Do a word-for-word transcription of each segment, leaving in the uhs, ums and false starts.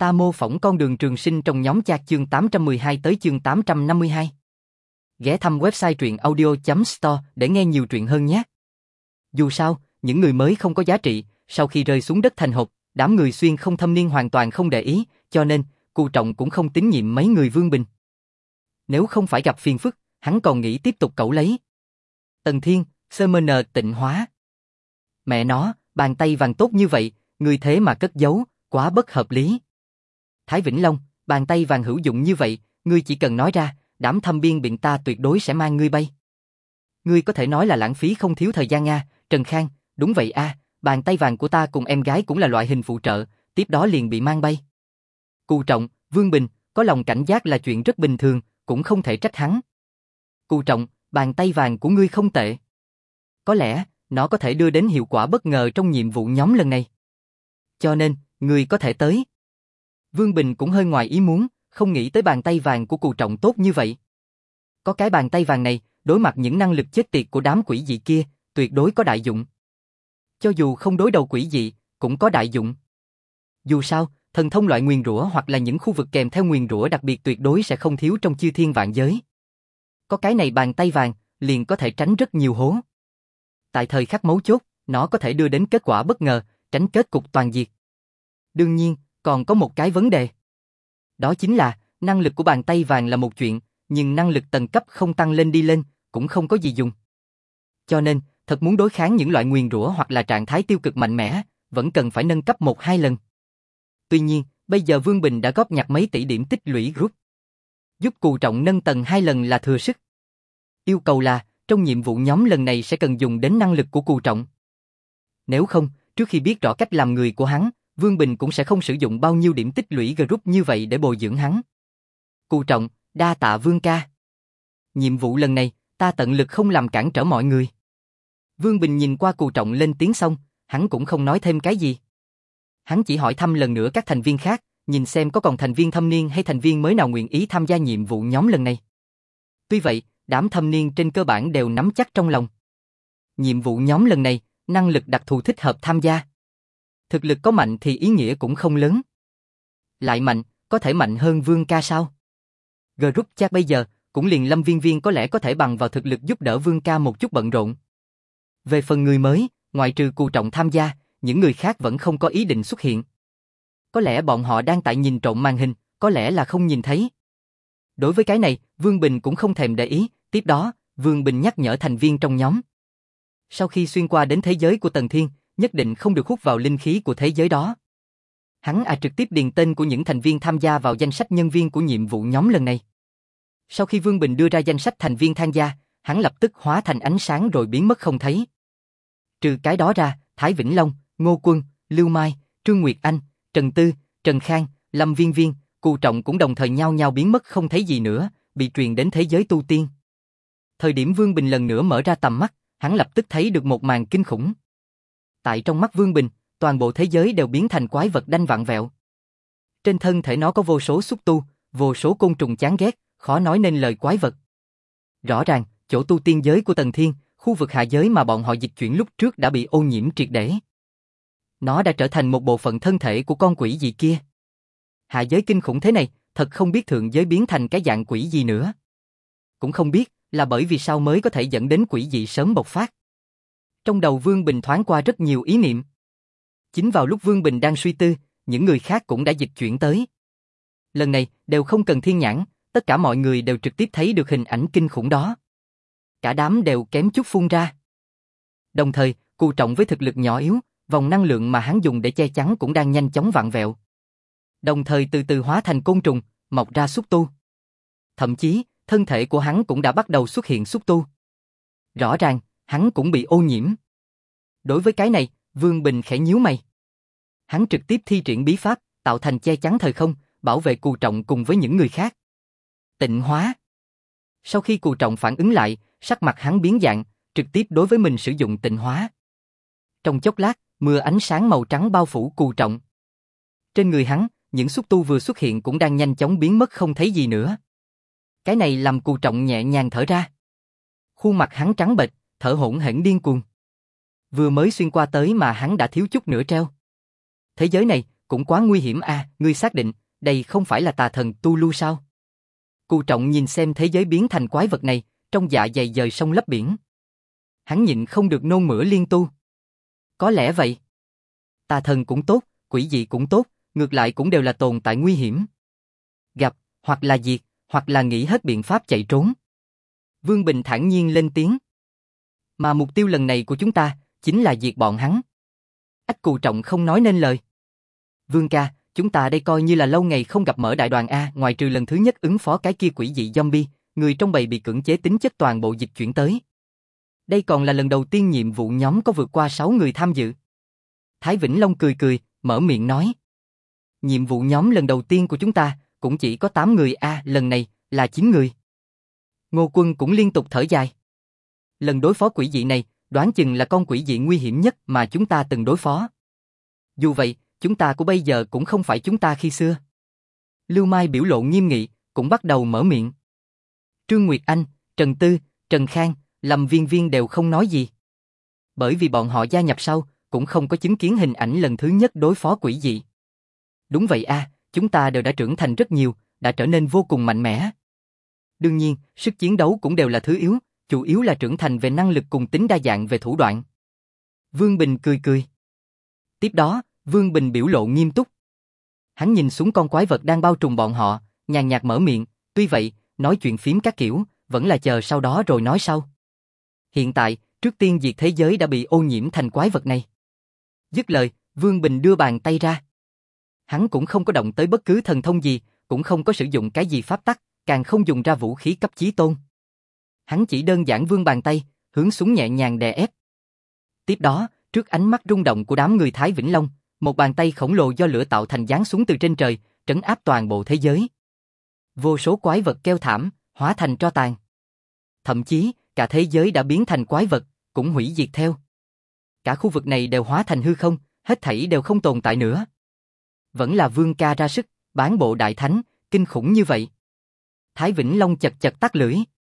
Ta mô phỏng con đường trường sinh trong nhóm chat chương tám trăm mười hai tới chương tám trăm năm mươi hai. Ghé thăm website truyện audio chấm store để nghe nhiều truyện hơn nhé. Dù sao, những người mới không có giá trị, sau khi rơi xuống đất thành hộp, đám người xuyên không thâm niên hoàn toàn không để ý, cho nên, Cù Trọng cũng không tín nhiệm mấy người Vương Bình. Nếu không phải gặp phiền phức, hắn còn nghĩ tiếp tục cẩu lấy. Tần Thiên, xê em en tịnh hóa. Mẹ nó, bàn tay vàng tốt như vậy, người thế mà cất giấu, quá bất hợp lý. Thái Vĩnh Long, bàn tay vàng hữu dụng như vậy, ngươi chỉ cần nói ra, đám thâm biên biện ta tuyệt đối sẽ mang ngươi bay. Ngươi có thể nói là lãng phí không thiếu thời gian a, Trần Khang, đúng vậy a, bàn tay vàng của ta cùng em gái cũng là loại hình phụ trợ, tiếp đó liền bị mang bay. Cù Trọng, Vương Bình, có lòng cảnh giác là chuyện rất bình thường, cũng không thể trách hắn. Cù Trọng, bàn tay vàng của ngươi không tệ. Có lẽ, nó có thể đưa đến hiệu quả bất ngờ trong nhiệm vụ nhóm lần này. Cho nên, ngươi có thể tới. Vương Bình cũng hơi ngoài ý muốn, không nghĩ tới bàn tay vàng của Cù Trọng tốt như vậy. Có cái bàn tay vàng này, đối mặt những năng lực chết tiệt của đám quỷ dị kia, tuyệt đối có đại dụng. Cho dù không đối đầu quỷ dị, cũng có đại dụng. Dù sao, thần thông loại nguyền rủa hoặc là những khu vực kèm theo nguyền rủa đặc biệt tuyệt đối sẽ không thiếu trong chư thiên vạn giới. Có cái này bàn tay vàng, liền có thể tránh rất nhiều hố. Tại thời khắc mấu chốt, nó có thể đưa đến kết quả bất ngờ, tránh kết cục toàn diệt. Đương nhiên, còn có một cái vấn đề. Đó chính là, năng lực của bàn tay vàng là một chuyện, nhưng năng lực tầng cấp không tăng lên đi lên, cũng không có gì dùng. Cho nên, thật muốn đối kháng những loại nguyền rủa hoặc là trạng thái tiêu cực mạnh mẽ, vẫn cần phải nâng cấp một hai lần. Tuy nhiên, bây giờ Vương Bình đã góp nhặt mấy tỷ điểm tích lũy rút. Giúp Cù Trọng nâng tầng hai lần là thừa sức. Yêu cầu là, trong nhiệm vụ nhóm lần này sẽ cần dùng đến năng lực của Cù Trọng. Nếu không, trước khi biết rõ cách làm người của hắn, Vương Bình cũng sẽ không sử dụng bao nhiêu điểm tích lũy group như vậy để bồi dưỡng hắn. Cù Trọng, đa tạ Vương ca. Nhiệm vụ lần này, ta tận lực không làm cản trở mọi người. Vương Bình nhìn qua Cù Trọng lên tiếng xong, hắn cũng không nói thêm cái gì. Hắn chỉ hỏi thăm lần nữa các thành viên khác, nhìn xem có còn thành viên thâm niên hay thành viên mới nào nguyện ý tham gia nhiệm vụ nhóm lần này. Tuy vậy, đám thâm niên trên cơ bản đều nắm chắc trong lòng. Nhiệm vụ nhóm lần này, năng lực đặc thù thích hợp tham gia. Thực lực có mạnh thì ý nghĩa cũng không lớn. Lại mạnh, có thể mạnh hơn Vương ca sao? Group chat bây giờ, cũng liền Lâm Viên Viên có lẽ có thể bằng vào thực lực giúp đỡ Vương ca một chút bận rộn. Về phần người mới, ngoại trừ Cù Trọng tham gia, những người khác vẫn không có ý định xuất hiện. Có lẽ bọn họ đang tại nhìn trộm màn hình, có lẽ là không nhìn thấy. Đối với cái này, Vương Bình cũng không thèm để ý, tiếp đó, Vương Bình nhắc nhở thành viên trong nhóm. Sau khi xuyên qua đến thế giới của Tần Thiên, nhất định không được hút vào linh khí của thế giới đó. Hắn à trực tiếp điền tên của những thành viên tham gia vào danh sách nhân viên của nhiệm vụ nhóm lần này. Sau khi Vương Bình đưa ra danh sách thành viên tham gia, hắn lập tức hóa thành ánh sáng rồi biến mất không thấy. Trừ cái đó ra, Thái Vĩnh Long, Ngô Quân, Lưu Mai, Trương Nguyệt Anh, Trần Tư, Trần Khang, Lâm Viên Viên, Cù Trọng cũng đồng thời nhao nhao biến mất không thấy gì nữa, bị truyền đến thế giới tu tiên. Thời điểm Vương Bình lần nữa mở ra tầm mắt, hắn lập tức thấy được một màn kinh khủng. Tại trong mắt Vương Bình, toàn bộ thế giới đều biến thành quái vật đanh vặn vẹo. Trên thân thể nó có vô số xúc tu, vô số côn trùng chán ghét, khó nói nên lời quái vật. Rõ ràng, chỗ tu tiên giới của Tần Thiên, khu vực hạ giới mà bọn họ dịch chuyển lúc trước đã bị ô nhiễm triệt để. Nó đã trở thành một bộ phận thân thể của con quỷ gì kia. Hạ giới kinh khủng thế này, thật không biết thượng giới biến thành cái dạng quỷ gì nữa. Cũng không biết là bởi vì sao mới có thể dẫn đến quỷ dị sớm bộc phát. Trong đầu Vương Bình thoáng qua rất nhiều ý niệm. Chính vào lúc Vương Bình đang suy tư, những người khác cũng đã dịch chuyển tới. Lần này, đều không cần thiên nhãn, tất cả mọi người đều trực tiếp thấy được hình ảnh kinh khủng đó. Cả đám đều kém chút phun ra. Đồng thời, Cù Trọng với thực lực nhỏ yếu, vòng năng lượng mà hắn dùng để che chắn cũng đang nhanh chóng vặn vẹo. Đồng thời từ từ hóa thành côn trùng, mọc ra xúc tu. Thậm chí, thân thể của hắn cũng đã bắt đầu xuất hiện xúc tu. Rõ ràng, hắn cũng bị ô nhiễm. Đối với cái này, Vương Bình khẽ nhíu mày. Hắn trực tiếp thi triển bí pháp, tạo thành che chắn thời không, bảo vệ Cù Trọng cùng với những người khác. Tịnh hóa. Sau khi Cù Trọng phản ứng lại, sắc mặt hắn biến dạng, trực tiếp đối với mình sử dụng tịnh hóa. Trong chốc lát, mưa ánh sáng màu trắng bao phủ Cù Trọng. Trên người hắn, những xúc tu vừa xuất hiện cũng đang nhanh chóng biến mất không thấy gì nữa. Cái này làm Cù Trọng nhẹ nhàng thở ra. Khuôn mặt hắn trắng bệch, thở hổn hển điên cuồng. Vừa mới xuyên qua tới mà hắn đã thiếu chút nữa treo. Thế giới này, cũng quá nguy hiểm à, ngươi xác định, đây không phải là tà thần Tu Lu sao? Cù Trọng nhìn xem thế giới biến thành quái vật này, trong dạ dày dời sông lấp biển. Hắn nhịn không được nôn mửa liên tu. Có lẽ vậy. Tà thần cũng tốt, quỷ dị cũng tốt, ngược lại cũng đều là tồn tại nguy hiểm. Gặp, hoặc là diệt, hoặc là nghĩ hết biện pháp chạy trốn. Vương Bình thản nhiên lên tiếng. Mà mục tiêu lần này của chúng ta, chính là diệt bọn hắn. Ách Cù Trọng không nói nên lời. Vương ca, chúng ta đây coi như là lâu ngày không gặp mở đại đoàn A, ngoại trừ lần thứ nhất ứng phó cái kia quỷ dị zombie, người trong bầy bị cưỡng chế tính chất toàn bộ dịch chuyển tới. Đây còn là lần đầu tiên nhiệm vụ nhóm có vượt qua sáu người tham dự. Thái Vĩnh Long cười cười, mở miệng nói. Nhiệm vụ nhóm lần đầu tiên của chúng ta, cũng chỉ có tám người A, lần này, là chín người. Ngô Quân cũng liên tục thở dài. Lần đối phó quỷ dị này, đoán chừng là con quỷ dị nguy hiểm nhất mà chúng ta từng đối phó. Dù vậy, chúng ta của bây giờ cũng không phải chúng ta khi xưa. Lưu Mai biểu lộ nghiêm nghị, cũng bắt đầu mở miệng. Trương Nguyệt Anh, Trần Tư, Trần Khang, Lâm Viên Viên đều không nói gì. Bởi vì bọn họ gia nhập sau, cũng không có chứng kiến hình ảnh lần thứ nhất đối phó quỷ dị. Đúng vậy a, chúng ta đều đã trưởng thành rất nhiều, đã trở nên vô cùng mạnh mẽ. Đương nhiên, sức chiến đấu cũng đều là thứ yếu, chủ yếu là trưởng thành về năng lực cùng tính đa dạng về thủ đoạn. Vương Bình cười cười. Tiếp đó, Vương Bình biểu lộ nghiêm túc. Hắn nhìn xuống con quái vật đang bao trùm bọn họ, nhàn nhạt mở miệng, tuy vậy, nói chuyện phím các kiểu, vẫn là chờ sau đó rồi nói sau. Hiện tại, trước tiên diệt thế giới đã bị ô nhiễm thành quái vật này. Dứt lời, Vương Bình đưa bàn tay ra. Hắn cũng không có động tới bất cứ thần thông gì, cũng không có sử dụng cái gì pháp tắc, càng không dùng ra vũ khí cấp chí tôn. Hắn chỉ đơn giản vươn bàn tay, hướng xuống nhẹ nhàng đè ép. Tiếp đó, trước ánh mắt rung động của đám người Thái Vĩnh Long, một bàn tay khổng lồ do lửa tạo thành giáng xuống từ trên trời, trấn áp toàn bộ thế giới. Vô số quái vật kêu thảm, hóa thành tro tàn. Thậm chí, cả thế giới đã biến thành quái vật, cũng hủy diệt theo. Cả khu vực này đều hóa thành hư không, hết thảy đều không tồn tại nữa. Vẫn là Vương ca ra sức, bán bộ đại thánh, kinh khủng như vậy. Thái Vĩnh Long chật chật tắt lưỡi.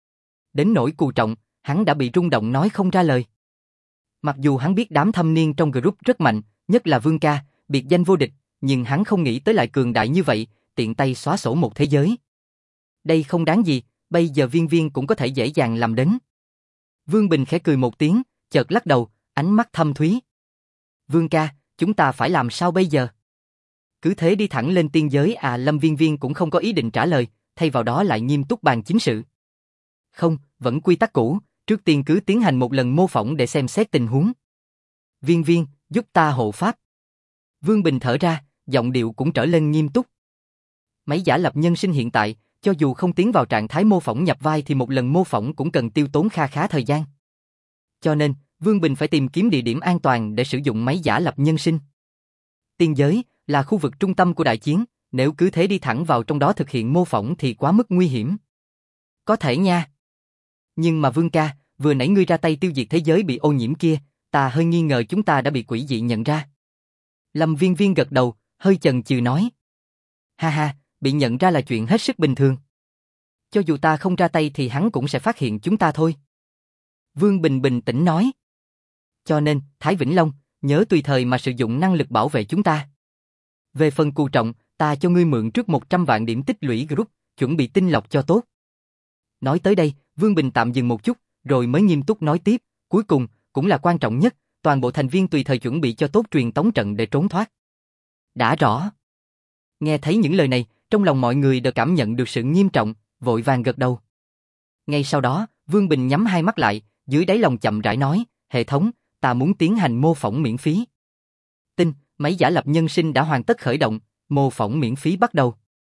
Đến nỗi Cù Trọng, hắn đã bị rung động nói không ra lời. Mặc dù hắn biết đám thâm niên trong group rất mạnh, nhất là Vương ca, biệt danh vô địch, nhưng hắn không nghĩ tới lại cường đại như vậy, tiện tay xóa sổ một thế giới. Đây không đáng gì, bây giờ Viên Viên cũng có thể dễ dàng làm đến. Vương Bình khẽ cười một tiếng, chợt lắc đầu, ánh mắt thâm thúy. Vương ca, chúng ta phải làm sao bây giờ? Cứ thế đi thẳng lên tiên giới à? Lâm Viên Viên cũng không có ý định trả lời, thay vào đó lại nghiêm túc bàn chính sự. Không, vẫn quy tắc cũ, trước tiên cứ tiến hành một lần mô phỏng để xem xét tình huống. Viên Viên, giúp ta hộ pháp. Vương Bình thở ra, giọng điệu cũng trở lên nghiêm túc. Máy giả lập nhân sinh hiện tại, cho dù không tiến vào trạng thái mô phỏng nhập vai thì một lần mô phỏng cũng cần tiêu tốn kha khá thời gian. Cho nên, Vương Bình phải tìm kiếm địa điểm an toàn để sử dụng máy giả lập nhân sinh. Tiên giới là khu vực trung tâm của đại chiến, nếu cứ thế đi thẳng vào trong đó thực hiện mô phỏng thì quá mức nguy hiểm. Có thể nha. Nhưng mà Vương ca, vừa nãy ngươi ra tay tiêu diệt thế giới bị ô nhiễm kia, ta hơi nghi ngờ chúng ta đã bị quỷ dị nhận ra. Lâm Viên Viên gật đầu, hơi chần chừ nói. Ha ha, bị nhận ra là chuyện hết sức bình thường. Cho dù ta không ra tay thì hắn cũng sẽ phát hiện chúng ta thôi. Vương Bình bình tĩnh nói. Cho nên, Thái Vĩnh Long, nhớ tùy thời mà sử dụng năng lực bảo vệ chúng ta. Về phần Cù Trọng, ta cho ngươi mượn trước một trăm vạn điểm tích lũy group, chuẩn bị tinh lọc cho tốt. Nói tới đây, Vương Bình tạm dừng một chút, rồi mới nghiêm túc nói tiếp, cuối cùng, cũng là quan trọng nhất, toàn bộ thành viên tùy thời chuẩn bị cho tốt truyền tống trận để trốn thoát. Đã rõ. Nghe thấy những lời này, trong lòng mọi người đều cảm nhận được sự nghiêm trọng, vội vàng gật đầu. Ngay sau đó, Vương Bình nhắm hai mắt lại, dưới đáy lòng chậm rãi nói, hệ thống, ta muốn tiến hành mô phỏng miễn phí. Tin, máy giả lập nhân sinh đã hoàn tất khởi động, mô phỏng miễn phí bắt đầu.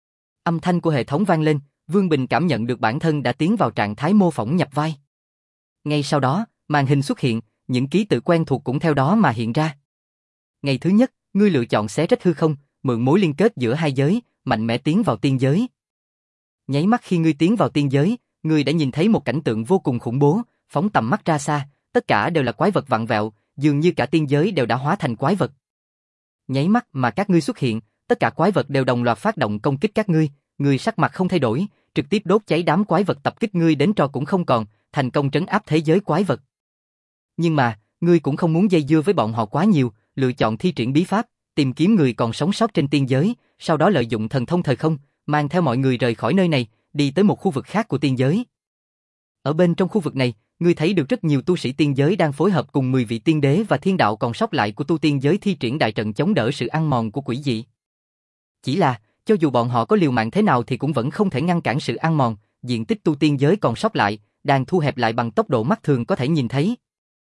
Âm thanh của hệ thống vang lên, Vương Bình cảm nhận được bản thân đã tiến vào trạng thái mô phỏng nhập vai. Ngay sau đó, màn hình xuất hiện, những ký tự quen thuộc cũng theo đó mà hiện ra. Ngày thứ nhất, ngươi lựa chọn xé rách hư không, mượn mối liên kết giữa hai giới, mạnh mẽ tiến vào tiên giới. Nháy mắt khi ngươi tiến vào tiên giới, ngươi đã nhìn thấy một cảnh tượng vô cùng khủng bố, phóng tầm mắt ra xa, tất cả đều là quái vật vặn vẹo, dường như cả tiên giới đều đã hóa thành quái vật. Nháy mắt mà các ngươi xuất hiện, tất cả quái vật đều đồng loạt phát động công kích các ngươi, ngươi sắc mặt không thay đổi, trực tiếp đốt cháy đám quái vật tập kích ngươi đến tro cũng không còn, thành công trấn áp thế giới quái vật. Nhưng mà, ngươi cũng không muốn dây dưa với bọn họ quá nhiều, lựa chọn thi triển bí pháp, tìm kiếm người còn sống sót trên tiên giới, sau đó lợi dụng thần thông thời không, mang theo mọi người rời khỏi nơi này, đi tới một khu vực khác của tiên giới. Ở bên trong khu vực này, ngươi thấy được rất nhiều tu sĩ tiên giới đang phối hợp cùng mười vị tiên đế và thiên đạo còn sót lại của tu tiên giới thi triển đại trận chống đỡ sự ăn mòn của quỷ dị. Chỉ là, cho dù bọn họ có liều mạng thế nào thì cũng vẫn không thể ngăn cản sự ăn mòn, diện tích tu tiên giới còn sót lại, đang thu hẹp lại bằng tốc độ mắt thường có thể nhìn thấy.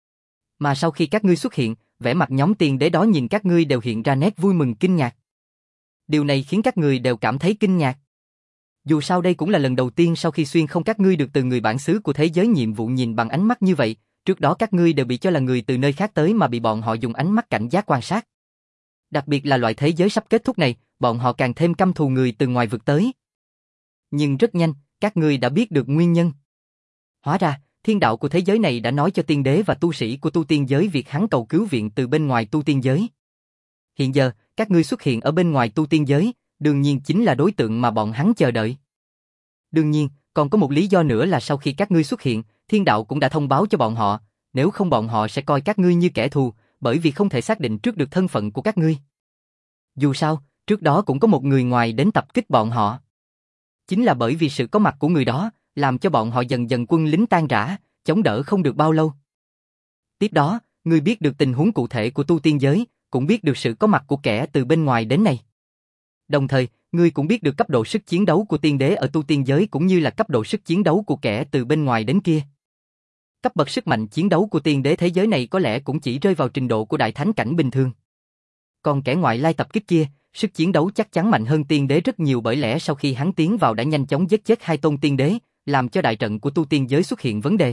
Mà sau khi các ngươi xuất hiện, vẻ mặt nhóm tiên đế đó nhìn các ngươi đều hiện ra nét vui mừng kinh ngạc. Điều này khiến các người đều cảm thấy kinh ngạc. Dù sao đây cũng là lần đầu tiên sau khi xuyên không các ngươi được từ người bản xứ của thế giới nhiệm vụ nhìn bằng ánh mắt như vậy, trước đó các ngươi đều bị cho là người từ nơi khác tới mà bị bọn họ dùng ánh mắt cảnh giác quan sát. Đặc biệt là loại thế giới sắp kết thúc này, bọn họ càng thêm căm thù người từ ngoài vực tới. Nhưng rất nhanh, các ngươi đã biết được nguyên nhân. Hóa ra, thiên đạo của thế giới này đã nói cho tiên đế và tu sĩ của tu tiên giới việc hắn cầu cứu viện từ bên ngoài tu tiên giới. Hiện giờ, các ngươi xuất hiện ở bên ngoài tu tiên giới, đương nhiên chính là đối tượng mà bọn hắn chờ đợi. Đương nhiên, còn có một lý do nữa là sau khi các ngươi xuất hiện, thiên đạo cũng đã thông báo cho bọn họ, nếu không bọn họ sẽ coi các ngươi như kẻ thù, bởi vì không thể xác định trước được thân phận của các ngươi. Dù sao, trước đó cũng có một người ngoài đến tập kích bọn họ. Chính là bởi vì sự có mặt của người đó, làm cho bọn họ dần dần quân lính tan rã, chống đỡ không được bao lâu. Tiếp đó, ngươi biết được tình huống cụ thể của tu tiên giới, cũng biết được sự có mặt của kẻ từ bên ngoài đến này. Đồng thời, ngươi cũng biết được cấp độ sức chiến đấu của tiên đế ở tu tiên giới cũng như là cấp độ sức chiến đấu của kẻ từ bên ngoài đến kia. Cấp bậc sức mạnh chiến đấu của tiên đế thế giới này có lẽ cũng chỉ rơi vào trình độ của đại thánh cảnh bình thường. Còn kẻ ngoại lai tập kích kia, sức chiến đấu chắc chắn mạnh hơn tiên đế rất nhiều bởi lẽ sau khi hắn tiến vào đã nhanh chóng giết chết hai tôn tiên đế, làm cho đại trận của tu tiên giới xuất hiện vấn đề.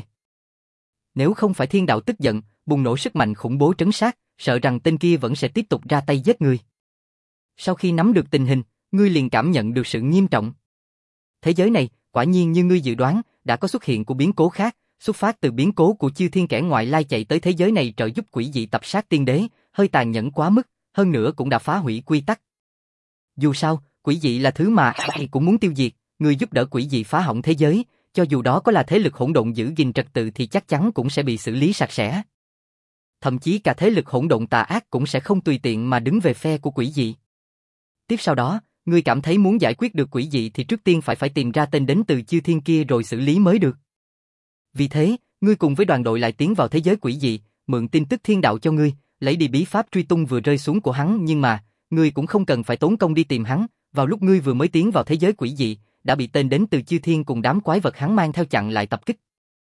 Nếu không phải thiên đạo tức giận, bùng nổ sức mạnh khủng bố trấn sát, sợ rằng tên kia vẫn sẽ tiếp tục ra tay giết người. Sau khi nắm được tình hình, ngươi liền cảm nhận được sự nghiêm trọng. Thế giới này, quả nhiên như ngươi dự đoán, đã có xuất hiện của biến cố khác, xuất phát từ biến cố của chư thiên kẻ ngoại lai chạy tới thế giới này trợ giúp quỷ dị tập sát tiên đế, hơi tàn nhẫn quá mức, hơn nữa cũng đã phá hủy quy tắc. Dù sao, quỷ dị là thứ mà ai cũng muốn tiêu diệt, người giúp đỡ quỷ dị phá hỏng thế giới, cho dù đó có là thế lực hỗn độn giữ gìn trật tự thì chắc chắn cũng sẽ bị xử lý sạch sẽ. Thậm chí cả thế lực hỗn độn tà ác cũng sẽ không tùy tiện mà đứng về phe của quỷ dị. Tiếp sau đó, ngươi cảm thấy muốn giải quyết được quỷ dị thì trước tiên phải phải tìm ra tên đến từ chư thiên kia rồi xử lý mới được. Vì thế, ngươi cùng với đoàn đội lại tiến vào thế giới quỷ dị, mượn tin tức thiên đạo cho ngươi, lấy đi bí pháp truy tung vừa rơi xuống của hắn nhưng mà, ngươi cũng không cần phải tốn công đi tìm hắn, vào lúc ngươi vừa mới tiến vào thế giới quỷ dị, đã bị tên đến từ chư thiên cùng đám quái vật hắn mang theo chặn lại tập kích.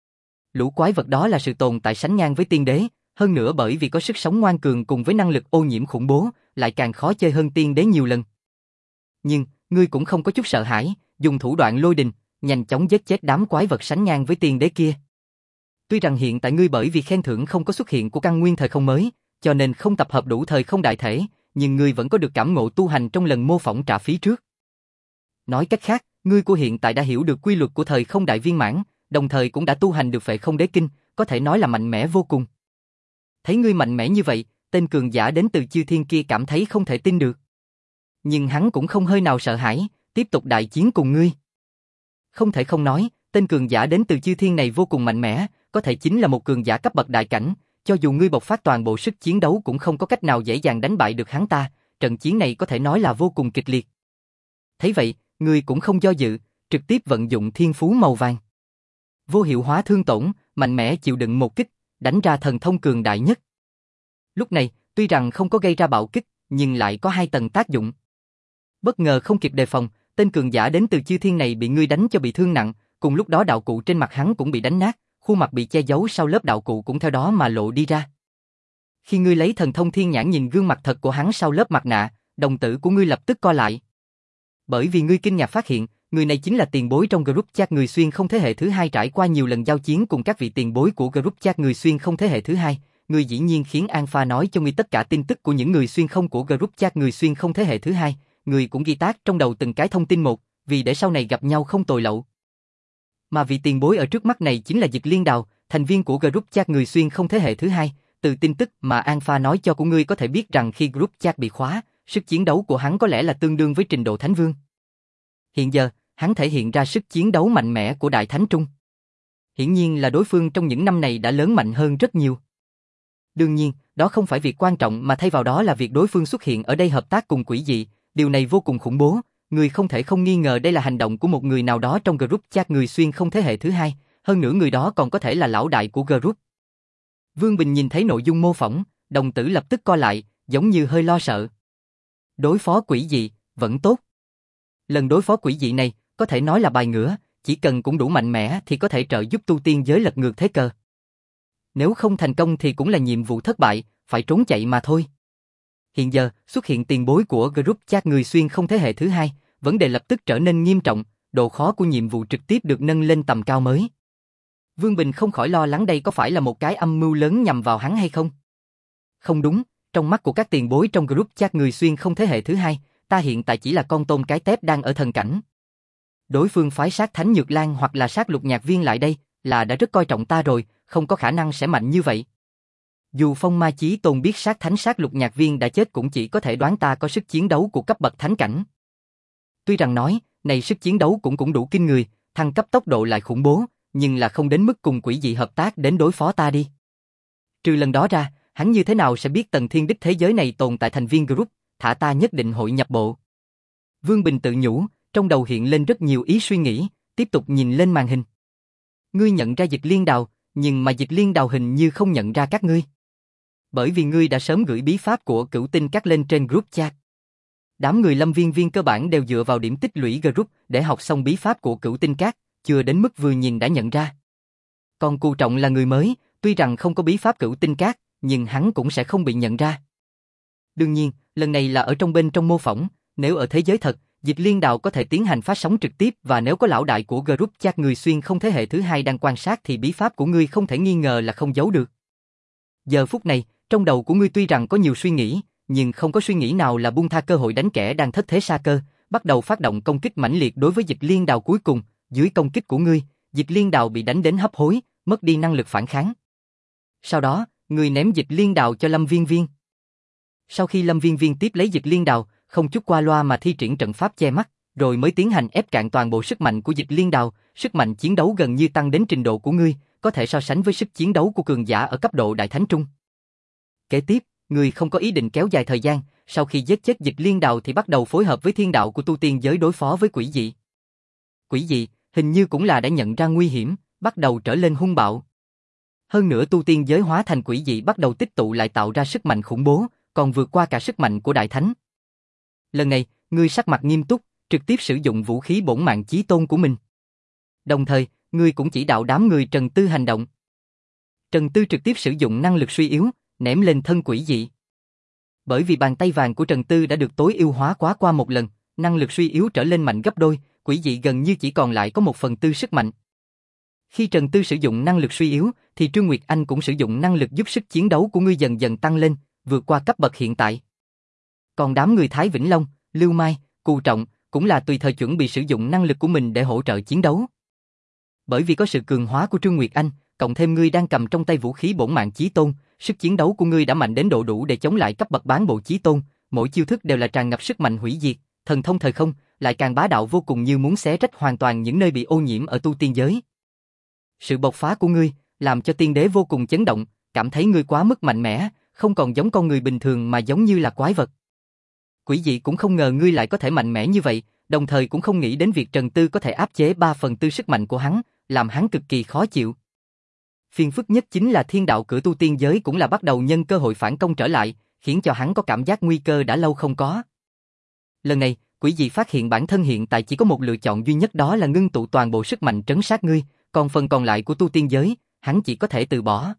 Lũ quái vật đó là sự tồn tại sánh ngang với tiên đế, hơn nữa bởi vì có sức sống ngoan cường cùng với năng lực ô nhiễm khủng bố, lại càng khó chơi hơn tiên đế nhiều lần. Nhưng, ngươi cũng không có chút sợ hãi, dùng thủ đoạn lôi đình, nhanh chóng giết chết đám quái vật sánh ngang với tiên đế kia. Tuy rằng hiện tại ngươi bởi vì khen thưởng không có xuất hiện của căn nguyên thời không mới, cho nên không tập hợp đủ thời không đại thể, nhưng ngươi vẫn có được cảm ngộ tu hành trong lần mô phỏng trả phí trước. Nói cách khác, ngươi của hiện tại đã hiểu được quy luật của thời không đại viên mãn, đồng thời cũng đã tu hành được Phệ Không Đế Kinh, có thể nói là mạnh mẽ vô cùng. Thấy ngươi mạnh mẽ như vậy, tên cường giả đến từ chư thiên kia cảm thấy không thể tin được. Nhưng hắn cũng không hơi nào sợ hãi, tiếp tục đại chiến cùng ngươi. Không thể không nói, tên cường giả đến từ chư thiên này vô cùng mạnh mẽ, có thể chính là một cường giả cấp bậc đại cảnh, cho dù ngươi bộc phát toàn bộ sức chiến đấu cũng không có cách nào dễ dàng đánh bại được hắn ta, trận chiến này có thể nói là vô cùng kịch liệt. Thấy vậy, ngươi cũng không do dự, trực tiếp vận dụng thiên phú màu vàng. Vô hiệu hóa thương tổn, mạnh mẽ chịu đựng một kích, đánh ra thần thông cường đại nhất. Lúc này, tuy rằng không có gây ra bạo kích, nhưng lại có hai tầng tác dụng. Bất ngờ không kịp đề phòng, tên cường giả đến từ chư thiên này bị ngươi đánh cho bị thương nặng, cùng lúc đó đạo cụ trên mặt hắn cũng bị đánh nát, khuôn mặt bị che giấu sau lớp đạo cụ cũng theo đó mà lộ đi ra. Khi ngươi lấy thần thông thiên nhãn nhìn gương mặt thật của hắn sau lớp mặt nạ, đồng tử của ngươi lập tức co lại. Bởi vì ngươi kinh ngạc phát hiện, người này chính là tiền bối trong group chat người xuyên không thế hệ thứ hai trải qua nhiều lần giao chiến cùng các vị tiền bối của group chat người xuyên không thế hệ thứ hai. Ngươi dĩ nhiên khiến Alpha nói cho ngươi tất cả tin tức của những người xuyên không của group chat người xuyên không thế hệ thứ hai. Ngươi cũng ghi tag trong đầu từng cái thông tin một, vì để sau này gặp nhau không tồi lậu. Mà vị tiền bối ở trước mắt này chính là Dịch Liên Đào, thành viên của group chat người xuyên không thế hệ thứ hai. Từ tin tức mà Alpha nói cho của ngươi có thể biết rằng khi group chat bị khóa, sức chiến đấu của hắn có lẽ là tương đương với trình độ Thánh Vương. Hiện giờ, hắn thể hiện ra sức chiến đấu mạnh mẽ của Đại Thánh Trung. Hiển nhiên là đối phương trong những năm này đã lớn mạnh hơn rất nhiều. Đương nhiên, đó không phải việc quan trọng mà thay vào đó là việc đối phương xuất hiện ở đây hợp tác cùng quỷ dị, điều này vô cùng khủng bố, người không thể không nghi ngờ đây là hành động của một người nào đó trong group chat người xuyên không thế hệ thứ hai, hơn nữa người đó còn có thể là lão đại của group. Vương Bình nhìn thấy nội dung mô phỏng, đồng tử lập tức co lại, giống như hơi lo sợ. Đối phó quỷ dị, vẫn tốt. Lần đối phó quỷ dị này, có thể nói là bài ngửa, chỉ cần cũng đủ mạnh mẽ thì có thể trợ giúp tu tiên giới lật ngược thế cờ. Nếu không thành công thì cũng là nhiệm vụ thất bại, phải trốn chạy mà thôi. Hiện giờ, xuất hiện tiền bối của group chat người xuyên không thế hệ thứ hai, vấn đề lập tức trở nên nghiêm trọng, độ khó của nhiệm vụ trực tiếp được nâng lên tầm cao mới. Vương Bình không khỏi lo lắng đây có phải là một cái âm mưu lớn nhằm vào hắn hay không? Không đúng, trong mắt của các tiền bối trong group chat người xuyên không thế hệ thứ hai, ta hiện tại chỉ là con tôm cái tép đang ở thần cảnh. Đối phương phái sát Thánh Nhược Lan hoặc là sát Lục Nhạc Viên lại đây, là đã rất coi trọng ta rồi, không có khả năng sẽ mạnh như vậy. Dù Phong Ma Chí Tôn biết sát Thánh sát Lục Nhạc Viên đã chết cũng chỉ có thể đoán ta có sức chiến đấu của cấp bậc thánh cảnh. Tuy rằng nói, này sức chiến đấu cũng cũng đủ kinh người, thăng cấp tốc độ lại khủng bố, nhưng là không đến mức cùng quỷ dị hợp tác đến đối phó ta đi. Trừ lần đó ra, hắn như thế nào sẽ biết tầng thiên đích thế giới này tồn tại thành viên group, thả ta nhất định hội nhập bộ. Vương Bình tự nhủ, trong đầu hiện lên rất nhiều ý suy nghĩ, tiếp tục nhìn lên màn hình. Ngươi nhận ra Dịch Liên Đào, nhưng mà Dịch Liên Đào hình như không nhận ra các ngươi. Bởi vì ngươi đã sớm gửi bí pháp của Cửu Tinh Các lên trên group chat. Đám người Lâm Viên Viên cơ bản đều dựa vào điểm tích lũy group để học xong bí pháp của Cửu Tinh Các, chưa đến mức vừa nhìn đã nhận ra. Còn Cù Trọng là người mới, tuy rằng không có bí pháp Cửu Tinh Các, nhưng hắn cũng sẽ không bị nhận ra. Đương nhiên, lần này là ở trong bên trong mô phỏng, nếu ở thế giới thật, Dịch Liên Đào có thể tiến hành phát sóng trực tiếp và nếu có lão đại của group chat người xuyên không thế hệ thứ hai đang quan sát thì bí pháp của ngươi không thể nghi ngờ là không giấu được. Giờ phút này, trong đầu của ngươi tuy rằng có nhiều suy nghĩ, nhưng không có suy nghĩ nào là buông tha cơ hội đánh kẻ đang thất thế sa cơ, bắt đầu phát động công kích mãnh liệt đối với Dịch Liên Đào cuối cùng, dưới công kích của ngươi, Dịch Liên Đào bị đánh đến hấp hối, mất đi năng lực phản kháng. Sau đó, ngươi ném Dịch Liên Đào cho Lâm Viên Viên. Sau khi Lâm Viên Viên tiếp lấy Dịch Liên Đào, không chút qua loa mà thi triển trận pháp che mắt, rồi mới tiến hành ép cạn toàn bộ sức mạnh của Dịch Liên Đào, sức mạnh chiến đấu gần như tăng đến trình độ của ngươi, có thể so sánh với sức chiến đấu của cường giả ở cấp độ Đại Thánh Trung. Kế tiếp, ngươi không có ý định kéo dài thời gian, sau khi giết chết Dịch Liên Đào thì bắt đầu phối hợp với thiên đạo của tu tiên giới đối phó với quỷ dị. Quỷ dị, hình như cũng là đã nhận ra nguy hiểm, bắt đầu trở lên hung bạo. Hơn nữa tu tiên giới hóa thành quỷ dị bắt đầu tích tụ lại tạo ra sức mạnh khủng bố, còn vượt qua cả sức mạnh của Đại Thánh. Lần này, ngươi sắc mặt nghiêm túc, trực tiếp sử dụng vũ khí bổn mạng chí tôn của mình. Đồng thời, ngươi cũng chỉ đạo đám người Trần Tư hành động. Trần Tư trực tiếp sử dụng năng lực suy yếu, ném lên thân quỷ dị. Bởi vì bàn tay vàng của Trần Tư đã được tối ưu hóa quá qua một lần, năng lực suy yếu trở lên mạnh gấp đôi, quỷ dị gần như chỉ còn lại có một phần tư sức mạnh. Khi Trần Tư sử dụng năng lực suy yếu, thì Trương Nguyệt Anh cũng sử dụng năng lực giúp sức chiến đấu của ngươi dần dần tăng lên, vượt qua cấp bậc hiện tại. Còn đám người Thái Vĩnh Long, Lưu Mai, Cù Trọng cũng là tùy thời chuẩn bị sử dụng năng lực của mình để hỗ trợ chiến đấu. Bởi vì có sự cường hóa của Trương Nguyệt Anh, cộng thêm ngươi đang cầm trong tay vũ khí bổn mạng chí tôn, sức chiến đấu của ngươi đã mạnh đến độ đủ để chống lại cấp bậc bán bộ chí tôn, mỗi chiêu thức đều là tràn ngập sức mạnh hủy diệt, thần thông thời không, lại càng bá đạo vô cùng như muốn xé rách hoàn toàn những nơi bị ô nhiễm ở tu tiên giới. Sự bộc phá của ngươi làm cho tiên đế vô cùng chấn động, cảm thấy ngươi quá mức mạnh mẽ, không còn giống con người bình thường mà giống như là quái vật. Quỷ dị cũng không ngờ ngươi lại có thể mạnh mẽ như vậy, đồng thời cũng không nghĩ đến việc Trần Tư có thể áp chế ba phần tư sức mạnh của hắn, làm hắn cực kỳ khó chịu. Phiền phức nhất chính là thiên đạo cửa tu tiên giới cũng là bắt đầu nhân cơ hội phản công trở lại, khiến cho hắn có cảm giác nguy cơ đã lâu không có. Lần này, quỷ dị phát hiện bản thân hiện tại chỉ có một lựa chọn duy nhất, đó là ngưng tụ toàn bộ sức mạnh trấn sát ngươi, còn phần còn lại của tu tiên giới, hắn chỉ có thể từ bỏ.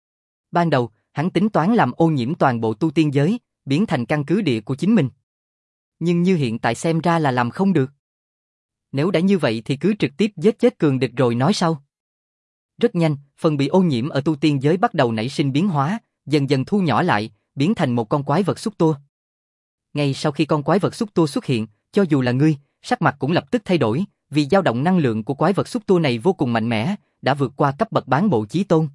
Ban đầu, hắn tính toán làm ô nhiễm toàn bộ tu tiên giới, biến thành căn cứ địa của chính mình. Nhưng như hiện tại xem ra là làm không được. Nếu đã như vậy thì cứ trực tiếp giết chết cường địch rồi nói sau. Rất nhanh, phần bị ô nhiễm ở tu tiên giới bắt đầu nảy sinh biến hóa, dần dần thu nhỏ lại, biến thành một con quái vật xúc tua. Ngay sau khi con quái vật xúc tua xuất hiện, cho dù là ngươi, sắc mặt cũng lập tức thay đổi, vì dao động năng lượng của quái vật xúc tua này vô cùng mạnh mẽ, đã vượt qua cấp bậc bán bộ chí tôn.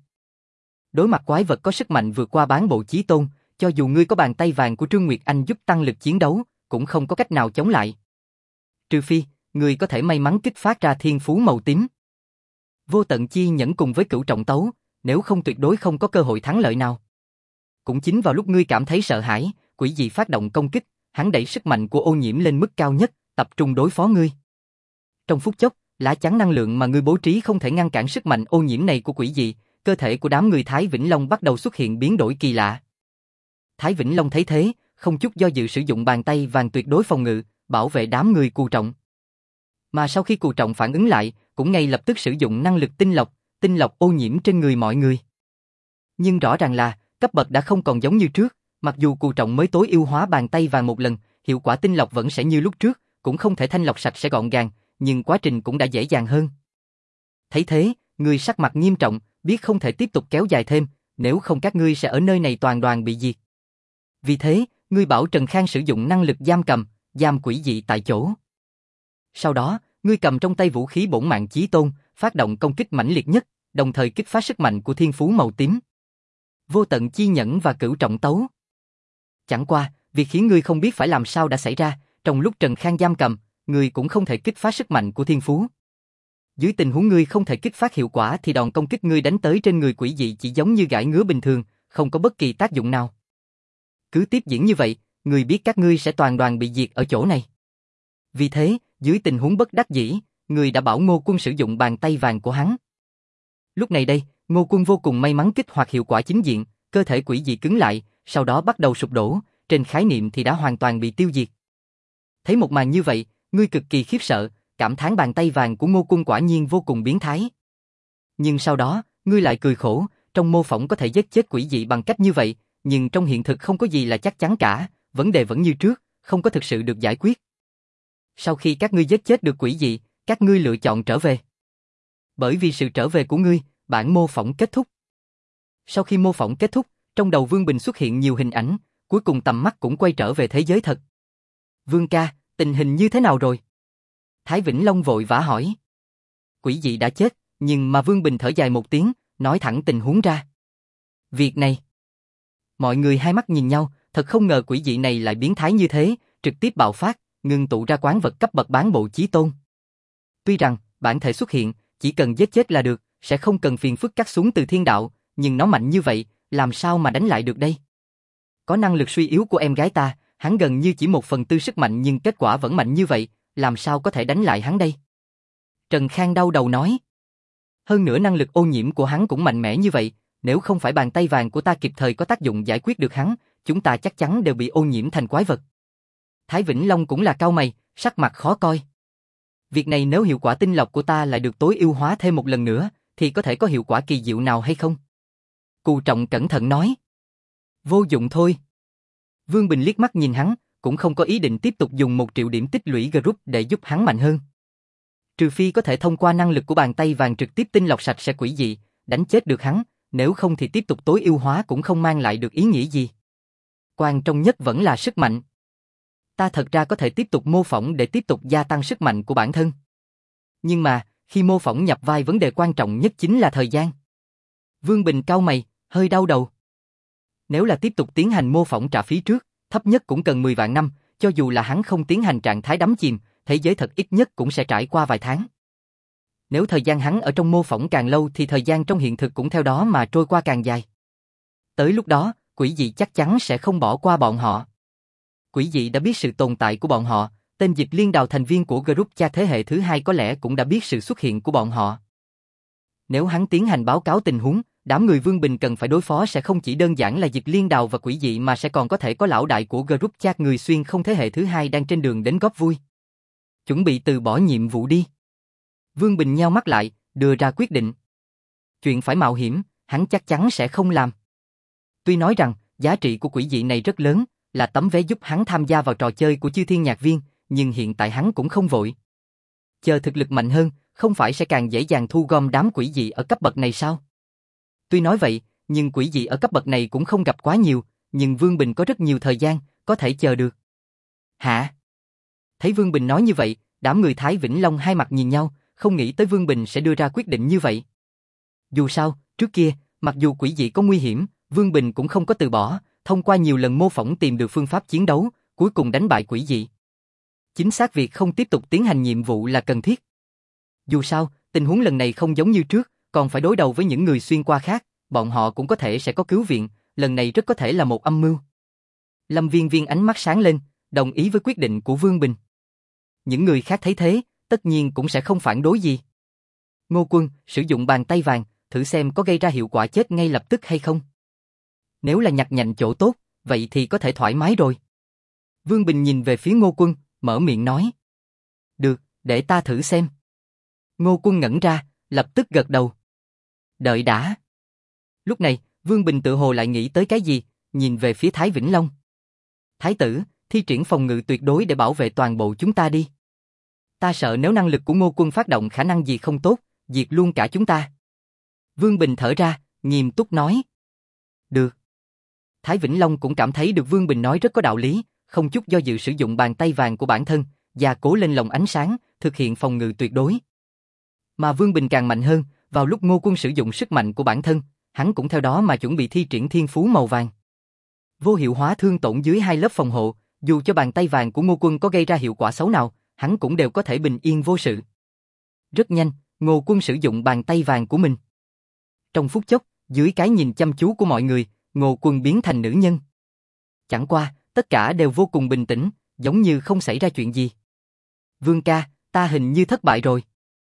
Đối mặt quái vật có sức mạnh vượt qua bán bộ chí tôn, cho dù ngươi có bàn tay vàng của Trương Nguyệt Anh giúp tăng lực chiến đấu, cũng không có cách nào chống lại. Trừ phi, ngươi có thể may mắn kích phát ra thiên phú màu tím. Vô tận chi nhẫn cùng với Cửu Trọng Tấu, nếu không tuyệt đối không có cơ hội thắng lợi nào. cũng chính vào lúc ngươi cảm thấy sợ hãi, quỷ dị phát động công kích, hắn đẩy sức mạnh của ô nhiễm lên mức cao nhất, tập trung đối phó ngươi. Trong phút chốc, lá chắn năng lượng mà ngươi bố trí không thể ngăn cản sức mạnh ô nhiễm này của quỷ dị, cơ thể của đám người Thái Vĩnh Long bắt đầu xuất hiện biến đổi kỳ lạ. Thái Vĩnh Long thấy thế, không chút do dự sử dụng bàn tay vàng tuyệt đối phòng ngự, bảo vệ đám người Cù Trọng. Mà sau khi Cù Trọng phản ứng lại, cũng ngay lập tức sử dụng năng lực tinh lọc, tinh lọc ô nhiễm trên người mọi người. Nhưng rõ ràng là, cấp bậc đã không còn giống như trước, mặc dù Cù Trọng mới tối ưu hóa bàn tay vàng một lần, hiệu quả tinh lọc vẫn sẽ như lúc trước, cũng không thể thanh lọc sạch sẽ gọn gàng, nhưng quá trình cũng đã dễ dàng hơn. Thấy thế, người sắc mặt nghiêm trọng, biết không thể tiếp tục kéo dài thêm, nếu không các ngươi sẽ ở nơi này toàn đoàn bị diệt. Vì thế, ngươi bảo Trần Khang sử dụng năng lực giam cầm, giam quỷ dị tại chỗ. Sau đó, ngươi cầm trong tay vũ khí bổn mạng chí tôn, phát động công kích mãnh liệt nhất, đồng thời kích phát sức mạnh của thiên phú màu tím. Vô tận chi nhẫn và cửu trọng tấu. Chẳng qua, việc khiến ngươi không biết phải làm sao đã xảy ra, trong lúc Trần Khang giam cầm, ngươi cũng không thể kích phát sức mạnh của thiên phú. Dưới tình huống ngươi không thể kích phát hiệu quả thì đòn công kích ngươi đánh tới trên người quỷ dị chỉ giống như gãi ngứa bình thường, không có bất kỳ tác dụng nào. Cứ tiếp diễn như vậy, ngươi biết các ngươi sẽ toàn đoàn bị diệt ở chỗ này. Vì thế, dưới tình huống bất đắc dĩ, ngươi đã bảo Ngô Quân sử dụng bàn tay vàng của hắn. Lúc này đây, Ngô Quân vô cùng may mắn kích hoạt hiệu quả chính diện, cơ thể quỷ dị cứng lại, sau đó bắt đầu sụp đổ, trên khái niệm thì đã hoàn toàn bị tiêu diệt. Thấy một màn như vậy, ngươi cực kỳ khiếp sợ, cảm thán bàn tay vàng của Ngô Quân quả nhiên vô cùng biến thái. Nhưng sau đó, ngươi lại cười khổ, trong mô phỏng có thể giết chết quỷ dị bằng cách như vậy, nhưng trong hiện thực không có gì là chắc chắn cả, vấn đề vẫn như trước, không có thực sự được giải quyết. Sau khi các ngươi giết chết được quỷ dị, các ngươi lựa chọn trở về. Bởi vì sự trở về của ngươi, bản mô phỏng kết thúc. Sau khi mô phỏng kết thúc, trong đầu Vương Bình xuất hiện nhiều hình ảnh, cuối cùng tầm mắt cũng quay trở về thế giới thật. Vương ca, tình hình như thế nào rồi? Thái Vĩnh Long vội vã hỏi. Quỷ dị đã chết, nhưng mà Vương Bình thở dài một tiếng, nói thẳng tình huống ra. Việc này. Mọi người hai mắt nhìn nhau, thật không ngờ quỷ dị này lại biến thái như thế, trực tiếp bạo phát, ngưng tụ ra quán vật cấp bậc bán bộ chí tôn. Tuy rằng, bản thể xuất hiện, chỉ cần giết chết là được, sẽ không cần phiền phức cắt xuống từ thiên đạo, nhưng nó mạnh như vậy, làm sao mà đánh lại được đây? Có năng lực suy yếu của em gái ta, hắn gần như chỉ một phần tư sức mạnh nhưng kết quả vẫn mạnh như vậy, làm sao có thể đánh lại hắn đây? Trần Khang đau đầu nói. Hơn nữa năng lực ô nhiễm của hắn cũng mạnh mẽ như vậy, nếu không phải bàn tay vàng của ta kịp thời có tác dụng giải quyết được hắn, chúng ta chắc chắn đều bị ô nhiễm thành quái vật. Thái Vĩnh Long cũng là cau mày, sắc mặt khó coi. Việc này nếu hiệu quả tinh lọc của ta lại được tối ưu hóa thêm một lần nữa, thì có thể có hiệu quả kỳ diệu nào hay không? Cù Trọng cẩn thận nói. Vô dụng thôi. Vương Bình liếc mắt nhìn hắn, cũng không có ý định tiếp tục dùng một triệu điểm tích lũy group để giúp hắn mạnh hơn. Trừ phi có thể thông qua năng lực của bàn tay vàng trực tiếp tinh lọc sạch sẽ quỷ dị, đánh chết được hắn, nếu không thì tiếp tục tối ưu hóa cũng không mang lại được ý nghĩa gì. Quan trọng nhất vẫn là sức mạnh. Ta thật ra có thể tiếp tục mô phỏng để tiếp tục gia tăng sức mạnh của bản thân. Nhưng mà, khi mô phỏng nhập vai vấn đề quan trọng nhất chính là thời gian. Vương Bình cau mày, hơi đau đầu. Nếu là tiếp tục tiến hành mô phỏng trả phí trước, thấp nhất cũng cần mười vạn năm, cho dù là hắn không tiến hành trạng thái đắm chìm, thế giới thật ít nhất cũng sẽ trải qua vài tháng. Nếu thời gian hắn ở trong mô phỏng càng lâu thì thời gian trong hiện thực cũng theo đó mà trôi qua càng dài. Tới lúc đó, quỷ dị chắc chắn sẽ không bỏ qua bọn họ. Quỷ dị đã biết sự tồn tại của bọn họ, tên Dịch Liên Đào thành viên của group cha thế hệ thứ hai có lẽ cũng đã biết sự xuất hiện của bọn họ. Nếu hắn tiến hành báo cáo tình huống, đám người Vương Bình cần phải đối phó sẽ không chỉ đơn giản là Dịch Liên Đào và quỷ dị mà sẽ còn có thể có lão đại của group chat người xuyên không thế hệ thứ hai đang trên đường đến góp vui. Chuẩn bị từ bỏ nhiệm vụ đi. Vương Bình nheo mắt lại, đưa ra quyết định. Chuyện phải mạo hiểm, hắn chắc chắn sẽ không làm. Tuy nói rằng, giá trị của quỷ dị này rất lớn, là tấm vé giúp hắn tham gia vào trò chơi của Chư Thiên Nhạc Viên, nhưng hiện tại hắn cũng không vội. Chờ thực lực mạnh hơn, không phải sẽ càng dễ dàng thu gom đám quỷ dị ở cấp bậc này sao? Tuy nói vậy, nhưng quỷ dị ở cấp bậc này cũng không gặp quá nhiều, nhưng Vương Bình có rất nhiều thời gian, có thể chờ được. Hả? Thấy Vương Bình nói như vậy, đám người Thái Vĩnh Long hai mặt nhìn nhau, không nghĩ tới Vương Bình sẽ đưa ra quyết định như vậy. Dù sao, trước kia, mặc dù quỷ dị có nguy hiểm, Vương Bình cũng không có từ bỏ, thông qua nhiều lần mô phỏng tìm được phương pháp chiến đấu, cuối cùng đánh bại quỷ dị. Chính xác việc không tiếp tục tiến hành nhiệm vụ là cần thiết. Dù sao, tình huống lần này không giống như trước, còn phải đối đầu với những người xuyên qua khác, bọn họ cũng có thể sẽ có cứu viện, lần này rất có thể là một âm mưu. Lâm Viên Viên ánh mắt sáng lên, đồng ý với quyết định của Vương Bình. Những người khác thấy thế, tất nhiên cũng sẽ không phản đối gì. Ngô Quân, sử dụng bàn tay vàng, thử xem có gây ra hiệu quả chết ngay lập tức hay không. Nếu là nhặt nhạnh chỗ tốt, vậy thì có thể thoải mái rồi. Vương Bình nhìn về phía Ngô Quân, mở miệng nói. Được, để ta thử xem. Ngô Quân ngẩn ra, lập tức gật đầu. Đợi đã. Lúc này, Vương Bình tự hồ lại nghĩ tới cái gì, nhìn về phía Thái Vĩnh Long. Thái tử, thi triển phòng ngự tuyệt đối để bảo vệ toàn bộ chúng ta đi. Ta sợ nếu năng lực của Ngô Quân phát động khả năng gì không tốt, diệt luôn cả chúng ta. Vương Bình thở ra, nghiêm túc nói. Được. Thái Vĩnh Long cũng cảm thấy được Vương Bình nói rất có đạo lý, không chút do dự sử dụng bàn tay vàng của bản thân, gia cố lên lồng ánh sáng, thực hiện phòng ngự tuyệt đối. Mà Vương Bình càng mạnh hơn, vào lúc Ngô Quân sử dụng sức mạnh của bản thân, hắn cũng theo đó mà chuẩn bị thi triển thiên phú màu vàng. Vô hiệu hóa thương tổn dưới hai lớp phòng hộ, dù cho bàn tay vàng của Ngô Quân có gây ra hiệu quả xấu nào, hắn cũng đều có thể bình yên vô sự. Rất nhanh, Ngô Quân sử dụng bàn tay vàng của mình. Trong phút chốc, dưới cái nhìn chăm chú của mọi người, Ngô Quân biến thành nữ nhân. Chẳng qua, tất cả đều vô cùng bình tĩnh, giống như không xảy ra chuyện gì. Vương ca, ta hình như thất bại rồi.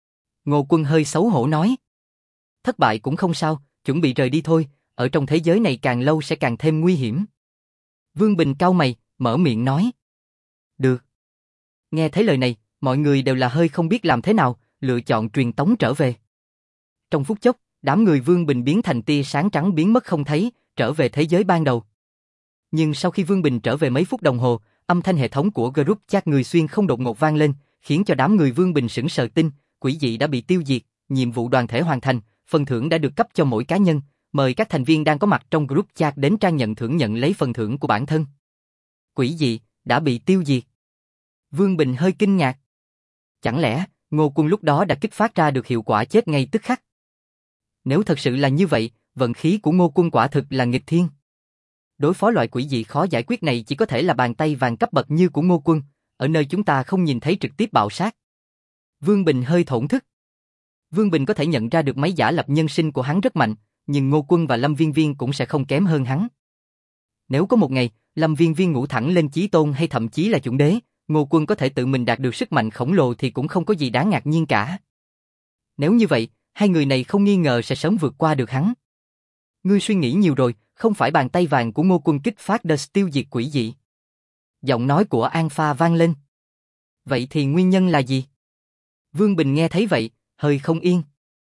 Ngô Quân hơi xấu hổ nói. Thất bại cũng không sao, chuẩn bị rời đi thôi, ở trong thế giới này càng lâu sẽ càng thêm nguy hiểm. Vương Bình cau mày, mở miệng nói. Được. Nghe thấy lời này, mọi người đều là hơi không biết làm thế nào, lựa chọn truyền tống trở về. Trong phút chốc, đám người Vương Bình biến thành tia sáng trắng biến mất không thấy, trở về thế giới ban đầu. Nhưng sau khi Vương Bình trở về mấy phút đồng hồ, âm thanh hệ thống của group chat người xuyên không đột ngột vang lên, khiến cho đám người Vương Bình sững sờ tin, quỷ dị đã bị tiêu diệt, nhiệm vụ đoàn thể hoàn thành, phần thưởng đã được cấp cho mỗi cá nhân, mời các thành viên đang có mặt trong group chat đến trang nhận thưởng nhận lấy phần thưởng của bản thân. Quỷ dị đã bị tiêu diệt. Vương Bình hơi kinh ngạc. Chẳng lẽ Ngô Quân lúc đó đã kích phát ra được hiệu quả chết ngay tức khắc? Nếu thật sự là như vậy, vận khí của Ngô Quân quả thực là nghịch thiên. Đối phó loại quỷ dị khó giải quyết này chỉ có thể là bàn tay vàng cấp bậc như của Ngô Quân, ở nơi chúng ta không nhìn thấy trực tiếp bạo sát. Vương Bình hơi thổn thức. Vương Bình có thể nhận ra được máy giả lập nhân sinh của hắn rất mạnh, nhưng Ngô Quân và Lâm Viên Viên cũng sẽ không kém hơn hắn. Nếu có một ngày, Lâm Viên Viên ngủ thẳng lên chí tôn hay thậm chí là chuẩn đế, Ngô Quân có thể tự mình đạt được sức mạnh khổng lồ thì cũng không có gì đáng ngạc nhiên cả. Nếu như vậy, hai người này không nghi ngờ sẽ sớm vượt qua được hắn. Ngươi suy nghĩ nhiều rồi, không phải bàn tay vàng của Ngô Quân kích phát đợt tiêu diệt quỷ dị. Giọng nói của An Pha vang lên. Vậy thì nguyên nhân là gì? Vương Bình nghe thấy vậy, hơi không yên.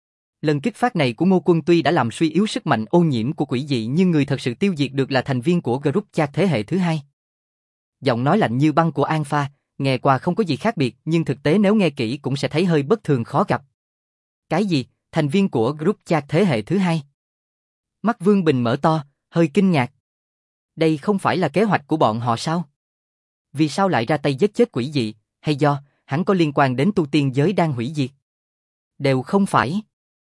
Lần kích phát này của Ngô Quân tuy đã làm suy yếu sức mạnh ô nhiễm của quỷ dị nhưng người thật sự tiêu diệt được là thành viên của group chat thế hệ thứ hai. Giọng nói lạnh như băng của An Pha, nghe qua không có gì khác biệt nhưng thực tế nếu nghe kỹ cũng sẽ thấy hơi bất thường khó gặp. Cái gì? Thành viên của group chat thế hệ thứ hai? Mắt Vương Bình mở to, hơi kinh ngạc. Đây không phải là kế hoạch của bọn họ sao? Vì sao lại ra tay giết chết quỷ dị, hay do hắn có liên quan đến tu tiên giới đang hủy diệt? Đều không phải.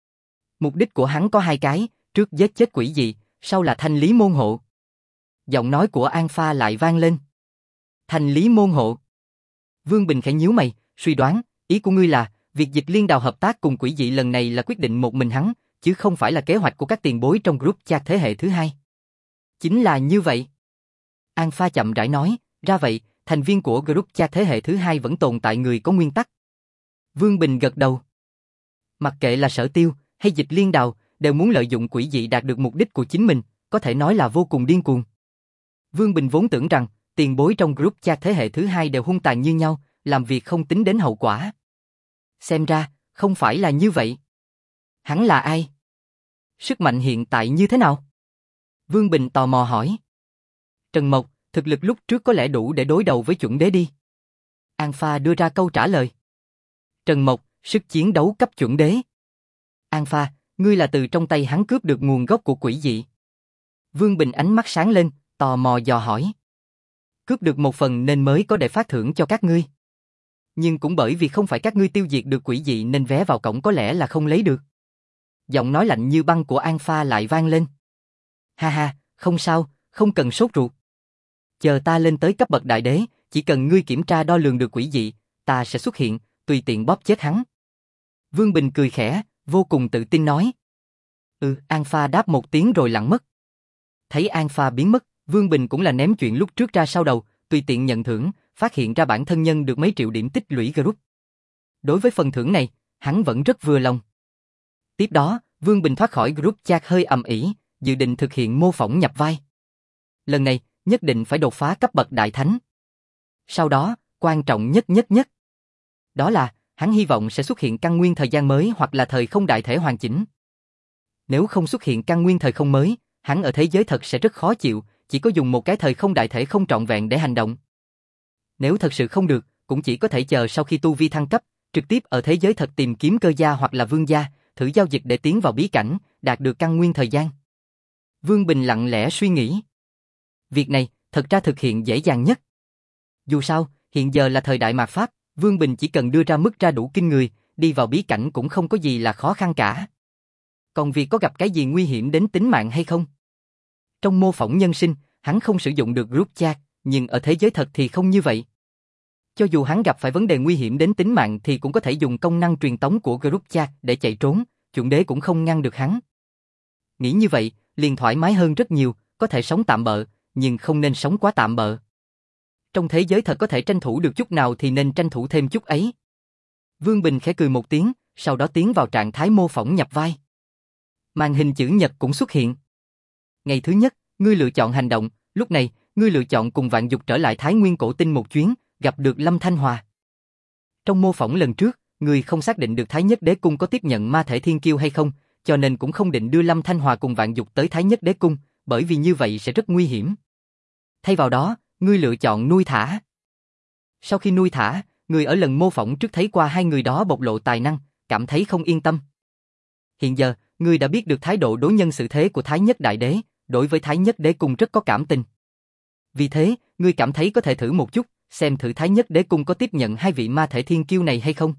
Mục đích của hắn có hai cái, trước giết chết quỷ dị, sau là thanh lý môn hộ. Giọng nói của An Pha lại vang lên. Thanh lý môn hộ. Vương Bình khẽ nhíu mày, suy đoán, ý của ngươi là, việc Dịch Liên Đào hợp tác cùng quỷ dị lần này là quyết định một mình hắn, chứ không phải là kế hoạch của các tiền bối trong group chat thế hệ thứ hai. Chính là như vậy. An Pha chậm rãi nói, ra vậy, thành viên của group chat thế hệ thứ hai vẫn tồn tại người có nguyên tắc. Vương Bình gật đầu. Mặc kệ là Sở Tiêu hay Dịch Liên Đào, đều muốn lợi dụng quỷ dị đạt được mục đích của chính mình, có thể nói là vô cùng điên cuồng. Vương Bình vốn tưởng rằng, tiền bối trong group chat thế hệ thứ hai đều hung tàn như nhau, làm việc không tính đến hậu quả. Xem ra, không phải là như vậy. Hắn là ai? Sức mạnh hiện tại như thế nào? Vương Bình tò mò hỏi. Trần Mộc, thực lực lúc trước có lẽ đủ để đối đầu với chuẩn đế đi. An Pha đưa ra câu trả lời. Trần Mộc, sức chiến đấu cấp chuẩn đế. An Pha, ngươi là từ trong tay hắn cướp được nguồn gốc của quỷ dị. Vương Bình ánh mắt sáng lên, tò mò dò hỏi. Cướp được một phần nên mới có để phát thưởng cho các ngươi. Nhưng cũng bởi vì không phải các ngươi tiêu diệt được quỷ dị nên vé vào cổng có lẽ là không lấy được. Giọng nói lạnh như băng của An Pha lại vang lên. Ha ha, không sao, không cần sốt ruột. Chờ ta lên tới cấp bậc đại đế, chỉ cần ngươi kiểm tra đo lường được quỷ dị, ta sẽ xuất hiện, tùy tiện bóp chết hắn. Vương Bình cười khẽ, vô cùng tự tin nói. Ừ, An Pha đáp một tiếng rồi lặng mất. Thấy Alpha biến mất, Vương Bình cũng là ném chuyện lúc trước ra sau đầu, tùy tiện nhận thưởng, phát hiện ra bản thân nhân được mấy triệu điểm tích lũy group. Đối với phần thưởng này, hắn vẫn rất vừa lòng. Tiếp đó, Vương Bình thoát khỏi group chat hơi ầm ĩ, dự định thực hiện mô phỏng nhập vai. Lần này, nhất định phải đột phá cấp bậc đại thánh. Sau đó, quan trọng nhất nhất nhất. Đó là, hắn hy vọng sẽ xuất hiện căn nguyên thời gian mới hoặc là thời không đại thể hoàn chỉnh. Nếu không xuất hiện căn nguyên thời không mới, hắn ở thế giới thật sẽ rất khó chịu, chỉ có dùng một cái thời không đại thể không trọn vẹn để hành động. Nếu thật sự không được, cũng chỉ có thể chờ sau khi tu vi thăng cấp, trực tiếp ở thế giới thật tìm kiếm cơ gia hoặc là vương gia, thử giao dịch để tiến vào bí cảnh, đạt được căn nguyên thời gian. Vương Bình lặng lẽ suy nghĩ. Việc này, thật ra thực hiện dễ dàng nhất. Dù sao, hiện giờ là thời đại mạt Pháp, Vương Bình chỉ cần đưa ra mức ra đủ kinh người, đi vào bí cảnh cũng không có gì là khó khăn cả. Còn việc có gặp cái gì nguy hiểm đến tính mạng hay không? Trong mô phỏng nhân sinh, hắn không sử dụng được group chat, nhưng ở thế giới thật thì không như vậy. Cho dù hắn gặp phải vấn đề nguy hiểm đến tính mạng thì cũng có thể dùng công năng truyền tống của group chat để chạy trốn, chuẩn đế cũng không ngăn được hắn. Nghĩ như vậy, liền thoải mái hơn rất nhiều, có thể sống tạm bợ, nhưng không nên sống quá tạm bợ. Trong thế giới thật có thể tranh thủ được chút nào thì nên tranh thủ thêm chút ấy. Vương Bình khẽ cười một tiếng, sau đó tiến vào trạng thái mô phỏng nhập vai. Màn hình chữ nhật cũng xuất hiện. Ngày thứ nhất, ngươi lựa chọn hành động, lúc này, ngươi lựa chọn cùng Vạn Dục trở lại Thái Nguyên Cổ Tinh một chuyến, gặp được Lâm Thanh Hòa. Trong mô phỏng lần trước, ngươi không xác định được Thái Nhất Đế Cung có tiếp nhận ma thể thiên kiêu hay không, cho nên cũng không định đưa Lâm Thanh Hòa cùng Vạn Dục tới Thái Nhất Đế Cung, bởi vì như vậy sẽ rất nguy hiểm. Thay vào đó, ngươi lựa chọn nuôi thả. Sau khi nuôi thả, ngươi ở lần mô phỏng trước thấy qua hai người đó bộc lộ tài năng, cảm thấy không yên tâm. Hiện giờ, ngươi đã biết được thái độ đối nhân xử thế của Thái Nhất Đại Đế, đối với Thái Nhất Đế Cung rất có cảm tình. Vì thế, ngươi cảm thấy có thể thử một chút, xem thử Thái Nhất Đế Cung có tiếp nhận hai vị ma thể thiên kiêu này hay không.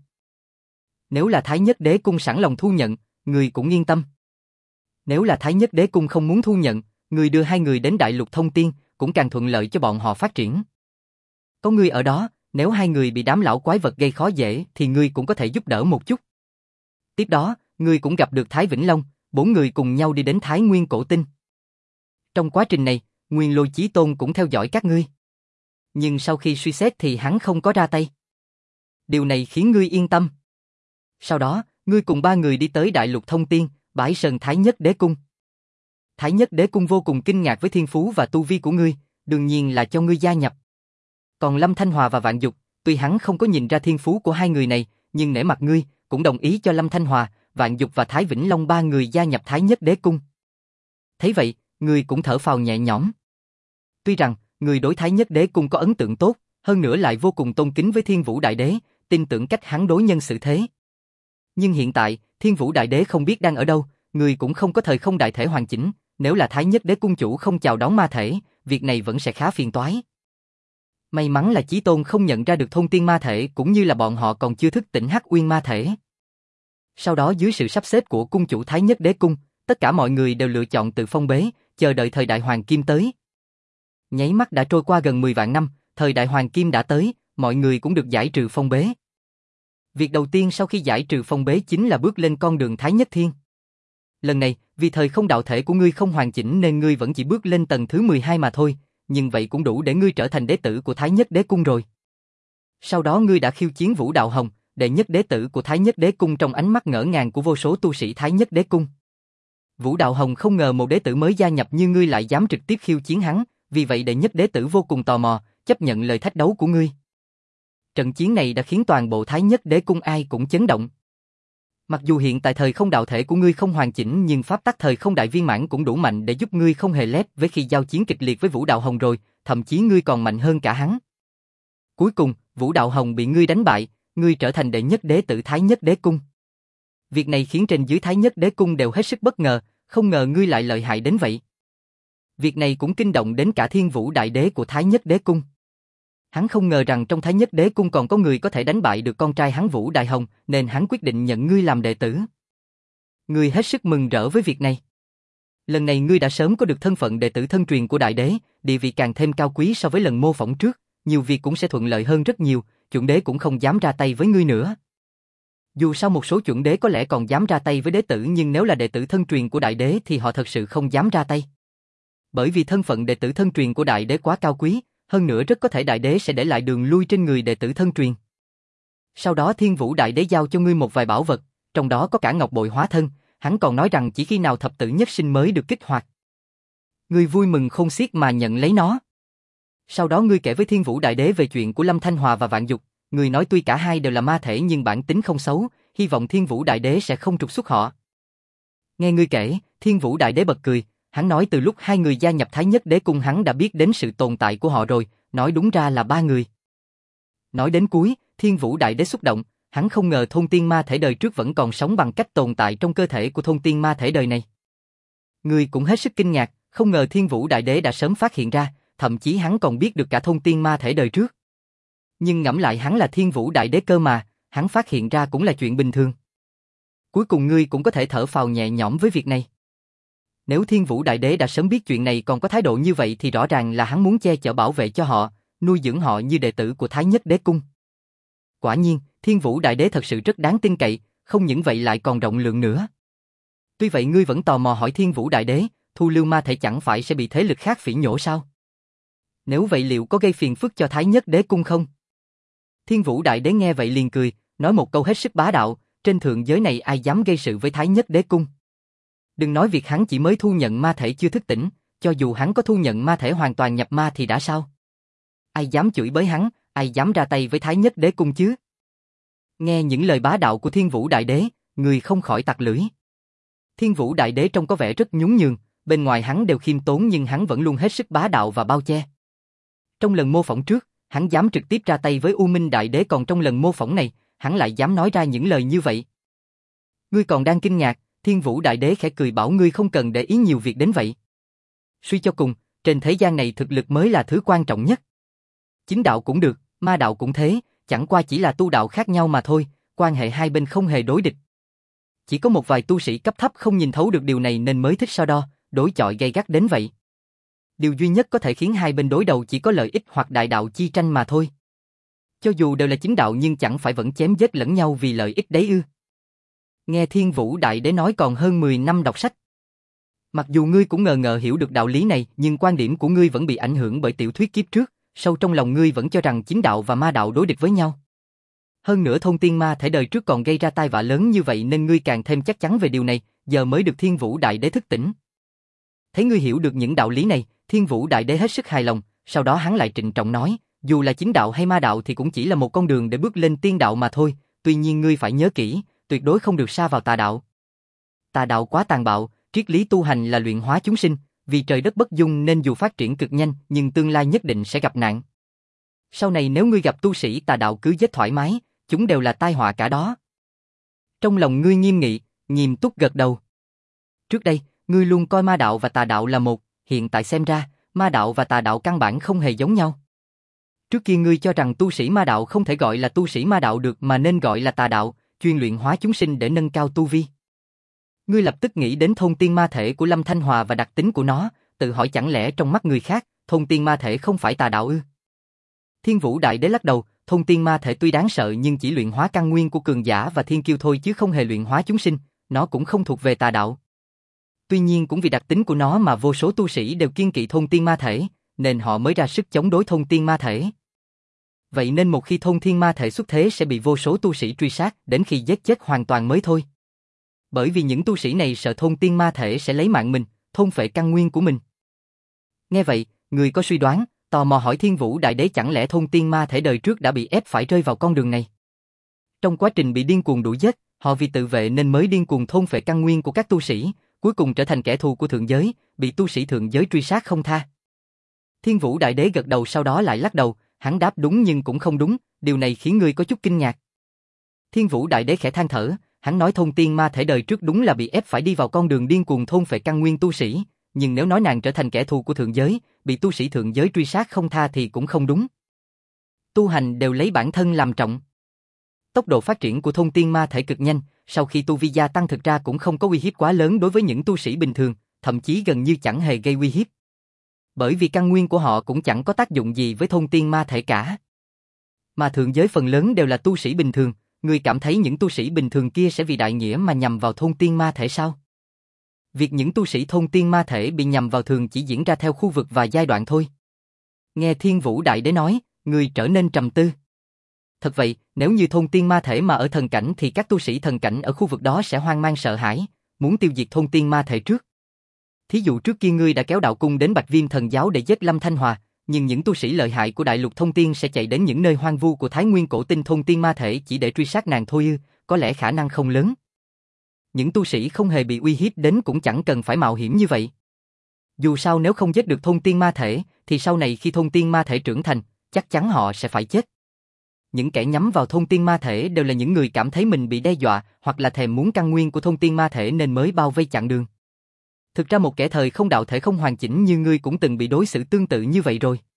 Nếu là Thái Nhất Đế Cung sẵn lòng thu nhận, ngươi cũng yên tâm. Nếu là Thái Nhất Đế Cung không muốn thu nhận, ngươi đưa hai người đến Đại Lục Thông Tiên, cũng càng thuận lợi cho bọn họ phát triển. Có ngươi ở đó, nếu hai người bị đám lão quái vật gây khó dễ thì ngươi cũng có thể giúp đỡ một chút. Tiếp đó, ngươi cũng gặp được Thái Vĩnh Long, bốn người cùng nhau đi đến Thái Nguyên Cổ Tinh. Trong quá trình này, Nguyên Lôi Chí Tôn cũng theo dõi các ngươi. Nhưng sau khi suy xét thì hắn không có ra tay. Điều này khiến ngươi yên tâm. Sau đó, ngươi cùng ba người đi tới Đại Lục Thông Tiên, bãi sân Thái Nhất Đế Cung. Thái Nhất Đế Cung vô cùng kinh ngạc với thiên phú và tu vi của ngươi, đương nhiên là cho ngươi gia nhập. Còn Lâm Thanh Hòa và Vạn Dục, tuy hắn không có nhìn ra thiên phú của hai người này, nhưng nể mặt ngươi, cũng đồng ý cho Lâm Thanh Hòa, Vạn Dục và Thái Vĩnh Long ba người gia nhập Thái Nhất Đế Cung. Thấy vậy, ngươi cũng thở phào nhẹ nhõm. Tuy rằng, ngươi đối Thái Nhất Đế Cung có ấn tượng tốt, hơn nữa lại vô cùng tôn kính với Thiên Vũ Đại Đế, tin tưởng cách hắn đối nhân xử thế. Nhưng hiện tại, Thiên Vũ Đại Đế không biết đang ở đâu, ngươi cũng không có thời không đại thể hoàn chỉnh, nếu là Thái Nhất Đế Cung chủ không chào đón ma thể, việc này vẫn sẽ khá phiền toái. May mắn là Chí Tôn không nhận ra được Thôn Tiên ma thể cũng như là bọn họ còn chưa thức tỉnh Hắc Uyên ma thể. Sau đó dưới sự sắp xếp của cung chủ Thái Nhất Đế Cung, tất cả mọi người đều lựa chọn tự phong bế, chờ đợi thời đại Hoàng Kim tới. Nháy mắt đã trôi qua gần mười vạn năm, thời đại Hoàng Kim đã tới, mọi người cũng được giải trừ phong bế. Việc đầu tiên sau khi giải trừ phong bế chính là bước lên con đường Thái Nhất Thiên. Lần này, vì thời không đạo thể của ngươi không hoàn chỉnh nên ngươi vẫn chỉ bước lên tầng thứ mười hai mà thôi, nhưng vậy cũng đủ để ngươi trở thành đế tử của Thái Nhất Đế Cung rồi. Sau đó ngươi đã khiêu chiến Vũ Đạo Hồng, đệ nhất đế tử của Thái Nhất Đế Cung trong ánh mắt ngỡ ngàng của vô số tu sĩ Thái Nhất Đế Cung. Vũ Đạo Hồng không ngờ một đế tử mới gia nhập như ngươi lại dám trực tiếp khiêu chiến hắn, vì vậy đệ nhất đế tử vô cùng tò mò, chấp nhận lời thách đấu của ngươi. Trận chiến này đã khiến toàn bộ Thái Nhất Đế Cung ai cũng chấn động. Mặc dù hiện tại thời không đạo thể của ngươi không hoàn chỉnh nhưng pháp tắc thời không đại viên mãn cũng đủ mạnh để giúp ngươi không hề lép với khi giao chiến kịch liệt với Vũ Đạo Hồng rồi, thậm chí ngươi còn mạnh hơn cả hắn. Cuối cùng, Vũ Đạo Hồng bị ngươi đánh bại, ngươi trở thành đệ nhất đế tử Thái Nhất Đế Cung. Việc này khiến trên dưới Thái Nhất Đế Cung đều hết sức bất ngờ, không ngờ ngươi lại lợi hại đến vậy. Việc này cũng kinh động đến cả Thiên Vũ Đại Đế của Thái Nhất Đế Cung. Hắn không ngờ rằng trong Thái Nhất Đế Cung còn có người có thể đánh bại được con trai hắn Vũ Đại Hồng, nên hắn quyết định nhận ngươi làm đệ tử. Ngươi hết sức mừng rỡ với việc này. Lần này ngươi đã sớm có được thân phận đệ tử thân truyền của Đại Đế, địa vị càng thêm cao quý so với lần mô phỏng trước, nhiều việc cũng sẽ thuận lợi hơn rất nhiều, chuẩn đế cũng không dám ra tay với ngươi nữa. Dù sao một số chuẩn đế có lẽ còn dám ra tay với đế tử nhưng nếu là đệ tử thân truyền của Đại Đế thì họ thật sự không dám ra tay. Bởi vì thân phận đệ tử thân truyền của đại đế quá cao quý, hơn nữa rất có thể đại đế sẽ để lại đường lui trên người đệ tử thân truyền. Sau đó Thiên Vũ đại đế giao cho ngươi một vài bảo vật, trong đó có cả ngọc bội hóa thân, hắn còn nói rằng chỉ khi nào thập tử nhất sinh mới được kích hoạt. Ngươi vui mừng khôn xiết mà nhận lấy nó. Sau đó ngươi kể với Thiên Vũ đại đế về chuyện của Lâm Thanh Hòa và Vạn Dục, ngươi nói tuy cả hai đều là ma thể nhưng bản tính không xấu, hy vọng Thiên Vũ đại đế sẽ không trục xuất họ. Nghe ngươi kể, Thiên Vũ đại đế bật cười, hắn nói từ lúc hai người gia nhập Thái Nhất Đế Cung hắn đã biết đến sự tồn tại của họ rồi, nói đúng ra là ba người. Nói đến cuối, Thiên Vũ đại đế xúc động, hắn không ngờ thôn tiên ma thể đời trước vẫn còn sống bằng cách tồn tại trong cơ thể của thôn tiên ma thể đời này. Ngươi cũng hết sức kinh ngạc, không ngờ Thiên Vũ đại đế đã sớm phát hiện ra, thậm chí hắn còn biết được cả thôn tiên ma thể đời trước. Nhưng ngẫm lại hắn là Thiên Vũ đại đế cơ mà, hắn phát hiện ra cũng là chuyện bình thường. Cuối cùng ngươi cũng có thể thở phào nhẹ nhõm với việc này. Nếu Thiên Vũ đại đế đã sớm biết chuyện này còn có thái độ như vậy thì rõ ràng là hắn muốn che chở bảo vệ cho họ, nuôi dưỡng họ như đệ tử của Thái Nhất Đế Cung. Quả nhiên, Thiên Vũ đại đế thật sự rất đáng tin cậy, không những vậy lại còn rộng lượng nữa. Tuy vậy ngươi vẫn tò mò hỏi Thiên Vũ đại đế, thu lưu ma thể chẳng phải sẽ bị thế lực khác phỉ nhổ sao? Nếu vậy liệu có gây phiền phức cho Thái Nhất Đế Cung không? Thiên Vũ đại đế nghe vậy liền cười, nói một câu hết sức bá đạo, trên thượng giới này ai dám gây sự với Thái Nhất Đế Cung. Đừng nói việc hắn chỉ mới thu nhận ma thể chưa thức tỉnh, cho dù hắn có thu nhận ma thể hoàn toàn nhập ma thì đã sao? Ai dám chửi bới hắn, ai dám ra tay với Thái Nhất Đế Cung chứ? Nghe những lời bá đạo của Thiên Vũ đại đế, người không khỏi tặc lưỡi. Thiên Vũ đại đế trông có vẻ rất nhún nhường, bên ngoài hắn đều khiêm tốn nhưng hắn vẫn luôn hết sức bá đạo và bao che. Trong lần mô phỏng trước, hắn dám trực tiếp ra tay với U Minh đại đế, còn trong lần mô phỏng này, hắn lại dám nói ra những lời như vậy. Ngươi còn đang kinh ngạc, Thiên Vũ đại đế khẽ cười bảo ngươi không cần để ý nhiều việc đến vậy. Suy cho cùng, trên thế gian này thực lực mới là thứ quan trọng nhất. Chính đạo cũng được, ma đạo cũng thế, chẳng qua chỉ là tu đạo khác nhau mà thôi, quan hệ hai bên không hề đối địch. Chỉ có một vài tu sĩ cấp thấp không nhìn thấu được điều này nên mới thích so đo, đối chọi gay gắt đến vậy. Điều duy nhất có thể khiến hai bên đối đầu chỉ có lợi ích hoặc đại đạo chi tranh mà thôi. Cho dù đều là chính đạo nhưng chẳng phải vẫn chém giết lẫn nhau vì lợi ích đấy ư? Nghe Thiên Vũ đại đế nói còn hơn mười năm đọc sách. Mặc dù ngươi cũng ngờ ngợ hiểu được đạo lý này, nhưng quan điểm của ngươi vẫn bị ảnh hưởng bởi tiểu thuyết kiếp trước, sâu trong lòng ngươi vẫn cho rằng chính đạo và ma đạo đối địch với nhau. Hơn nữa thôn tiên ma thể đời trước còn gây ra tai vạ lớn như vậy nên ngươi càng thêm chắc chắn về điều này, giờ mới được Thiên Vũ đại đế thức tỉnh. Thấy ngươi hiểu được những đạo lý này, Thiên Vũ đại đế hết sức hài lòng, sau đó hắn lại trịnh trọng nói, dù là chính đạo hay ma đạo thì cũng chỉ là một con đường để bước lên tiên đạo mà thôi, tuy nhiên ngươi phải nhớ kỹ, tuyệt đối không được sa vào tà đạo. Tà đạo quá tàn bạo, triết lý tu hành là luyện hóa chúng sinh, vì trời đất bất dung nên dù phát triển cực nhanh nhưng tương lai nhất định sẽ gặp nạn. Sau này nếu ngươi gặp tu sĩ tà đạo cứ giết thoải mái, chúng đều là tai họa cả đó. Trong lòng ngươi nghiêm nghị, nghiêm túc gật đầu. Trước đây, ngươi luôn coi ma đạo và tà đạo là một, hiện tại xem ra, ma đạo và tà đạo căn bản không hề giống nhau. Trước kia ngươi cho rằng tu sĩ ma đạo không thể gọi là tu sĩ ma đạo được mà nên gọi là tà đạo, chuyên luyện hóa chúng sinh để nâng cao tu vi. Ngươi lập tức nghĩ đến thôn tiên ma thể của Lâm Thanh Hòa và đặc tính của nó, tự hỏi chẳng lẽ trong mắt người khác, thôn tiên ma thể không phải tà đạo ư? Thiên Vũ đại đế lắc đầu, thôn tiên ma thể tuy đáng sợ nhưng chỉ luyện hóa căn nguyên của cường giả và thiên kiêu thôi chứ không hề luyện hóa chúng sinh, nó cũng không thuộc về tà đạo. Tuy nhiên cũng vì đặc tính của nó mà vô số tu sĩ đều kiêng kỵ thôn tiên ma thể, nên họ mới ra sức chống đối thôn tiên ma thể. Vậy nên một khi thôn thiên ma thể xuất thế sẽ bị vô số tu sĩ truy sát đến khi giết chết hoàn toàn mới thôi. Bởi vì những tu sĩ này sợ thôn tiên ma thể sẽ lấy mạng mình, thôn phệ căn nguyên của mình. Nghe vậy, người có suy đoán, tò mò hỏi Thiên Vũ đại đế chẳng lẽ thôn tiên ma thể đời trước đã bị ép phải rơi vào con đường này. Trong quá trình bị điên cuồng đuổi giết, họ vì tự vệ nên mới điên cuồng thôn phệ căn nguyên của các tu sĩ, cuối cùng trở thành kẻ thù của thượng giới, bị tu sĩ thượng giới truy sát không tha. Thiên Vũ đại đế gật đầu sau đó lại lắc đầu, hắn đáp đúng nhưng cũng không đúng, điều này khiến ngươi có chút kinh ngạc. Thiên Vũ đại đế khẽ than thở, hắn nói thôn tiên ma thể đời trước đúng là bị ép phải đi vào con đường điên cuồng thôn phệ căn nguyên tu sĩ, nhưng nếu nói nàng trở thành kẻ thù của thượng giới, bị tu sĩ thượng giới truy sát không tha thì cũng không đúng. Tu hành đều lấy bản thân làm trọng. Tốc độ phát triển của thôn tiên ma thể cực nhanh, sau khi tu vi gia tăng thực ra cũng không có uy hiếp quá lớn đối với những tu sĩ bình thường, thậm chí gần như chẳng hề gây uy hiếp. Bởi vì căn nguyên của họ cũng chẳng có tác dụng gì với thôn tiên ma thể cả. Mà thượng giới phần lớn đều là tu sĩ bình thường, người cảm thấy những tu sĩ bình thường kia sẽ vì đại nghĩa mà nhằm vào thôn tiên ma thể sao? Việc những tu sĩ thôn tiên ma thể bị nhầm vào thường chỉ diễn ra theo khu vực và giai đoạn thôi. Nghe Thiên Vũ Đại Đế nói, người trở nên trầm tư. Thật vậy, nếu như thôn tiên ma thể mà ở thần cảnh thì các tu sĩ thần cảnh ở khu vực đó sẽ hoang mang sợ hãi, muốn tiêu diệt thôn tiên ma thể trước. Thí dụ trước kia ngươi đã kéo đạo cung đến Bạch Viêm thần giáo để giết Lâm Thanh Hòa, nhưng những tu sĩ lợi hại của đại lục thông tiên sẽ chạy đến những nơi hoang vu của Thái Nguyên cổ tinh thôn tiên ma thể chỉ để truy sát nàng thôi ư, có lẽ khả năng không lớn. Những tu sĩ không hề bị uy hiếp đến cũng chẳng cần phải mạo hiểm như vậy. Dù sao nếu không giết được thôn tiên ma thể, thì sau này khi thôn tiên ma thể trưởng thành, chắc chắn họ sẽ phải chết. Những kẻ nhắm vào thôn tiên ma thể đều là những người cảm thấy mình bị đe dọa hoặc là thèm muốn căn nguyên của thôn tiên ma thể nên mới bao vây chặn đường. Thực ra một kẻ thời không đạo thể không hoàn chỉnh như ngươi cũng từng bị đối xử tương tự như vậy rồi.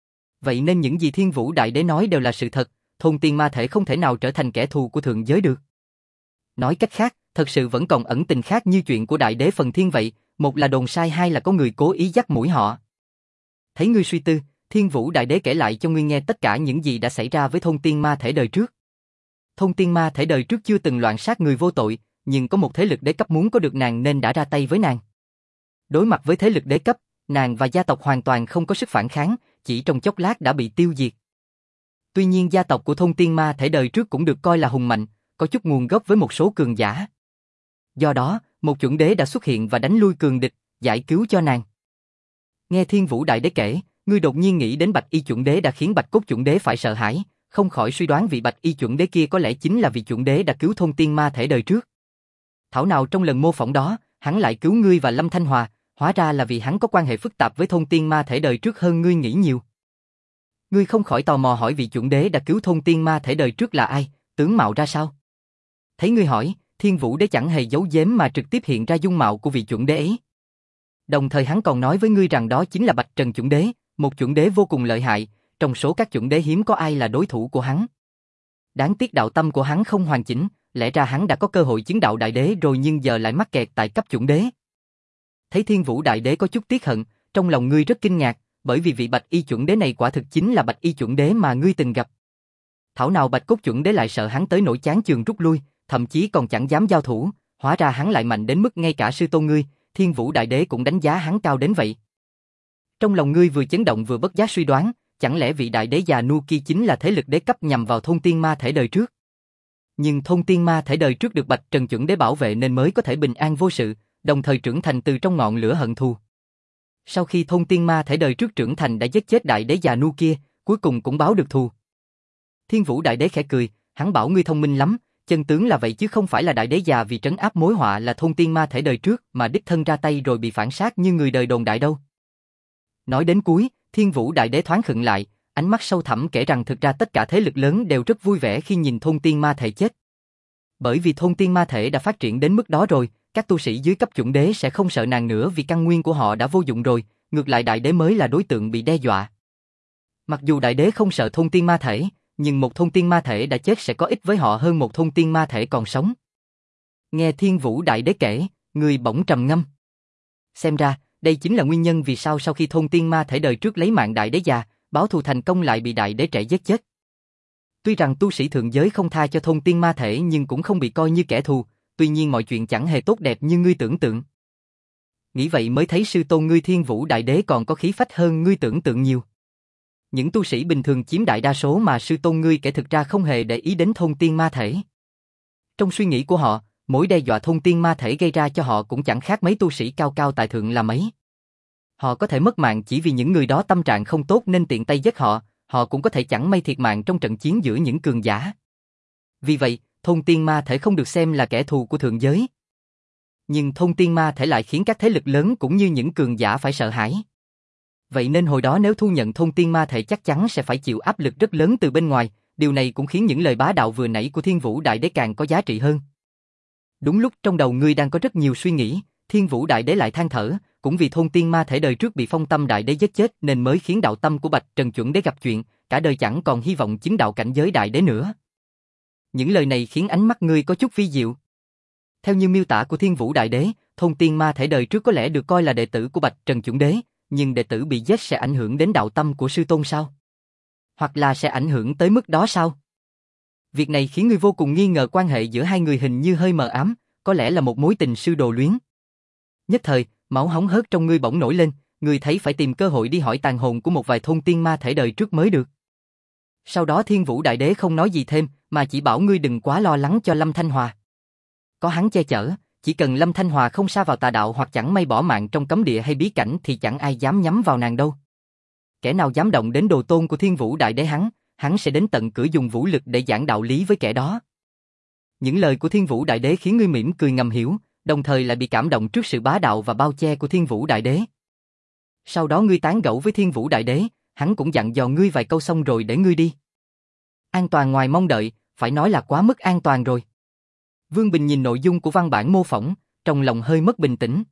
Vậy nên những gì Thiên Vũ Đại Đế nói đều là sự thật, thôn tiên ma thể không thể nào trở thành kẻ thù của thượng giới được. Nói cách khác, thật sự vẫn còn ẩn tình khác như chuyện của Đại Đế Phần Thiên vậy, một là đồn sai hai là có người cố ý dắt mũi họ. Thấy ngươi suy tư, Thiên Vũ Đại Đế kể lại cho ngươi nghe tất cả những gì đã xảy ra với thôn tiên ma thể đời trước. Thôn tiên ma thể đời trước chưa từng loạn sát người vô tội, nhưng có một thế lực đế cấp muốn có được nàng nên đã ra tay với nàng. Đối mặt với thế lực đế cấp, nàng và gia tộc hoàn toàn không có sức phản kháng, chỉ trong chốc lát đã bị tiêu diệt. Tuy nhiên gia tộc của thôn tiên ma thể đời trước cũng được coi là hùng mạnh, có chút nguồn gốc với một số cường giả. Do đó, một chuẩn đế đã xuất hiện và đánh lui cường địch, giải cứu cho nàng. Nghe Thiên Vũ Đại Đế kể, ngươi đột nhiên nghĩ đến Bạch Y chuẩn đế đã khiến Bạch Cốt chuẩn đế phải sợ hãi, không khỏi suy đoán vị Bạch Y chuẩn đế kia có lẽ chính là vị chuẩn đế đã cứu thôn tiên ma thể đời trước. Thảo nào trong lần mô phỏng đó, hắn lại cứu ngươi và Lâm Thanh Hòa, hóa ra là vì hắn có quan hệ phức tạp với thôn tiên ma thể đời trước hơn ngươi nghĩ nhiều. Ngươi không khỏi tò mò hỏi vị chuẩn đế đã cứu thôn tiên ma thể đời trước là ai, tướng mạo ra sao? Thấy ngươi hỏi, Thiên Vũ Đế chẳng hề giấu giếm mà trực tiếp hiện ra dung mạo của vị chuẩn đế ấy. Đồng thời hắn còn nói với ngươi rằng đó chính là Bạch Trần chuẩn đế, một chuẩn đế vô cùng lợi hại, trong số các chuẩn đế hiếm có ai là đối thủ của hắn. Đáng tiếc đạo tâm của hắn không hoàn chỉnh, lẽ ra hắn đã có cơ hội chứng đạo đại đế rồi nhưng giờ lại mắc kẹt tại cấp chuẩn đế. Thấy Thiên Vũ Đại Đế có chút tiếc hận, trong lòng ngươi rất kinh ngạc, bởi vì vị Bạch Y chuẩn đế này quả thực chính là Bạch Y chuẩn đế mà ngươi từng gặp. Thảo nào Bạch Cốt chuẩn đế lại sợ hắn tới nỗi chán chường rút lui, thậm chí còn chẳng dám giao thủ, hóa ra hắn lại mạnh đến mức ngay cả sư tôn ngươi, Thiên Vũ Đại Đế cũng đánh giá hắn cao đến vậy. Trong lòng ngươi vừa chấn động vừa bất giác suy đoán, chẳng lẽ vị đại đế già nua kia chính là thế lực đế cấp nhằm vào thôn tiên ma thể đời trước. Nhưng thôn tiên ma thể đời trước được Bạch Trần chuẩn đế bảo vệ nên mới có thể bình an vô sự, đồng thời trưởng thành từ trong ngọn lửa hận thù. Sau khi thôn tiên ma thể đời trước trưởng thành đã giết chết đại đế già nua kia, cuối cùng cũng báo được thù. Thiên Vũ Đại Đế khẽ cười, hắn bảo ngươi thông minh lắm, chân tướng là vậy chứ không phải là đại đế già vì trấn áp mối họa là thôn tiên ma thể đời trước mà đích thân ra tay rồi bị phản sát như người đời đồn đại đâu. Nói đến cuối, Thiên Vũ Đại Đế thoáng khựng lại, ánh mắt sâu thẳm kể rằng thực ra tất cả thế lực lớn đều rất vui vẻ khi nhìn thôn tiên ma thể chết. Bởi vì thôn tiên ma thể đã phát triển đến mức đó rồi, các tu sĩ dưới cấp chuẩn đế sẽ không sợ nàng nữa vì căn nguyên của họ đã vô dụng rồi, ngược lại đại đế mới là đối tượng bị đe dọa. Mặc dù đại đế không sợ thôn tiên ma thể, nhưng một thôn tiên ma thể đã chết sẽ có ích với họ hơn một thôn tiên ma thể còn sống. Nghe Thiên Vũ Đại Đế kể, người bỗng trầm ngâm. Xem ra, đây chính là nguyên nhân vì sao sau khi thôn tiên ma thể đời trước lấy mạng đại đế già, báo thù thành công lại bị đại đế trẻ giết chết. Tuy rằng tu sĩ thượng giới không tha cho thôn tiên ma thể nhưng cũng không bị coi như kẻ thù, tuy nhiên mọi chuyện chẳng hề tốt đẹp như ngươi tưởng tượng. Nghĩ vậy mới thấy sư tôn ngươi Thiên Vũ Đại Đế còn có khí phách hơn ngươi tưởng tượng nhiều. Những tu sĩ bình thường chiếm đại đa số mà sư tôn ngươi kể thực ra không hề để ý đến thôn tiên ma thể. Trong suy nghĩ của họ, mỗi đe dọa thôn tiên ma thể gây ra cho họ cũng chẳng khác mấy tu sĩ cao cao tại thượng là mấy. Họ có thể mất mạng chỉ vì những người đó tâm trạng không tốt nên tiện tay giết họ, họ cũng có thể chẳng may thiệt mạng trong trận chiến giữa những cường giả. Vì vậy, thôn tiên ma thể không được xem là kẻ thù của thượng giới. Nhưng thôn tiên ma thể lại khiến các thế lực lớn cũng như những cường giả phải sợ hãi. Vậy nên hồi đó nếu thu nhận thôn tiên ma thể chắc chắn sẽ phải chịu áp lực rất lớn từ bên ngoài, điều này cũng khiến những lời bá đạo vừa nãy của Thiên Vũ Đại Đế càng có giá trị hơn. Đúng lúc trong đầu ngươi đang có rất nhiều suy nghĩ, Thiên Vũ Đại Đế lại than thở, cũng vì thôn tiên ma thể đời trước bị Phong Tâm Đại Đế giết chết nên mới khiến đạo tâm của Bạch Trần chuẩn đế gặp chuyện, cả đời chẳng còn hy vọng chứng đạo cảnh giới đại đế nữa. Những lời này khiến ánh mắt ngươi có chút vi diệu. Theo như miêu tả của Thiên Vũ Đại Đế, thôn tiên ma thể đời trước có lẽ được coi là đệ tử của Bạch Trần chuẩn đế, nhưng đệ tử bị giết sẽ ảnh hưởng đến đạo tâm của sư tôn sao? Hoặc là sẽ ảnh hưởng tới mức đó sao? Việc này khiến ngươi vô cùng nghi ngờ quan hệ giữa hai người hình như hơi mờ ám, có lẽ là một mối tình sư đồ luyến. Nhất thời, máu hóng hớt trong ngươi bỗng nổi lên, ngươi thấy phải tìm cơ hội đi hỏi tàn hồn của một vài thôn tiên ma thể đời trước mới được. Sau đó Thiên Vũ Đại Đế không nói gì thêm, mà chỉ bảo ngươi đừng quá lo lắng cho Lâm Thanh Hòa. Có hắn che chở, chỉ cần Lâm Thanh Hòa không sa vào tà đạo hoặc chẳng may bỏ mạng trong cấm địa hay bí cảnh thì chẳng ai dám nhắm vào nàng đâu. Kẻ nào dám động đến đồ tôn của Thiên Vũ Đại Đế hắn, hắn sẽ đến tận cửa dùng vũ lực để giảng đạo lý với kẻ đó. Những lời của Thiên Vũ Đại Đế khiến ngươi mỉm cười ngầm hiểu, đồng thời lại bị cảm động trước sự bá đạo và bao che của Thiên Vũ Đại Đế. Sau đó ngươi tán gẫu với Thiên Vũ Đại Đế, hắn cũng dặn dò ngươi vài câu xong rồi để ngươi đi. An toàn ngoài mong đợi, phải nói là quá mức an toàn rồi. Vương Bình nhìn nội dung của văn bản mô phỏng, trong lòng hơi mất bình tĩnh.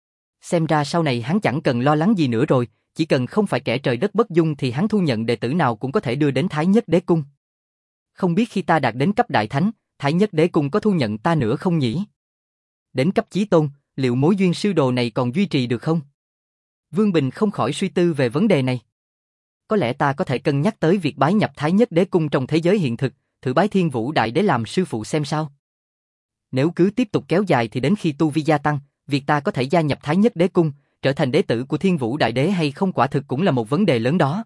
Xem ra sau này hắn chẳng cần lo lắng gì nữa rồi, chỉ cần không phải kẻ trời đất bất dung thì hắn thu nhận đệ tử nào cũng có thể đưa đến Thái Nhất Đế Cung. Không biết khi ta đạt đến cấp Đại Thánh, Thái Nhất Đế Cung có thu nhận ta nữa không nhỉ? Đến cấp Chí Tôn, liệu mối duyên sư đồ này còn duy trì được không? Vương Bình không khỏi suy tư về vấn đề này. Có lẽ ta có thể cân nhắc tới việc bái nhập Thái Nhất Đế Cung trong thế giới hiện thực, thử bái Thiên Vũ Đại Đế làm sư phụ xem sao. Nếu cứ tiếp tục kéo dài thì đến khi tu vi gia tăng, việc ta có thể gia nhập Thái Nhất Đế Cung, trở thành đế tử của Thiên Vũ Đại Đế hay không quả thực cũng là một vấn đề lớn đó.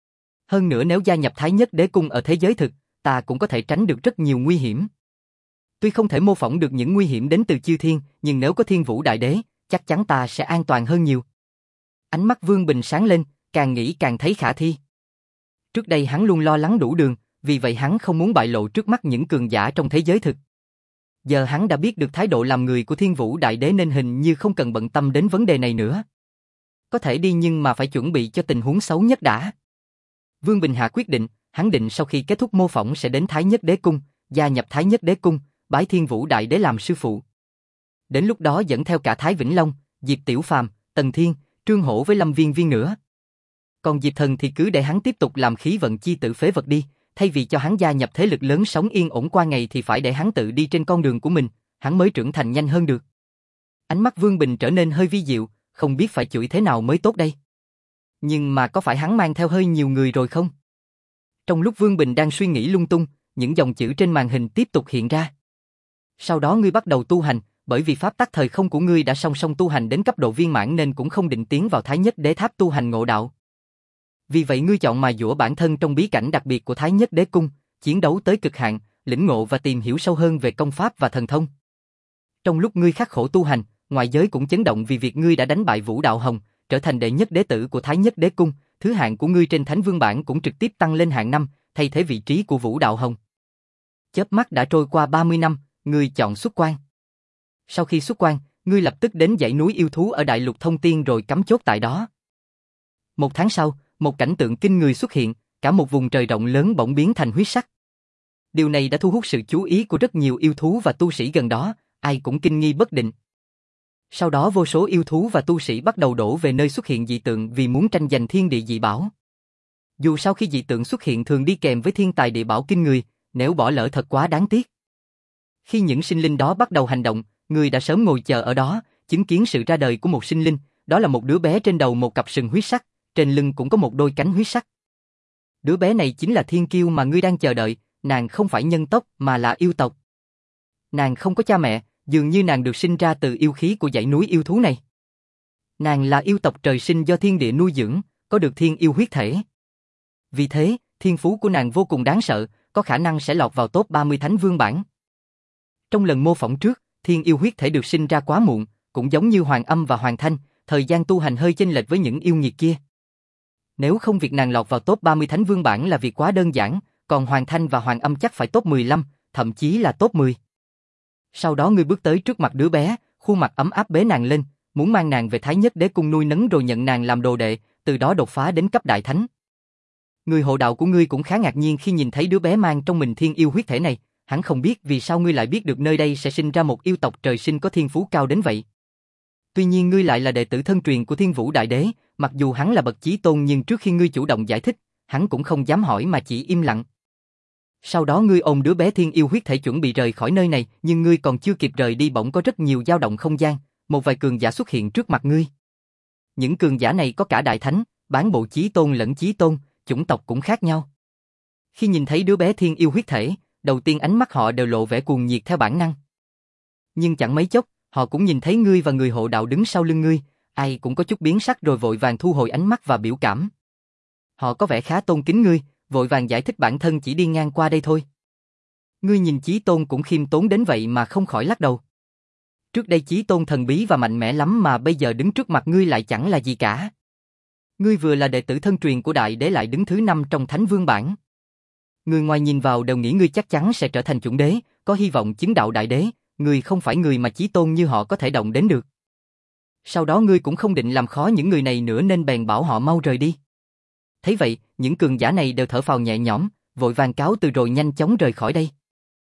Hơn nữa nếu gia nhập Thái Nhất Đế Cung ở thế giới thực, ta cũng có thể tránh được rất nhiều nguy hiểm. Tuy không thể mô phỏng được những nguy hiểm đến từ chư thiên, nhưng nếu có Thiên Vũ Đại Đế, chắc chắn ta sẽ an toàn hơn nhiều. Ánh mắt Vương Bình sáng lên, càng nghĩ càng thấy khả thi. Trước đây hắn luôn lo lắng đủ đường, vì vậy hắn không muốn bại lộ trước mắt những cường giả trong thế giới thực. Giờ hắn đã biết được thái độ làm người của Thiên Vũ Đại Đế nên hình như không cần bận tâm đến vấn đề này nữa. Có thể đi nhưng mà phải chuẩn bị cho tình huống xấu nhất đã. Vương Bình hạ quyết định, hắn định sau khi kết thúc mô phỏng sẽ đến Thái Nhất Đế Cung, gia nhập Thái Nhất Đế Cung, bái Thiên Vũ Đại Đế làm sư phụ. Đến lúc đó dẫn theo cả Thái Vĩnh Long, Diệp Tiểu Phàm, Tần Thiên, Trương Hổ với Lâm Viên Viên nữa. Còn Diệp Thần thì cứ để hắn tiếp tục làm khí vận chi tử phế vật đi, thay vì cho hắn gia nhập thế lực lớn sống yên ổn qua ngày thì phải để hắn tự đi trên con đường của mình, hắn mới trưởng thành nhanh hơn được. Ánh mắt Vương Bình trở nên hơi vi diệu, không biết phải chửi thế nào mới tốt đây. Nhưng mà có phải hắn mang theo hơi nhiều người rồi không? Trong lúc Vương Bình đang suy nghĩ lung tung, những dòng chữ trên màn hình tiếp tục hiện ra. Sau đó ngươi bắt đầu tu hành, bởi vì pháp tắc thời không của ngươi đã song song tu hành đến cấp độ viên mãn nên cũng không định tiến vào Thái Nhất Đế Tháp tu hành ngộ đạo. Vì vậy ngươi chọn mài dũa bản thân trong bí cảnh đặc biệt của Thái Nhất Đế Cung, chiến đấu tới cực hạn, lĩnh ngộ và tìm hiểu sâu hơn về công pháp và thần thông. Trong lúc ngươi khắc khổ tu hành, ngoại giới cũng chấn động vì việc ngươi đã đánh bại Vũ Đạo Hồng, trở thành đệ nhất đế tử của Thái Nhất Đế Cung, thứ hạng của ngươi trên Thánh Vương bảng cũng trực tiếp tăng lên hạng năm, thay thế vị trí của Vũ Đạo Hồng. Chớp mắt đã trôi qua ba mươi năm, ngươi chọn xuất quan. Sau khi xuất quan, ngươi lập tức đến dãy núi yêu thú ở Đại Lục Thông Tiên rồi cắm chốt tại đó. Một tháng sau, một cảnh tượng kinh người xuất hiện, cả một vùng trời rộng lớn bỗng biến thành huyết sắc. Điều này đã thu hút sự chú ý của rất nhiều yêu thú và tu sĩ gần đó, ai cũng kinh nghi bất định. Sau đó vô số yêu thú và tu sĩ bắt đầu đổ về nơi xuất hiện dị tượng vì muốn tranh giành thiên địa dị bảo. Dù sao khi dị tượng xuất hiện thường đi kèm với thiên tài địa bảo kinh người, nếu bỏ lỡ thật quá đáng tiếc. Khi những sinh linh đó bắt đầu hành động, người đã sớm ngồi chờ ở đó, chứng kiến sự ra đời của một sinh linh, đó là một đứa bé trên đầu một cặp sừng huyết sắc, trên lưng cũng có một đôi cánh huyết sắc. Đứa bé này chính là thiên kiêu mà ngươi đang chờ đợi, nàng không phải nhân tộc mà là yêu tộc. Nàng không có cha mẹ, dường như nàng được sinh ra từ yêu khí của dãy núi yêu thú này. Nàng là yêu tộc trời sinh do thiên địa nuôi dưỡng, có được thiên yêu huyết thể. Vì thế, thiên phú của nàng vô cùng đáng sợ, có khả năng sẽ lọt vào top ba mươi Thánh Vương bảng. Trong lần mô phỏng trước, thiên yêu huyết thể được sinh ra quá muộn, cũng giống như Hoàng Âm và Hoàng Thanh, thời gian tu hành hơi chênh lệch với những yêu nghiệt kia. Nếu không việc nàng lọt vào top ba mươi Thánh Vương bảng là việc quá đơn giản, còn Hoàng Thanh và Hoàng Âm chắc phải top mười lăm, thậm chí là top mười. Sau đó ngươi bước tới trước mặt đứa bé, khuôn mặt ấm áp bế nàng lên, muốn mang nàng về Thái Nhất Đế Cung nuôi nấng rồi nhận nàng làm đồ đệ, từ đó đột phá đến cấp Đại Thánh. Người hộ đạo của ngươi cũng khá ngạc nhiên khi nhìn thấy đứa bé mang trong mình thiên yêu huyết thể này, hắn không biết vì sao ngươi lại biết được nơi đây sẽ sinh ra một yêu tộc trời sinh có thiên phú cao đến vậy. Tuy nhiên ngươi lại là đệ tử thân truyền của Thiên Vũ Đại Đế, mặc dù hắn là bậc chí tôn nhưng trước khi ngươi chủ động giải thích, hắn cũng không dám hỏi mà chỉ im lặng. Sau đó ngươi ôm đứa bé thiên yêu huyết thể chuẩn bị rời khỏi nơi này, nhưng ngươi còn chưa kịp rời đi bỗng có rất nhiều dao động không gian, một vài cường giả xuất hiện trước mặt ngươi. Những cường giả này có cả đại thánh, bán bộ chí tôn lẫn chí tôn, chủng tộc cũng khác nhau. Khi nhìn thấy đứa bé thiên yêu huyết thể, đầu tiên ánh mắt họ đều lộ vẻ cuồng nhiệt theo bản năng. Nhưng chẳng mấy chốc, Họ cũng nhìn thấy ngươi và người hộ đạo đứng sau lưng ngươi, ai cũng có chút biến sắc rồi vội vàng thu hồi ánh mắt và biểu cảm. Họ có vẻ khá tôn kính ngươi, vội vàng giải thích bản thân chỉ đi ngang qua đây thôi. Ngươi nhìn Chí Tôn cũng khiêm tốn đến vậy mà không khỏi lắc đầu. Trước đây Chí Tôn thần bí và mạnh mẽ lắm mà bây giờ đứng trước mặt ngươi lại chẳng là gì cả. Ngươi vừa là đệ tử thân truyền của Đại Đế lại đứng thứ năm trong Thánh Vương bảng. Người ngoài nhìn vào đều nghĩ ngươi chắc chắn sẽ trở thành chuẩn đế, có hy vọng chứng đạo Đại Đế, ngươi không phải người mà Chí Tôn như họ có thể động đến được. Sau đó ngươi cũng không định làm khó những người này nữa nên bèn bảo họ mau rời đi. Thấy vậy, những cường giả này đều thở phào nhẹ nhõm, vội vàng cáo từ rồi nhanh chóng rời khỏi đây.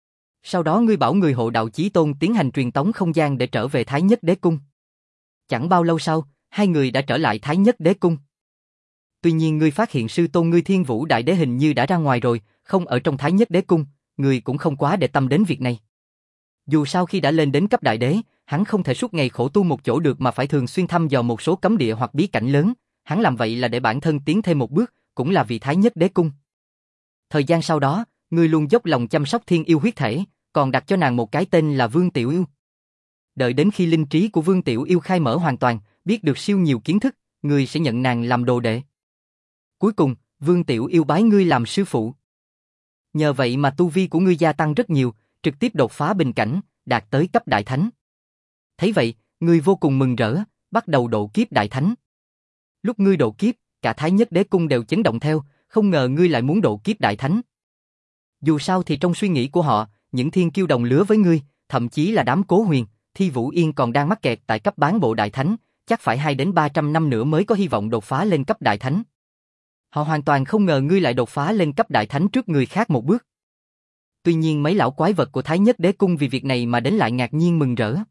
Sau đó ngươi bảo người hộ đạo Chí Tôn tiến hành truyền tống không gian để trở về Thái Nhất Đế Cung. Chẳng bao lâu sau, hai người đã trở lại Thái Nhất Đế Cung. Tuy nhiên ngươi phát hiện sư tôn ngươi Thiên Vũ Đại Đế hình như đã ra ngoài rồi, không ở trong Thái Nhất Đế Cung, ngươi cũng không quá để tâm đến việc này. Dù sao khi đã lên đến cấp Đại Đế, hắn không thể suốt ngày khổ tu một chỗ được mà phải thường xuyên thăm dò một số cấm địa hoặc bí cảnh lớn, hắn làm vậy là để bản thân tiến thêm một bước, cũng là vì Thái Nhất Đế Cung. Thời gian sau đó, ngươi luôn dốc lòng chăm sóc Thiên Yêu huyết thể, còn đặt cho nàng một cái tên là Vương Tiểu Yêu. Đợi đến khi linh trí của Vương Tiểu Yêu khai mở hoàn toàn, biết được siêu nhiều kiến thức, ngươi sẽ nhận nàng làm đồ đệ. Cuối cùng, Vương Tiểu Yêu bái ngươi làm sư phụ. Nhờ vậy mà tu vi của ngươi gia tăng rất nhiều, trực tiếp đột phá bình cảnh, đạt tới cấp Đại Thánh. Thấy vậy, ngươi vô cùng mừng rỡ, bắt đầu độ kiếp Đại Thánh. Lúc ngươi độ kiếp, cả Thái Nhất Đế Cung đều chấn động theo, không ngờ ngươi lại muốn độ kiếp Đại Thánh. Dù sao thì trong suy nghĩ của họ, những thiên kiêu đồng lứa với ngươi, thậm chí là đám Cố Huyền, Thi Vũ Yên còn đang mắc kẹt tại cấp bán bộ Đại Thánh, chắc phải hai đến ba trăm năm nữa mới có hy vọng đột phá lên cấp Đại Thánh. Họ hoàn toàn không ngờ ngươi lại đột phá lên cấp Đại Thánh trước người khác một bước. Tuy nhiên mấy lão quái vật của Thái Nhất Đế Cung vì việc này mà đến lại ngạc nhiên mừng rỡ.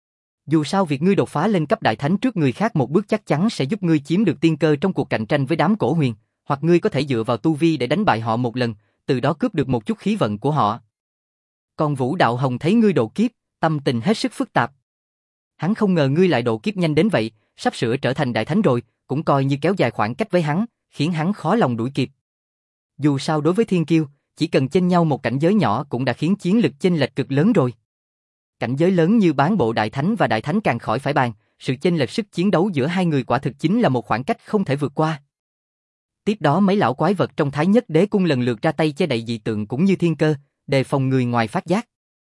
Dù sao việc ngươi đột phá lên cấp Đại Thánh trước người khác một bước chắc chắn sẽ giúp ngươi chiếm được tiên cơ trong cuộc cạnh tranh với đám Cổ Huyền, hoặc ngươi có thể dựa vào tu vi để đánh bại họ một lần, từ đó cướp được một chút khí vận của họ. Còn Vũ Đạo Hồng thấy ngươi độ kiếp, tâm tình hết sức phức tạp. Hắn không ngờ ngươi lại độ kiếp nhanh đến vậy, sắp sửa trở thành Đại Thánh rồi, cũng coi như kéo dài khoảng cách với hắn, khiến hắn khó lòng đuổi kịp. Dù sao đối với thiên kiêu, chỉ cần chênh nhau một cảnh giới nhỏ cũng đã khiến chiến lực chênh lệch cực lớn rồi. Cảnh giới lớn như bán bộ Đại Thánh và Đại Thánh càng khỏi phải bàn, sự chênh lệch sức chiến đấu giữa hai người quả thực chính là một khoảng cách không thể vượt qua. Tiếp đó mấy lão quái vật trong Thái Nhất Đế Cung lần lượt ra tay che đậy dị tượng cũng như thiên cơ, đề phòng người ngoài phát giác.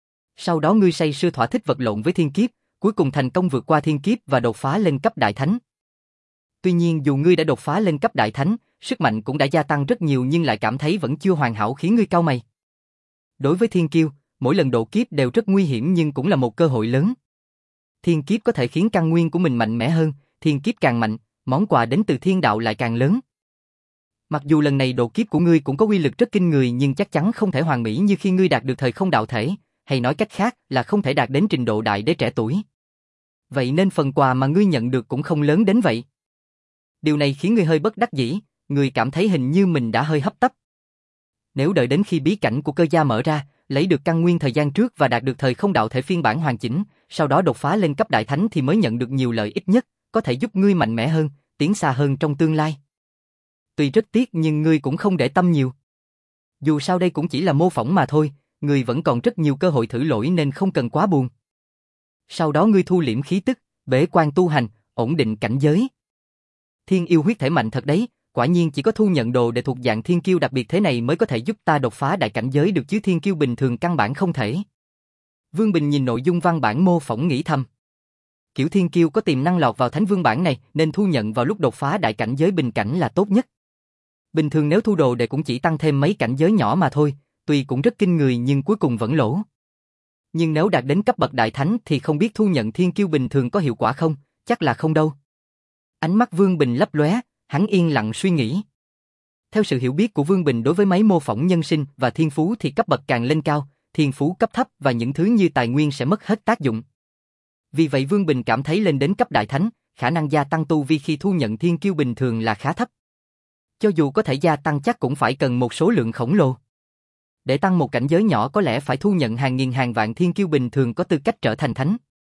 Sau đó ngươi say sưa thỏa thích vật lộn với thiên kiếp, cuối cùng thành công vượt qua thiên kiếp và đột phá lên cấp Đại Thánh. Tuy nhiên dù ngươi đã đột phá lên cấp Đại Thánh, sức mạnh cũng đã gia tăng rất nhiều nhưng lại cảm thấy vẫn chưa hoàn hảo khiến ngươi cau mày. Đối với thiên kiêu, mỗi lần độ kiếp đều rất nguy hiểm nhưng cũng là một cơ hội lớn. Thiên kiếp có thể khiến căn nguyên của mình mạnh mẽ hơn, thiên kiếp càng mạnh, món quà đến từ thiên đạo lại càng lớn. Mặc dù lần này độ kiếp của ngươi cũng có uy lực rất kinh người nhưng chắc chắn không thể hoàn mỹ như khi ngươi đạt được thời không đạo thể, hay nói cách khác là không thể đạt đến trình độ đại đế trẻ tuổi. Vậy nên phần quà mà ngươi nhận được cũng không lớn đến vậy. Điều này khiến ngươi hơi bất đắc dĩ, ngươi cảm thấy hình như mình đã hơi hấp tấp. Nếu đợi đến khi bí cảnh của cơ gia mở ra, lấy được căn nguyên thời gian trước và đạt được thời không đạo thể phiên bản hoàn chỉnh, sau đó đột phá lên cấp Đại Thánh thì mới nhận được nhiều lợi ích nhất, có thể giúp ngươi mạnh mẽ hơn, tiến xa hơn trong tương lai. Tuy rất tiếc nhưng ngươi cũng không để tâm nhiều. Dù sao đây cũng chỉ là mô phỏng mà thôi, ngươi vẫn còn rất nhiều cơ hội thử lỗi nên không cần quá buồn. Sau đó ngươi thu liễm khí tức, bế quan tu hành, ổn định cảnh giới. Thiên yêu huyết thể mạnh thật đấy, quả nhiên chỉ có thu nhận đồ để thuộc dạng thiên kiêu đặc biệt thế này mới có thể giúp ta đột phá đại cảnh giới được chứ thiên kiêu bình thường căn bản không thể. Vương Bình nhìn nội dung văn bản mô phỏng nghĩ thầm. Kiểu thiên kiêu có tiềm năng lọt vào thánh vương bản này nên thu nhận vào lúc đột phá đại cảnh giới bình cảnh là tốt nhất. Bình thường nếu thu đồ để cũng chỉ tăng thêm mấy cảnh giới nhỏ mà thôi, tuy cũng rất kinh người nhưng cuối cùng vẫn lỗ. Nhưng nếu đạt đến cấp bậc đại thánh thì không biết thu nhận thiên kiêu bình thường có hiệu quả không, chắc là không đâu. Ánh mắt Vương Bình lấp lóe, hắn yên lặng suy nghĩ. Theo sự hiểu biết của Vương Bình đối với mấy mô phỏng nhân sinh và thiên phú thì cấp bậc càng lên cao, thiên phú cấp thấp và những thứ như tài nguyên sẽ mất hết tác dụng. Vì vậy Vương Bình cảm thấy lên đến cấp đại thánh, khả năng gia tăng tu vi khi thu nhận thiên kiêu bình thường là khá thấp. Cho dù có thể gia tăng chắc cũng phải cần một số lượng khổng lồ. Để tăng một cảnh giới nhỏ có lẽ phải thu nhận hàng nghìn hàng vạn thiên kiêu bình thường có tư cách trở thành thánh.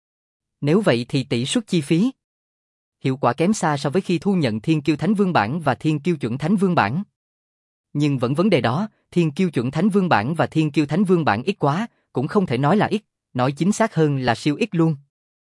Nếu vậy thì tỷ suất chi phí, hiệu quả kém xa so với khi thu nhận thiên kiêu thánh vương bản và thiên kiêu chuẩn thánh vương bản. Nhưng vẫn vấn đề đó, thiên kiêu chuẩn thánh vương bản và thiên kiêu thánh vương bản ít quá, cũng không thể nói là ít, nói chính xác hơn là siêu ít luôn.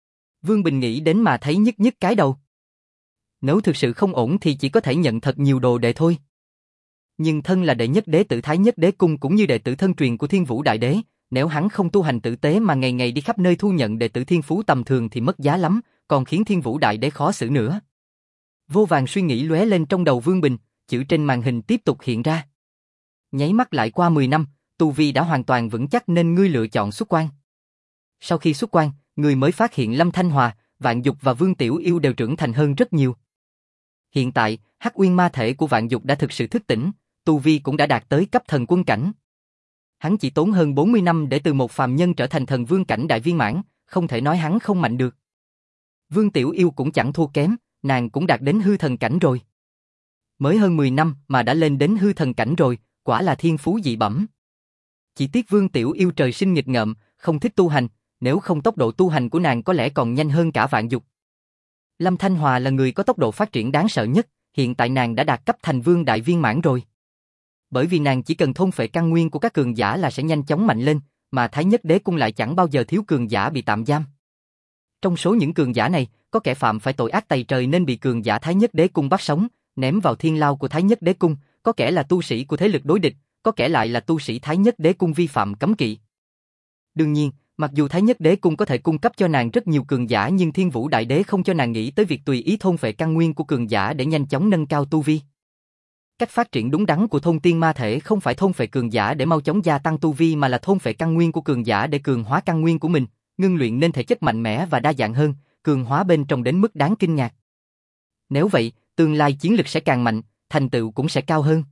Vương Bình nghĩ đến mà thấy nhức nhức cái đầu. Nếu thực sự không ổn thì chỉ có thể nhận thật nhiều đồ đệ thôi. Nhưng thân là đệ nhất đế tử Thái Nhất Đế Cung cũng như đệ tử thân truyền của Thiên Vũ Đại Đế, nếu hắn không tu hành tử tế mà ngày ngày đi khắp nơi thu nhận đệ tử thiên phú tầm thường thì mất giá lắm, còn khiến Thiên Vũ Đại Đế khó xử nữa. Vô vàn suy nghĩ lóe lên trong đầu Vương Bình, chữ trên màn hình tiếp tục hiện ra. Nháy mắt lại qua mười năm, tu vi đã hoàn toàn vững chắc nên ngươi lựa chọn xuất quan. Sau khi xuất quan, ngươi mới phát hiện Lâm Thanh Hòa, Vạn Dục và Vương Tiểu Yêu đều trưởng thành hơn rất nhiều. Hiện tại, Hắc Uyên ma thể của Vạn Dục đã thực sự thức tỉnh, tu vi cũng đã đạt tới cấp thần quân cảnh. Hắn chỉ tốn hơn bốn mươi năm để từ một phàm nhân trở thành thần vương cảnh đại viên mãn, không thể nói hắn không mạnh được. Vương Tiểu Yêu cũng chẳng thua kém, nàng cũng đạt đến hư thần cảnh rồi. Mới hơn mười năm mà đã lên đến hư thần cảnh rồi, quả là thiên phú dị bẩm. Chỉ tiếc Vương Tiểu Yêu trời sinh nghịch ngợm, không thích tu hành, nếu không tốc độ tu hành của nàng có lẽ còn nhanh hơn cả Vạn Dục. Lâm Thanh Hòa là người có tốc độ phát triển đáng sợ nhất, hiện tại nàng đã đạt cấp thành vương đại viên mãn rồi. Bởi vì nàng chỉ cần thôn phệ căn nguyên của các cường giả là sẽ nhanh chóng mạnh lên, mà Thái Nhất Đế Cung lại chẳng bao giờ thiếu cường giả bị tạm giam. Trong số những cường giả này, có kẻ phạm phải tội ác tày trời nên bị cường giả Thái Nhất Đế Cung bắt sống, ném vào thiên lao của Thái Nhất Đế Cung, có kẻ là tu sĩ của thế lực đối địch, có kẻ lại là tu sĩ Thái Nhất Đế Cung vi phạm cấm kỵ. Đương nhiên, mặc dù Thái Nhất Đế Cung có thể cung cấp cho nàng rất nhiều cường giả nhưng Thiên Vũ Đại Đế không cho nàng nghĩ tới việc tùy ý thôn phệ căn nguyên của cường giả để nhanh chóng nâng cao tu vi. Cách phát triển đúng đắn của thôn tiên ma thể không phải thôn phệ cường giả để mau chóng gia tăng tu vi mà là thôn phệ căn nguyên của cường giả để cường hóa căn nguyên của mình, ngưng luyện nên thể chất mạnh mẽ và đa dạng hơn, cường hóa bên trong đến mức đáng kinh ngạc. Nếu vậy, tương lai chiến lực sẽ càng mạnh, thành tựu cũng sẽ cao hơn.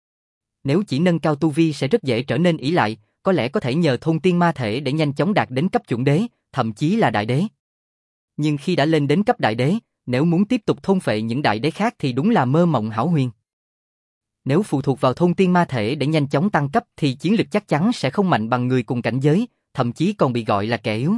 Nếu chỉ nâng cao tu vi sẽ rất dễ trở nên ỷ lại, có lẽ có thể nhờ thôn tiên ma thể để nhanh chóng đạt đến cấp chuẩn đế, thậm chí là đại đế. Nhưng khi đã lên đến cấp đại đế, nếu muốn tiếp tục thôn phệ những đại đế khác thì đúng là mơ mộng hão huyền. Nếu phụ thuộc vào thôn tiên ma thể để nhanh chóng tăng cấp thì chiến lực chắc chắn sẽ không mạnh bằng người cùng cảnh giới, thậm chí còn bị gọi là kẻ yếu.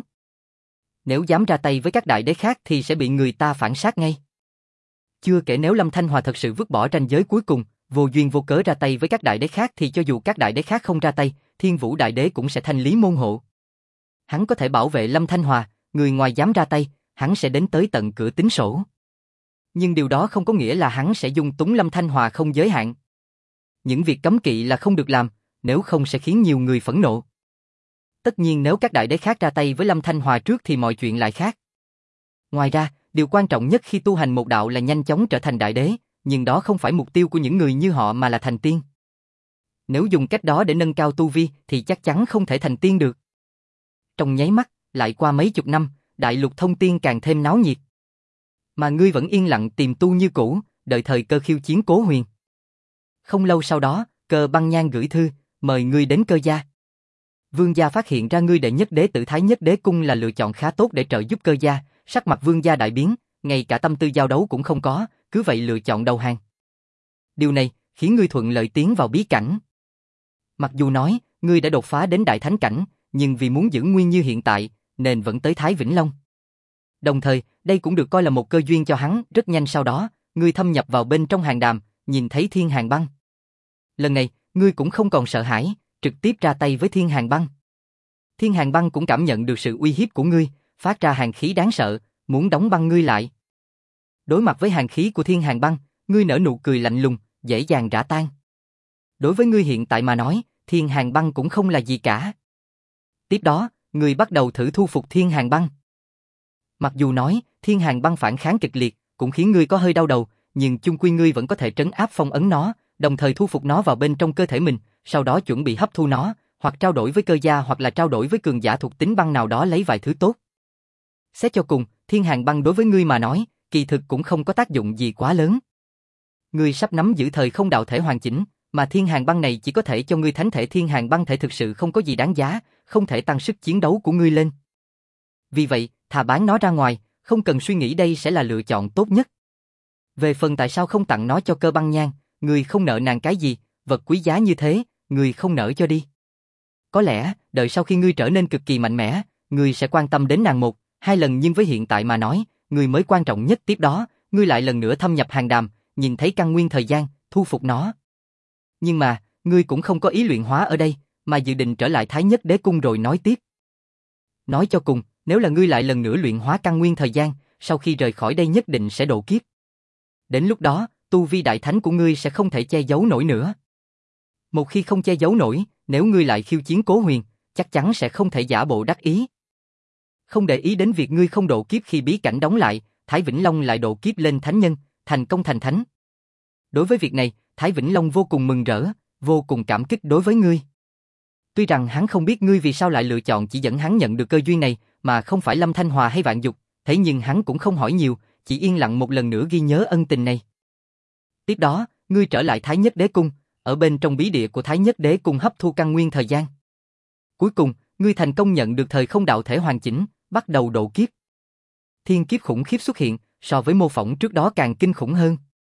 Nếu dám ra tay với các đại đế khác thì sẽ bị người ta phản sát ngay. Chưa kể nếu Lâm Thanh Hòa thật sự vứt bỏ ranh giới cuối cùng, vô duyên vô cớ ra tay với các đại đế khác thì cho dù các đại đế khác không ra tay, Thiên Vũ Đại Đế cũng sẽ thanh lý môn hộ. Hắn có thể bảo vệ Lâm Thanh Hòa, người ngoài dám ra tay, hắn sẽ đến tới tận cửa tính sổ. Nhưng điều đó không có nghĩa là hắn sẽ dung túng Lâm Thanh Hòa không giới hạn. Những việc cấm kỵ là không được làm, nếu không sẽ khiến nhiều người phẫn nộ. Tất nhiên nếu các đại đế khác ra tay với Lâm Thanh Hòa trước thì mọi chuyện lại khác. Ngoài ra, điều quan trọng nhất khi tu hành một đạo là nhanh chóng trở thành đại đế, nhưng đó không phải mục tiêu của những người như họ mà là thành tiên. Nếu dùng cách đó để nâng cao tu vi thì chắc chắn không thể thành tiên được. Trong nháy mắt, lại qua mấy chục năm, đại lục thông tiên càng thêm náo nhiệt. Mà ngươi vẫn yên lặng tìm tu như cũ, đợi thời cơ khiêu chiến Cố Huyền. Không lâu sau đó, Cơ Băng Nhan gửi thư, mời ngươi đến Cơ gia. Vương gia phát hiện ra ngươi đệ nhất đế tử Thái Nhất Đế Cung là lựa chọn khá tốt để trợ giúp Cơ gia, sắc mặt Vương gia đại biến, ngay cả tâm tư giao đấu cũng không có, cứ vậy lựa chọn đầu hàng. Điều này khiến ngươi thuận lợi tiến vào bí cảnh. Mặc dù nói, ngươi đã đột phá đến đại thánh cảnh, nhưng vì muốn giữ nguyên như hiện tại, nên vẫn tới Thái Vĩnh Long. Đồng thời, đây cũng được coi là một cơ duyên cho hắn, rất nhanh sau đó, ngươi thâm nhập vào bên trong hàng đàm, nhìn thấy Thiên Hàn Băng. Lần này, ngươi cũng không còn sợ hãi, trực tiếp ra tay với Thiên Hàn Băng. Thiên Hàn Băng cũng cảm nhận được sự uy hiếp của ngươi, phát ra hàn khí đáng sợ, muốn đóng băng ngươi lại. Đối mặt với hàn khí của Thiên Hàn Băng, ngươi nở nụ cười lạnh lùng, dễ dàng rã tan. Đối với ngươi hiện tại mà nói, Thiên Hàn Băng cũng không là gì cả. Tiếp đó, ngươi bắt đầu thử thu phục Thiên Hàn Băng. Mặc dù nói, Thiên Hàn Băng phản kháng kịch liệt, cũng khiến ngươi có hơi đau đầu, nhưng chung quy ngươi vẫn có thể trấn áp phong ấn nó, đồng thời thu phục nó vào bên trong cơ thể mình, sau đó chuẩn bị hấp thu nó, hoặc trao đổi với Cơ gia hoặc là trao đổi với cường giả thuộc tính băng nào đó lấy vài thứ tốt. Xét cho cùng, Thiên Hàn Băng đối với ngươi mà nói, kỳ thực cũng không có tác dụng gì quá lớn. Ngươi sắp nắm giữ thời không đạo thể hoàn chỉnh, mà Thiên Hàn Băng này chỉ có thể cho ngươi thánh thể Thiên Hàn Băng thể thực sự không có gì đáng giá, không thể tăng sức chiến đấu của ngươi lên. Vì vậy, thà bán nó ra ngoài, không cần suy nghĩ đây sẽ là lựa chọn tốt nhất. Về phần tại sao không tặng nó cho Cơ Băng Nhan, ngươi không nợ nàng cái gì, vật quý giá như thế, ngươi không nỡ cho đi. Có lẽ, đợi sau khi ngươi trở nên cực kỳ mạnh mẽ, ngươi sẽ quan tâm đến nàng một, hai lần nhưng với hiện tại mà nói, ngươi mới quan trọng nhất. Tiếp đó, ngươi lại lần nữa thâm nhập hàng đàm, nhìn thấy căn nguyên thời gian, thu phục nó. Nhưng mà, ngươi cũng không có ý luyện hóa ở đây, mà dự định trở lại Thái Nhất Đế Cung rồi nói tiếp. Nói cho cùng, Nếu là ngươi lại lần nữa luyện hóa căn nguyên thời gian, sau khi rời khỏi đây nhất định sẽ độ kiếp. Đến lúc đó, tu vi đại thánh của ngươi sẽ không thể che giấu nổi nữa. Một khi không che giấu nổi, nếu ngươi lại khiêu chiến Cố Huyền, chắc chắn sẽ không thể giả bộ đắc ý. Không để ý đến việc ngươi không độ kiếp khi bí cảnh đóng lại, Thái Vĩnh Long lại độ kiếp lên thánh nhân, thành công thành thánh. Đối với việc này, Thái Vĩnh Long vô cùng mừng rỡ, vô cùng cảm kích đối với ngươi. Tuy rằng hắn không biết ngươi vì sao lại lựa chọn chỉ dẫn hắn nhận được cơ duyên này, mà không phải Lâm Thanh Hòa hay Vạn Dục, thế nhưng hắn cũng không hỏi nhiều, chỉ yên lặng một lần nữa ghi nhớ ân tình này. Tiếp đó, ngươi trở lại Thái Nhất Đế Cung, ở bên trong bí địa của Thái Nhất Đế Cung hấp thu căn nguyên thời gian. Cuối cùng, ngươi thành công nhận được thời không đạo thể hoàn chỉnh, bắt đầu độ kiếp. Thiên kiếp khủng khiếp xuất hiện, so với mô phỏng trước đó càng kinh khủng hơn.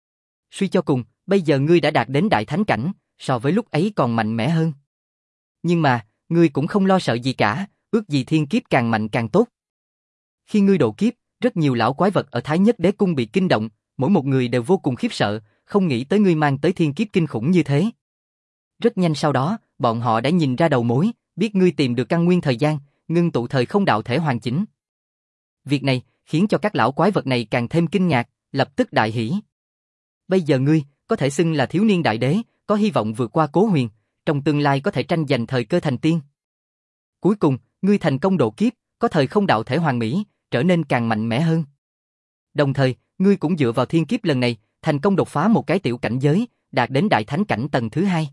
Suy cho cùng, bây giờ ngươi đã đạt đến đại thánh cảnh, so với lúc ấy còn mạnh mẽ hơn. Nhưng mà, ngươi cũng không lo sợ gì cả, ước gì thiên kiếp càng mạnh càng tốt. Khi ngươi độ kiếp, rất nhiều lão quái vật ở Thái Nhất Đế Cung bị kinh động, mỗi một người đều vô cùng khiếp sợ, không nghĩ tới ngươi mang tới thiên kiếp kinh khủng như thế. Rất nhanh sau đó, bọn họ đã nhìn ra đầu mối, biết ngươi tìm được căn nguyên thời gian, ngưng tụ thời không đạo thể hoàn chỉnh. Việc này khiến cho các lão quái vật này càng thêm kinh ngạc, lập tức đại hỉ. Bây giờ ngươi có thể xưng là thiếu niên đại đế, có hy vọng vượt qua Cố Huyền, trong tương lai có thể tranh giành thời cơ thành tiên. Cuối cùng, ngươi thành công độ kiếp, có thời không đạo thể hoàn mỹ, trở nên càng mạnh mẽ hơn. Đồng thời, ngươi cũng dựa vào thiên kiếp lần này, thành công đột phá một cái tiểu cảnh giới, đạt đến đại thánh cảnh tầng thứ hai.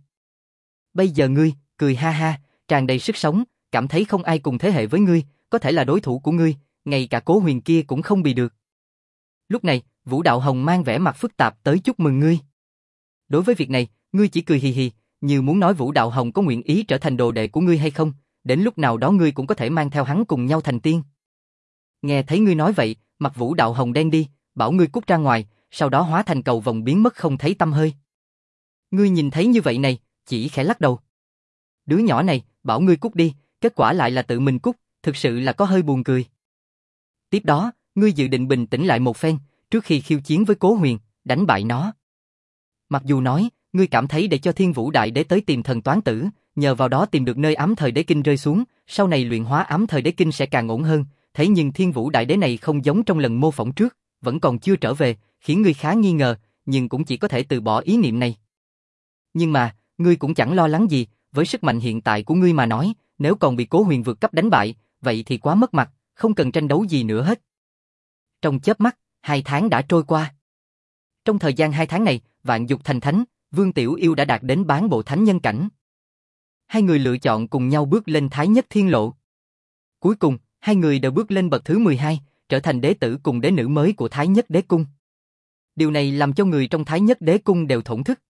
Bây giờ ngươi, cười ha ha, tràn đầy sức sống, cảm thấy không ai cùng thế hệ với ngươi, có thể là đối thủ của ngươi, ngay cả Cố Huyền kia cũng không bị được. Lúc này, Vũ Đạo Hồng mang vẻ mặt phức tạp tới chúc mừng ngươi. Đối với việc này, ngươi chỉ cười hì hì, như muốn nói Vũ Đạo Hồng có nguyện ý trở thành đồ đệ của ngươi hay không, đến lúc nào đó ngươi cũng có thể mang theo hắn cùng nhau thành tiên. Nghe thấy ngươi nói vậy, mặt Vũ Đạo Hồng đen đi, bảo ngươi cút ra ngoài, sau đó hóa thành cầu vồng biến mất không thấy tăm hơi. Ngươi nhìn thấy như vậy này, chỉ khẽ lắc đầu. Đứa nhỏ này, bảo ngươi cút đi, kết quả lại là tự mình cút, thực sự là có hơi buồn cười. Tiếp đó, ngươi dự định bình tĩnh lại một phen, trước khi khiêu chiến với Cố Huyền, đánh bại nó. Mặc dù nói, ngươi cảm thấy để cho Thiên Vũ Đại Đế tới tìm thần toán tử, nhờ vào đó tìm được nơi ám thời đế kinh rơi xuống, sau này luyện hóa ám thời đế kinh sẽ càng ổn hơn, thế nhưng Thiên Vũ Đại Đế này không giống trong lần mô phỏng trước, vẫn còn chưa trở về, khiến ngươi khá nghi ngờ, nhưng cũng chỉ có thể từ bỏ ý niệm này. Nhưng mà, ngươi cũng chẳng lo lắng gì, với sức mạnh hiện tại của ngươi mà nói, nếu còn bị Cố Huyền vượt cấp đánh bại, vậy thì quá mất mặt, không cần tranh đấu gì nữa hết. Trong chớp mắt, hai tháng đã trôi qua. Trong thời gian hai tháng này, Vạn Dục thành thánh, Vương Tiểu Yêu đã đạt đến bán bộ thánh nhân cảnh. Hai người lựa chọn cùng nhau bước lên Thái Nhất Thiên Lộ. Cuối cùng, hai người đều bước lên bậc thứ mười hai, trở thành đế tử cùng đế nữ mới của Thái Nhất Đế Cung. Điều này làm cho người trong Thái Nhất Đế Cung đều thổn thức.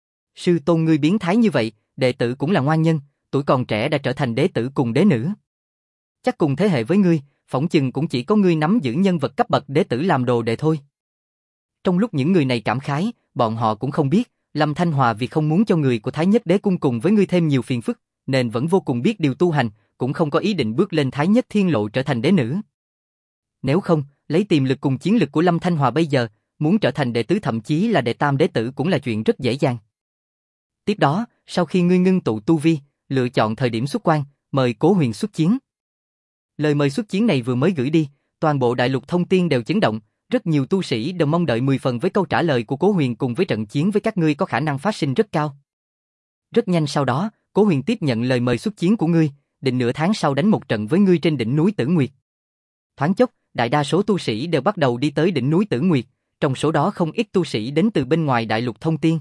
Sư tôn ngươi biến thái như vậy, đệ tử cũng là ngoan nhân, tuổi còn trẻ đã trở thành đế tử cùng đế nữ. Chắc cùng thế hệ với ngươi, phỏng chừng cũng chỉ có ngươi nắm giữ nhân vật cấp bậc đế tử làm đồ đệ thôi. Trong lúc những người này cảm khái, bọn họ cũng không biết, Lâm Thanh Hòa vì không muốn cho người của Thái Nhất Đế Cung cùng với ngươi thêm nhiều phiền phức, nên vẫn vô cùng biết điều tu hành, cũng không có ý định bước lên Thái Nhất Thiên Lộ trở thành đế nữ. Nếu không, lấy tiềm lực cùng chiến lực của Lâm Thanh Hòa bây giờ, muốn trở thành đệ tứ thậm chí là đệ tam đế tử cũng là chuyện rất dễ dàng. Tiếp đó, sau khi ngươi ngưng tụ tu vi, lựa chọn thời điểm xuất quan, mời Cố Huyền xuất chiến. Lời mời xuất chiến này vừa mới gửi đi, toàn bộ đại lục thông tiên đều chấn động, rất nhiều tu sĩ đều mong đợi mười phần với câu trả lời của Cố Huyền cùng với trận chiến với các ngươi có khả năng phát sinh rất cao. Rất nhanh sau đó, Cố Huyền tiếp nhận lời mời xuất chiến của ngươi, định nửa tháng sau đánh một trận với ngươi trên đỉnh núi Tử Nguyệt. Thoáng chốc, đại đa số tu sĩ đều bắt đầu đi tới đỉnh núi Tử Nguyệt, trong số đó không ít tu sĩ đến từ bên ngoài đại lục thông tiên.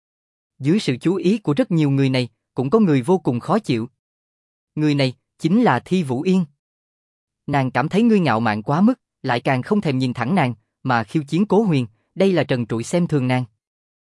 Dưới sự chú ý của rất nhiều người này, cũng có người vô cùng khó chịu. Người này chính là Thi Vũ Yên. Nàng cảm thấy ngươi ngạo mạn quá mức, lại càng không thèm nhìn thẳng nàng, mà khiêu chiến Cố Huyền, đây là trần trụi xem thường nàng.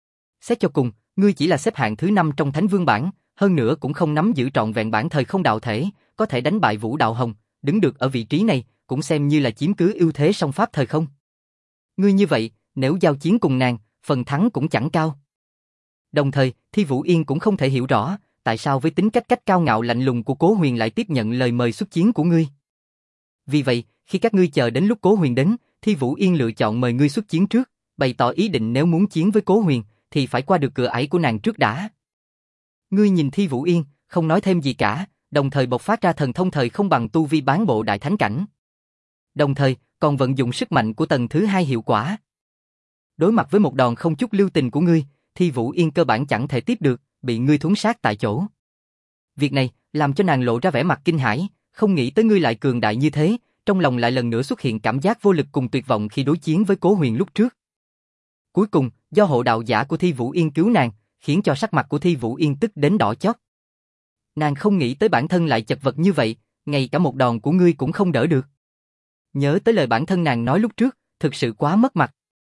Xét cho cùng, ngươi chỉ là xếp hạng thứ năm trong Thánh Vương bảng, hơn nữa cũng không nắm giữ trọn vẹn bản thời không đạo thể, có thể đánh bại Vũ Đạo Hồng, đứng được ở vị trí này, cũng xem như là chiếm cứ ưu thế song pháp thời không. Ngươi như vậy, nếu giao chiến cùng nàng, phần thắng cũng chẳng cao. Đồng thời, Thi Vũ Yên cũng không thể hiểu rõ, tại sao với tính cách cách cao ngạo lạnh lùng của Cố Huyền lại tiếp nhận lời mời xuất chiến của ngươi. Vì vậy, khi các ngươi chờ đến lúc Cố Huyền đến, Thi Vũ Yên lựa chọn mời ngươi xuất chiến trước, bày tỏ ý định nếu muốn chiến với Cố Huyền, thì phải qua được cửa ải của nàng trước đã. Ngươi nhìn Thi Vũ Yên, không nói thêm gì cả, đồng thời bộc phát ra thần thông thời không bằng tu vi bán bộ đại thánh cảnh. đồng thời còn vận dụng sức mạnh của tầng thứ hai hiệu quả. Đối mặt với một đòn không chút lưu tình của ngươi, Thi Vũ Yên cơ bản chẳng thể tiếp được, bị ngươi thuấn sát tại chỗ. Việc này làm cho nàng lộ ra vẻ mặt kinh hãi, không nghĩ tới ngươi lại cường đại như thế, trong lòng lại lần nữa xuất hiện cảm giác vô lực cùng tuyệt vọng khi đối chiến với Cố Huyền lúc trước. Cuối cùng, do hộ đạo giả của Thi Vũ Yên cứu nàng, khiến cho sắc mặt của Thi Vũ Yên tức đến đỏ chót. Nàng không nghĩ tới bản thân lại chật vật như vậy, ngay cả một đòn của ngươi cũng không đỡ được. Nhớ tới lời bản thân nàng nói lúc trước, thực sự quá mất mặt.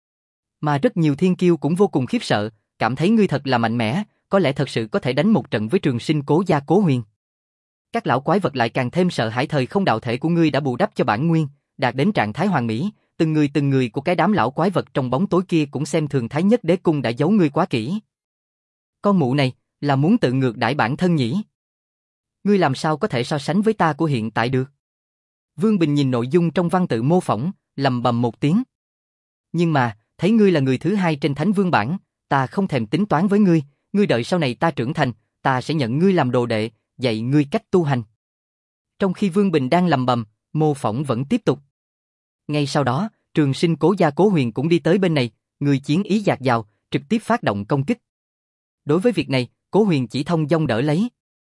Mà rất nhiều thiên kiêu cũng vô cùng khiếp sợ, cảm thấy ngươi thật là mạnh mẽ, có lẽ thật sự có thể đánh một trận với Trường Sinh Cố gia Cố Huyền. Các lão quái vật lại càng thêm sợ hãi, thời không đạo thể của ngươi đã bù đắp cho bản nguyên, đạt đến trạng thái hoàn mỹ, từng người từng người của cái đám lão quái vật trong bóng tối kia cũng xem thường Thái Nhất Đế Cung đã giấu ngươi quá kỹ. Con mụ này, là muốn tự ngược đãi bản thân nhỉ? Ngươi làm sao có thể so sánh với ta của hiện tại được? Vương Bình nhìn nội dung trong văn tự mô phỏng, lầm bầm một tiếng. Nhưng mà, thấy ngươi là người thứ hai trên Thánh Vương bảng, ta không thèm tính toán với ngươi, ngươi đợi sau này ta trưởng thành, ta sẽ nhận ngươi làm đồ đệ, dạy ngươi cách tu hành. Trong khi Vương Bình đang lầm bầm, mô phỏng vẫn tiếp tục. Ngay sau đó, Trường Sinh Cố gia Cố Huyền cũng đi tới bên này, người chiến ý dạt dào, trực tiếp phát động công kích. Đối với việc này, Cố Huyền chỉ thông dong đỡ lấy.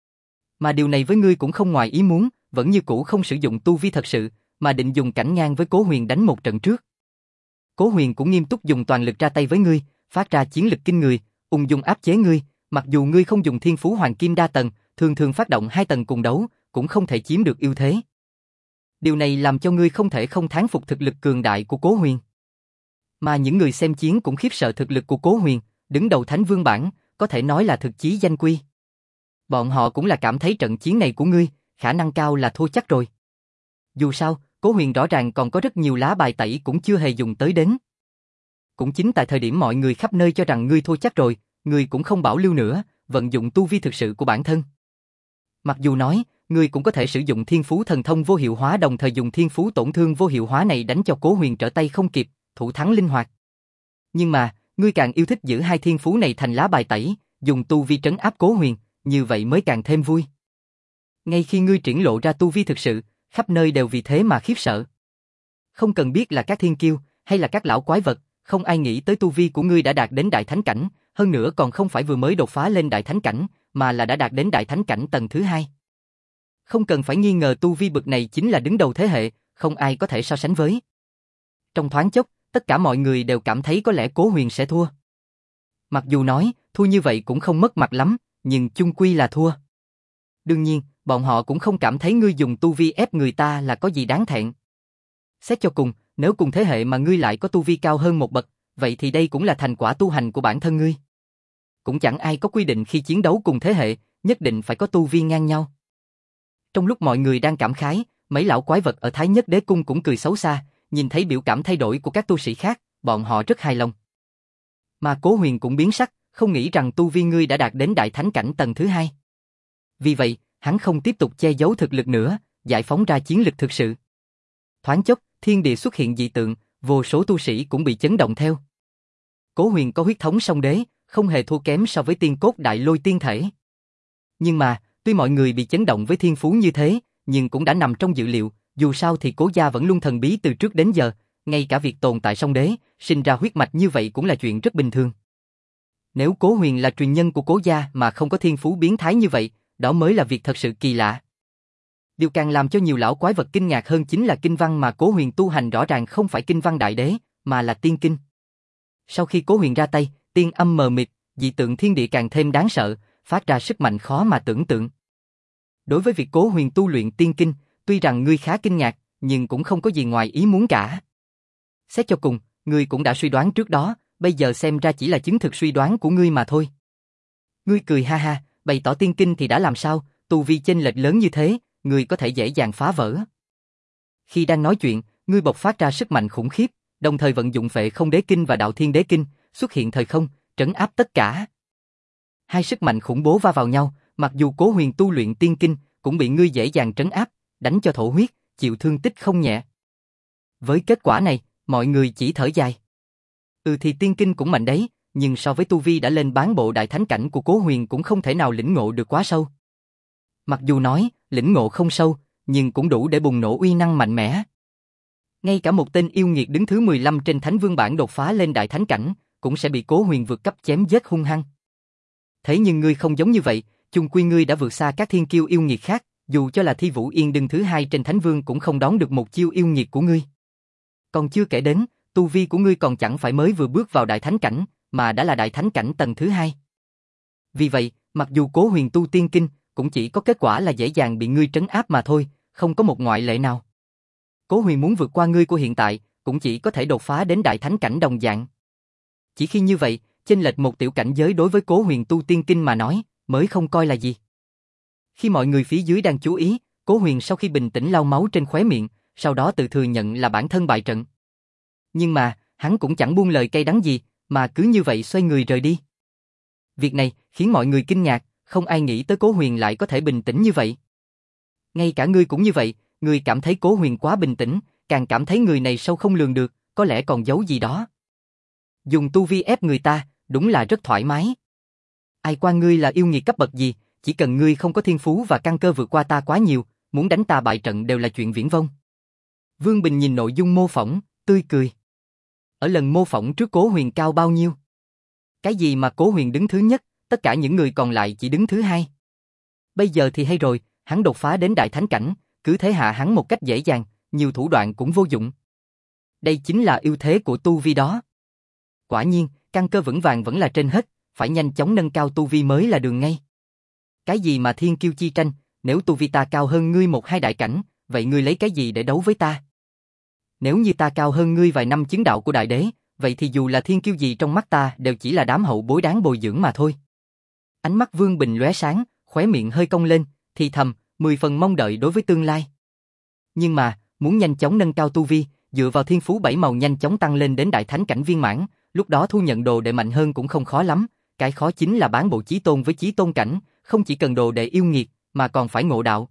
Mà điều này với ngươi cũng không ngoài ý muốn, vẫn như cũ không sử dụng tu vi thật sự, mà định dùng cảnh ngang với Cố Huyền đánh một trận trước. Cố Huyền cũng nghiêm túc dùng toàn lực ra tay với ngươi, phát ra chiến lực kinh người, ung dung áp chế ngươi, mặc dù ngươi không dùng Thiên Phú Hoàng Kim đa tầng, thường thường phát động hai tầng cùng đấu, cũng không thể chiếm được ưu thế. Điều này làm cho ngươi không thể không thán phục thực lực cường đại của Cố Huyền. Mà những người xem chiến cũng khiếp sợ thực lực của Cố Huyền, đứng đầu Thánh Vương bảng, có thể nói là thực chí danh quy. Bọn họ cũng là cảm thấy trận chiến này của ngươi, khả năng cao là thua chắc rồi. Dù sao, Cố Huyền rõ ràng còn có rất nhiều lá bài tẩy cũng chưa hề dùng tới đến. Cũng chính tại thời điểm mọi người khắp nơi cho rằng ngươi thua chắc rồi, ngươi cũng không bảo lưu nữa, vận dụng tu vi thực sự của bản thân. Mặc dù nói, ngươi cũng có thể sử dụng Thiên Phú Thần Thông vô hiệu hóa, đồng thời dùng Thiên Phú tổn thương vô hiệu hóa này đánh cho Cố Huyền trở tay không kịp, thủ thắng linh hoạt. Nhưng mà, ngươi càng yêu thích giữ hai thiên phú này thành lá bài tẩy, dùng tu vi trấn áp Cố Huyền, như vậy mới càng thêm vui. Ngay khi ngươi triển lộ ra tu vi thực sự, khắp nơi đều vì thế mà khiếp sợ. Không cần biết là các thiên kiêu, hay là các lão quái vật, không ai nghĩ tới tu vi của ngươi đã đạt đến đại thánh cảnh, hơn nữa còn không phải vừa mới đột phá lên đại thánh cảnh, mà là đã đạt đến đại thánh cảnh tầng thứ hai. Không cần phải nghi ngờ tu vi bậc này chính là đứng đầu thế hệ, không ai có thể so sánh với. Trong thoáng chốc, tất cả mọi người đều cảm thấy có lẽ Cố Huyền sẽ thua. Mặc dù nói, thua như vậy cũng không mất mặt lắm, nhưng chung quy là thua. Đương nhiên, bọn họ cũng không cảm thấy ngươi dùng tu vi ép người ta là có gì đáng thẹn. Xét cho cùng, nếu cùng thế hệ mà ngươi lại có tu vi cao hơn một bậc, vậy thì đây cũng là thành quả tu hành của bản thân ngươi. Cũng chẳng ai có quy định khi chiến đấu cùng thế hệ, nhất định phải có tu vi ngang nhau. Trong lúc mọi người đang cảm khái, mấy lão quái vật ở Thái Nhất Đế Cung cũng cười xấu xa, nhìn thấy biểu cảm thay đổi của các tu sĩ khác, bọn họ rất hài lòng. Mà Cố Huyền cũng biến sắc, không nghĩ rằng tu vi ngươi đã đạt đến đại thánh cảnh tầng thứ hai. Vì vậy, hắn không tiếp tục che giấu thực lực nữa, giải phóng ra chiến lực thực sự. Thoáng chốc, thiên địa xuất hiện dị tượng, vô số tu sĩ cũng bị chấn động theo. Cố Huyền có huyết thống song đế, không hề thua kém so với tiên cốt đại lôi tiên thể. Nhưng mà, tuy mọi người bị chấn động với thiên phú như thế, nhưng cũng đã nằm trong dự liệu, dù sao thì Cố gia vẫn luôn thần bí từ trước đến giờ, ngay cả việc tồn tại song đế, sinh ra huyết mạch như vậy cũng là chuyện rất bình thường. Nếu Cố Huyền là truyền nhân của Cố gia mà không có thiên phú biến thái như vậy, đó mới là việc thật sự kỳ lạ. Điều càng làm cho nhiều lão quái vật kinh ngạc hơn chính là kinh văn mà Cố Huyền tu hành rõ ràng không phải kinh văn đại đế, mà là tiên kinh. Sau khi Cố Huyền ra tay, tiên âm mờ mịt, dị tượng thiên địa càng thêm đáng sợ, phát ra sức mạnh khó mà tưởng tượng. Đối với việc Cố Huyền tu luyện tiên kinh, tuy rằng ngươi khá kinh ngạc, nhưng cũng không có gì ngoài ý muốn cả. Xét cho cùng, ngươi cũng đã suy đoán trước đó, bây giờ xem ra chỉ là chứng thực suy đoán của ngươi mà thôi. Ngươi cười ha ha, bày tỏ tiên kinh thì đã làm sao, tu vi chênh lệch lớn như thế, ngươi có thể dễ dàng phá vỡ. Khi đang nói chuyện, ngươi bộc phát ra sức mạnh khủng khiếp, đồng thời vận dụng Phệ Không Đế Kinh và Đạo Thiên Đế Kinh, xuất hiện thời không, trấn áp tất cả. Hai sức mạnh khủng bố va vào nhau, mặc dù Cố Huyền tu luyện tiên kinh, cũng bị ngươi dễ dàng trấn áp, đánh cho thổ huyết, chịu thương tích không nhẹ. Với kết quả này, mọi người chỉ thở dài. Ừ thì tiên kinh cũng mạnh đấy, nhưng so với tu vi đã lên bán bộ đại thánh cảnh của Cố Huyền cũng không thể nào lĩnh ngộ được quá sâu. Mặc dù nói, lĩnh ngộ không sâu, nhưng cũng đủ để bùng nổ uy năng mạnh mẽ. Ngay cả một tên yêu nghiệt đứng thứ mười lăm trên Thánh Vương bảng đột phá lên Đại Thánh cảnh, cũng sẽ bị Cố Huyền vượt cấp chém giết hung hăng. Thế nhưng ngươi không giống như vậy, chung quy ngươi đã vượt xa các thiên kiêu yêu nghiệt khác, dù cho là Thi Vũ Yên đứng thứ hai trên Thánh Vương cũng không đón được một chiêu yêu nghiệt của ngươi. Còn chưa kể đến, tu vi của ngươi còn chẳng phải mới vừa bước vào Đại Thánh cảnh, mà đã là Đại Thánh cảnh tầng thứ hai. Vì vậy, mặc dù Cố Huyền tu tiên kinh, cũng chỉ có kết quả là dễ dàng bị ngươi trấn áp mà thôi, không có một ngoại lệ nào. Cố Huyền muốn vượt qua ngươi của hiện tại, cũng chỉ có thể đột phá đến Đại Thánh cảnh đồng dạng. Chỉ khi như vậy, chênh lệch một tiểu cảnh giới đối với Cố Huyền tu tiên kinh mà nói, mới không coi là gì. Khi mọi người phía dưới đang chú ý, Cố Huyền sau khi bình tĩnh lau máu trên khóe miệng, sau đó tự thừa nhận là bản thân bại trận. Nhưng mà, hắn cũng chẳng buông lời cay đắng gì, mà cứ như vậy xoay người rời đi. Việc này khiến mọi người kinh ngạc, không ai nghĩ tới Cố Huyền lại có thể bình tĩnh như vậy. Ngay cả ngươi cũng như vậy, ngươi cảm thấy Cố Huyền quá bình tĩnh, càng cảm thấy người này sâu không lường được, có lẽ còn giấu gì đó. Dùng tu vi ép người ta, đúng là rất thoải mái. Ai quan ngươi là yêu nghiệt cấp bậc gì, chỉ cần ngươi không có thiên phú và căn cơ vượt qua ta quá nhiều, muốn đánh ta bại trận đều là chuyện viển vông. Vương Bình nhìn nội dung mô phỏng, tươi cười. Ở lần mô phỏng trước Cố Huyền cao bao nhiêu? Cái gì mà Cố Huyền đứng thứ nhất, tất cả những người còn lại chỉ đứng thứ hai. Bây giờ thì hay rồi, hắn đột phá đến Đại Thánh cảnh, cứ thế hạ hắn một cách dễ dàng, nhiều thủ đoạn cũng vô dụng. Đây chính là ưu thế của tu vi đó. Quả nhiên, căn cơ vững vàng vẫn là trên hết, phải nhanh chóng nâng cao tu vi mới là đường ngay. Cái gì mà thiên kiêu chi tranh, nếu tu vi ta cao hơn ngươi một hai đại cảnh, vậy ngươi lấy cái gì để đấu với ta? Nếu như ta cao hơn ngươi vài năm chứng đạo của đại đế, vậy thì dù là thiên kiêu gì trong mắt ta đều chỉ là đám hậu bối đáng bồi dưỡng mà thôi. Ánh mắt Vương Bình lóe sáng, khóe miệng hơi cong lên, thì thầm, mười phần mong đợi đối với tương lai. Nhưng mà, muốn nhanh chóng nâng cao tu vi, dựa vào thiên phú bảy màu nhanh chóng tăng lên đến Đại Thánh cảnh viên mãn, lúc đó thu nhận đồ đệ mạnh hơn cũng không khó lắm, cái khó chính là bán bộ chí tôn với chí tôn cảnh, không chỉ cần đồ đệ yêu nghiệt, mà còn phải ngộ đạo.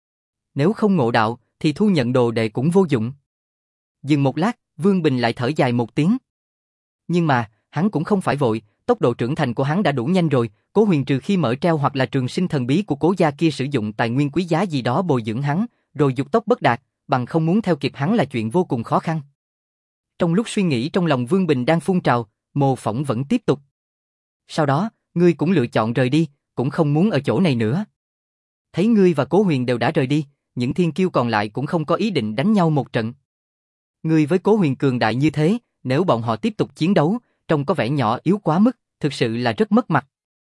Nếu không ngộ đạo, thì thu nhận đồ đệ cũng vô dụng. Dừng một lát, Vương Bình lại thở dài một tiếng. Nhưng mà, hắn cũng không phải vội, tốc độ trưởng thành của hắn đã đủ nhanh rồi, Cố Huyền trừ khi mở treo hoặc là trường sinh thần bí của Cố gia kia sử dụng tài nguyên quý giá gì đó bồi dưỡng hắn, rồi dục tốc bất đạt, bằng không muốn theo kịp hắn là chuyện vô cùng khó khăn. Trong lúc suy nghĩ trong lòng Vương Bình đang phun trào, mô phỏng vẫn tiếp tục. Sau đó, ngươi cũng lựa chọn rời đi, cũng không muốn ở chỗ này nữa. Thấy ngươi và Cố Huyền đều đã rời đi, những thiên kiêu còn lại cũng không có ý định đánh nhau một trận. Ngươi với Cố Huyền cường đại như thế, nếu bọn họ tiếp tục chiến đấu, trông có vẻ nhỏ yếu quá mức, thực sự là rất mất mặt.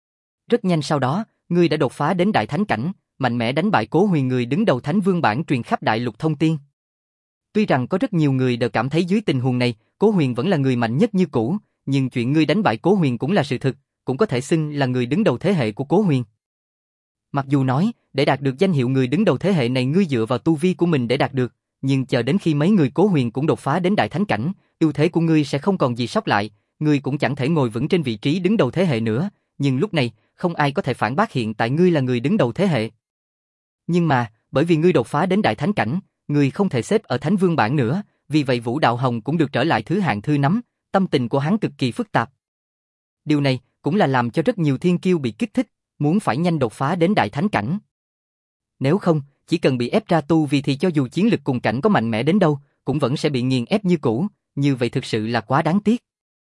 Rất nhanh sau đó, ngươi đã đột phá đến Đại Thánh cảnh, mạnh mẽ đánh bại Cố Huyền, người đứng đầu Thánh Vương bảng truyền khắp đại lục thông tiên. Tuy rằng có rất nhiều người đều cảm thấy dưới tình huống này, Cố Huyền vẫn là người mạnh nhất như cũ, nhưng chuyện ngươi đánh bại Cố Huyền cũng là sự thực, cũng có thể xưng là người đứng đầu thế hệ của Cố Huyền. Mặc dù nói, để đạt được danh hiệu người đứng đầu thế hệ này ngươi dựa vào tu vi của mình để đạt được, nhưng chờ đến khi mấy người Cố Huyền cũng đột phá đến Đại Thánh cảnh, ưu thế của ngươi sẽ không còn gì sót lại, ngươi cũng chẳng thể ngồi vững trên vị trí đứng đầu thế hệ nữa, nhưng lúc này, không ai có thể phản bác hiện tại ngươi là người đứng đầu thế hệ. Nhưng mà, bởi vì ngươi đột phá đến Đại Thánh cảnh, ngươi không thể xếp ở Thánh Vương bảng nữa, vì vậy Vũ Đạo Hồng cũng được trở lại thứ hạng thứ năm, tâm tình của hắn cực kỳ phức tạp. Điều này cũng là làm cho rất nhiều thiên kiêu bị kích thích, muốn phải nhanh đột phá đến Đại Thánh cảnh. Nếu không, chỉ cần bị ép ra tu vì thì cho dù chiến lực cùng cảnh có mạnh mẽ đến đâu, cũng vẫn sẽ bị nghiền ép như cũ, như vậy thực sự là quá đáng tiếc.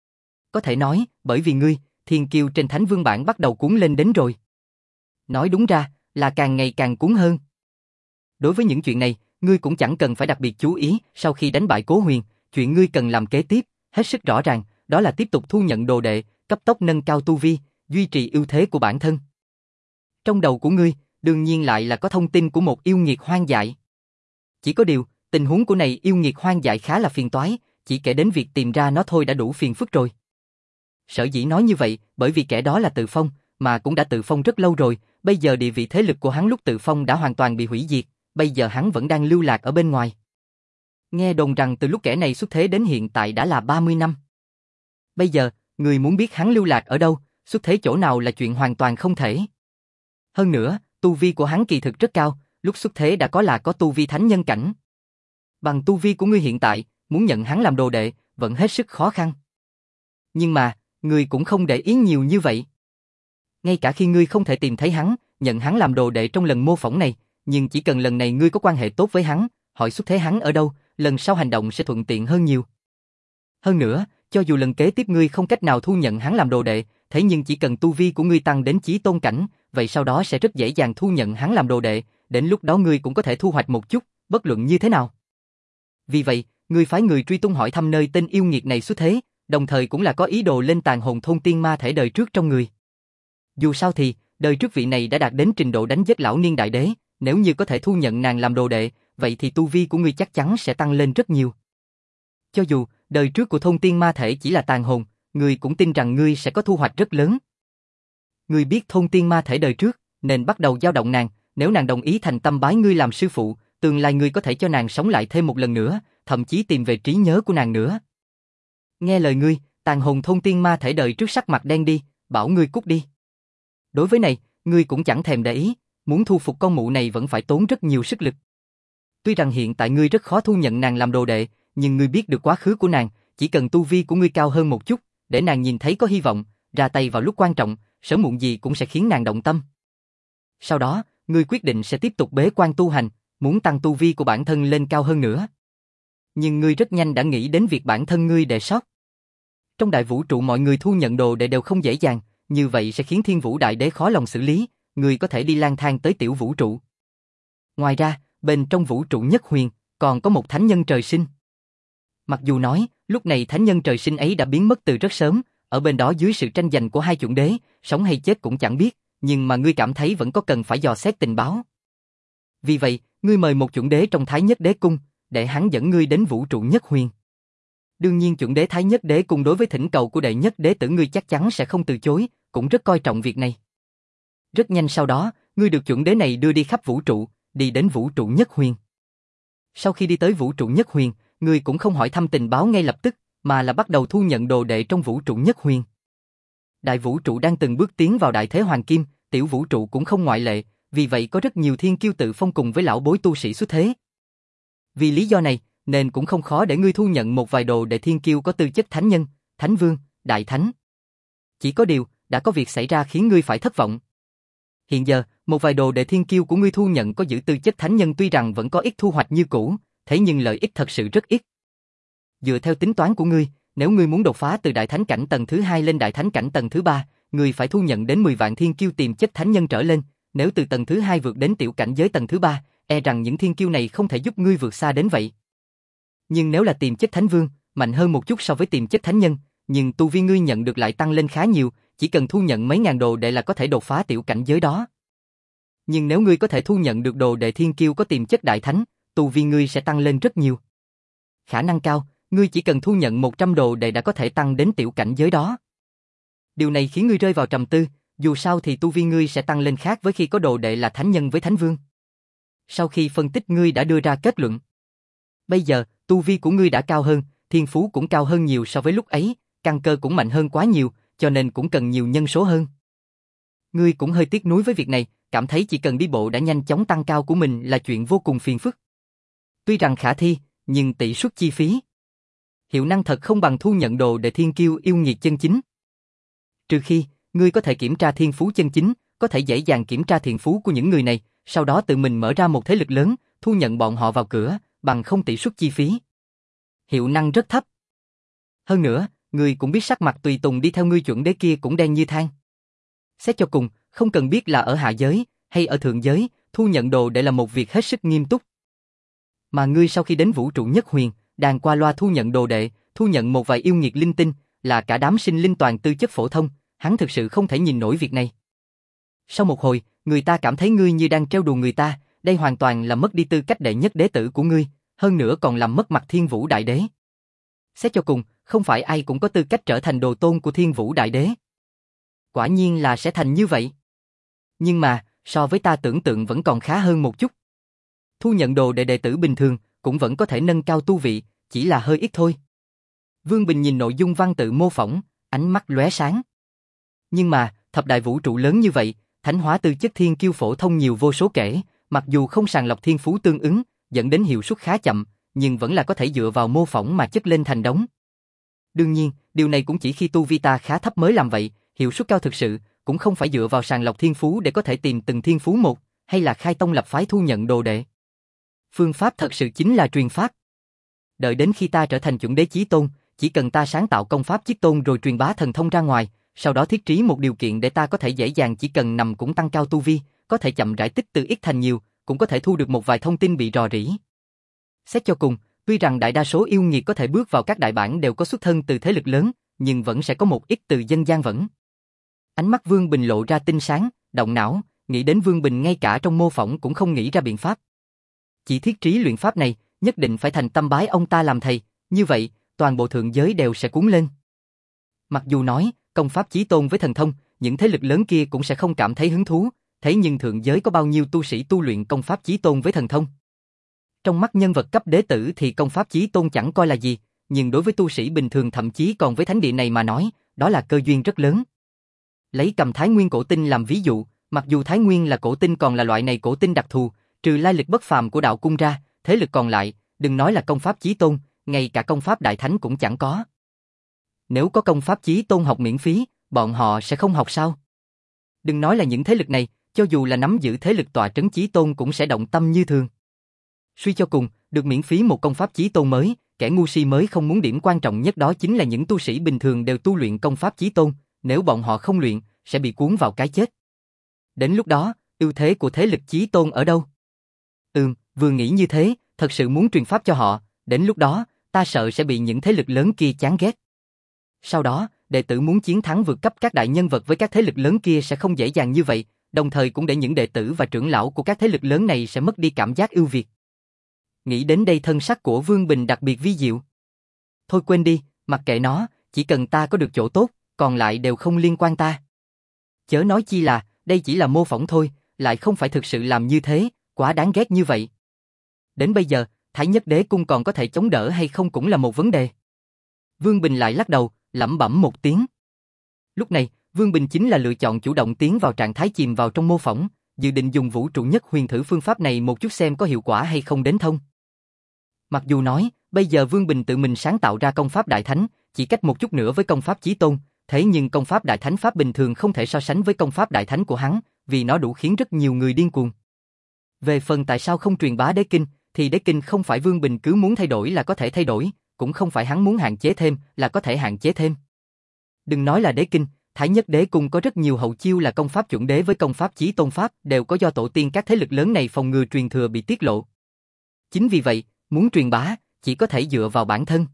Có thể nói, bởi vì ngươi, thiên kiêu trên Thánh Vương bảng bắt đầu cuốn lên đến rồi. Nói đúng ra, là càng ngày càng cuốn hơn. Đối với những chuyện này, ngươi cũng chẳng cần phải đặc biệt chú ý, sau khi đánh bại Cố Huyền, chuyện ngươi cần làm kế tiếp, hết sức rõ ràng, đó là tiếp tục thu nhận đồ đệ, cấp tốc nâng cao tu vi, duy trì ưu thế của bản thân. Trong đầu của ngươi, đương nhiên lại là có thông tin của một yêu nghiệt hoang dại. Chỉ có điều, tình huống của này yêu nghiệt hoang dại khá là phiền toái, chỉ kể đến việc tìm ra nó thôi đã đủ phiền phức rồi. Sở dĩ nói như vậy, bởi vì kẻ đó là Tự Phong, mà cũng đã tự phong rất lâu rồi, bây giờ địa vị thế lực của hắn lúc tự phong đã hoàn toàn bị hủy diệt, bây giờ hắn vẫn đang lưu lạc ở bên ngoài. Nghe đồn rằng từ lúc kẻ này xuất thế đến hiện tại đã là ba mươi năm. Bây giờ, người muốn biết hắn lưu lạc ở đâu, xuất thế chỗ nào là chuyện hoàn toàn không thể. Hơn nữa, tu vi của hắn kỳ thực rất cao, lúc xuất thế đã có là có tu vi thánh nhân cảnh. Bằng tu vi của ngươi hiện tại, muốn nhận hắn làm đồ đệ, vẫn hết sức khó khăn. Nhưng mà, ngươi cũng không để ý nhiều như vậy. Ngay cả khi ngươi không thể tìm thấy hắn, nhận hắn làm đồ đệ trong lần mô phỏng này, nhưng chỉ cần lần này ngươi có quan hệ tốt với hắn, hỏi xuất thế hắn ở đâu, lần sau hành động sẽ thuận tiện hơn nhiều. Hơn nữa, cho dù lần kế tiếp ngươi không cách nào thu nhận hắn làm đồ đệ, thế nhưng chỉ cần tu vi của ngươi tăng đến chí tôn cảnh, vậy sau đó sẽ rất dễ dàng thu nhận hắn làm đồ đệ, đến lúc đó ngươi cũng có thể thu hoạch một chút, bất luận như thế nào. Vì vậy, ngươi phái người truy tung hỏi thăm nơi tên yêu nghiệt này xuất thế, đồng thời cũng là có ý đồ lên tàn hồn thôn tiên ma thể đời trước trong người. Dù sao thì, đời trước vị này đã đạt đến trình độ đánh giết lão niên đại đế, nếu như có thể thu nhận nàng làm đồ đệ, vậy thì tu vi của ngươi chắc chắn sẽ tăng lên rất nhiều. Cho dù, đời trước của thôn tiên ma thể chỉ là tàn hồn, ngươi cũng tin rằng ngươi sẽ có thu hoạch rất lớn. Ngươi biết thôn tiên ma thể đời trước, nên bắt đầu dao động nàng, nếu nàng đồng ý thành tâm bái ngươi làm sư phụ, tương lai ngươi có thể cho nàng sống lại thêm một lần nữa, thậm chí tìm về trí nhớ của nàng nữa. Nghe lời ngươi, tàn hồn thôn tiên ma thể đời trước sắc mặt đen đi, bảo ngươi cút đi. Đối với này, ngươi cũng chẳng thèm để ý, muốn thu phục con mụ này vẫn phải tốn rất nhiều sức lực. Tuy rằng hiện tại ngươi rất khó thu nhận nàng làm đồ đệ, nhưng ngươi biết được quá khứ của nàng, chỉ cần tu vi của ngươi cao hơn một chút, để nàng nhìn thấy có hy vọng, ra tay vào lúc quan trọng, sớm muộn gì cũng sẽ khiến nàng động tâm. Sau đó, ngươi quyết định sẽ tiếp tục bế quan tu hành, muốn tăng tu vi của bản thân lên cao hơn nữa. Nhưng ngươi rất nhanh đã nghĩ đến việc bản thân ngươi đệ sót. Trong đại vũ trụ mọi người thu nhận đồ đệ đều không dễ dàng, như vậy sẽ khiến Thiên Vũ Đại Đế khó lòng xử lý, ngươi có thể đi lang thang tới tiểu vũ trụ. Ngoài ra, bên trong vũ trụ nhất huyền, còn có một thánh nhân trời sinh. Mặc dù nói, lúc này thánh nhân trời sinh ấy đã biến mất từ rất sớm, ở bên đó dưới sự tranh giành của hai chuẩn đế, sống hay chết cũng chẳng biết, nhưng mà ngươi cảm thấy vẫn có cần phải dò xét tình báo. Vì vậy, ngươi mời một chuẩn đế trong Thái Nhất Đế Cung, để hắn dẫn ngươi đến vũ trụ nhất huyền. Đương nhiên chuẩn đế Thái Nhất Đế Cung đối với thỉnh cầu của đệ nhất đế tử ngươi chắc chắn sẽ không từ chối, cũng rất coi trọng việc này. Rất nhanh sau đó, ngươi được chuẩn đế này đưa đi khắp vũ trụ, đi đến vũ trụ nhất huyền. Sau khi đi tới vũ trụ nhất huyền, ngươi cũng không hỏi thăm tình báo ngay lập tức, mà là bắt đầu thu nhận đồ đệ trong vũ trụ nhất huyền. Đại vũ trụ đang từng bước tiến vào đại thế hoàng kim, tiểu vũ trụ cũng không ngoại lệ, vì vậy có rất nhiều thiên kiêu tự phong cùng với lão bối tu sĩ xuất thế. Vì lý do này, nên cũng không khó để ngươi thu nhận một vài đồ đệ thiên kiêu có tư chất thánh nhân, thánh vương, đại thánh. Chỉ có điều, đã có việc xảy ra khiến ngươi phải thất vọng. Hiện giờ, một vài đồ đệ thiên kiêu của ngươi thu nhận có giữ tư chất thánh nhân tuy rằng vẫn có ít thu hoạch như cũ, thế nhưng lợi ích thật sự rất ít. Dựa theo tính toán của ngươi, nếu ngươi muốn đột phá từ đại thánh cảnh tầng thứ hai lên đại thánh cảnh tầng thứ ba, ngươi phải thu nhận đến mười vạn thiên kiêu tiềm chất thánh nhân trở lên, nếu từ tầng thứ hai vượt đến tiểu cảnh giới tầng thứ ba, e rằng những thiên kiêu này không thể giúp ngươi vượt xa đến vậy. Nhưng nếu là tiềm chất thánh vương, mạnh hơn một chút so với tiềm chất thánh nhân, nhưng tu vi ngươi nhận được lại tăng lên khá nhiều, chỉ cần thu nhận mấy ngàn đồ đệ là có thể đột phá tiểu cảnh giới đó. Nhưng nếu ngươi có thể thu nhận được đồ đệ thiên kiêu có tiềm chất đại thánh, tu vi ngươi sẽ tăng lên rất nhiều. Khả năng cao, ngươi chỉ cần thu nhận một trăm đồ đệ đã có thể tăng đến tiểu cảnh giới đó. Điều này khiến ngươi rơi vào trầm tư, dù sao thì tu vi ngươi sẽ tăng lên khác với khi có đồ đệ là thánh nhân với thánh vương. Sau khi phân tích ngươi đã đưa ra kết luận. Bây giờ, tu vi của ngươi đã cao hơn, thiên phú cũng cao hơn nhiều so với lúc ấy, căn cơ cũng mạnh hơn quá nhiều, cho nên cũng cần nhiều nhân số hơn. Ngươi cũng hơi tiếc nuối với việc này, cảm thấy chỉ cần đi bộ đã nhanh chóng tăng cao của mình là chuyện vô cùng phiền phức. Tuy rằng khả thi, nhưng tỷ suất chi phí. Hiệu năng thật không bằng thu nhận đồ để thiên kiêu yêu nghiệt chân chính. Trừ khi, ngươi có thể kiểm tra thiên phú chân chính, có thể dễ dàng kiểm tra thiện phú của những người này, sau đó tự mình mở ra một thế lực lớn, thu nhận bọn họ vào cửa, bằng không tỷ suất chi phí. Hiệu năng rất thấp. Hơn nữa, ngươi cũng biết sắc mặt tùy tùng đi theo ngươi chuẩn đế kia cũng đen như than. Xét cho cùng, không cần biết là ở hạ giới, hay ở thượng giới, thu nhận đồ để là một việc hết sức nghiêm túc. Mà ngươi sau khi đến vũ trụ nhất huyền, đàn qua loa thu nhận đồ đệ, thu nhận một vài yêu nghiệt linh tinh, là cả đám sinh linh toàn tư chất phổ thông, hắn thực sự không thể nhìn nổi việc này. Sau một hồi, người ta cảm thấy ngươi như đang trêu đùa người ta, đây hoàn toàn là mất đi tư cách đệ nhất đế tử của ngươi, hơn nữa còn làm mất mặt Thiên Vũ Đại Đế. Xét cho cùng, không phải ai cũng có tư cách trở thành đồ tôn của Thiên Vũ Đại Đế. Quả nhiên là sẽ thành như vậy. Nhưng mà, so với ta tưởng tượng vẫn còn khá hơn một chút. Thu nhận đồ đệ đệ tử bình thường, cũng vẫn có thể nâng cao tu vị, chỉ là hơi ít thôi. Vương Bình nhìn nội dung văn tự mô phỏng, ánh mắt lóe sáng. Nhưng mà, thập đại vũ trụ lớn như vậy, thánh hóa tư chất thiên kiêu phổ thông nhiều vô số kể, mặc dù không sàng lọc thiên phú tương ứng, dẫn đến hiệu suất khá chậm, nhưng vẫn là có thể dựa vào mô phỏng mà chất lên thành đống. Đương nhiên, điều này cũng chỉ khi tu vi ta khá thấp mới làm vậy, hiệu suất cao thực sự, cũng không phải dựa vào sàng lọc thiên phú để có thể tìm từng thiên phú một, hay là khai tông lập phái thu nhận đồ đệ. Phương pháp thật sự chính là truyền pháp. đợi đến khi ta trở thành chuẩn đế chí tôn, chỉ cần ta sáng tạo công pháp chí tôn rồi truyền bá thần thông ra ngoài, sau đó thiết trí một điều kiện để ta có thể dễ dàng chỉ cần nằm cũng tăng cao tu vi, có thể chậm rãi tích từ ít thành nhiều, cũng có thể thu được một vài thông tin bị rò rỉ. Xét cho cùng, tuy rằng đại đa số yêu nghiệt có thể bước vào các đại bản đều có xuất thân từ thế lực lớn, nhưng vẫn sẽ có một ít từ dân gian vẫn. Ánh mắt Vương Bình lộ ra tinh sáng, động não, nghĩ đến Vương Bình ngay cả trong mô phỏng cũng không nghĩ ra biện pháp. Chỉ thiết trí luyện pháp này, nhất định phải thành tâm bái ông ta làm thầy, như vậy, toàn bộ thượng giới đều sẽ cuốn lên. Mặc dù nói, công pháp chí tôn với thần thông, những thế lực lớn kia cũng sẽ không cảm thấy hứng thú, thế nhưng thượng giới có bao nhiêu tu sĩ tu luyện công pháp chí tôn với thần thông? Trong mắt nhân vật cấp đế tử thì công pháp chí tôn chẳng coi là gì, nhưng đối với tu sĩ bình thường thậm chí còn với thánh địa này mà nói, đó là cơ duyên rất lớn. Lấy cầm Thái Nguyên cổ tinh làm ví dụ, mặc dù Thái Nguyên là cổ tinh còn là loại này cổ tinh đặc thù, trừ lai lịch bất phàm của đạo cung ra, thế lực còn lại, đừng nói là công pháp chí tôn, ngay cả công pháp đại thánh cũng chẳng có. Nếu có công pháp chí tôn học miễn phí, bọn họ sẽ không học sao? Đừng nói là những thế lực này, cho dù là nắm giữ thế lực tọa trấn chí tôn cũng sẽ động tâm như thường. Suy cho cùng, được miễn phí một công pháp chí tôn mới, kẻ ngu si mới không muốn điểm quan trọng nhất đó chính là những tu sĩ bình thường đều tu luyện công pháp chí tôn, nếu bọn họ không luyện, sẽ bị cuốn vào cái chết. Đến lúc đó, ưu thế của thế lực chí tôn ở đâu? Ừm, vừa nghĩ như thế, thật sự muốn truyền pháp cho họ, đến lúc đó, ta sợ sẽ bị những thế lực lớn kia chán ghét. Sau đó, đệ tử muốn chiến thắng vượt cấp các đại nhân vật với các thế lực lớn kia sẽ không dễ dàng như vậy, đồng thời cũng để những đệ tử và trưởng lão của các thế lực lớn này sẽ mất đi cảm giác ưu việt. Nghĩ đến đây thân sắc của Vương Bình đặc biệt vi diệu. Thôi quên đi, mặc kệ nó, chỉ cần ta có được chỗ tốt, còn lại đều không liên quan ta. Chớ nói chi là, đây chỉ là mô phỏng thôi, lại không phải thực sự làm như thế, quá đáng ghét như vậy. Đến bây giờ, Thái Nhất Đế Cung còn có thể chống đỡ hay không cũng là một vấn đề. Vương Bình lại lắc đầu, lẩm bẩm một tiếng. Lúc này, Vương Bình chính là lựa chọn chủ động tiến vào trạng thái chìm vào trong mô phỏng, dự định dùng vũ trụ nhất huyền thử phương pháp này một chút xem có hiệu quả hay không đến thông. Mặc dù nói, bây giờ Vương Bình tự mình sáng tạo ra công pháp đại thánh, chỉ cách một chút nữa với công pháp chí tôn, thế nhưng công pháp đại thánh pháp bình thường không thể so sánh với công pháp đại thánh của hắn, vì nó đủ khiến rất nhiều người điên cuồng. Về phần tại sao không truyền bá đế kinh, thì đế kinh không phải Vương Bình cứ muốn thay đổi là có thể thay đổi, cũng không phải hắn muốn hạn chế thêm là có thể hạn chế thêm. Đừng nói là đế kinh, Thái Nhất Đế Cung có rất nhiều hậu chiêu là công pháp chuẩn đế với công pháp chí tôn pháp đều có do tổ tiên các thế lực lớn này phòng ngừa truyền thừa bị tiết lộ. Chính vì vậy, muốn truyền bá, chỉ có thể dựa vào bản thân.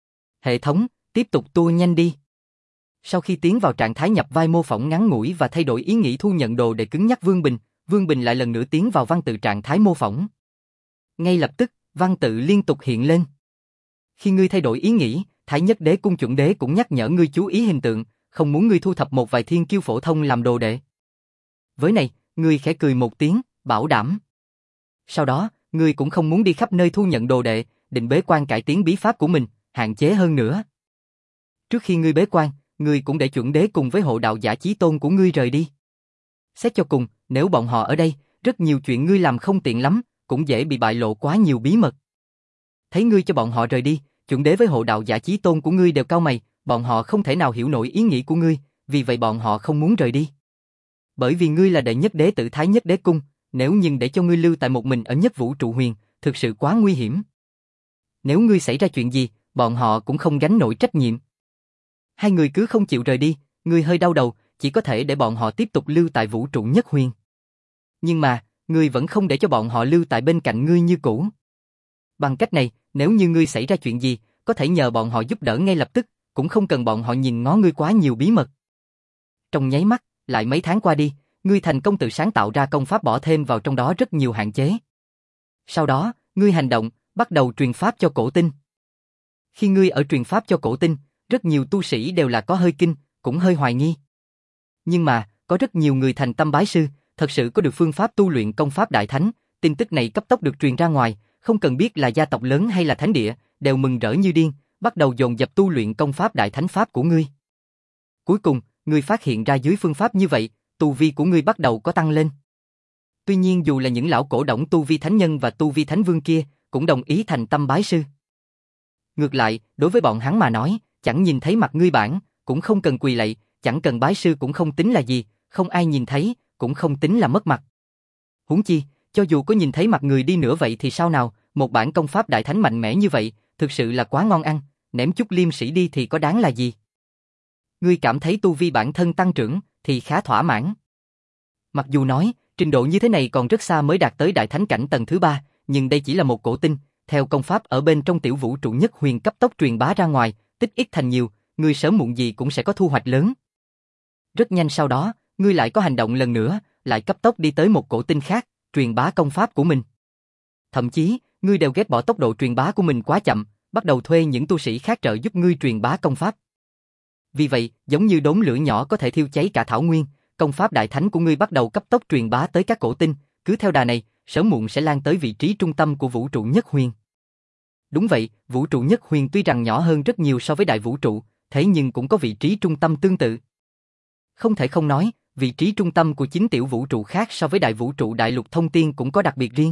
Hệ thống, tiếp tục tua nhanh đi. Sau khi tiến vào trạng thái nhập vai mô phỏng ngắn ngủi và thay đổi ý nghĩ thu nhận đồ để cứng nhắc Vương Bình, Vương Bình lại lần nữa tiến vào văn tự trạng thái mô phỏng. Ngay lập tức, văn tự liên tục hiện lên. Khi ngươi thay đổi ý nghĩ, Thái Nhất Đế Cung chuẩn đế cũng nhắc nhở ngươi chú ý hình tượng, không muốn ngươi thu thập một vài thiên kiêu phổ thông làm đồ đệ. Với này, ngươi khẽ cười một tiếng, bảo đảm. Sau đó, ngươi cũng không muốn đi khắp nơi thu nhận đồ đệ, định bế quan cải tiến bí pháp của mình, hạn chế hơn nữa. Trước khi ngươi bế quan, ngươi cũng để chuẩn đế cùng với hộ đạo giả chí tôn của ngươi rời đi. Xét cho cùng, nếu bọn họ ở đây, rất nhiều chuyện ngươi làm không tiện lắm, cũng dễ bị bại lộ quá nhiều bí mật. Thấy ngươi cho bọn họ rời đi, chuẩn đế với hộ đạo giả chí tôn của ngươi đều cau mày, bọn họ không thể nào hiểu nổi ý nghĩ của ngươi, vì vậy bọn họ không muốn rời đi. Bởi vì ngươi là đệ nhất đế tử Thái Nhất Đế Cung, nếu nhưng để cho ngươi lưu tại một mình ở nhất vũ trụ huyền, thực sự quá nguy hiểm. Nếu ngươi xảy ra chuyện gì, bọn họ cũng không gánh nổi trách nhiệm. Hai người cứ không chịu rời đi, ngươi hơi đau đầu, chỉ có thể để bọn họ tiếp tục lưu tại vũ trụ nhất huyền. Nhưng mà, ngươi vẫn không để cho bọn họ lưu tại bên cạnh ngươi như cũ. Bằng cách này, nếu như ngươi xảy ra chuyện gì, có thể nhờ bọn họ giúp đỡ ngay lập tức, cũng không cần bọn họ nhìn ngó ngươi quá nhiều bí mật. Trong nháy mắt, lại mấy tháng qua đi, ngươi thành công tự sáng tạo ra công pháp bỏ thêm vào trong đó rất nhiều hạn chế. Sau đó, ngươi hành động, bắt đầu truyền pháp cho cổ tinh. Khi ngươi ở truyền pháp cho cổ tinh, rất nhiều tu sĩ đều là có hơi kinh, cũng hơi hoài nghi. Nhưng mà, có rất nhiều người thành tâm bái sư, thật sự có được phương pháp tu luyện công pháp đại thánh, tin tức này cấp tốc được truyền ra ngoài, không cần biết là gia tộc lớn hay là thánh địa, đều mừng rỡ như điên, bắt đầu dồn dập tu luyện công pháp đại thánh pháp của ngươi. Cuối cùng, ngươi phát hiện ra dưới phương pháp như vậy, tu vi của ngươi bắt đầu có tăng lên. Tuy nhiên dù là những lão cổ đổng tu vi thánh nhân và tu vi thánh vương kia, cũng đồng ý thành tâm bái sư. Ngược lại, đối với bọn hắn mà nói, chẳng nhìn thấy mặt ngươi bản, cũng không cần quỳ lạy, chẳng cần bái sư cũng không tính là gì, không ai nhìn thấy, cũng không tính là mất mặt. Huống chi, cho dù có nhìn thấy mặt người đi nữa vậy thì sao nào, một bản công pháp đại thánh mạnh mẽ như vậy, thực sự là quá ngon ăn, ném chút liêm sĩ đi thì có đáng là gì. Ngươi cảm thấy tu vi bản thân tăng trưởng, thì khá thỏa mãn. Mặc dù nói, trình độ như thế này còn rất xa mới đạt tới đại thánh cảnh tầng thứ ba, nhưng đây chỉ là một cổ tinh, theo công pháp ở bên trong tiểu vũ trụ nhất huyền cấp tốc truyền bá ra ngoài, tích ít thành nhiều, ngươi sớm muộn gì cũng sẽ có thu hoạch lớn. Rất nhanh sau đó, ngươi lại có hành động lần nữa, lại cấp tốc đi tới một cổ tinh khác, truyền bá công pháp của mình. Thậm chí, ngươi đều ghét bỏ tốc độ truyền bá của mình quá chậm, bắt đầu thuê những tu sĩ khác trợ giúp ngươi truyền bá công pháp. Vì vậy, giống như đốm lửa nhỏ có thể thiêu cháy cả thảo nguyên, công pháp đại thánh của ngươi bắt đầu cấp tốc truyền bá tới các cổ tinh, cứ theo đà này, sớm muộn sẽ lan tới vị trí trung tâm của vũ trụ nhất huyền. Đúng vậy, vũ trụ nhất huyền tuy rằng nhỏ hơn rất nhiều so với đại vũ trụ, thế nhưng cũng có vị trí trung tâm tương tự. Không thể không nói, vị trí trung tâm của chính tiểu vũ trụ khác so với đại vũ trụ đại lục thông tiên cũng có đặc biệt riêng.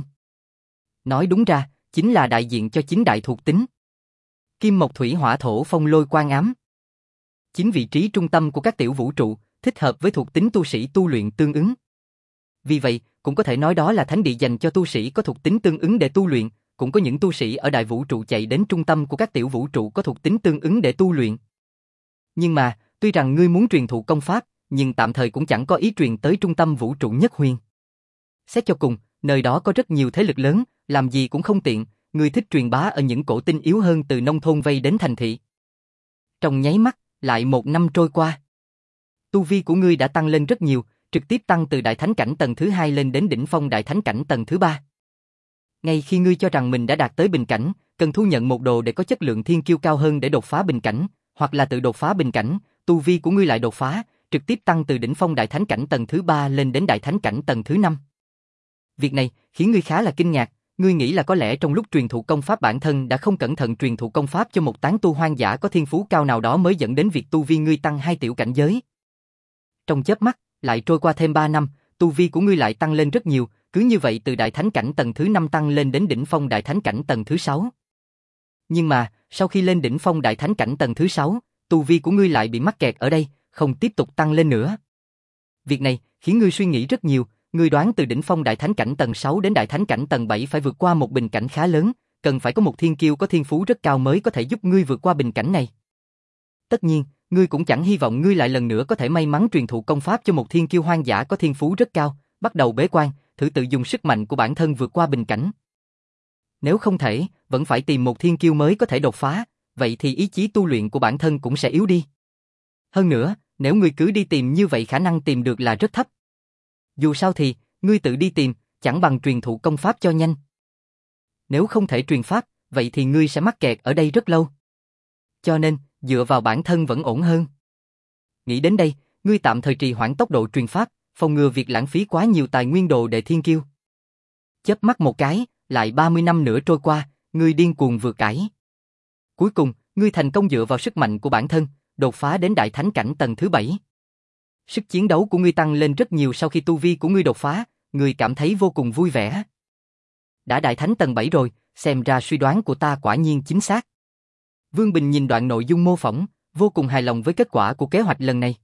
Nói đúng ra, chính là đại diện cho chính đại thuộc tính. Kim mộc thủy hỏa thổ phong lôi quang ám. Chính vị trí trung tâm của các tiểu vũ trụ, thích hợp với thuộc tính tu sĩ tu luyện tương ứng. Vì vậy, cũng có thể nói đó là thánh địa dành cho tu sĩ có thuộc tính tương ứng để tu luyện, cũng có những tu sĩ ở đại vũ trụ chạy đến trung tâm của các tiểu vũ trụ có thuộc tính tương ứng để tu luyện. Nhưng mà, tuy rằng ngươi muốn truyền thụ công pháp, nhưng tạm thời cũng chẳng có ý truyền tới trung tâm vũ trụ nhất huyền. Xét cho cùng, nơi đó có rất nhiều thế lực lớn, làm gì cũng không tiện, ngươi thích truyền bá ở những cổ tinh yếu hơn từ nông thôn vây đến thành thị. Trong nháy mắt, lại một năm trôi qua. Tu vi của ngươi đã tăng lên rất nhiều, trực tiếp tăng từ đại thánh cảnh tầng thứ hai lên đến đỉnh phong đại thánh cảnh tầng thứ ba. Ngay khi ngươi cho rằng mình đã đạt tới bình cảnh, cần thu nhận một đồ để có chất lượng thiên kiêu cao hơn để đột phá bình cảnh, hoặc là tự đột phá bình cảnh, tu vi của ngươi lại đột phá, trực tiếp tăng từ đỉnh phong đại thánh cảnh tầng thứ ba lên đến đại thánh cảnh tầng thứ năm. Việc này khiến ngươi khá là kinh ngạc, ngươi nghĩ là có lẽ trong lúc truyền thụ công pháp bản thân đã không cẩn thận truyền thụ công pháp cho một tán tu hoang dã có thiên phú cao nào đó mới dẫn đến việc tu vi ngươi tăng hai tiểu cảnh giới. Trong chớp mắt, lại trôi qua thêm ba năm, tu vi của ngươi lại tăng lên rất nhiều, cứ như vậy từ đại thánh cảnh tầng thứ năm tăng lên đến đỉnh phong đại thánh cảnh tầng thứ sáu. Nhưng mà, sau khi lên đỉnh phong đại thánh cảnh tầng thứ sáu, tu vi của ngươi lại bị mắc kẹt ở đây, không tiếp tục tăng lên nữa. Việc này khiến ngươi suy nghĩ rất nhiều, ngươi đoán từ đỉnh phong đại thánh cảnh tầng sáu đến đại thánh cảnh tầng bảy phải vượt qua một bình cảnh khá lớn, cần phải có một thiên kiêu có thiên phú rất cao mới có thể giúp ngươi vượt qua bình cảnh này. Tất nhiên, ngươi cũng chẳng hy vọng ngươi lại lần nữa có thể may mắn truyền thụ công pháp cho một thiên kiêu hoang dã có thiên phú rất cao, bắt đầu bế quan, thử tự dùng sức mạnh của bản thân vượt qua bình cảnh. Nếu không thể, vẫn phải tìm một thiên kiêu mới có thể đột phá, vậy thì ý chí tu luyện của bản thân cũng sẽ yếu đi. Hơn nữa, nếu ngươi cứ đi tìm như vậy khả năng tìm được là rất thấp. Dù sao thì, ngươi tự đi tìm, chẳng bằng truyền thụ công pháp cho nhanh. Nếu không thể truyền pháp, vậy thì ngươi sẽ mắc kẹt ở đây rất lâu. Cho nên, dựa vào bản thân vẫn ổn hơn. Nghĩ đến đây, ngươi tạm thời trì hoãn tốc độ truyền pháp, phòng ngừa việc lãng phí quá nhiều tài nguyên đồ để thiên kiêu. Chớp mắt một cái, lại ba mươi năm nữa trôi qua, ngươi điên cuồng vượt cải. Cuối cùng, ngươi thành công dựa vào sức mạnh của bản thân, đột phá đến đại thánh cảnh tầng thứ bảy. Sức chiến đấu của ngươi tăng lên rất nhiều sau khi tu vi của ngươi đột phá, ngươi cảm thấy vô cùng vui vẻ. Đã đại thánh tầng bảy rồi, xem ra suy đoán của ta quả nhiên chính xác. Vương Bình nhìn đoạn nội dung mô phỏng, vô cùng hài lòng với kết quả của kế hoạch lần này.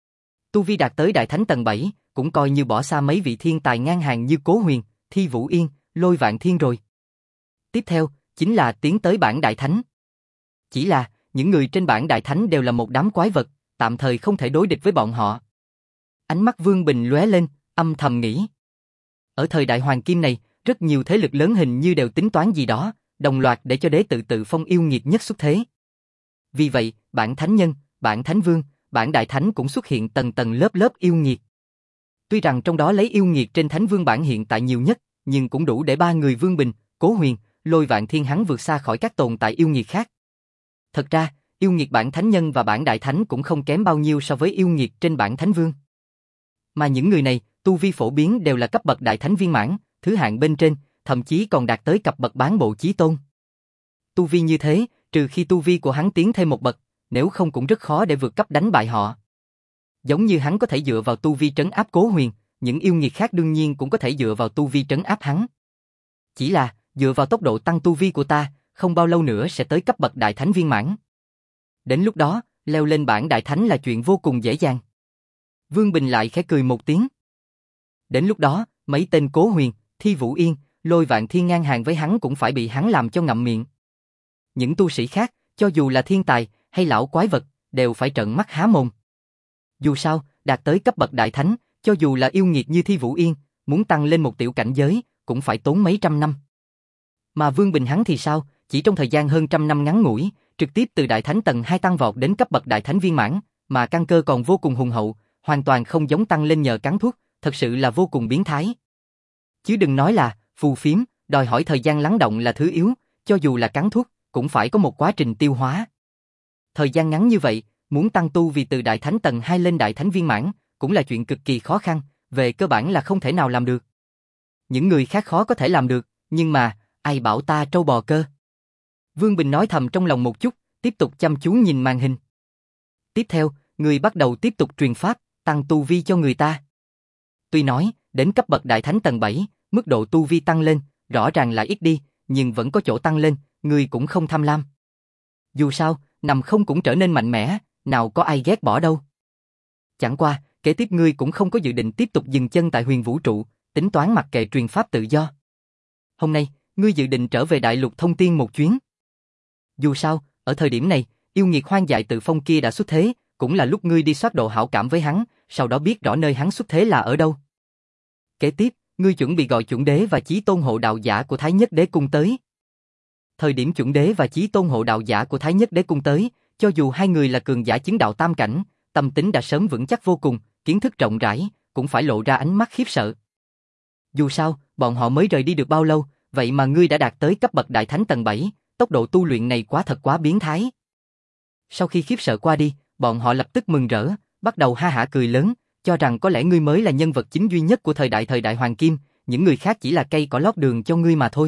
Tu vi đạt tới đại thánh tầng bảy, cũng coi như bỏ xa mấy vị thiên tài ngang hàng như Cố Huyền, Thi Vũ Yên, Lôi Vạn Thiên rồi. Tiếp theo, chính là tiến tới bảng đại thánh. Chỉ là, những người trên bảng đại thánh đều là một đám quái vật, tạm thời không thể đối địch với bọn họ. Ánh mắt Vương Bình lóe lên, âm thầm nghĩ. Ở thời đại hoàng kim này, rất nhiều thế lực lớn hình như đều tính toán gì đó, đồng loạt để cho đế tự tự phong yêu nghiệt nhất xuất thế. Vì vậy, bảng thánh nhân, bảng thánh vương, bảng đại thánh cũng xuất hiện tầng tầng lớp lớp yêu nghiệt. Tuy rằng trong đó lấy yêu nghiệt trên thánh vương bảng hiện tại nhiều nhất, nhưng cũng đủ để ba người Vương Bình, Cố Huyền, Lôi Vạn Thiên hắn vượt xa khỏi các tồn tại yêu nghiệt khác. Thật ra, yêu nghiệt bảng thánh nhân và bảng đại thánh cũng không kém bao nhiêu so với yêu nghiệt trên bảng thánh vương. Mà những người này, tu vi phổ biến đều là cấp bậc đại thánh viên mãn, thứ hạng bên trên, thậm chí còn đạt tới cấp bậc bán bộ chí tôn. Tu vi như thế, trừ khi tu vi của hắn tiến thêm một bậc, nếu không cũng rất khó để vượt cấp đánh bại họ. Giống như hắn có thể dựa vào tu vi trấn áp Cố Huyền, những yêu nghiệt khác đương nhiên cũng có thể dựa vào tu vi trấn áp hắn. Chỉ là, dựa vào tốc độ tăng tu vi của ta, không bao lâu nữa sẽ tới cấp bậc đại thánh viên mãn. Đến lúc đó, leo lên bảng đại thánh là chuyện vô cùng dễ dàng. Vương Bình lại khẽ cười một tiếng. Đến lúc đó, mấy tên Cố Huyền, Thi Vũ Yên, Lôi Vạn Thiên ngang hàng với hắn cũng phải bị hắn làm cho ngậm miệng. những tu sĩ khác, cho dù là thiên tài hay lão quái vật, đều phải trợn mắt há mồm. Dù sao, đạt tới cấp bậc đại thánh, cho dù là yêu nghiệt như Thi Vũ Yên, muốn tăng lên một tiểu cảnh giới, cũng phải tốn mấy trăm năm. Mà Vương Bình hắn thì sao, chỉ trong thời gian hơn trăm năm ngắn ngủi, trực tiếp từ đại thánh tầng hai tăng vọt đến cấp bậc đại thánh viên mãn, mà căn cơ còn vô cùng hùng hậu, hoàn toàn không giống tăng lên nhờ cắn thuốc, thật sự là vô cùng biến thái. Chứ đừng nói là phù phiếm, đòi hỏi thời gian lắng động là thứ yếu, cho dù là cắn thuốc, cũng phải có một quá trình tiêu hóa. Thời gian ngắn như vậy, muốn tăng tu vì từ đại thánh tầng hai lên đại thánh viên mãn, cũng là chuyện cực kỳ khó khăn, về cơ bản là không thể nào làm được. Những người khác khó có thể làm được, nhưng mà, ai bảo ta trâu bò cơ. Vương Bình nói thầm trong lòng một chút, tiếp tục chăm chú nhìn màn hình. Tiếp theo, người bắt đầu tiếp tục truyền pháp, tăng tu vi cho người ta. Tuy nói, đến cấp bậc đại thánh tầng bảy, mức độ tu vi tăng lên, rõ ràng là ít đi, nhưng vẫn có chỗ tăng lên, người cũng không tham lam. Dù sao, nằm không cũng trở nên mạnh mẽ, nào có ai ghét bỏ đâu. Chẳng qua, kế tiếp ngươi cũng không có dự định tiếp tục dừng chân tại huyền vũ trụ, tính toán mặc kệ truyền pháp tự do. Hôm nay, ngươi dự định trở về đại lục thông tiên một chuyến. Dù sao, ở thời điểm này, yêu nghiệt hoang dại tự phong kia đã xuất thế, cũng là lúc ngươi đi soát độ hảo cảm với hắn, sau đó biết rõ nơi hắn xuất thế là ở đâu. Kế tiếp, ngươi chuẩn bị gọi chuẩn đế và chí tôn hộ đạo giả của Thái Nhất Đế Cung tới. Thời điểm chuẩn đế và chí tôn hộ đạo giả của Thái Nhất Đế Cung tới, cho dù hai người là cường giả chứng đạo tam cảnh, tâm tính đã sớm vững chắc vô cùng, kiến thức rộng rãi, cũng phải lộ ra ánh mắt khiếp sợ. Dù sao, bọn họ mới rời đi được bao lâu, vậy mà ngươi đã đạt tới cấp bậc đại thánh tầng bảy, tốc độ tu luyện này quá thật quá biến thái. Sau khi khiếp sợ qua đi, bọn họ lập tức mừng rỡ, bắt đầu ha hả cười lớn, cho rằng có lẽ ngươi mới là nhân vật chính duy nhất của thời đại thời đại Hoàng Kim, những người khác chỉ là cây cỏ lót đường cho ngươi mà thôi.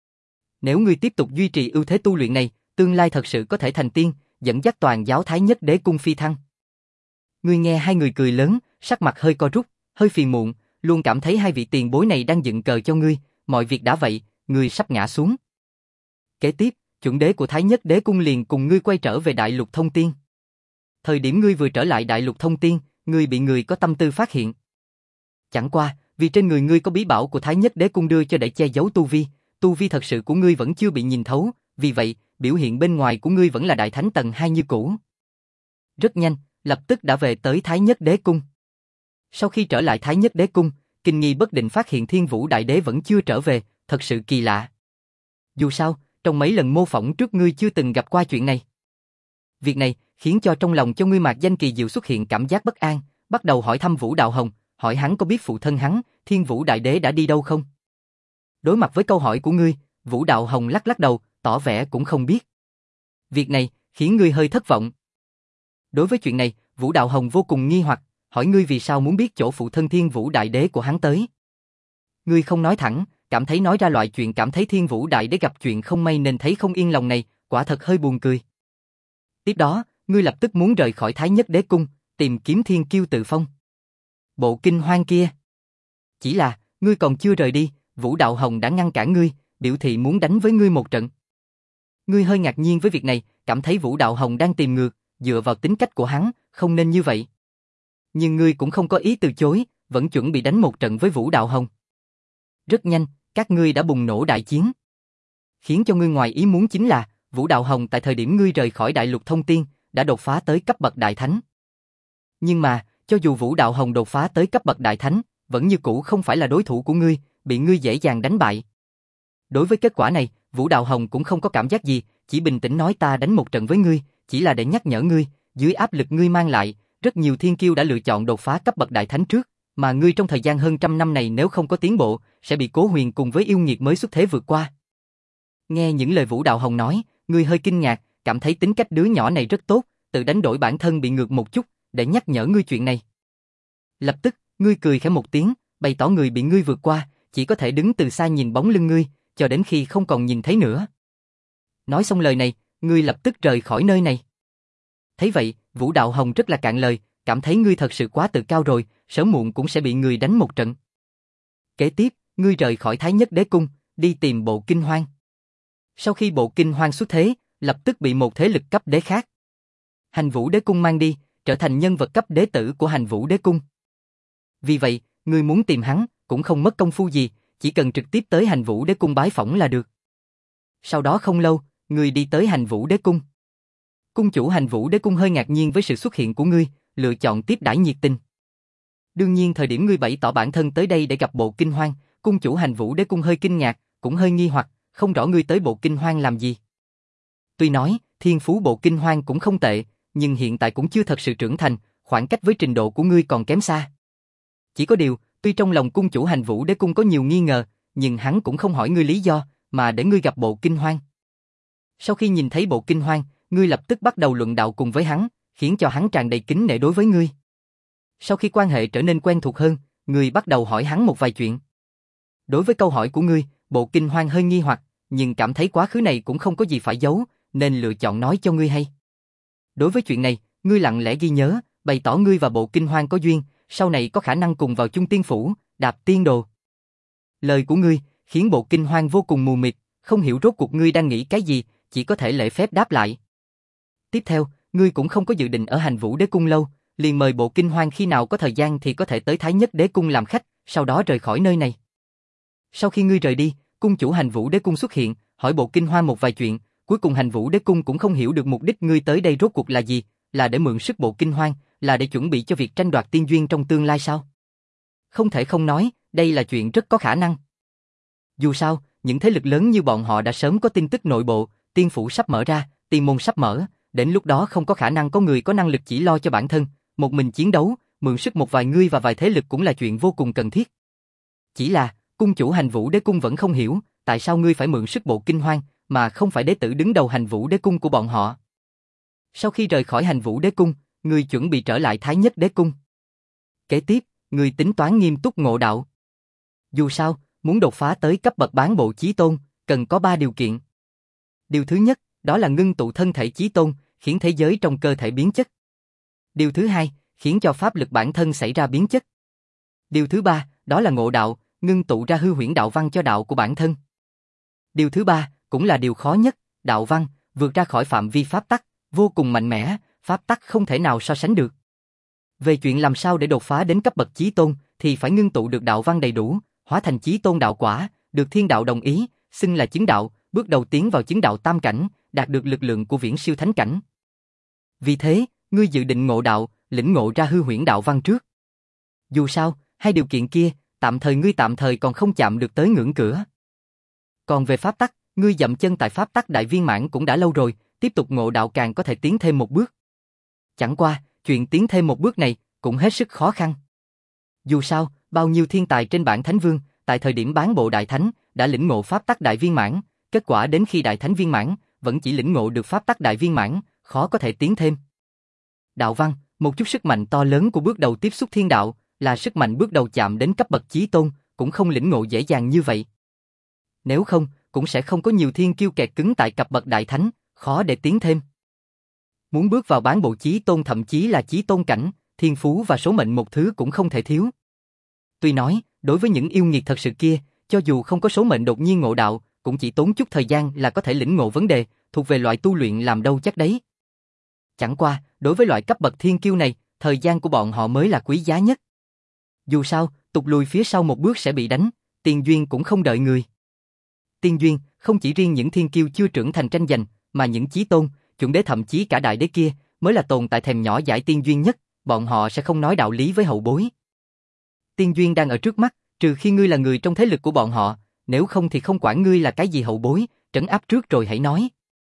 Nếu ngươi tiếp tục duy trì ưu thế tu luyện này, tương lai thật sự có thể thành tiên, dẫn dắt toàn giáo Thái Nhất Đế Cung phi thăng. Ngươi nghe hai người cười lớn, sắc mặt hơi co rút, hơi phiền muộn, luôn cảm thấy hai vị tiền bối này đang dựng cờ cho ngươi, mọi việc đã vậy, ngươi sắp ngã xuống. Kế tiếp, chuẩn đế của Thái Nhất Đế Cung liền cùng ngươi quay trở về đại lục thông tiên. Thời điểm ngươi vừa trở lại đại lục thông tiên, ngươi bị người có tâm tư phát hiện. Chẳng qua, vì trên người ngươi có bí bảo của Thái Nhất Đế Cung đưa cho để che giấu tu vi, tu vi thật sự của ngươi vẫn chưa bị nhìn thấu, vì vậy, biểu hiện bên ngoài của ngươi vẫn là đại thánh tầng hai như cũ. Rất nhanh, lập tức đã về tới Thái Nhất Đế Cung. Sau khi trở lại Thái Nhất Đế Cung, kinh nghi bất định phát hiện Thiên Vũ Đại Đế vẫn chưa trở về, thật sự kỳ lạ. Dù sao, trong mấy lần mô phỏng trước ngươi chưa từng gặp qua chuyện này. Việc này khiến cho trong lòng cho ngươi Mạc Danh Kỳ Diệu xuất hiện cảm giác bất an, bắt đầu hỏi thăm Vũ Đạo Hồng, hỏi hắn có biết phụ thân hắn, Thiên Vũ Đại Đế đã đi đâu không? Đối mặt với câu hỏi của ngươi, Vũ Đạo Hồng lắc lắc đầu, tỏ vẻ cũng không biết. Việc này khiến ngươi hơi thất vọng. Đối với chuyện này, Vũ Đạo Hồng vô cùng nghi hoặc, hỏi ngươi vì sao muốn biết chỗ phụ thân Thiên Vũ Đại Đế của hắn tới. Ngươi không nói thẳng, cảm thấy nói ra loại chuyện cảm thấy Thiên Vũ Đại Đế gặp chuyện không may nên thấy không yên lòng này, quả thật hơi buồn cười. Tiếp đó, ngươi lập tức muốn rời khỏi Thái Nhất Đế Cung, tìm kiếm Thiên Kiêu Tự Phong. Bộ kinh hoang kia. Chỉ là, ngươi còn chưa rời đi, Vũ Đạo Hồng đã ngăn cản ngươi, biểu thị muốn đánh với ngươi một trận. Ngươi hơi ngạc nhiên với việc này, cảm thấy Vũ Đạo Hồng đang tìm ngược, dựa vào tính cách của hắn, không nên như vậy. Nhưng ngươi cũng không có ý từ chối, vẫn chuẩn bị đánh một trận với Vũ Đạo Hồng. Rất nhanh, các ngươi đã bùng nổ đại chiến. Khiến cho ngươi ngoài ý muốn chính là, Vũ Đạo Hồng tại thời điểm ngươi rời khỏi đại lục thông tiên, đã đột phá tới cấp bậc đại thánh. Nhưng mà, cho dù Vũ Đạo Hồng đột phá tới cấp bậc đại thánh, vẫn như cũ không phải là đối thủ của ngươi, bị ngươi dễ dàng đánh bại. Đối với kết quả này, Vũ Đạo Hồng cũng không có cảm giác gì, chỉ bình tĩnh nói ta đánh một trận với ngươi, chỉ là để nhắc nhở ngươi, dưới áp lực ngươi mang lại, rất nhiều thiên kiêu đã lựa chọn đột phá cấp bậc đại thánh trước, mà ngươi trong thời gian hơn trăm năm này nếu không có tiến bộ, sẽ bị Cố Huyền cùng với yêu nghiệt mới xuất thế vượt qua. Nghe những lời Vũ Đạo Hồng nói, ngươi hơi kinh ngạc, cảm thấy tính cách đứa nhỏ này rất tốt, tự đánh đổi bản thân bị ngược một chút, để nhắc nhở ngươi chuyện này. Lập tức, ngươi cười khẽ một tiếng, bày tỏ người bị ngươi vượt qua, chỉ có thể đứng từ xa nhìn bóng lưng ngươi, cho đến khi không còn nhìn thấy nữa. Nói xong lời này, ngươi lập tức rời khỏi nơi này. Thấy vậy, Vũ Đạo Hồng rất là cạn lời, cảm thấy ngươi thật sự quá tự cao rồi, sớm muộn cũng sẽ bị ngươi đánh một trận. Kế tiếp, ngươi rời khỏi Thái Nhất Đế Cung, đi tìm Bộ Kinh Hoang. Sau khi Bộ Kinh Hoang xuất thế, lập tức bị một thế lực cấp đế khác, Hành Vũ Đế Cung mang đi, trở thành nhân vật cấp đế tử của Hành Vũ Đế Cung. Vì vậy, ngươi muốn tìm hắn, cũng không mất công phu gì, chỉ cần trực tiếp tới Hành Vũ Đế Cung bái phỏng là được. Sau đó không lâu, ngươi đi tới Hành Vũ Đế Cung. Cung chủ Hành Vũ Đế Cung hơi ngạc nhiên với sự xuất hiện của ngươi, lựa chọn tiếp đãi nhiệt tình. Đương nhiên thời điểm ngươi bày tỏ bản thân tới đây để gặp Bộ Kinh Hoang, cung chủ Hành Vũ Đế Cung hơi kinh ngạc, cũng hơi nghi hoặc, không rõ ngươi tới Bộ Kinh Hoang làm gì. Tuy nói, thiên phú Bộ Kinh Hoang cũng không tệ, nhưng hiện tại cũng chưa thật sự trưởng thành, khoảng cách với trình độ của ngươi còn kém xa. Chỉ có điều, tuy trong lòng cung chủ Hành Vũ Đế Cung có nhiều nghi ngờ, nhưng hắn cũng không hỏi ngươi lý do, mà để ngươi gặp Bộ Kinh Hoang. Sau khi nhìn thấy Bộ Kinh Hoang, ngươi lập tức bắt đầu luận đạo cùng với hắn, khiến cho hắn tràn đầy kính nể đối với ngươi. Sau khi quan hệ trở nên quen thuộc hơn, ngươi bắt đầu hỏi hắn một vài chuyện. Đối với câu hỏi của ngươi, Bộ Kinh Hoang hơi nghi hoặc, nhưng cảm thấy quá khứ này cũng không có gì phải giấu, nên lựa chọn nói cho ngươi hay. Đối với chuyện này, ngươi lặng lẽ ghi nhớ, bày tỏ ngươi và Bộ Kinh Hoang có duyên, sau này có khả năng cùng vào Chung Tiên Phủ, đạp tiên đồ. Lời của ngươi khiến Bộ Kinh Hoang vô cùng mù mịt, không hiểu rốt cuộc ngươi đang nghĩ cái gì, chỉ có thể lễ phép đáp lại. Tiếp theo, ngươi cũng không có dự định ở Hành Vũ Đế Cung lâu, liền mời Bộ Kinh Hoang khi nào có thời gian thì có thể tới Thái Nhất Đế Cung làm khách, sau đó rời khỏi nơi này. Sau khi ngươi rời đi, cung chủ Hành Vũ Đế Cung xuất hiện, hỏi Bộ Kinh Hoang một vài chuyện, cuối cùng Hành Vũ Đế Cung cũng không hiểu được mục đích ngươi tới đây rốt cuộc là gì, là để mượn sức Bộ Kinh Hoang, là để chuẩn bị cho việc tranh đoạt tiên duyên trong tương lai sao? Không thể không nói, đây là chuyện rất có khả năng. Dù sao, những thế lực lớn như bọn họ đã sớm có tin tức nội bộ, tiên phủ sắp mở ra, tiên môn sắp mở, đến lúc đó không có khả năng có người có năng lực chỉ lo cho bản thân, một mình chiến đấu, mượn sức một vài người và vài thế lực cũng là chuyện vô cùng cần thiết. Chỉ là, cung chủ Hành Vũ Đế Cung vẫn không hiểu, tại sao ngươi phải mượn sức Bộ Kinh Hoang, mà không phải đế tử đứng đầu Hành Vũ Đế Cung của bọn họ. Sau khi rời khỏi Hành Vũ Đế Cung, ngươi chuẩn bị trở lại Thái Nhất Đế Cung. Kế tiếp, ngươi tính toán nghiêm túc ngộ đạo. Dù sao, muốn đột phá tới cấp bậc bán bộ chí tôn, cần có ba điều kiện. Điều thứ nhất, đó là ngưng tụ thân thể chí tôn, khiến thế giới trong cơ thể biến chất. Điều thứ hai, khiến cho pháp lực bản thân xảy ra biến chất. Điều thứ ba, đó là ngộ đạo, ngưng tụ ra hư huyễn đạo văn cho đạo của bản thân. Điều thứ ba, cũng là điều khó nhất, đạo văn, vượt ra khỏi phạm vi pháp tắc, vô cùng mạnh mẽ, pháp tắc không thể nào so sánh được. Về chuyện làm sao để đột phá đến cấp bậc chí tôn, thì phải ngưng tụ được đạo văn đầy đủ, hóa thành chí tôn đạo quả, được thiên đạo đồng ý, xưng là chứng đạo, bước đầu tiến vào chứng đạo tam cảnh, đạt được lực lượng của viễn siêu thánh cảnh. Vì thế, ngươi dự định ngộ đạo, lĩnh ngộ ra hư huyễn đạo văn trước. Dù sao, hai điều kiện kia, tạm thời ngươi tạm thời còn không chạm được tới ngưỡng cửa. Còn về pháp tắc, ngươi dậm chân tại pháp tắc đại viên mãn cũng đã lâu rồi, tiếp tục ngộ đạo càng có thể tiến thêm một bước. Chẳng qua, chuyện tiến thêm một bước này cũng hết sức khó khăn. Dù sao, bao nhiêu thiên tài trên bảng Thánh Vương, tại thời điểm bán bộ đại thánh, đã lĩnh ngộ pháp tắc đại viên mãn, kết quả đến khi đại thánh viên mãn, vẫn chỉ lĩnh ngộ được pháp tắc đại viên mãn, khó có thể tiến thêm. Đạo văn, một chút sức mạnh to lớn của bước đầu tiếp xúc thiên đạo, là sức mạnh bước đầu chạm đến cấp bậc chí tôn, cũng không lĩnh ngộ dễ dàng như vậy. Nếu không, cũng sẽ không có nhiều thiên kiêu kẹt cứng tại cấp bậc đại thánh, khó để tiến thêm. Muốn bước vào bán bộ chí tôn thậm chí là chí tôn cảnh, thiên phú và số mệnh một thứ cũng không thể thiếu. Tuy nói, đối với những yêu nghiệt thật sự kia, cho dù không có số mệnh đột nhiên ngộ đạo, cũng chỉ tốn chút thời gian là có thể lĩnh ngộ vấn đề, thuộc về loại tu luyện làm đâu chắc đấy. Chẳng qua, đối với loại cấp bậc thiên kiêu này, thời gian của bọn họ mới là quý giá nhất. Dù sao, tụt lùi phía sau một bước sẽ bị đánh, tiên duyên cũng không đợi người. Tiên duyên, không chỉ riêng những thiên kiêu chưa trưởng thành tranh giành, mà những chí tôn, chuẩn đế thậm chí cả đại đế kia, mới là tồn tại thèm nhỏ dãi tiên duyên nhất, bọn họ sẽ không nói đạo lý với hậu bối. Tiên duyên đang ở trước mắt, trừ khi ngươi là người trong thế lực của bọn họ, nếu không thì không quản ngươi là cái gì hậu bối, trấn áp trước rồi hãy nói.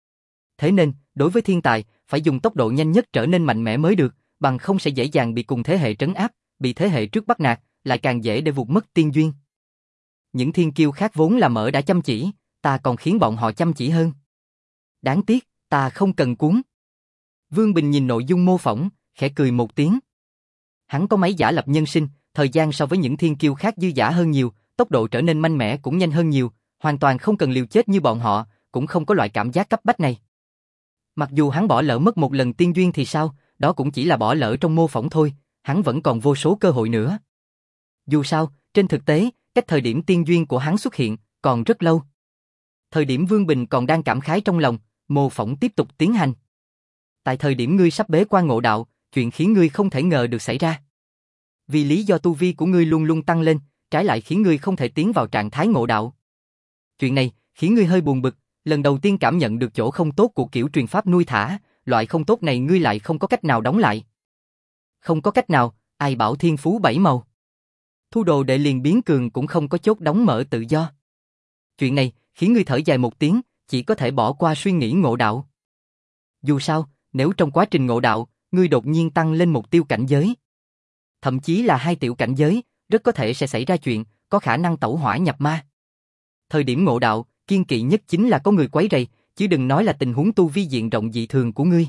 Thế nên, đối với thiên tài, phải dùng tốc độ nhanh nhất trở nên mạnh mẽ mới được, bằng không sẽ dễ dàng bị cùng thế hệ trấn áp, bị thế hệ trước bắt nạt, lại càng dễ để vụt mất tiên duyên. Những thiên kiêu khác vốn là mở đã chăm chỉ, ta còn khiến bọn họ chăm chỉ hơn. Đáng tiếc, ta không cần cuốn. Vương Bình nhìn nội dung mô phỏng, khẽ cười một tiếng. Hắn có máy giả lập nhân sinh, thời gian so với những thiên kiêu khác dư dả hơn nhiều, tốc độ trở nên mạnh mẽ cũng nhanh hơn nhiều, hoàn toàn không cần liều chết như bọn họ, cũng không có loại cảm giác cấp bách này. Mặc dù hắn bỏ lỡ mất một lần tiên duyên thì sao, đó cũng chỉ là bỏ lỡ trong mô phỏng thôi, hắn vẫn còn vô số cơ hội nữa. Dù sao, trên thực tế, cách thời điểm tiên duyên của hắn xuất hiện, còn rất lâu. Thời điểm Vương Bình còn đang cảm khái trong lòng, mô phỏng tiếp tục tiến hành. Tại thời điểm ngươi sắp bế quan ngộ đạo, chuyện khiến ngươi không thể ngờ được xảy ra. Vì lý do tu vi của ngươi luôn luôn tăng lên, trái lại khiến ngươi không thể tiến vào trạng thái ngộ đạo. Chuyện này khiến ngươi hơi buồn bực, Lần đầu tiên cảm nhận được chỗ không tốt của kiểu truyền pháp nuôi thả, loại không tốt này ngươi lại không có cách nào đóng lại. Không có cách nào, ai bảo thiên phú bảy màu. Thu đồ đệ liền biến cường cũng không có chốt đóng mở tự do. Chuyện này khiến ngươi thở dài một tiếng, chỉ có thể bỏ qua suy nghĩ ngộ đạo. Dù sao, nếu trong quá trình ngộ đạo, ngươi đột nhiên tăng lên mục tiêu cảnh giới, thậm chí là hai tiểu cảnh giới, rất có thể sẽ xảy ra chuyện, có khả năng tẩu hỏa nhập ma. Thời điểm ngộ đạo, kiên kỵ nhất chính là có người quấy rầy, chứ đừng nói là tình huống tu vi diện rộng dị thường của ngươi.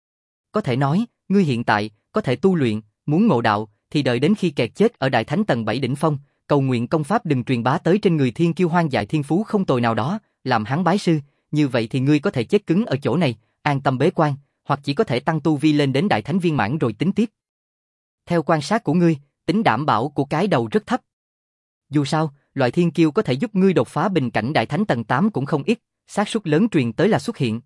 Có thể nói, ngươi hiện tại có thể tu luyện, muốn ngộ đạo thì đợi đến khi kẹt chết ở Đại Thánh tầng bảy đỉnh phong, cầu nguyện công pháp đừng truyền bá tới trên người thiên kiêu hoang dại thiên phú không tồi nào đó, làm hắn bái sư, như vậy thì ngươi có thể chết cứng ở chỗ này, an tâm bế quan, hoặc chỉ có thể tăng tu vi lên đến Đại Thánh viên mãn rồi tính tiếp. Theo quan sát của ngươi, tính đảm bảo của cái đầu rất thấp. Dù sao, loại thiên kiêu có thể giúp ngươi đột phá bình cảnh Đại Thánh tầng tám cũng không ít, xác suất lớn truyền tới là xuất hiện.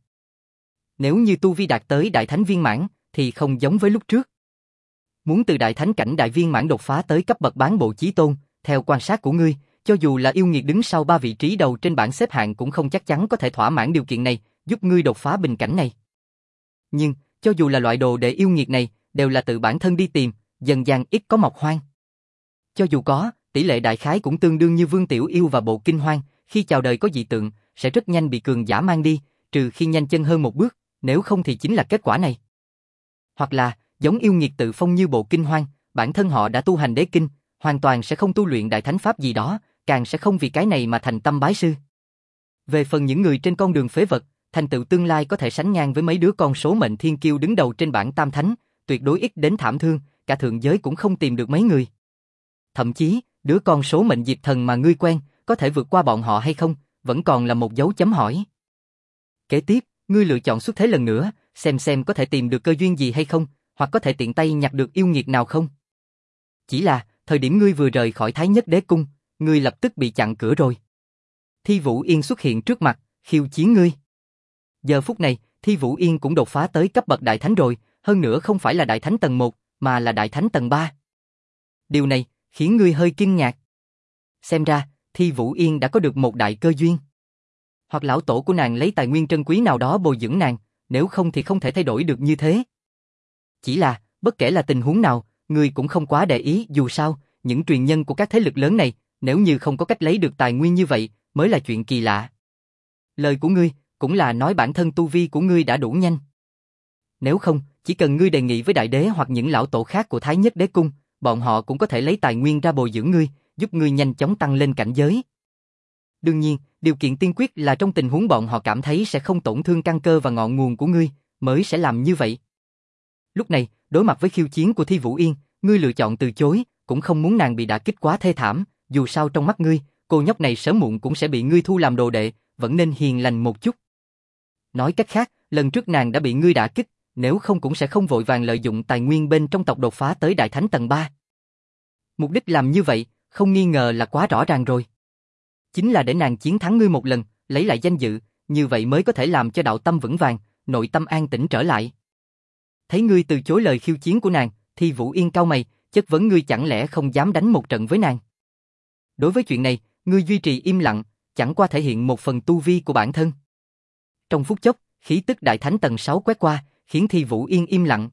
Nếu như tu vi đạt tới Đại Thánh viên mãn, thì không giống với lúc trước. Muốn từ Đại Thánh cảnh đại viên mãn đột phá tới cấp bậc bán bộ chí tôn, theo quan sát của ngươi, cho dù là yêu nghiệt đứng sau ba vị trí đầu trên bảng xếp hạng cũng không chắc chắn có thể thỏa mãn điều kiện này, giúp ngươi đột phá bình cảnh này. Nhưng, cho dù là loại đồ đệ yêu nghiệt này, đều là tự bản thân đi tìm, dần dần ít có mọc hoang. Cho dù có, tỷ lệ đại khái cũng tương đương như Vương Tiểu Yêu và Bộ Kinh Hoang, khi chào đời có dị tượng, sẽ rất nhanh bị cường giả mang đi, trừ khi nhanh chân hơn một bước, nếu không thì chính là kết quả này. Hoặc là, giống yêu nghiệt tự phong như Bộ Kinh Hoang, bản thân họ đã tu hành đế kinh, hoàn toàn sẽ không tu luyện đại thánh pháp gì đó, càng sẽ không vì cái này mà thành tâm bái sư. Về phần những người trên con đường phế vật, thành tựu tương lai có thể sánh ngang với mấy đứa con số mệnh thiên kiêu đứng đầu trên bảng tam thánh, tuyệt đối ít đến thảm thương, cả thượng giới cũng không tìm được mấy người. Thậm chí, đứa con số mệnh Diệp Thần mà ngươi quen, có thể vượt qua bọn họ hay không, vẫn còn là một dấu chấm hỏi. Kế tiếp, ngươi lựa chọn xuất thế lần nữa, xem xem có thể tìm được cơ duyên gì hay không, hoặc có thể tiện tay nhặt được yêu nghiệt nào không. Chỉ là, thời điểm ngươi vừa rời khỏi Thái Nhất Đế Cung, ngươi lập tức bị chặn cửa rồi. Thi Vũ Yên xuất hiện trước mặt, khiêu chiến ngươi. Giờ phút này, Thi Vũ Yên cũng đột phá tới cấp bậc Đại Thánh rồi, hơn nữa không phải là Đại Thánh tầng một, mà là Đại Thánh tầng ba. Điều này, khiến ngươi hơi kinh ngạc. Xem ra, Thi Vũ Yên đã có được một đại cơ duyên. Hoặc lão tổ của nàng lấy tài nguyên trân quý nào đó bồi dưỡng nàng, nếu không thì không thể thay đổi được như thế. Chỉ là, bất kể là tình huống nào, ngươi cũng không quá để ý, dù sao, những truyền nhân của các thế lực lớn này, nếu như không có cách lấy được tài nguyên như vậy, mới là chuyện kỳ lạ. Lời của ngươi, cũng là nói bản thân tu vi của ngươi đã đủ nhanh. Nếu không, chỉ cần ngươi đề nghị với đại đế hoặc những lão tổ khác của Thái Nhất Đế Cung, bọn họ cũng có thể lấy tài nguyên ra bồi dưỡng ngươi, giúp ngươi nhanh chóng tăng lên cảnh giới. Đương nhiên, điều kiện tiên quyết là trong tình huống bọn họ cảm thấy sẽ không tổn thương căn cơ và ngọn nguồn của ngươi, mới sẽ làm như vậy. Lúc này, đối mặt với khiêu chiến của Thi Vũ Yên, ngươi lựa chọn từ chối, cũng không muốn nàng bị đả kích quá thê thảm, dù sao trong mắt ngươi, cô nhóc này sớm muộn cũng sẽ bị ngươi thu làm đồ đệ, vẫn nên hiền lành một chút. Nói cách khác, lần trước nàng đã bị ngươi đả kích, nếu không cũng sẽ không vội vàng lợi dụng tài nguyên bên trong tộc đột phá tới Đại Thánh tầng ba. Mục đích làm như vậy, không nghi ngờ là quá rõ ràng rồi. Chính là để nàng chiến thắng ngươi một lần, lấy lại danh dự, như vậy mới có thể làm cho đạo tâm vững vàng, nội tâm an tĩnh trở lại. Thấy ngươi từ chối lời khiêu chiến của nàng, Thi Vũ Yên cau mày, chất vấn ngươi chẳng lẽ không dám đánh một trận với nàng. Đối với chuyện này, ngươi duy trì im lặng, chẳng qua thể hiện một phần tu vi của bản thân. Trong phút chốc, khí tức Đại Thánh tầng sáu quét qua, khiến Thi Vũ Yên im lặng.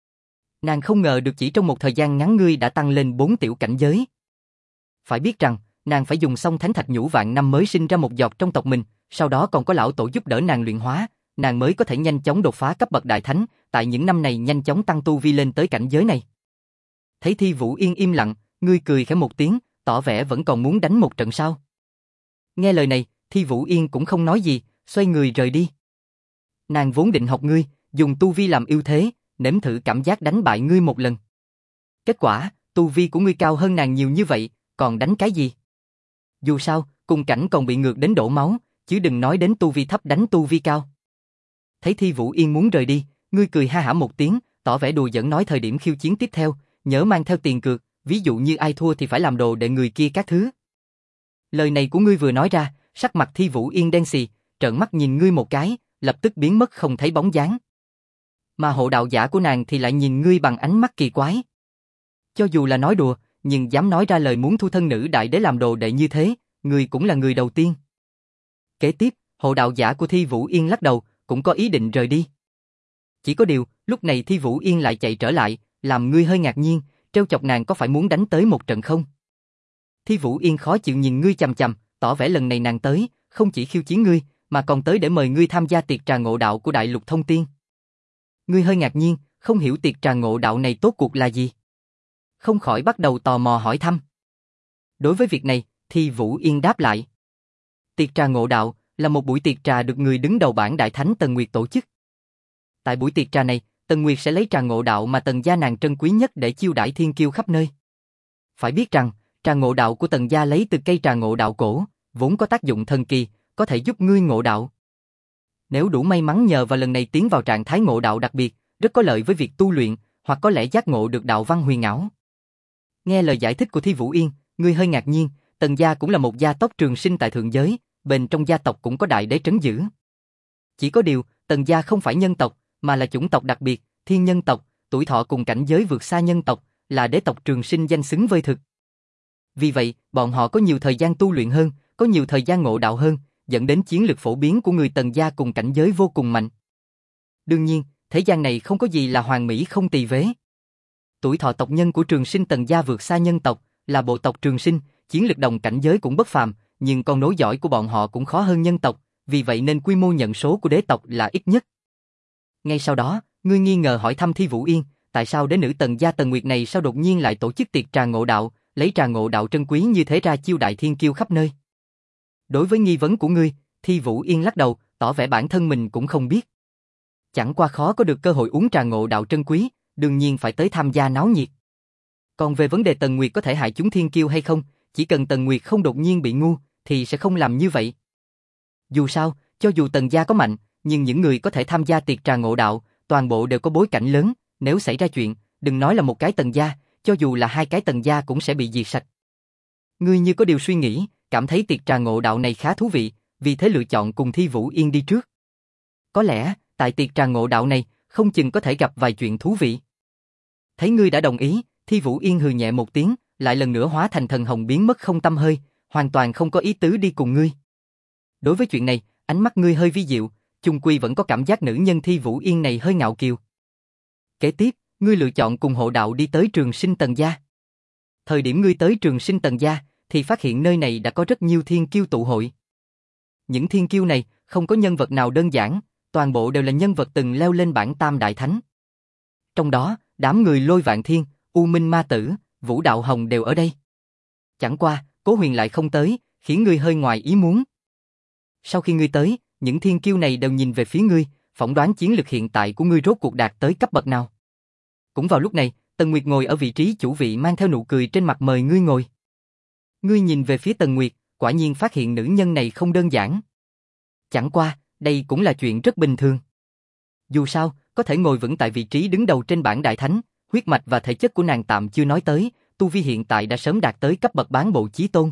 Nàng không ngờ được chỉ trong một thời gian ngắn ngươi đã tăng lên bốn tiểu cảnh giới. Phải biết rằng, nàng phải dùng xong thánh thạch nhũ vạn năm mới sinh ra một giọt trong tộc mình, sau đó còn có lão tổ giúp đỡ nàng luyện hóa, nàng mới có thể nhanh chóng đột phá cấp bậc Đại Thánh, tại những năm này nhanh chóng tăng tu vi lên tới cảnh giới này. Thấy Thi Vũ Yên im lặng, ngươi cười khẽ một tiếng, tỏ vẻ vẫn còn muốn đánh một trận sao. Nghe lời này, Thi Vũ Yên cũng không nói gì, xoay người rời đi. Nàng vốn định học ngươi, dùng tu vi làm ưu thế, nếm thử cảm giác đánh bại ngươi một lần. Kết quả, tu vi của ngươi cao hơn nàng nhiều như vậy, còn đánh cái gì? Dù sao, cùng cảnh còn bị ngược đến đổ máu, chứ đừng nói đến tu vi thấp đánh tu vi cao. Thấy Thi Vũ Yên muốn rời đi, ngươi cười ha hả một tiếng, tỏ vẻ đùa giỡn nói thời điểm khiêu chiến tiếp theo, nhớ mang theo tiền cược, ví dụ như ai thua thì phải làm đồ để người kia các thứ. Lời này của ngươi vừa nói ra, sắc mặt Thi Vũ Yên đen xì, trợn mắt nhìn ngươi một cái, lập tức biến mất không thấy bóng dáng. Mà hộ đạo giả của nàng thì lại nhìn ngươi bằng ánh mắt kỳ quái. Cho dù là nói đùa, nhưng dám nói ra lời muốn thu thân nữ đại đế làm đồ đệ như thế, ngươi cũng là người đầu tiên. Kế tiếp, Hộ đạo giả của Thi Vũ Yên lắc đầu, cũng có ý định rời đi. Chỉ có điều, lúc này Thi Vũ Yên lại chạy trở lại, làm ngươi hơi ngạc nhiên, trêu chọc nàng có phải muốn đánh tới một trận không? Thi Vũ Yên khó chịu nhìn ngươi chằm chằm, tỏ vẻ lần này nàng tới, không chỉ khiêu chiến ngươi, mà còn tới để mời ngươi tham gia tiệc trà ngộ đạo của Đại Lục Thông Tiên. Ngươi hơi ngạc nhiên, không hiểu tiệc trà ngộ đạo này tốt cuộc là gì. Không khỏi bắt đầu tò mò hỏi thăm. Đối với việc này, Thi Vũ Yên đáp lại. Tiệc trà ngộ đạo là một buổi tiệc trà được người đứng đầu bản Đại Thánh Tần Nguyệt tổ chức. Tại buổi tiệc trà này, Tần Nguyệt sẽ lấy trà ngộ đạo mà Tần gia nàng trân quý nhất để chiêu đãi thiên kiêu khắp nơi. Phải biết rằng, trà ngộ đạo của Tần gia lấy từ cây trà ngộ đạo cổ, vốn có tác dụng thần kỳ, có thể giúp ngươi ngộ đạo. Nếu đủ may mắn nhờ vào lần này tiến vào trạng thái ngộ đạo đặc biệt, rất có lợi với việc tu luyện, hoặc có lẽ giác ngộ được đạo văn huyền ảo. Nghe lời giải thích của Thi Vũ Yên, ngươi hơi ngạc nhiên, Tần gia cũng là một gia tộc trường sinh tại thượng giới, bên trong gia tộc cũng có đại đế trấn giữ. Chỉ có điều, Tần gia không phải nhân tộc, mà là chủng tộc đặc biệt, thiên nhân tộc, tuổi thọ cùng cảnh giới vượt xa nhân tộc, là đế tộc trường sinh danh xứng với thực. Vì vậy, bọn họ có nhiều thời gian tu luyện hơn, có nhiều thời gian ngộ đạo hơn, dẫn đến chiến lực phổ biến của người Tần gia cùng cảnh giới vô cùng mạnh. Đương nhiên, thế gian này không có gì là hoàn mỹ không tì vết. Tuổi thọ tộc nhân của trường sinh Tần gia vượt xa nhân tộc, là bộ tộc trường sinh, chiến lực đồng cảnh giới cũng bất phàm, nhưng con nối dõi của bọn họ cũng khó hơn nhân tộc, vì vậy nên quy mô nhận số của đế tộc là ít nhất. Ngay sau đó, ngươi nghi ngờ hỏi thăm Thi Vũ Yên, tại sao đế nữ Tần gia Tần Nguyệt này sao đột nhiên lại tổ chức tiệc trà ngộ đạo, lấy trà ngộ đạo trân quý như thế ra chiêu đại thiên kiêu khắp nơi. Đối với nghi vấn của ngươi, Thi Vũ Yên lắc đầu, tỏ vẻ bản thân mình cũng không biết. Chẳng qua khó có được cơ hội uống trà ngộ đạo trân quý, đương nhiên phải tới tham gia náo nhiệt. Còn về vấn đề Tần Nguyệt có thể hại chúng thiên kiêu hay không, chỉ cần Tần Nguyệt không đột nhiên bị ngu, thì sẽ không làm như vậy. Dù sao, cho dù Tần gia có mạnh, nhưng những người có thể tham gia tiệc trà ngộ đạo, toàn bộ đều có bối cảnh lớn, nếu xảy ra chuyện, đừng nói là một cái Tần gia, cho dù là hai cái Tần gia cũng sẽ bị diệt sạch. Ngươi như có điều suy nghĩ, cảm thấy tiệc trà ngộ đạo này khá thú vị, vì thế lựa chọn cùng Thi Vũ Yên đi trước. Có lẽ, tại tiệc trà ngộ đạo này, không chừng có thể gặp vài chuyện thú vị. Thấy ngươi đã đồng ý, Thi Vũ Yên hừ nhẹ một tiếng, lại lần nữa hóa thành thần hồng biến mất không tăm hơi, hoàn toàn không có ý tứ đi cùng ngươi. Đối với chuyện này, ánh mắt ngươi hơi vi diệu, chung quy vẫn có cảm giác nữ nhân Thi Vũ Yên này hơi ngạo kiều. Kế tiếp, ngươi lựa chọn cùng hộ đạo đi tới trường sinh Tần gia. Thời điểm ngươi tới trường sinh Tần gia, thì phát hiện nơi này đã có rất nhiều thiên kiêu tụ hội. Những thiên kiêu này, không có nhân vật nào đơn giản, toàn bộ đều là nhân vật từng leo lên bảng Tam Đại Thánh. Trong đó, đám người Lôi Vạn Thiên, U Minh Ma Tử, Vũ Đạo Hồng đều ở đây. Chẳng qua, Cố Huyền lại không tới, khiến ngươi hơi ngoài ý muốn. Sau khi ngươi tới, những thiên kiêu này đều nhìn về phía ngươi, phỏng đoán chiến lực hiện tại của ngươi rốt cuộc đạt tới cấp bậc nào. Cũng vào lúc này, Tần Nguyệt ngồi ở vị trí chủ vị mang theo nụ cười trên mặt mời ngươi ngồi. Ngươi nhìn về phía Tần Nguyệt, quả nhiên phát hiện nữ nhân này không đơn giản. Chẳng qua, đây cũng là chuyện rất bình thường. Dù sao, có thể ngồi vững tại vị trí đứng đầu trên bảng Đại Thánh, huyết mạch và thể chất của nàng tạm chưa nói tới, tu vi hiện tại đã sớm đạt tới cấp bậc bán bộ chí tôn.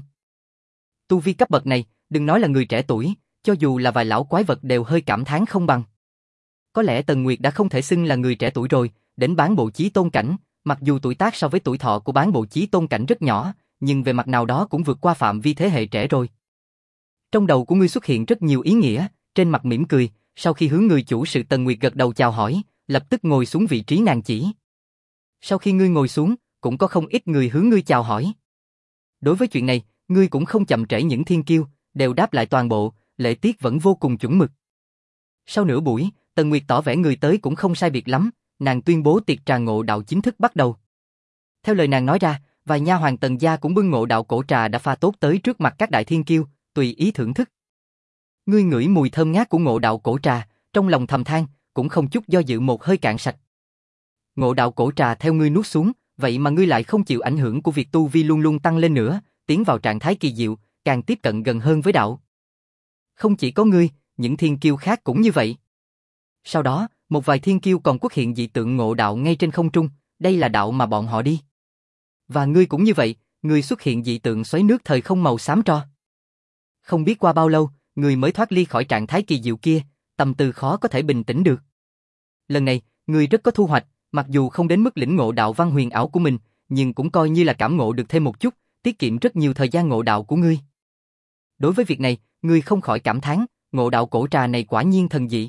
Tu vi cấp bậc này, đừng nói là người trẻ tuổi, cho dù là vài lão quái vật đều hơi cảm thán không bằng. Có lẽ Tần Nguyệt đã không thể xưng là người trẻ tuổi rồi, đến bán bộ chí tôn cảnh, mặc dù tuổi tác so với tuổi thọ của bán bộ chí tôn cảnh rất nhỏ, nhưng về mặt nào đó cũng vượt qua phạm vi thế hệ trẻ rồi. Trong đầu của ngươi xuất hiện rất nhiều ý nghĩa, trên mặt mỉm cười, sau khi hướng người chủ sự Tần Nguyệt gật đầu chào hỏi, lập tức ngồi xuống vị trí nàng chỉ. Sau khi ngươi ngồi xuống, cũng có không ít người hướng ngươi chào hỏi. Đối với chuyện này, ngươi cũng không chậm trễ những thiên kiêu, đều đáp lại toàn bộ, lễ tiết vẫn vô cùng chuẩn mực. Sau nửa buổi, Tần Nguyệt tỏ vẻ người tới cũng không sai biệt lắm, nàng tuyên bố tiệc trà ngộ đạo chính thức bắt đầu. Theo lời nàng nói ra, vài nha hoàn Tần gia cũng bưng ngộ đạo cổ trà đã pha tốt tới trước mặt các đại thiên kiêu, tùy ý thưởng thức. Ngươi ngửi mùi thơm ngát của ngộ đạo cổ trà, trong lòng thầm than, cũng không chút do dự một hơi cạn sạch. Ngộ đạo cổ trà theo ngươi nuốt xuống, vậy mà ngươi lại không chịu ảnh hưởng của việc tu vi luôn luôn tăng lên nữa, tiến vào trạng thái kỳ diệu, càng tiếp cận gần hơn với đạo. Không chỉ có ngươi, những thiên kiêu khác cũng như vậy. Sau đó, một vài thiên kiêu còn xuất hiện dị tượng ngộ đạo ngay trên không trung, đây là đạo mà bọn họ đi. Và ngươi cũng như vậy, ngươi xuất hiện dị tượng xoáy nước thời không màu xám tro. Không biết qua bao lâu, ngươi mới thoát ly khỏi trạng thái kỳ diệu kia, tâm tư khó có thể bình tĩnh được. Lần này, ngươi rất có thu hoạch, mặc dù không đến mức lĩnh ngộ đạo văn huyền ảo của mình, nhưng cũng coi như là cảm ngộ được thêm một chút, tiết kiệm rất nhiều thời gian ngộ đạo của ngươi. Đối với việc này, ngươi không khỏi cảm thán, ngộ đạo cổ trà này quả nhiên thần dị.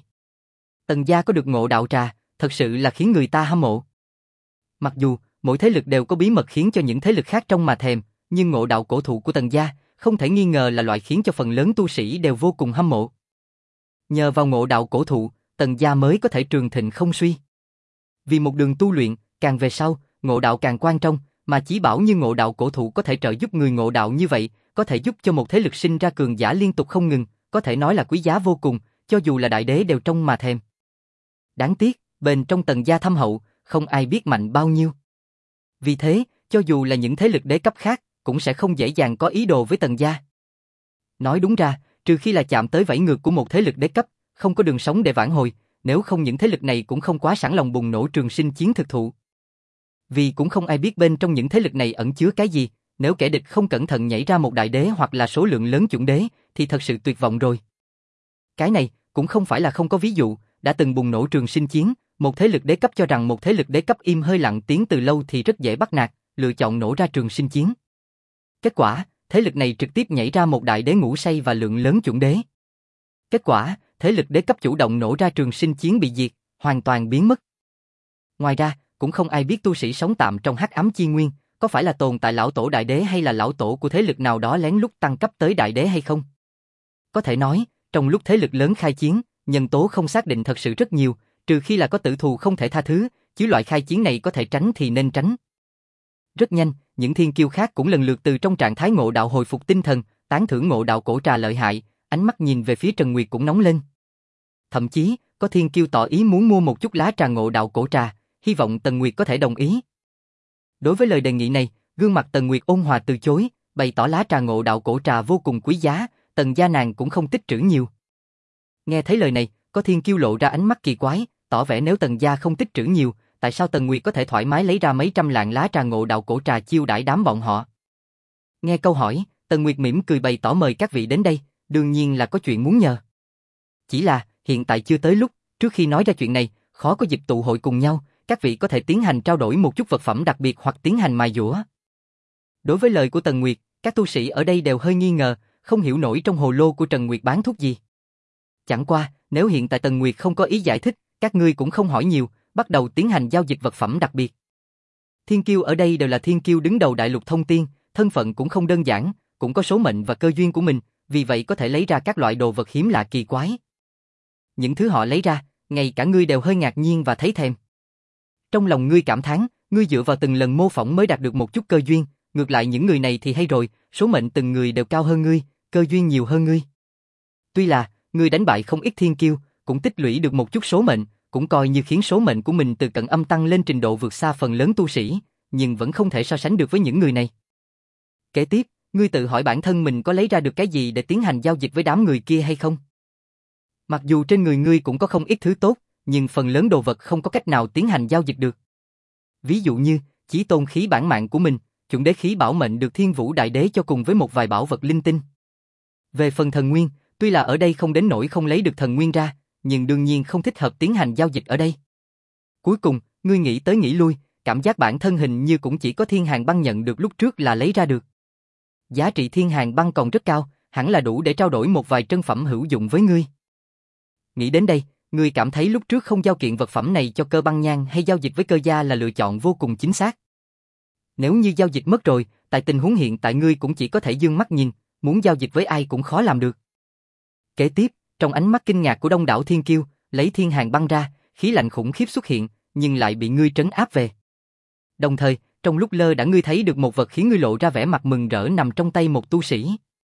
Tần gia có được ngộ đạo trà, thật sự là khiến người ta hâm mộ. Mặc dù, mỗi thế lực đều có bí mật khiến cho những thế lực khác trông mà thèm, nhưng ngộ đạo cổ thụ của Tần gia, không thể nghi ngờ là loại khiến cho phần lớn tu sĩ đều vô cùng hâm mộ. Nhờ vào ngộ đạo cổ thụ, Tần gia mới có thể trường thịnh không suy. Vì một đường tu luyện, càng về sau, ngộ đạo càng quan trọng, mà chí bảo như ngộ đạo cổ thụ có thể trợ giúp người ngộ đạo như vậy, có thể giúp cho một thế lực sinh ra cường giả liên tục không ngừng, có thể nói là quý giá vô cùng, cho dù là đại đế đều trông mà thèm. Đáng tiếc, bên trong Tần gia thâm hậu, không ai biết mạnh bao nhiêu. Vì thế, cho dù là những thế lực đế cấp khác, cũng sẽ không dễ dàng có ý đồ với Tần gia. Nói đúng ra, trừ khi là chạm tới vảy ngược của một thế lực đế cấp, không có đường sống để vãn hồi, nếu không những thế lực này cũng không quá sẵn lòng bùng nổ trường sinh chiến thực thụ. Vì cũng không ai biết bên trong những thế lực này ẩn chứa cái gì, nếu kẻ địch không cẩn thận nhảy ra một đại đế hoặc là số lượng lớn chuẩn đế, thì thật sự tuyệt vọng rồi. Cái này cũng không phải là không có ví dụ, đã từng bùng nổ trường sinh chiến, một thế lực đế cấp cho rằng một thế lực đế cấp im hơi lặng tiếng từ lâu thì rất dễ bắt nạt, lựa chọn nổ ra trường sinh chiến. Kết quả, thế lực này trực tiếp nhảy ra một đại đế ngủ say và lượng lớn chuẩn đế. Kết quả, thế lực đế cấp chủ động nổ ra trường sinh chiến bị diệt, hoàn toàn biến mất. Ngoài ra, cũng không ai biết tu sĩ sống tạm trong hắc ám chi nguyên, có phải là tồn tại lão tổ đại đế hay là lão tổ của thế lực nào đó lén lút tăng cấp tới đại đế hay không. Có thể nói, trong lúc thế lực lớn khai chiến, nhân tố không xác định thật sự rất nhiều, trừ khi là có tử thù không thể tha thứ, chứ loại khai chiến này có thể tránh thì nên tránh. Rất nhanh, những thiên kiêu khác cũng lần lượt từ trong trạng thái ngộ đạo hồi phục tinh thần, tán thưởng ngộ đạo cổ trà lợi hại, ánh mắt nhìn về phía Trần Nguyệt cũng nóng lên. Thậm chí, có thiên kiêu tỏ ý muốn mua một chút lá trà ngộ đạo cổ trà, hy vọng Tần Nguyệt có thể đồng ý. Đối với lời đề nghị này, gương mặt Tần Nguyệt ôn hòa từ chối, bày tỏ lá trà ngộ đạo cổ trà vô cùng quý giá, Tần gia nàng cũng không tích trữ nhiều. Nghe thấy lời này, có thiên kiêu lộ ra ánh mắt kỳ quái, tỏ vẻ nếu Tần gia không tích trữ nhiều, tại sao Tần Nguyệt có thể thoải mái lấy ra mấy trăm lạng lá trà ngộ đạo cổ trà chiêu đãi đám bọn họ. Nghe câu hỏi, Tần Nguyệt mỉm cười bày tỏ mời các vị đến đây, đương nhiên là có chuyện muốn nhờ. Chỉ là, hiện tại chưa tới lúc, trước khi nói ra chuyện này, khó có dịp tụ hội cùng nhau, các vị có thể tiến hành trao đổi một chút vật phẩm đặc biệt hoặc tiến hành mài dũa. Đối với lời của Tần Nguyệt, các tu sĩ ở đây đều hơi nghi ngờ, không hiểu nổi trong hồ lô của Trần Nguyệt bán thuốc gì. Chẳng qua, nếu hiện tại Tần Nguyệt không có ý giải thích, các ngươi cũng không hỏi nhiều, bắt đầu tiến hành giao dịch vật phẩm đặc biệt. Thiên kiêu ở đây đều là thiên kiêu đứng đầu đại lục thông tiên, thân phận cũng không đơn giản, cũng có số mệnh và cơ duyên của mình, vì vậy có thể lấy ra các loại đồ vật hiếm lạ kỳ quái. Những thứ họ lấy ra, ngay cả ngươi đều hơi ngạc nhiên và thấy thèm. Trong lòng ngươi cảm thán, ngươi dựa vào từng lần mô phỏng mới đạt được một chút cơ duyên, ngược lại những người này thì hay rồi, số mệnh từng người đều cao hơn ngươi, cơ duyên nhiều hơn ngươi. Tuy là, ngươi đánh bại không ít thiên kiêu, cũng tích lũy được một chút số mệnh, cũng coi như khiến số mệnh của mình từ cận âm tăng lên trình độ vượt xa phần lớn tu sĩ, nhưng vẫn không thể so sánh được với những người này. Kế tiếp, ngươi tự hỏi bản thân mình có lấy ra được cái gì để tiến hành giao dịch với đám người kia hay không? Mặc dù trên người ngươi cũng có không ít thứ tốt, nhưng phần lớn đồ vật không có cách nào tiến hành giao dịch được. Ví dụ như, chí tôn khí bản mạng của mình, chuẩn đế khí bảo mệnh được Thiên Vũ Đại Đế cho cùng với một vài bảo vật linh tinh. Về phần thần nguyên, tuy là ở đây không đến nỗi không lấy được thần nguyên ra, nhưng đương nhiên không thích hợp tiến hành giao dịch ở đây. Cuối cùng, ngươi nghĩ tới nghĩ lui, cảm giác bản thân hình như cũng chỉ có thiên hàng băng nhận được lúc trước là lấy ra được. Giá trị thiên hàng băng còn rất cao, hẳn là đủ để trao đổi một vài trân phẩm hữu dụng với ngươi. Nghĩ đến đây, ngươi cảm thấy lúc trước không giao kiện vật phẩm này cho Cơ Băng Nhan hay giao dịch với Cơ gia là lựa chọn vô cùng chính xác. Nếu như giao dịch mất rồi, tại tình huống hiện tại ngươi cũng chỉ có thể dương mắt nhìn, muốn giao dịch với ai cũng khó làm được. Kế tiếp, trong ánh mắt kinh ngạc của đông đảo thiên kiêu, lấy thiên hàng băng ra, khí lạnh khủng khiếp xuất hiện, nhưng lại bị ngươi trấn áp về. Đồng thời, trong lúc lơ đãng ngươi thấy được một vật khiến ngươi lộ ra vẻ mặt mừng rỡ nằm trong tay một tu sĩ.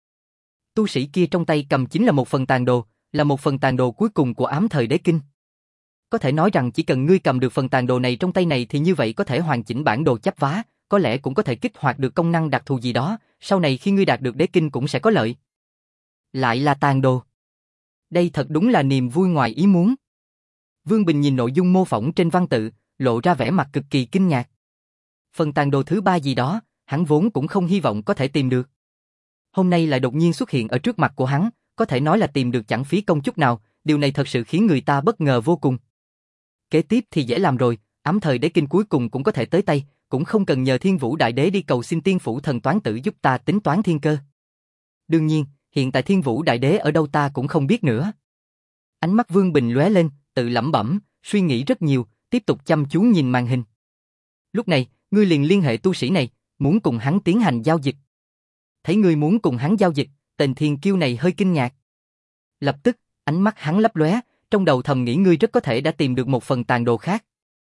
Tu sĩ kia trong tay cầm chính là một phần tàn đồ, là một phần tàn đồ cuối cùng của ám thời đế kinh. Có thể nói rằng chỉ cần ngươi cầm được phần tàn đồ này trong tay này thì như vậy có thể hoàn chỉnh bản đồ chắp vá, có lẽ cũng có thể kích hoạt được công năng đặc thù gì đó, sau này khi ngươi đạt được đế kinh cũng sẽ có lợi. Lại là tàn đồ. Đây thật đúng là niềm vui ngoài ý muốn. Vương Bình nhìn nội dung mô phỏng trên văn tự, lộ ra vẻ mặt cực kỳ kinh ngạc. Phần tàn đồ thứ ba gì đó, hắn vốn cũng không hy vọng có thể tìm được. Hôm nay lại đột nhiên xuất hiện ở trước mặt của hắn, có thể nói là tìm được chẳng phí công chút nào, điều này thật sự khiến người ta bất ngờ vô cùng. Kế tiếp thì dễ làm rồi, ám thời đế kinh cuối cùng cũng có thể tới tay, cũng không cần nhờ Thiên Vũ Đại Đế đi cầu xin Tiên Phủ Thần Toán Tử giúp ta tính toán thiên cơ. Đương nhiên, Hiện tại Thiên Vũ Đại Đế ở đâu ta cũng không biết nữa. Ánh mắt Vương Bình lóe lên, tự lẩm bẩm, suy nghĩ rất nhiều, tiếp tục chăm chú nhìn màn hình. Lúc này, ngươi liền liên hệ tu sĩ này, muốn cùng hắn tiến hành giao dịch. Thấy ngươi muốn cùng hắn giao dịch, tên thiên kiêu này hơi kinh ngạc. Lập tức, ánh mắt hắn lấp lóe, trong đầu thầm nghĩ ngươi rất có thể đã tìm được một phần tàn đồ khác.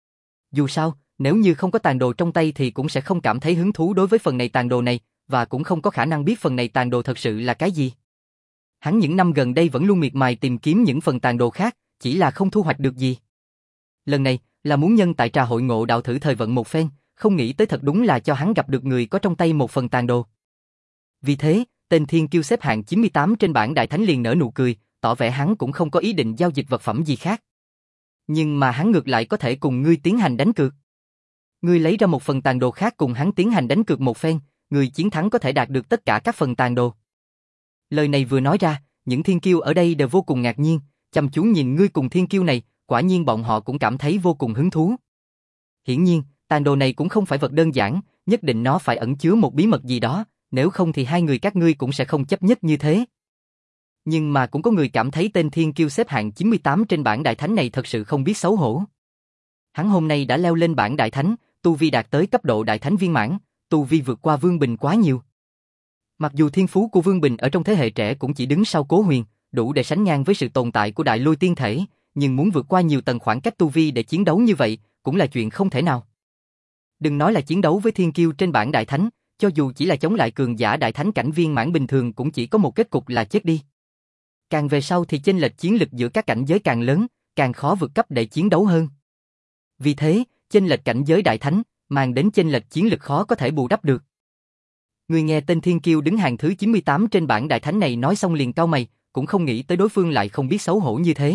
Dù sao, nếu như không có tàn đồ trong tay thì cũng sẽ không cảm thấy hứng thú đối với phần này tàn đồ này, và cũng không có khả năng biết phần này tàn đồ thật sự là cái gì. Hắn những năm gần đây vẫn luôn miệt mài tìm kiếm những phần tàn đồ khác, chỉ là không thu hoạch được gì. Lần này, là muốn nhân tại trà hội ngộ đạo thử thời vận một phen, không nghĩ tới thật đúng là cho hắn gặp được người có trong tay một phần tàn đồ. Vì thế, tên thiên kiêu xếp hạng chín mươi tám trên bảng đại thánh liền nở nụ cười, tỏ vẻ hắn cũng không có ý định giao dịch vật phẩm gì khác. Nhưng mà hắn ngược lại có thể cùng ngươi tiến hành đánh cược. Ngươi lấy ra một phần tàn đồ khác cùng hắn tiến hành đánh cược một phen, người chiến thắng có thể đạt được tất cả các phần tàn đồ. Lời này vừa nói ra, những thiên kiêu ở đây đều vô cùng ngạc nhiên, chăm chú nhìn ngươi cùng thiên kiêu này, quả nhiên bọn họ cũng cảm thấy vô cùng hứng thú. Hiển nhiên, tàn đồ này cũng không phải vật đơn giản, nhất định nó phải ẩn chứa một bí mật gì đó, nếu không thì hai người các ngươi cũng sẽ không chấp nhất như thế. Nhưng mà cũng có người cảm thấy tên thiên kiêu xếp hạng chín mươi tám trên bảng đại thánh này thật sự không biết xấu hổ. Hắn hôm nay đã leo lên bảng đại thánh, tu vi đạt tới cấp độ đại thánh viên mãn, tu vi vượt qua Vương Bình quá nhiều. Mặc dù thiên phú của Vương Bình ở trong thế hệ trẻ cũng chỉ đứng sau Cố Huyền, đủ để sánh ngang với sự tồn tại của Đại Lôi Tiên Thể, nhưng muốn vượt qua nhiều tầng khoảng cách tu vi để chiến đấu như vậy, cũng là chuyện không thể nào. Đừng nói là chiến đấu với thiên kiêu trên bảng đại thánh, cho dù chỉ là chống lại cường giả đại thánh cảnh viên mãn bình thường cũng chỉ có một kết cục là chết đi. Càng về sau thì chênh lệch chiến lực giữa các cảnh giới càng lớn, càng khó vượt cấp để chiến đấu hơn. Vì thế, chênh lệch cảnh giới đại thánh, mang đến chênh lệch chiến lực khó có thể bù đắp được. Người nghe tên thiên kiêu đứng hàng thứ chín mươi tám trên bảng đại thánh này nói xong liền cau mày, cũng không nghĩ tới đối phương lại không biết xấu hổ như thế.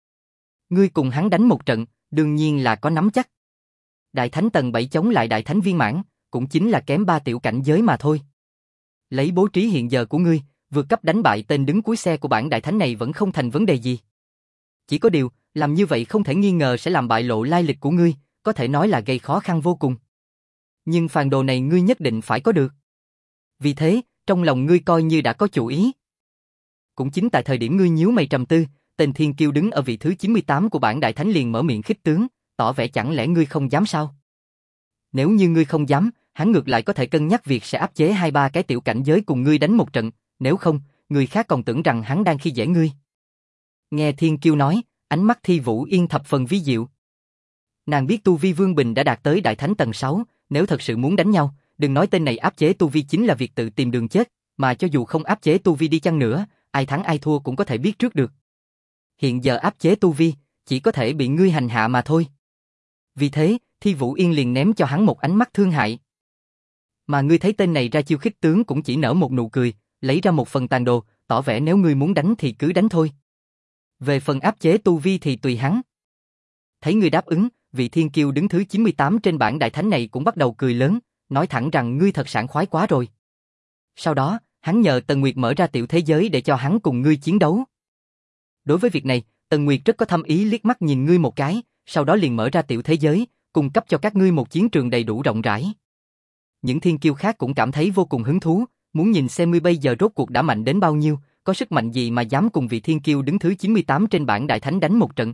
Ngươi cùng hắn đánh một trận, đương nhiên là có nắm chắc. Đại thánh tầng bảy chống lại đại thánh viên mãn, cũng chính là kém ba tiểu cảnh giới mà thôi. Lấy bố trí hiện giờ của ngươi, vượt cấp đánh bại tên đứng cuối xe của bảng đại thánh này vẫn không thành vấn đề gì. Chỉ có điều, làm như vậy không thể nghi ngờ sẽ làm bại lộ lai lịch của ngươi, có thể nói là gây khó khăn vô cùng. Nhưng phàn đồ này ngươi nhất định phải có được. Vì thế, trong lòng ngươi coi như đã có chủ ý. Cũng chính tại thời điểm ngươi nhíu mày trầm tư, tên thiên kiêu đứng ở vị thứ chín mươi tám của bảng đại thánh liền mở miệng khích tướng, tỏ vẻ chẳng lẽ ngươi không dám sao? Nếu như ngươi không dám, hắn ngược lại có thể cân nhắc việc sẽ áp chế hai ba cái tiểu cảnh giới cùng ngươi đánh một trận, nếu không, người khác còn tưởng rằng hắn đang khi dễ ngươi. Nghe thiên kiêu nói, ánh mắt Thi Vũ Yên thập phần vi diệu. Nàng biết tu vi Vương Bình đã đạt tới đại thánh tầng sáu, nếu thật sự muốn đánh nhau, đừng nói tên này áp chế tu vi chính là việc tự tìm đường chết, mà cho dù không áp chế tu vi đi chăng nữa, ai thắng ai thua cũng có thể biết trước được. Hiện giờ áp chế tu vi, chỉ có thể bị ngươi hành hạ mà thôi. Vì thế, Thi Vũ Yên liền ném cho hắn một ánh mắt thương hại. Mà ngươi thấy tên này ra chiêu khích tướng cũng chỉ nở một nụ cười, lấy ra một phần tàn đồ, tỏ vẻ nếu ngươi muốn đánh thì cứ đánh thôi. Về phần áp chế tu vi thì tùy hắn. Thấy ngươi đáp ứng, vị thiên kiêu đứng thứ chín mươi tám trên bảng đại thánh này cũng bắt đầu cười lớn, nói thẳng rằng ngươi thật sảng khoái quá rồi. Sau đó, hắn nhờ Tần Nguyệt mở ra tiểu thế giới để cho hắn cùng ngươi chiến đấu. Đối với việc này, Tần Nguyệt rất có thâm ý liếc mắt nhìn ngươi một cái, sau đó liền mở ra tiểu thế giới, cung cấp cho các ngươi một chiến trường đầy đủ rộng rãi. Những thiên kiêu khác cũng cảm thấy vô cùng hứng thú, muốn nhìn xem ngươi bây giờ rốt cuộc đã mạnh đến bao nhiêu, có sức mạnh gì mà dám cùng vị thiên kiêu đứng thứ chín mươi tám trên bảng đại thánh đánh một trận.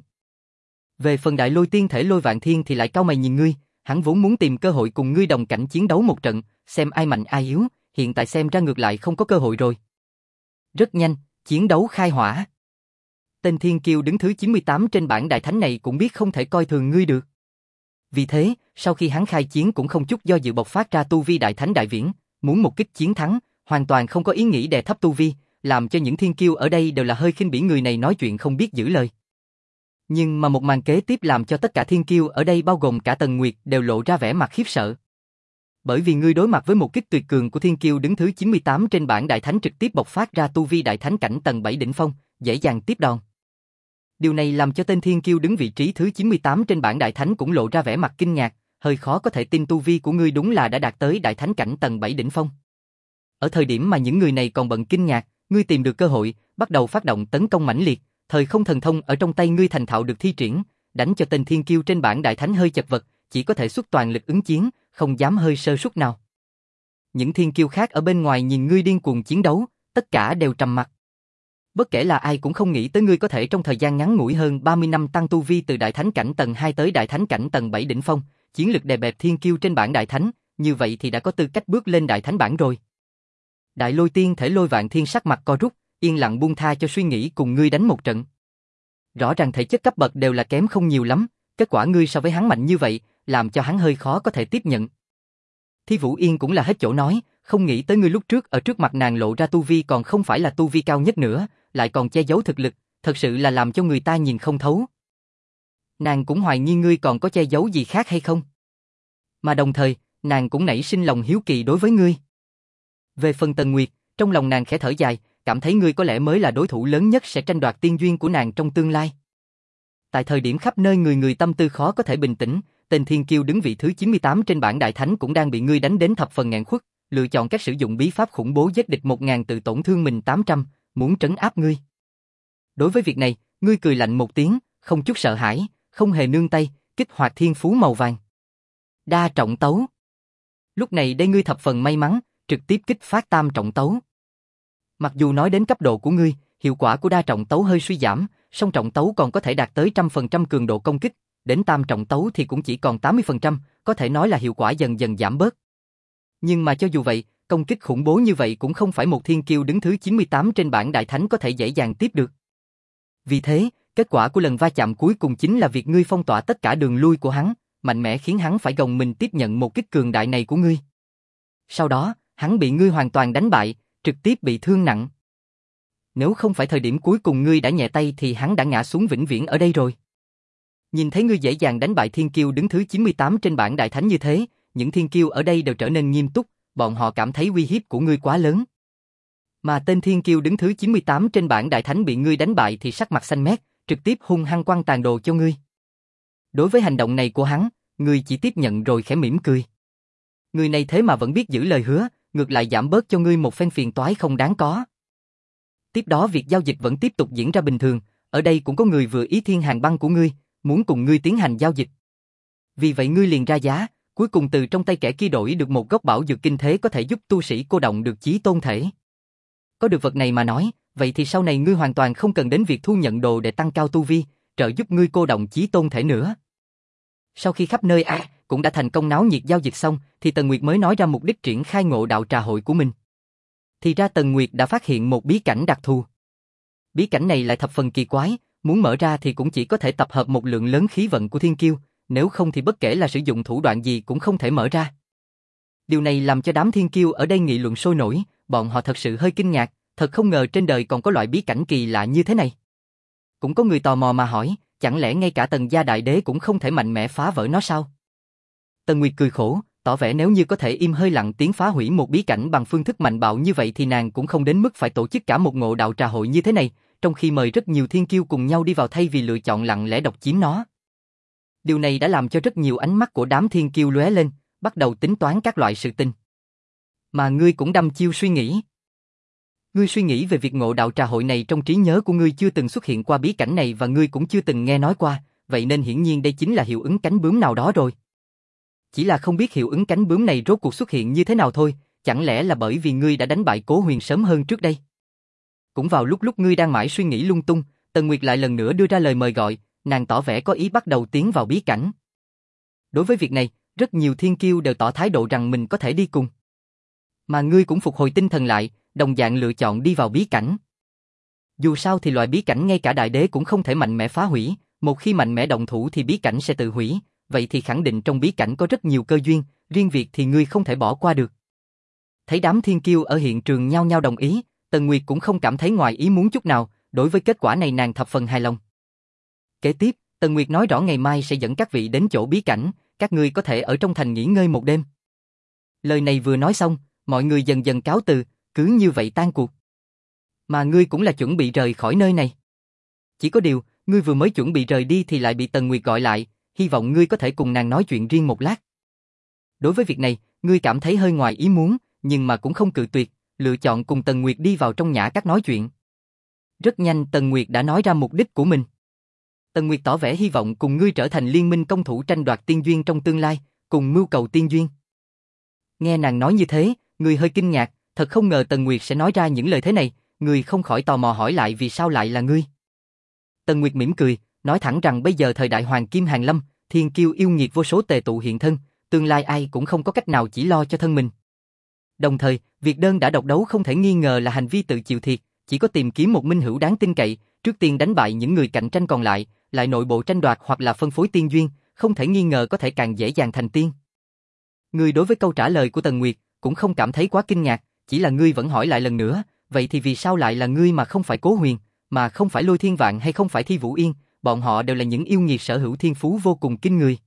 Về phần Đại Lôi Tiên Thể Lôi Vạn Thiên thì lại cau mày nhìn ngươi, hắn vốn muốn tìm cơ hội cùng ngươi đồng cảnh chiến đấu một trận, xem ai mạnh ai yếu, hiện tại xem ra ngược lại không có cơ hội rồi. Rất nhanh, chiến đấu khai hỏa. Tên thiên kiêu đứng thứ chín mươi tám trên bảng đại thánh này cũng biết không thể coi thường ngươi được. Vì thế, sau khi hắn khai chiến cũng không chút do dự bộc phát ra tu vi đại thánh đại viễn, muốn một kích chiến thắng, hoàn toàn không có ý nghĩ đè thấp tu vi, làm cho những thiên kiêu ở đây đều là hơi khinh bỉ người này nói chuyện không biết giữ lời. Nhưng mà một màn kế tiếp làm cho tất cả thiên kiêu ở đây bao gồm cả Tần Nguyệt đều lộ ra vẻ mặt khiếp sợ. Bởi vì ngươi đối mặt với một kích tuyệt cường của thiên kiêu đứng thứ chín mươi tám trên bảng đại thánh trực tiếp bộc phát ra tu vi đại thánh cảnh tầng bảy đỉnh phong, dễ dàng tiếp đòn. Điều này làm cho tên thiên kiêu đứng vị trí thứ chín mươi tám trên bảng đại thánh cũng lộ ra vẻ mặt kinh ngạc, hơi khó có thể tin tu vi của ngươi đúng là đã đạt tới đại thánh cảnh tầng bảy đỉnh phong. Ở thời điểm mà những người này còn bận kinh ngạc, ngươi tìm được cơ hội, bắt đầu phát động tấn công mãnh liệt, thời không thần thông ở trong tay ngươi thành thạo được thi triển, đánh cho tên thiên kiêu trên bảng đại thánh hơi chật vật, chỉ có thể xuất toàn lực ứng chiến, không dám hơi sơ suất nào. Những thiên kiêu khác ở bên ngoài nhìn ngươi điên cuồng chiến đấu, tất cả đều trầm mặc. Bất kể là ai cũng không nghĩ tới ngươi có thể trong thời gian ngắn ngủi hơn ba mươi năm tăng tu vi từ đại thánh cảnh tầng hai tới đại thánh cảnh tầng bảy đỉnh phong, chiến lực đè bẹp thiên kiêu trên bảng đại thánh, như vậy thì đã có tư cách bước lên đại thánh bảng rồi. Đại Lôi Tiên Thể Lôi Vạn Thiên sắc mặt co rút, yên lặng buông tha cho suy nghĩ cùng ngươi đánh một trận. Rõ ràng thể chất cấp bậc đều là kém không nhiều lắm, kết quả ngươi so với hắn mạnh như vậy, làm cho hắn hơi khó có thể tiếp nhận. Thi Vũ Yên cũng là hết chỗ nói, không nghĩ tới ngươi lúc trước ở trước mặt nàng lộ ra tu vi còn không phải là tu vi cao nhất nữa, lại còn che giấu thực lực, thật sự là làm cho người ta nhìn không thấu. Nàng cũng hoài nghi ngươi còn có che giấu gì khác hay không. Mà đồng thời, nàng cũng nảy sinh lòng hiếu kỳ đối với ngươi. Về phần Tần Nguyệt, trong lòng nàng khẽ thở dài, cảm thấy ngươi có lẽ mới là đối thủ lớn nhất sẽ tranh đoạt tiên duyên của nàng trong tương lai. Tại thời điểm khắp nơi người người tâm tư khó có thể bình tĩnh, tên thiên kiêu đứng vị thứ chín mươi tám trên bảng đại thánh cũng đang bị ngươi đánh đến thập phần nghẹn khuất, lựa chọn cách sử dụng bí pháp khủng bố giết địch một ngàn tự tổn thương mình tám trăm, muốn trấn áp ngươi. Đối với việc này, ngươi cười lạnh một tiếng, không chút sợ hãi, không hề nương tay, kích hoạt thiên phú màu vàng. Đa trọng tấu. Lúc này đây ngươi thập phần may mắn, trực tiếp kích phát tam trọng tấu. Mặc dù nói đến cấp độ của ngươi, hiệu quả của đa trọng tấu hơi suy giảm, song trọng tấu còn có thể đạt tới trăm phần trăm cường độ công kích, đến tam trọng tấu thì cũng chỉ còn tám mươi phần trăm, có thể nói là hiệu quả dần dần giảm bớt. Nhưng mà cho dù vậy, công kích khủng bố như vậy cũng không phải một thiên kiêu đứng thứ chín mươi tám trên bảng đại thánh có thể dễ dàng tiếp được. Vì thế, kết quả của lần va chạm cuối cùng chính là việc ngươi phong tỏa tất cả đường lui của hắn, mạnh mẽ khiến hắn phải gồng mình tiếp nhận một kích cường đại này của ngươi. Sau đó, hắn bị ngươi hoàn toàn đánh bại, trực tiếp bị thương nặng. Nếu không phải thời điểm cuối cùng ngươi đã nhẹ tay thì hắn đã ngã xuống vĩnh viễn ở đây rồi. Nhìn thấy ngươi dễ dàng đánh bại thiên kiêu đứng thứ chín mươi tám trên bảng đại thánh như thế, những thiên kiêu ở đây đều trở nên nghiêm túc, bọn họ cảm thấy uy hiếp của ngươi quá lớn. Mà tên thiên kiêu đứng thứ chín mươi tám trên bảng đại thánh bị ngươi đánh bại thì sắc mặt xanh mét, trực tiếp hung hăng quăng tàn đồ cho ngươi. Đối với hành động này của hắn, ngươi chỉ tiếp nhận rồi khẽ mỉm cười. Người này thế mà vẫn biết giữ lời hứa, ngược lại giảm bớt cho ngươi một phen phiền toái không đáng có. Tiếp đó việc giao dịch vẫn tiếp tục diễn ra bình thường, ở đây cũng có người vừa ý thiên hàng băng của ngươi, muốn cùng ngươi tiến hành giao dịch. Vì vậy ngươi liền ra giá, cuối cùng từ trong tay kẻ kia đổi được một gốc bảo dược kinh thế có thể giúp tu sĩ cô động được chí tôn thể. Có được vật này mà nói, vậy thì sau này ngươi hoàn toàn không cần đến việc thu nhận đồ để tăng cao tu vi, trợ giúp ngươi cô động chí tôn thể nữa. Sau khi khắp nơi à, cũng đã thành công náo nhiệt giao dịch xong, thì Tần Nguyệt mới nói ra mục đích triển khai ngộ đạo trà hội của mình. Thì ra Tần Nguyệt đã phát hiện một bí cảnh đặc thù. Bí cảnh này lại thập phần kỳ quái, muốn mở ra thì cũng chỉ có thể tập hợp một lượng lớn khí vận của thiên kiêu, nếu không thì bất kể là sử dụng thủ đoạn gì cũng không thể mở ra. Điều này làm cho đám thiên kiêu ở đây nghị luận sôi nổi, bọn họ thật sự hơi kinh ngạc, thật không ngờ trên đời còn có loại bí cảnh kỳ lạ như thế này. Cũng có người tò mò mà hỏi, chẳng lẽ ngay cả Tần gia đại đế cũng không thể mạnh mẽ phá vỡ nó sao? Tần Nguyệt cười khổ, tỏ vẻ nếu như có thể im hơi lặng tiếng phá hủy một bí cảnh bằng phương thức mạnh bạo như vậy thì nàng cũng không đến mức phải tổ chức cả một ngộ đạo trà hội như thế này, trong khi mời rất nhiều thiên kiêu cùng nhau đi vào thay vì lựa chọn lặng lẽ độc chiếm nó. Điều này đã làm cho rất nhiều ánh mắt của đám thiên kiêu lóe lên, bắt đầu tính toán các loại sự tình. Mà ngươi cũng đăm chiêu suy nghĩ. Ngươi suy nghĩ về việc ngộ đạo trà hội này trong trí nhớ của ngươi chưa từng xuất hiện qua bí cảnh này và ngươi cũng chưa từng nghe nói qua, vậy nên hiển nhiên đây chính là hiệu ứng cánh bướm nào đó rồi. Chỉ là không biết hiệu ứng cánh bướm này rốt cuộc xuất hiện như thế nào thôi, chẳng lẽ là bởi vì ngươi đã đánh bại Cố Huyền sớm hơn trước đây? Cũng vào lúc lúc ngươi đang mãi suy nghĩ lung tung, Tần Nguyệt lại lần nữa đưa ra lời mời gọi, nàng tỏ vẻ có ý bắt đầu tiến vào bí cảnh. Đối với việc này, rất nhiều thiên kiêu đều tỏ thái độ rằng mình có thể đi cùng. Mà ngươi cũng phục hồi tinh thần lại, đồng dạng lựa chọn đi vào bí cảnh. Dù sao thì loại bí cảnh ngay cả đại đế cũng không thể mạnh mẽ phá hủy, một khi mạnh mẽ động thủ thì bí cảnh sẽ tự hủy, vậy thì khẳng định trong bí cảnh có rất nhiều cơ duyên, riêng việc thì ngươi không thể bỏ qua được. Thấy đám thiên kiêu ở hiện trường nhao nhao đồng ý, Tần Nguyệt cũng không cảm thấy ngoài ý muốn chút nào, đối với kết quả này nàng thập phần hài lòng. Kế tiếp, Tần Nguyệt nói rõ ngày mai sẽ dẫn các vị đến chỗ bí cảnh, các ngươi có thể ở trong thành nghỉ ngơi một đêm. Lời này vừa nói xong, mọi người dần dần cáo từ, cứ như vậy tan cuộc. Mà ngươi cũng là chuẩn bị rời khỏi nơi này. Chỉ có điều, ngươi vừa mới chuẩn bị rời đi thì lại bị Tần Nguyệt gọi lại, hy vọng ngươi có thể cùng nàng nói chuyện riêng một lát. Đối với việc này, ngươi cảm thấy hơi ngoài ý muốn, nhưng mà cũng không cự tuyệt, lựa chọn cùng Tần Nguyệt đi vào trong nhã các nói chuyện. Rất nhanh Tần Nguyệt đã nói ra mục đích của mình. Tần Nguyệt tỏ vẻ hy vọng cùng ngươi trở thành liên minh công thủ tranh đoạt tiên duyên trong tương lai, cùng mưu cầu tiên duyên. Nghe nàng nói như thế, ngươi hơi kinh ngạc, thật không ngờ Tần Nguyệt sẽ nói ra những lời thế này, người không khỏi tò mò hỏi lại vì sao lại là ngươi. Tần Nguyệt mỉm cười, nói thẳng rằng bây giờ thời đại hoàng kim hàng lâm, thiên kiêu yêu nghiệt vô số tề tụ hiện thân, tương lai ai cũng không có cách nào chỉ lo cho thân mình. Đồng thời, việc đơn đã độc đấu không thể nghi ngờ là hành vi tự chịu thiệt, chỉ có tìm kiếm một minh hữu đáng tin cậy, trước tiên đánh bại những người cạnh tranh còn lại, lại nội bộ tranh đoạt hoặc là phân phối tiên duyên, không thể nghi ngờ có thể càng dễ dàng thành tiên. Ngươi đối với câu trả lời của Tần Nguyệt cũng không cảm thấy quá kinh ngạc, chỉ là ngươi vẫn hỏi lại lần nữa, vậy thì vì sao lại là ngươi mà không phải Cố Huyền, mà không phải Lôi Thiên Vạn hay không phải Thi Vũ Yên, bọn họ đều là những yêu nghiệt sở hữu thiên phú vô cùng kinh người.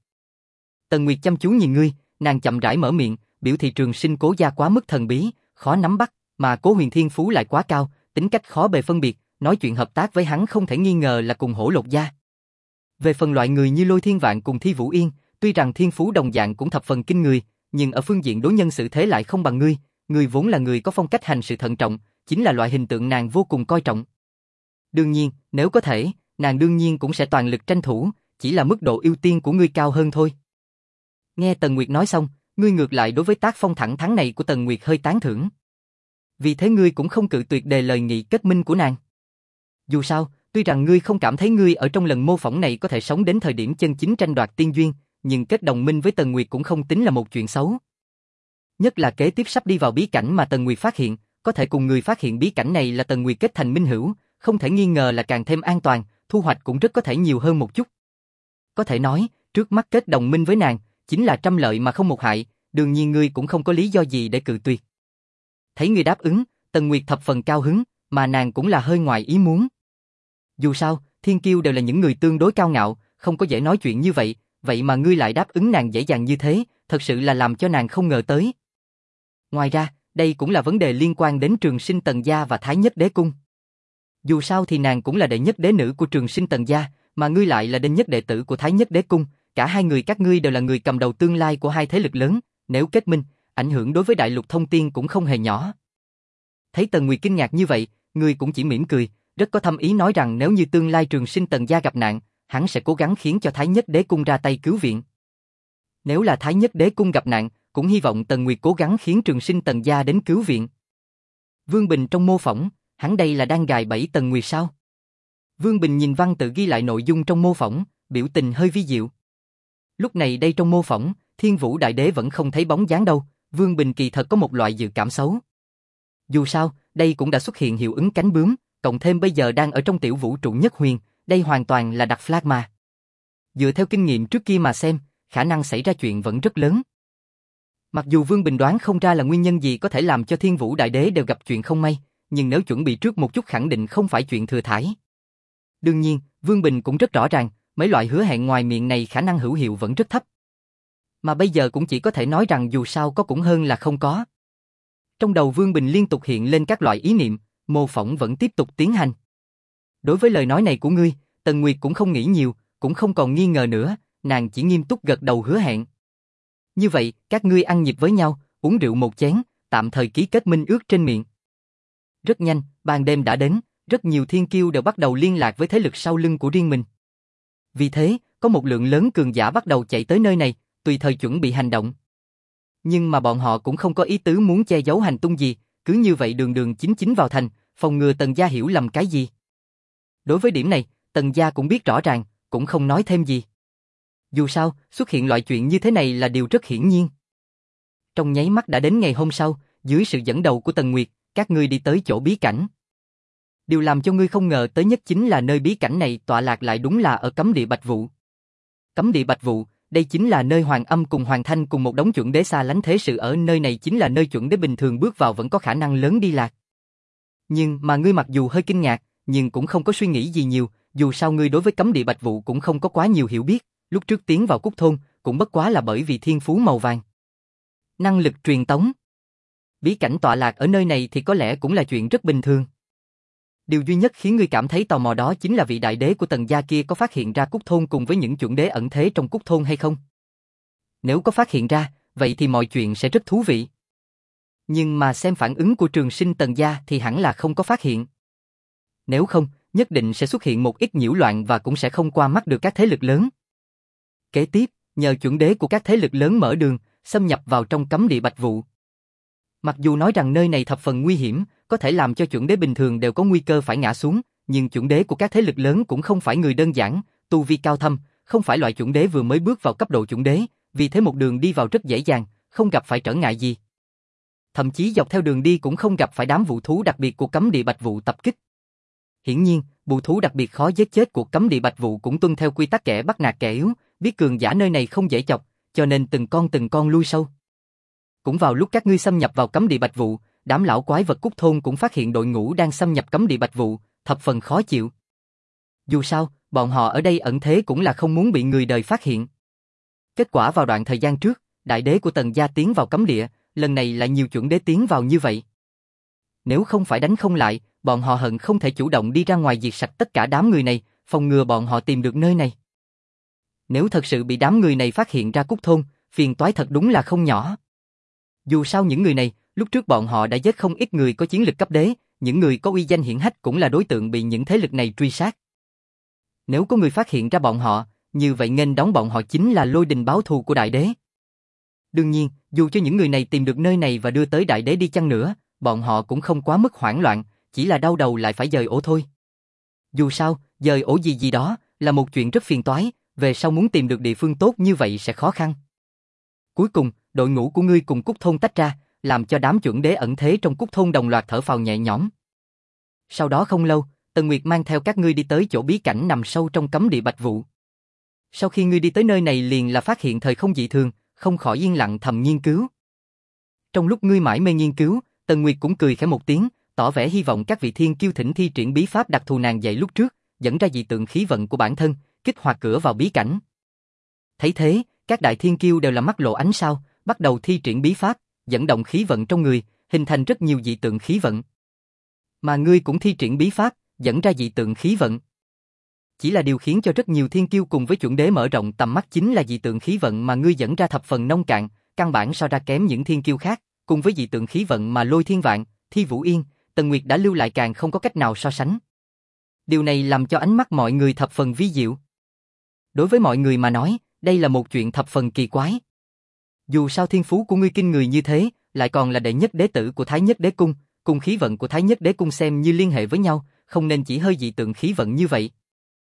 Tần Nguyệt chăm chú nhìn ngươi, nàng chậm rãi mở miệng, biểu thị Trường Sinh Cố gia quá mức thần bí, khó nắm bắt, mà Cố Huyền thiên phú lại quá cao, tính cách khó bề phân biệt, nói chuyện hợp tác với hắn không thể nghi ngờ là cùng hổ lột da. Về phần loại người như Lôi Thiên Vạn cùng Thi Vũ Yên, tuy rằng thiên phú đồng dạng cũng thập phần kinh người, nhưng ở phương diện đối nhân xử thế lại không bằng ngươi, ngươi vốn là người có phong cách hành sự thận trọng, chính là loại hình tượng nàng vô cùng coi trọng. Đương nhiên, nếu có thể, nàng đương nhiên cũng sẽ toàn lực tranh thủ, chỉ là mức độ ưu tiên của ngươi cao hơn thôi. Nghe Tần Nguyệt nói xong, ngươi ngược lại đối với tác phong thẳng thắn này của Tần Nguyệt hơi tán thưởng. Vì thế ngươi cũng không cự tuyệt đề lời nghị kết minh của nàng. Dù sao, tuy rằng ngươi không cảm thấy ngươi ở trong lần mô phỏng này có thể sống đến thời điểm chân chính tranh đoạt tiên duyên, nhưng kết đồng minh với Tần Nguyệt cũng không tính là một chuyện xấu. Nhất là kế tiếp sắp đi vào bí cảnh mà Tần Nguyệt phát hiện, có thể cùng người phát hiện bí cảnh này là Tần Nguyệt kết thành minh hữu, không thể nghi ngờ là càng thêm an toàn, thu hoạch cũng rất có thể nhiều hơn một chút. Có thể nói, trước mắt kết đồng minh với nàng, chính là trăm lợi mà không một hại, đương nhiên ngươi cũng không có lý do gì để cự tuyệt. Thấy ngươi đáp ứng, Tần Nguyệt thập phần cao hứng, mà nàng cũng là hơi ngoài ý muốn. Dù sao, thiên kiêu đều là những người tương đối cao ngạo, không có dễ nói chuyện như vậy, vậy mà ngươi lại đáp ứng nàng dễ dàng như thế, thật sự là làm cho nàng không ngờ tới. Ngoài ra, đây cũng là vấn đề liên quan đến Trường Sinh Tần gia và Thái Nhất Đế cung. Dù sao thì nàng cũng là đệ nhất đế nữ của Trường Sinh Tần gia, mà ngươi lại là đệ nhất đệ tử của Thái Nhất Đế cung, cả hai người các ngươi đều là người cầm đầu tương lai của hai thế lực lớn, nếu kết minh, ảnh hưởng đối với đại lục thông tiên cũng không hề nhỏ. Thấy Tần Nguyệt kinh ngạc như vậy, ngươi cũng chỉ mỉm cười, rất có thâm ý nói rằng nếu như tương lai Trường Sinh Tần gia gặp nạn, hắn sẽ cố gắng khiến cho Thái Nhất Đế cung ra tay cứu viện. Nếu là Thái Nhất Đế cung gặp nạn, cũng hy vọng Tần Nguyệt cố gắng khiến Trường Sinh Tần gia đến cứu viện. Vương Bình trong mô phỏng, hắn đây là đang gài bẫy Tần Nguyệt sao? Vương Bình nhìn văn tự ghi lại nội dung trong mô phỏng, biểu tình hơi vi diệu. Lúc này đây trong mô phỏng, Thiên Vũ Đại Đế vẫn không thấy bóng dáng đâu, Vương Bình kỳ thật có một loại dự cảm xấu. Dù sao, đây cũng đã xuất hiện hiệu ứng cánh bướm, cộng thêm bây giờ đang ở trong tiểu vũ trụ nhất huyền, đây hoàn toàn là đặt flag mà. Dựa theo kinh nghiệm trước kia mà xem, khả năng xảy ra chuyện vẫn rất lớn. Mặc dù Vương Bình đoán không ra là nguyên nhân gì có thể làm cho Thiên Vũ Đại Đế đều gặp chuyện không may, nhưng nếu chuẩn bị trước một chút khẳng định không phải chuyện thừa thãi. Đương nhiên, Vương Bình cũng rất rõ ràng, mấy loại hứa hẹn ngoài miệng này khả năng hữu hiệu vẫn rất thấp. Mà bây giờ cũng chỉ có thể nói rằng dù sao có cũng hơn là không có. Trong đầu Vương Bình liên tục hiện lên các loại ý niệm, mô phỏng vẫn tiếp tục tiến hành. Đối với lời nói này của ngươi, Tần Nguyệt cũng không nghĩ nhiều, cũng không còn nghi ngờ nữa, nàng chỉ nghiêm túc gật đầu hứa hẹn. Như vậy, các ngươi ăn nhịp với nhau, uống rượu một chén, tạm thời ký kết minh ước trên miệng. Rất nhanh, ban đêm đã đến, rất nhiều thiên kiêu đều bắt đầu liên lạc với thế lực sau lưng của riêng mình. Vì thế, có một lượng lớn cường giả bắt đầu chạy tới nơi này, tùy thời chuẩn bị hành động. Nhưng mà bọn họ cũng không có ý tứ muốn che giấu hành tung gì, cứ như vậy đường đường chính chính vào thành, phòng ngừa Tần gia hiểu lầm cái gì. Đối với điểm này, Tần gia cũng biết rõ ràng, cũng không nói thêm gì. Dù sao, xuất hiện loại chuyện như thế này là điều rất hiển nhiên. Trong nháy mắt đã đến ngày hôm sau, dưới sự dẫn đầu của Tần Nguyệt, các ngươi đi tới chỗ bí cảnh. Điều làm cho ngươi không ngờ tới nhất chính là nơi bí cảnh này tọa lạc lại đúng là ở cấm địa Bạch Vụ. Cấm địa Bạch Vụ, đây chính là nơi Hoàng Âm cùng Hoàng Thanh cùng một đống chuẩn đế xa lánh thế sự ở nơi này chính là nơi chuẩn đế bình thường bước vào vẫn có khả năng lớn đi lạc. Nhưng mà ngươi mặc dù hơi kinh ngạc, nhưng cũng không có suy nghĩ gì nhiều, dù sao ngươi đối với cấm địa Bạch Vụ cũng không có quá nhiều hiểu biết, lúc trước tiến vào Cúc Thôn cũng bất quá là bởi vì thiên phú màu vàng. Năng lực truyền tống. Bí cảnh tọa lạc ở nơi này thì có lẽ cũng là chuyện rất bình thường. Điều duy nhất khiến ngươi cảm thấy tò mò đó chính là vị đại đế của Tần gia kia có phát hiện ra Cúc Thôn cùng với những chuẩn đế ẩn thế trong Cúc Thôn hay không? Nếu có phát hiện ra, vậy thì mọi chuyện sẽ rất thú vị. Nhưng mà xem phản ứng của Trường Sinh Tần gia thì hẳn là không có phát hiện. Nếu không, nhất định sẽ xuất hiện một ít nhiễu loạn và cũng sẽ không qua mắt được các thế lực lớn. Kế tiếp, nhờ chuẩn đế của các thế lực lớn mở đường, xâm nhập vào trong cấm địa Bạch Vụ. Mặc dù nói rằng nơi này thập phần nguy hiểm, có thể làm cho chuẩn đế bình thường đều có nguy cơ phải ngã xuống, nhưng chuẩn đế của các thế lực lớn cũng không phải người đơn giản, tu vi cao thâm, không phải loại chuẩn đế vừa mới bước vào cấp độ chuẩn đế, vì thế một đường đi vào rất dễ dàng, không gặp phải trở ngại gì. Thậm chí dọc theo đường đi cũng không gặp phải đám vũ thú đặc biệt của cấm địa bạch vụ tập kích. Hiển nhiên, vũ thú đặc biệt khó giết chết của cấm địa bạch vụ cũng tuân theo quy tắc kẻ bắt nạt kẻ yếu, biết cường giả nơi này không dễ chọc, cho nên từng con từng con lui sâu. Cũng vào lúc các ngươi xâm nhập vào cấm địa bạch vụ, đám lão quái vật cúc thôn cũng phát hiện đội ngũ đang xâm nhập cấm địa bạch vụ, thập phần khó chịu. Dù sao, bọn họ ở đây ẩn thế cũng là không muốn bị người đời phát hiện. Kết quả vào đoạn thời gian trước, đại đế của Tần gia tiến vào cấm địa, lần này lại nhiều chuẩn đế tiến vào như vậy. Nếu không phải đánh không lại, bọn họ hận không thể chủ động đi ra ngoài diệt sạch tất cả đám người này, phòng ngừa bọn họ tìm được nơi này. Nếu thật sự bị đám người này phát hiện ra cúc thôn, phiền toái thật đúng là không nhỏ. Dù sao những người này, lúc trước bọn họ đã giết không ít người có chiến lực cấp đế, những người có uy danh hiển hách cũng là đối tượng bị những thế lực này truy sát. Nếu có người phát hiện ra bọn họ, như vậy nghênh đón bọn họ chính là lôi đình báo thù của đại đế. Đương nhiên, dù cho những người này tìm được nơi này và đưa tới đại đế đi chăng nữa, bọn họ cũng không quá mức hoảng loạn, chỉ là đau đầu lại phải dời ổ thôi. Dù sao, dời ổ gì gì đó là một chuyện rất phiền toái, về sau muốn tìm được địa phương tốt như vậy sẽ khó khăn. Cuối cùng, đội ngũ của ngươi cùng Cúc thôn tách ra, làm cho đám chuẩn đế ẩn thế trong Cúc thôn đồng loạt thở phào nhẹ nhõm. Sau đó không lâu, Tần Nguyệt mang theo các ngươi đi tới chỗ bí cảnh nằm sâu trong cấm địa bạch vụ. Sau khi ngươi đi tới nơi này liền là phát hiện thời không dị thường, không khỏi yên lặng thầm nghiên cứu. Trong lúc ngươi mải mê nghiên cứu, Tần Nguyệt cũng cười khẽ một tiếng, tỏ vẻ hy vọng các vị thiên kiêu thỉnh thi triển bí pháp đặc thù nàng dạy lúc trước, dẫn ra dị tượng khí vận của bản thân, kích hoạt cửa vào bí cảnh. Thấy thế, các đại thiên kiêu đều là mắt lộ ánh sao, bắt đầu thi triển bí pháp, dẫn động khí vận trong người, hình thành rất nhiều dị tượng khí vận. Mà ngươi cũng thi triển bí pháp, dẫn ra dị tượng khí vận. Chỉ là điều khiến cho rất nhiều thiên kiêu cùng với chuẩn đế mở rộng tầm mắt chính là dị tượng khí vận mà ngươi dẫn ra thập phần nông cạn, căn bản so ra kém những thiên kiêu khác, cùng với dị tượng khí vận mà Lôi Thiên Vạn, Thi Vũ Yên, Tần Nguyệt đã lưu lại càng không có cách nào so sánh. Điều này làm cho ánh mắt mọi người thập phần vi diệu. Đối với mọi người mà nói, đây là một chuyện thập phần kỳ quái. Dù sao thiên phú của ngươi kinh người như thế, lại còn là đệ nhất đế tử của Thái Nhất Đế Cung, cùng khí vận của Thái Nhất Đế Cung xem như liên hệ với nhau, không nên chỉ hơi dị tượng khí vận như vậy.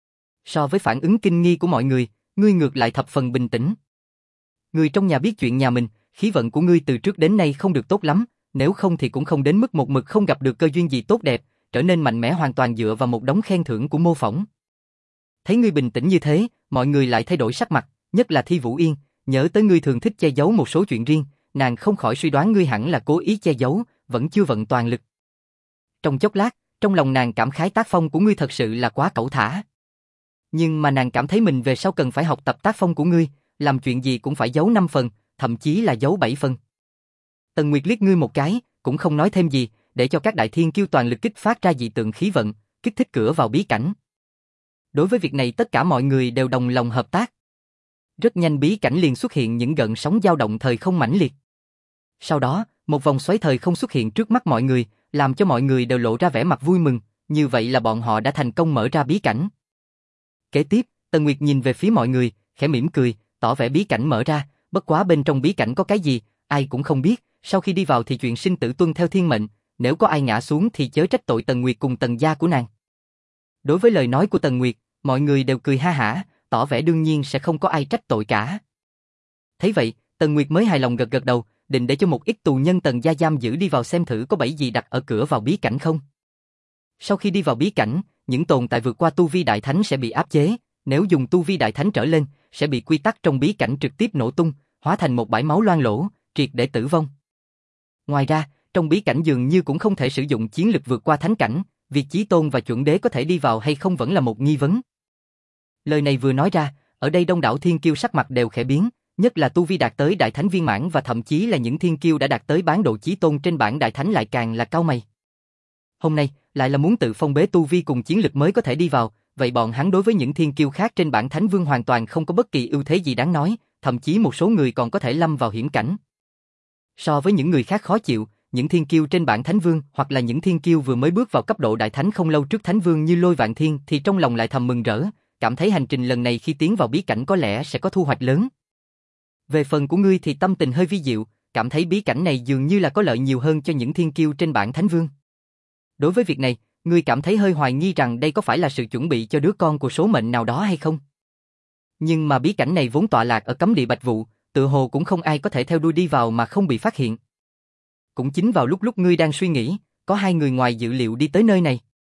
So với phản ứng kinh nghi của mọi người, ngươi ngược lại thập phần bình tĩnh. Người trong nhà biết chuyện nhà mình, khí vận của ngươi từ trước đến nay không được tốt lắm, nếu không thì cũng không đến mức một mực không gặp được cơ duyên gì tốt đẹp, trở nên mạnh mẽ hoàn toàn dựa vào một đống khen thưởng của mô phỏng. Thấy ngươi bình tĩnh như thế, mọi người lại thay đổi sắc mặt, nhất là Thi Vũ Yên, nhớ tới ngươi thường thích che giấu một số chuyện riêng, nàng không khỏi suy đoán ngươi hẳn là cố ý che giấu, vẫn chưa vận toàn lực. Trong chốc lát, trong lòng nàng cảm khái tác phong của ngươi thật sự là quá cẩu thả. Nhưng mà nàng cảm thấy mình về sau cần phải học tập tác phong của ngươi, làm chuyện gì cũng phải giấu năm phần, thậm chí là giấu bảy phần. Tần Nguyệt liếc ngươi một cái, cũng không nói thêm gì, để cho các đại thiên kiêu toàn lực kích phát ra dị tượng khí vận, kích thích cửa vào bí cảnh. Đối với việc này tất cả mọi người đều đồng lòng hợp tác. Rất nhanh bí cảnh liền xuất hiện những gợn sóng dao động thời không mãnh liệt. Sau đó, một vòng xoáy thời không xuất hiện trước mắt mọi người, làm cho mọi người đều lộ ra vẻ mặt vui mừng, như vậy là bọn họ đã thành công mở ra bí cảnh. Kế tiếp, Tần Nguyệt nhìn về phía mọi người, khẽ mỉm cười, tỏ vẻ bí cảnh mở ra, bất quá bên trong bí cảnh có cái gì, ai cũng không biết, sau khi đi vào thì chuyện sinh tử tuân theo thiên mệnh, nếu có ai ngã xuống thì chớ trách tội Tần Nguyệt cùng Tần gia của nàng. Đối với lời nói của Tần Nguyệt, mọi người đều cười ha hả, tỏ vẻ đương nhiên sẽ không có ai trách tội cả. Thấy vậy, Tần Nguyệt mới hài lòng gật gật đầu, định để cho một ít tù nhân Tần gia giam giữ đi vào xem thử có bẫy gì đặt ở cửa vào bí cảnh không. Sau khi đi vào bí cảnh, những tồn tại vượt qua tu vi đại thánh sẽ bị áp chế, nếu dùng tu vi đại thánh trở lên, sẽ bị quy tắc trong bí cảnh trực tiếp nổ tung, hóa thành một bãi máu loang lổ, triệt để tử vong. Ngoài ra, trong bí cảnh dường như cũng không thể sử dụng chiến lực vượt qua thánh cảnh, việc chí tôn và chuẩn đế có thể đi vào hay không vẫn là một nghi vấn. Lời này vừa nói ra, ở đây đông đảo thiên kiêu sắc mặt đều khẽ biến, nhất là tu vi đạt tới đại thánh viên mãn và thậm chí là những thiên kiêu đã đạt tới bán độ chí tôn trên bảng đại thánh lại càng là cau mày. Hôm nay, lại là muốn tự phong bế tu vi cùng chiến lực mới có thể đi vào, vậy bọn hắn đối với những thiên kiêu khác trên bảng thánh vương hoàn toàn không có bất kỳ ưu thế gì đáng nói, thậm chí một số người còn có thể lâm vào hiểm cảnh. So với những người khác khó chịu, những thiên kiêu trên bảng thánh vương hoặc là những thiên kiêu vừa mới bước vào cấp độ đại thánh không lâu trước thánh vương như Lôi Vạn Thiên thì trong lòng lại thầm mừng rỡ, cảm thấy hành trình lần này khi tiến vào bí cảnh có lẽ sẽ có thu hoạch lớn. Về phần của ngươi thì tâm tình hơi vi diệu, cảm thấy bí cảnh này dường như là có lợi nhiều hơn cho những thiên kiêu trên bảng Thánh Vương. Đối với việc này, ngươi cảm thấy hơi hoài nghi rằng đây có phải là sự chuẩn bị cho đứa con của số mệnh nào đó hay không? Nhưng mà bí cảnh này vốn tọa lạc ở cấm địa Bạch Vụ, tự hồ cũng không ai có thể theo đuôi đi vào mà không bị phát hiện. Cũng chính vào lúc lúc ngươi đang suy nghĩ, có hai người ngoài dự liệu đi tới nơi này.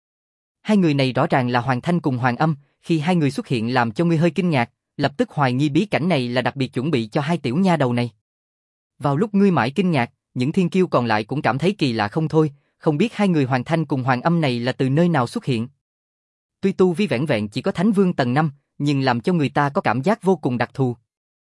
Hai người này rõ ràng là Hoàng Thanh cùng Hoàng Âm, khi hai người xuất hiện làm cho ngươi hơi kinh ngạc, lập tức hoài nghi bí cảnh này là đặc biệt chuẩn bị cho hai tiểu nha đầu này. Vào lúc ngươi mãi kinh ngạc, những thiên kiêu còn lại cũng cảm thấy kỳ lạ không thôi, không biết hai người Hoàng Thanh cùng Hoàng Âm này là từ nơi nào xuất hiện. Tuy tu vi vẻn vẹn chỉ có Thánh Vương tầng năm, nhưng làm cho người ta có cảm giác vô cùng đặc thù.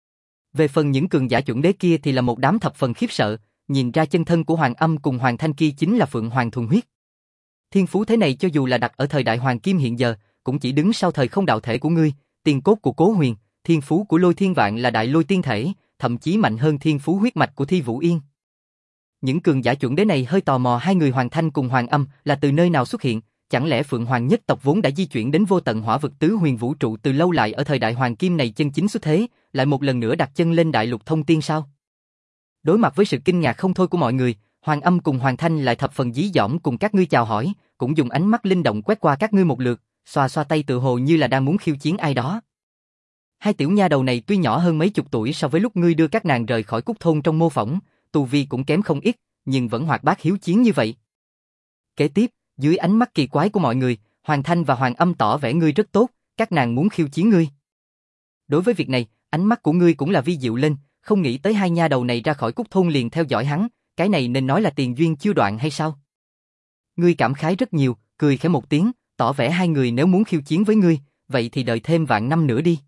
Về phần những cường giả chuẩn đế kia thì là một đám thập phần khiếp sợ, nhìn ra chân thân của Hoàng Âm cùng Hoàng Thanh kia chính là Phượng Hoàng thuần huyết. Thiên phú thế này cho dù là đặt ở thời đại Hoàng Kim hiện giờ, cũng chỉ đứng sau thời không đạo thể của ngươi, tiền cốt của Cố Huyền, thiên phú của Lôi Thiên Vạn là đại lôi tiên thể, thậm chí mạnh hơn thiên phú huyết mạch của Thi Vũ Yên. Những cường giả chuẩn đế này hơi tò mò hai người Hoàng Thanh cùng Hoàng Âm là từ nơi nào xuất hiện, chẳng lẽ Phượng Hoàng nhất tộc vốn đã di chuyển đến vô tận hỏa vực tứ huyền vũ trụ từ lâu lại ở thời đại Hoàng Kim này chân chính xuất thế, lại một lần nữa đặt chân lên đại lục thông tiên sao? Đối mặt với sự kinh ngạc không thôi của mọi người, Hoàng Âm cùng Hoàng Thanh lại thập phần dí dỏm cùng các ngươi chào hỏi, cũng dùng ánh mắt linh động quét qua các ngươi một lượt, xoa xoa tay tự hồ như là đang muốn khiêu chiến ai đó. Hai tiểu nha đầu này tuy nhỏ hơn mấy chục tuổi so với lúc ngươi đưa các nàng rời khỏi Cúc thôn trong mô phỏng, tu vi cũng kém không ít, nhưng vẫn hoạt bát hiếu chiến như vậy. Kế tiếp, dưới ánh mắt kỳ quái của mọi người, Hoàng Thanh và Hoàng Âm tỏ vẻ ngươi rất tốt, các nàng muốn khiêu chiến ngươi. Đối với việc này, ánh mắt của ngươi cũng là vi diệu lên, không nghĩ tới hai nha đầu này ra khỏi Cúc thôn liền theo dõi hắn, cái này nên nói là tiền duyên chưa đoạn hay sao? Ngươi cảm khái rất nhiều, cười khẽ một tiếng, tỏ vẻ hai người nếu muốn khiêu chiến với ngươi, vậy thì đợi thêm vạn năm nữa đi.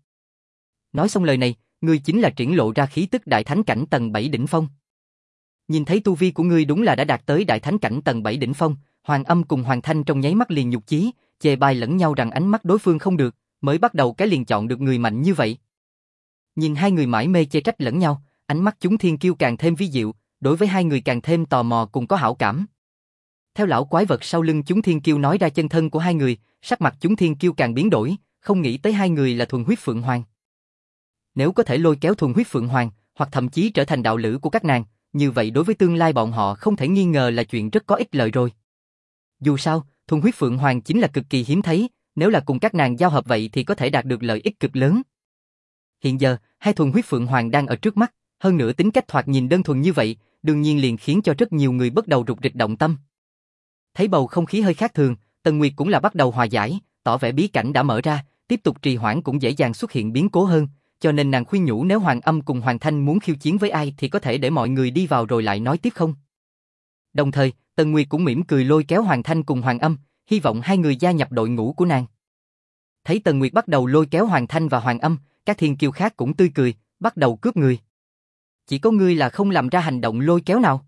Nói xong lời này, ngươi chính là triển lộ ra khí tức đại thánh cảnh tầng bảy đỉnh phong. Nhìn thấy tu vi của ngươi đúng là đã đạt tới đại thánh cảnh tầng bảy đỉnh phong, Hoàng Âm cùng Hoàng Thanh trong nháy mắt liền nhục chí, chê bai lẫn nhau rằng ánh mắt đối phương không được, mới bắt đầu cái liền chọn được người mạnh như vậy. Nhìn hai người mãi mê chê trách lẫn nhau, ánh mắt chúng thiên kiêu càng thêm vi diệu, đối với hai người càng thêm tò mò cùng có hảo cảm. Theo lão quái vật sau lưng chúng thiên kiêu nói ra chân thân của hai người, sắc mặt chúng thiên kiêu càng biến đổi, không nghĩ tới hai người là thuần huyết Phượng Hoàng. Nếu có thể lôi kéo thuần huyết Phượng Hoàng, hoặc thậm chí trở thành đạo lữ của các nàng, như vậy đối với tương lai bọn họ không thể nghi ngờ là chuyện rất có ích lợi rồi. Dù sao, thuần huyết Phượng Hoàng chính là cực kỳ hiếm thấy, nếu là cùng các nàng giao hợp vậy thì có thể đạt được lợi ích cực lớn. Hiện giờ, hai thuần huyết Phượng Hoàng đang ở trước mắt, hơn nữa tính cách thoạt nhìn đơn thuần như vậy, đương nhiên liền khiến cho rất nhiều người bắt đầu rục rịch động tâm. Thấy bầu không khí hơi khác thường, Tần Nguyệt cũng là bắt đầu hòa giải, tỏ vẻ bí cảnh đã mở ra, tiếp tục trì hoãn cũng dễ dàng xuất hiện biến cố hơn, cho nên nàng khuyên nhủ nếu Hoàng Âm cùng Hoàng Thanh muốn khiêu chiến với ai thì có thể để mọi người đi vào rồi lại nói tiếp không. Đồng thời, Tần Nguyệt cũng mỉm cười lôi kéo Hoàng Thanh cùng Hoàng Âm, hy vọng hai người gia nhập đội ngũ của nàng. Thấy Tần Nguyệt bắt đầu lôi kéo Hoàng Thanh và Hoàng Âm, các thiên kiêu khác cũng tươi cười, bắt đầu cướp người. Chỉ có ngươi là không làm ra hành động lôi kéo nào.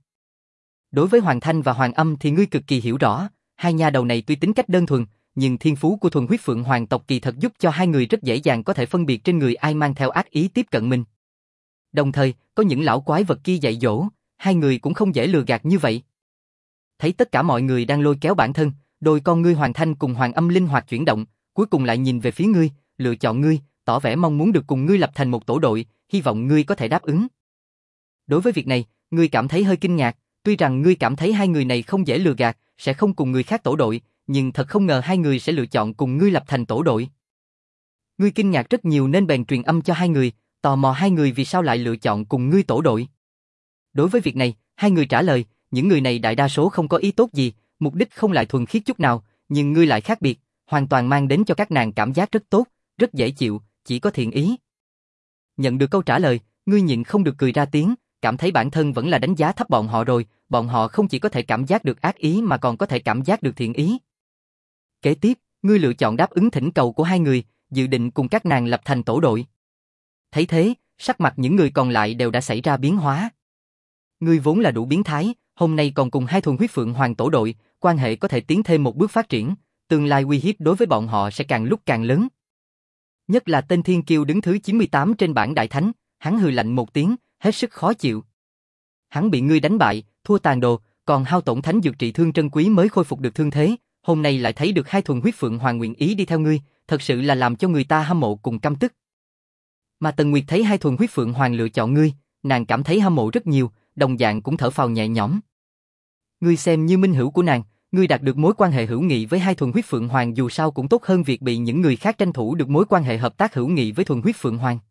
Đối với Hoàng Thanh và Hoàng Âm thì ngươi cực kỳ hiểu rõ, hai nha đầu này tuy tính cách đơn thuần, nhưng thiên phú của thuần huyết Phượng Hoàng tộc kỳ thật giúp cho hai người rất dễ dàng có thể phân biệt trên người ai mang theo ác ý tiếp cận mình. Đồng thời, có những lão quái vật kia dạy dỗ, hai người cũng không dễ lừa gạt như vậy. Thấy tất cả mọi người đang lôi kéo bản thân, đôi con ngươi Hoàng Thanh cùng Hoàng Âm linh hoạt chuyển động, cuối cùng lại nhìn về phía ngươi, lựa chọn ngươi, tỏ vẻ mong muốn được cùng ngươi lập thành một tổ đội, hy vọng ngươi có thể đáp ứng. Đối với việc này, ngươi cảm thấy hơi kinh ngạc, tuy rằng ngươi cảm thấy hai người này không dễ lừa gạt, sẽ không cùng người khác tổ đội, nhưng thật không ngờ hai người sẽ lựa chọn cùng ngươi lập thành tổ đội. Ngươi kinh ngạc rất nhiều nên bèn truyền âm cho hai người, tò mò hai người vì sao lại lựa chọn cùng ngươi tổ đội. Đối với việc này, hai người trả lời, những người này đại đa số không có ý tốt gì, mục đích không lại thuần khiết chút nào, nhưng ngươi lại khác biệt, hoàn toàn mang đến cho các nàng cảm giác rất tốt, rất dễ chịu, chỉ có thiện ý. Nhận được câu trả lời, ngươi nhịn không được cười ra tiếng, cảm thấy bản thân vẫn là đánh giá thấp bọn họ rồi, bọn họ không chỉ có thể cảm giác được ác ý mà còn có thể cảm giác được thiện ý. Kế tiếp, ngươi lựa chọn đáp ứng thỉnh cầu của hai người, dự định cùng các nàng lập thành tổ đội. Thấy thế, sắc mặt những người còn lại đều đã xảy ra biến hóa. Ngươi vốn là đủ biến thái, hôm nay còn cùng hai thuần huyết Phượng Hoàng tổ đội, quan hệ có thể tiến thêm một bước phát triển, tương lai uy hiếp đối với bọn họ sẽ càng lúc càng lớn. Nhất là tên thiên kiêu đứng thứ chín mươi tám trên bảng đại thánh, hắn hừ lạnh một tiếng, hết sức khó chịu. Hắn bị ngươi đánh bại, thua tàn đồ, còn hao tổn thánh dược trị thương trân quý mới khôi phục được thương thế, hôm nay lại thấy được hai thuần huyết Phượng Hoàng nguyện ý đi theo ngươi, thật sự là làm cho người ta hâm mộ cùng căm tức. Mà Tần Nguyệt thấy hai thuần huyết Phượng Hoàng lựa chọn ngươi, nàng cảm thấy hâm mộ rất nhiều, đồng dạng cũng thở phào nhẹ nhõm. Ngươi xem như minh hữu của nàng, ngươi đạt được mối quan hệ hữu nghị với hai thuần huyết Phượng Hoàng dù sao cũng tốt hơn việc bị những người khác tranh thủ được mối quan hệ hợp tác hữu nghị với thuần huyết Phượng Hoàng.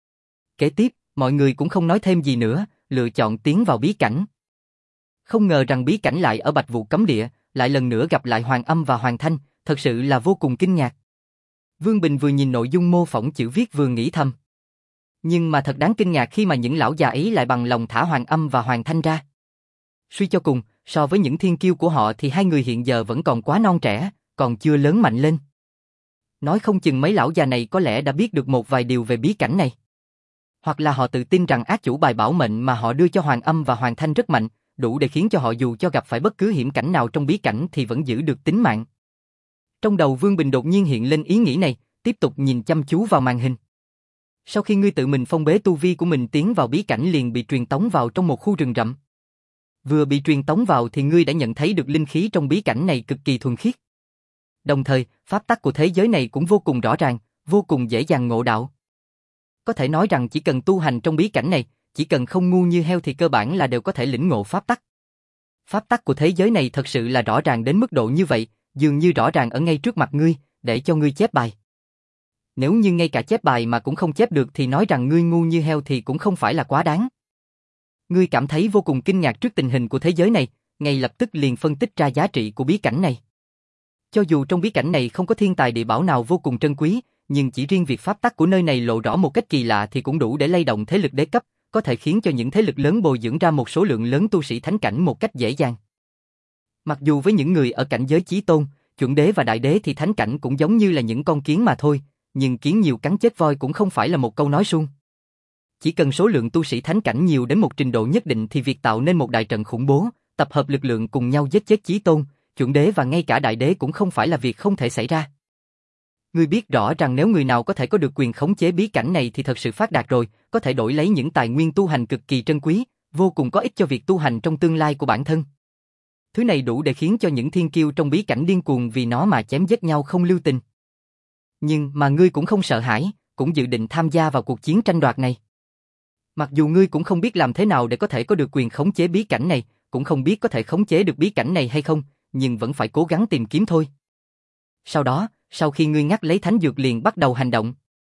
Kế tiếp, mọi người cũng không nói thêm gì nữa, lựa chọn tiến vào bí cảnh. Không ngờ rằng bí cảnh lại ở Bạch Vụ Cấm Địa, lại lần nữa gặp lại Hoàng Âm và Hoàng Thanh, thật sự là vô cùng kinh ngạc. Vương Bình vừa nhìn nội dung mô phỏng chữ viết vừa nghĩ thầm. Nhưng mà thật đáng kinh ngạc khi mà những lão già ấy lại bằng lòng thả Hoàng Âm và Hoàng Thanh ra. Suy cho cùng, so với những thiên kiêu của họ thì hai người hiện giờ vẫn còn quá non trẻ, còn chưa lớn mạnh lên. Nói không chừng mấy lão già này có lẽ đã biết được một vài điều về bí cảnh này. Hoặc là họ tự tin rằng ác chủ bài bảo mệnh mà họ đưa cho Hoàng Âm và Hoàng Thanh rất mạnh, đủ để khiến cho họ dù cho gặp phải bất cứ hiểm cảnh nào trong bí cảnh thì vẫn giữ được tính mạng. Trong đầu Vương Bình đột nhiên hiện lên ý nghĩ này, tiếp tục nhìn chăm chú vào màn hình. Sau khi ngươi tự mình phong bế tu vi của mình tiến vào bí cảnh liền bị truyền tống vào trong một khu rừng rậm. Vừa bị truyền tống vào thì ngươi đã nhận thấy được linh khí trong bí cảnh này cực kỳ thuần khiết. Đồng thời, pháp tắc của thế giới này cũng vô cùng rõ ràng, vô cùng dễ dàng ngộ đạo. Có thể nói rằng chỉ cần tu hành trong bí cảnh này, chỉ cần không ngu như heo thì cơ bản là đều có thể lĩnh ngộ pháp tắc. Pháp tắc của thế giới này thật sự là rõ ràng đến mức độ như vậy, dường như rõ ràng ở ngay trước mặt ngươi, để cho ngươi chép bài. Nếu như ngay cả chép bài mà cũng không chép được thì nói rằng ngươi ngu như heo thì cũng không phải là quá đáng. Ngươi cảm thấy vô cùng kinh ngạc trước tình hình của thế giới này, ngay lập tức liền phân tích ra giá trị của bí cảnh này. Cho dù trong bí cảnh này không có thiên tài địa bảo nào vô cùng trân quý, nhưng chỉ riêng việc pháp tắc của nơi này lộ rõ một cách kỳ lạ thì cũng đủ để lay động thế lực đế cấp, có thể khiến cho những thế lực lớn bồi dưỡng ra một số lượng lớn tu sĩ thánh cảnh một cách dễ dàng. Mặc dù với những người ở cảnh giới chí tôn, chuẩn đế và đại đế thì thánh cảnh cũng giống như là những con kiến mà thôi, nhưng kiến nhiều cắn chết voi cũng không phải là một câu nói suông. Chỉ cần số lượng tu sĩ thánh cảnh nhiều đến một trình độ nhất định thì việc tạo nên một đại trận khủng bố, tập hợp lực lượng cùng nhau giết chết chí tôn, chuẩn đế và ngay cả đại đế cũng không phải là việc không thể xảy ra. Ngươi biết rõ rằng nếu người nào có thể có được quyền khống chế bí cảnh này thì thật sự phát đạt rồi, có thể đổi lấy những tài nguyên tu hành cực kỳ trân quý, vô cùng có ích cho việc tu hành trong tương lai của bản thân. Thứ này đủ để khiến cho những thiên kiêu trong bí cảnh điên cuồng vì nó mà chém giết nhau không lưu tình. Nhưng mà ngươi cũng không sợ hãi, cũng dự định tham gia vào cuộc chiến tranh đoạt này. Mặc dù ngươi cũng không biết làm thế nào để có thể có được quyền khống chế bí cảnh này, cũng không biết có thể khống chế được bí cảnh này hay không, nhưng vẫn phải cố gắng tìm kiếm thôi. Sau đó, sau khi ngươi ngắt lấy thánh dược liền bắt đầu hành động.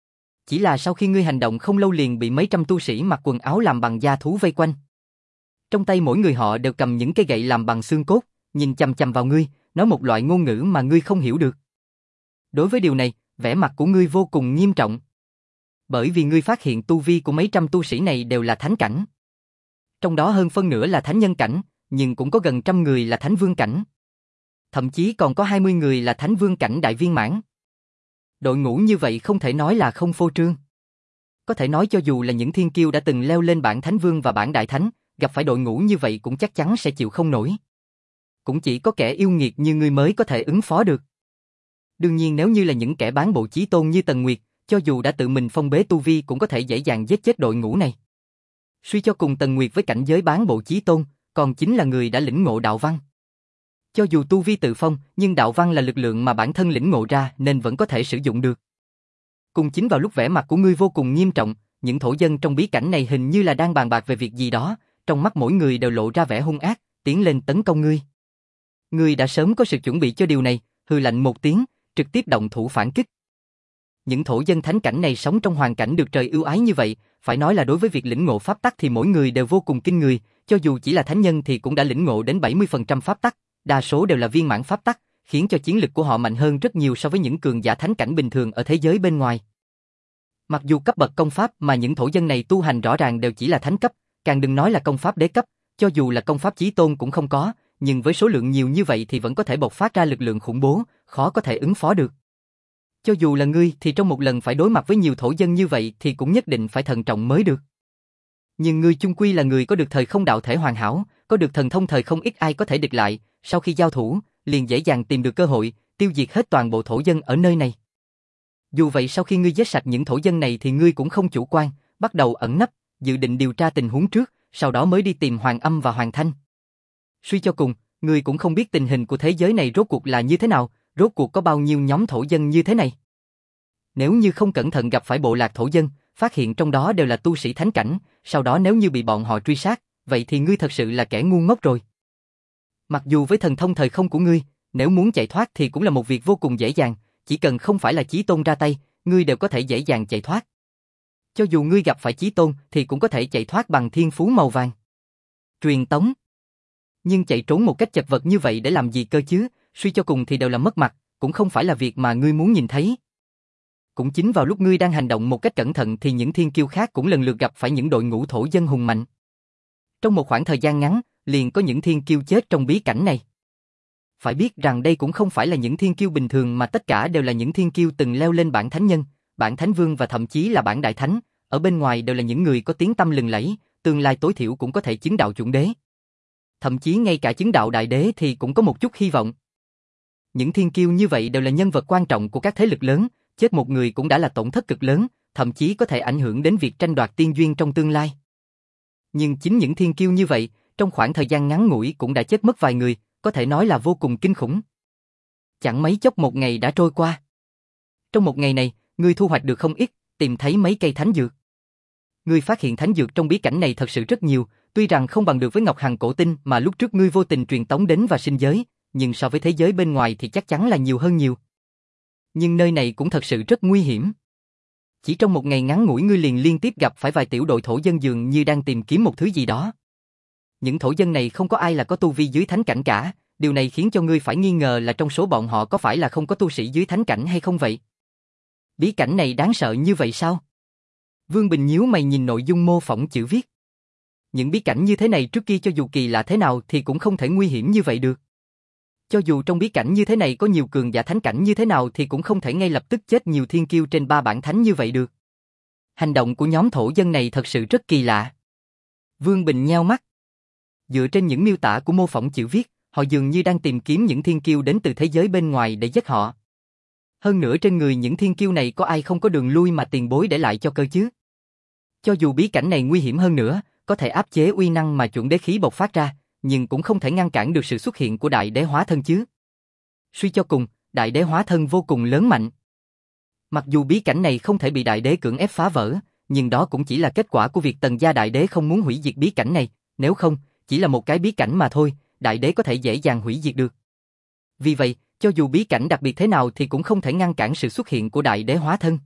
Chỉ là sau khi ngươi hành động không lâu liền bị mấy trăm tu sĩ mặc quần áo làm bằng da thú vây quanh. Trong tay mỗi người họ đều cầm những cây gậy làm bằng xương cốt, nhìn chằm chằm vào ngươi, nói một loại ngôn ngữ mà ngươi không hiểu được. Đối với điều này, vẻ mặt của ngươi vô cùng nghiêm trọng. Bởi vì ngươi phát hiện tu vi của mấy trăm tu sĩ này đều là thánh cảnh. Trong đó hơn phân nửa là thánh nhân cảnh, nhưng cũng có gần trăm người là thánh vương cảnh. Thậm chí còn có hai mươi người là thánh vương cảnh đại viên mãn. Đội ngũ như vậy không thể nói là không phô trương. Có thể nói cho dù là những thiên kiêu đã từng leo lên bảng thánh vương và bảng đại thánh, gặp phải đội ngũ như vậy cũng chắc chắn sẽ chịu không nổi. Cũng chỉ có kẻ yêu nghiệt như ngươi mới có thể ứng phó được. Đương nhiên nếu như là những kẻ bán bộ chí tôn như Tần Nguyệt, cho dù đã tự mình phong bế tu vi cũng có thể dễ dàng giết chết đội ngũ này. Suy cho cùng Tần Nguyệt với cảnh giới bán bộ chí tôn, còn chính là người đã lĩnh ngộ đạo văn. Cho dù tu vi tự phong, nhưng đạo văn là lực lượng mà bản thân lĩnh ngộ ra nên vẫn có thể sử dụng được. Cùng chính vào lúc vẻ mặt của ngươi vô cùng nghiêm trọng, những thổ dân trong bí cảnh này hình như là đang bàn bạc về việc gì đó, trong mắt mỗi người đều lộ ra vẻ hung ác, tiến lên tấn công ngươi. Ngươi đã sớm có sự chuẩn bị cho điều này, hừ lạnh một tiếng, trực tiếp động thủ phản kích. Những thổ dân thánh cảnh này sống trong hoàn cảnh được trời ưu ái như vậy, phải nói là đối với việc lĩnh ngộ pháp tắc thì mỗi người đều vô cùng kinh người, cho dù chỉ là thánh nhân thì cũng đã lĩnh ngộ đến bảy mươi phần trăm pháp tắc, đa số đều là viên mãn pháp tắc, khiến cho chiến lực của họ mạnh hơn rất nhiều so với những cường giả thánh cảnh bình thường ở thế giới bên ngoài. Mặc dù cấp bậc công pháp mà những thổ dân này tu hành rõ ràng đều chỉ là thánh cấp, càng đừng nói là công pháp đế cấp, cho dù là công pháp chí tôn cũng không có, nhưng với số lượng nhiều như vậy thì vẫn có thể bộc phát ra lực lượng khủng bố, khó có thể ứng phó được. Cho dù là ngươi thì trong một lần phải đối mặt với nhiều thổ dân như vậy thì cũng nhất định phải thận trọng mới được. Nhưng ngươi chung quy là người có được thời không đạo thể hoàn hảo, có được thần thông thời không ít ai có thể địch lại, sau khi giao thủ, liền dễ dàng tìm được cơ hội, tiêu diệt hết toàn bộ thổ dân ở nơi này. Dù vậy sau khi ngươi giết sạch những thổ dân này thì ngươi cũng không chủ quan, bắt đầu ẩn nấp, dự định điều tra tình huống trước, sau đó mới đi tìm Hoàng Âm và Hoàng Thanh. Suy cho cùng, ngươi cũng không biết tình hình của thế giới này rốt cuộc là như thế nào, rốt cuộc có bao nhiêu nhóm thổ dân như thế này. Nếu như không cẩn thận gặp phải bộ lạc thổ dân, phát hiện trong đó đều là tu sĩ thánh cảnh, sau đó nếu như bị bọn họ truy sát, vậy thì ngươi thật sự là kẻ ngu ngốc rồi. Mặc dù với thần thông thời không của ngươi, nếu muốn chạy thoát thì cũng là một việc vô cùng dễ dàng, chỉ cần không phải là Chí Tôn ra tay, ngươi đều có thể dễ dàng chạy thoát. Cho dù ngươi gặp phải Chí Tôn thì cũng có thể chạy thoát bằng thiên phú màu vàng. Truyền tống. Nhưng chạy trốn một cách chật vật như vậy để làm gì cơ chứ, suy cho cùng thì đều là mất mặt, cũng không phải là việc mà ngươi muốn nhìn thấy. Cũng chính vào lúc ngươi đang hành động một cách cẩn thận thì những thiên kiêu khác cũng lần lượt gặp phải những đội ngũ thổ dân hùng mạnh. Trong một khoảng thời gian ngắn, liền có những thiên kiêu chết trong bí cảnh này. Phải biết rằng đây cũng không phải là những thiên kiêu bình thường mà tất cả đều là những thiên kiêu từng leo lên bảng thánh nhân, bảng thánh vương và thậm chí là bảng đại thánh, ở bên ngoài đều là những người có tiếng tăm lừng lẫy, tương lai tối thiểu cũng có thể chứng đạo chuẩn đế. Thậm chí ngay cả chứng đạo đại đế thì cũng có một chút hy vọng. Những thiên kiêu như vậy đều là nhân vật quan trọng của các thế lực lớn, chết một người cũng đã là tổn thất cực lớn, thậm chí có thể ảnh hưởng đến việc tranh đoạt tiên duyên trong tương lai. Nhưng chính những thiên kiêu như vậy, trong khoảng thời gian ngắn ngủi cũng đã chết mất vài người, có thể nói là vô cùng kinh khủng. Chẳng mấy chốc một ngày đã trôi qua. Trong một ngày này, ngươi thu hoạch được không ít, tìm thấy mấy cây thánh dược. Ngươi phát hiện thánh dược trong bí cảnh này thật sự rất nhiều, tuy rằng không bằng được với Ngọc Hằng cổ tinh mà lúc trước ngươi vô tình truyền tống đến và sinh giới, nhưng so với thế giới bên ngoài thì chắc chắn là nhiều hơn nhiều. Nhưng nơi này cũng thật sự rất nguy hiểm. Chỉ trong một ngày ngắn ngủi ngươi liền liên tiếp gặp phải vài tiểu đội thổ dân dường như đang tìm kiếm một thứ gì đó. Những thổ dân này không có ai là có tu vi dưới thánh cảnh cả, điều này khiến cho ngươi phải nghi ngờ là trong số bọn họ có phải là không có tu sĩ dưới thánh cảnh hay không vậy? Bí cảnh này đáng sợ như vậy sao? Vương Bình nhíu mày nhìn nội dung mô phỏng chữ viết. Những bí cảnh như thế này trước kia cho dù kỳ lạ thế nào thì cũng không thể nguy hiểm như vậy được. Cho dù trong bí cảnh như thế này có nhiều cường giả thánh cảnh như thế nào thì cũng không thể ngay lập tức chết nhiều thiên kiêu trên ba bảng thánh như vậy được. Hành động của nhóm thổ dân này thật sự rất kỳ lạ. Vương Bình nheo mắt. Dựa trên những miêu tả của mô phỏng chữ viết, họ dường như đang tìm kiếm những thiên kiêu đến từ thế giới bên ngoài để giết họ. Hơn nữa trên người những thiên kiêu này có ai không có đường lui mà tiền bối để lại cho cơ chứ? Cho dù bí cảnh này nguy hiểm hơn nữa, có thể áp chế uy năng mà chuẩn đế khí bộc phát ra, nhưng cũng không thể ngăn cản được sự xuất hiện của đại đế hóa thân chứ. Suy cho cùng, đại đế hóa thân vô cùng lớn mạnh. Mặc dù bí cảnh này không thể bị đại đế cưỡng ép phá vỡ, nhưng đó cũng chỉ là kết quả của việc Tần gia đại đế không muốn hủy diệt bí cảnh này, nếu không, chỉ là một cái bí cảnh mà thôi, đại đế có thể dễ dàng hủy diệt được. Vì vậy, cho dù bí cảnh đặc biệt thế nào thì cũng không thể ngăn cản sự xuất hiện của đại đế hóa thân.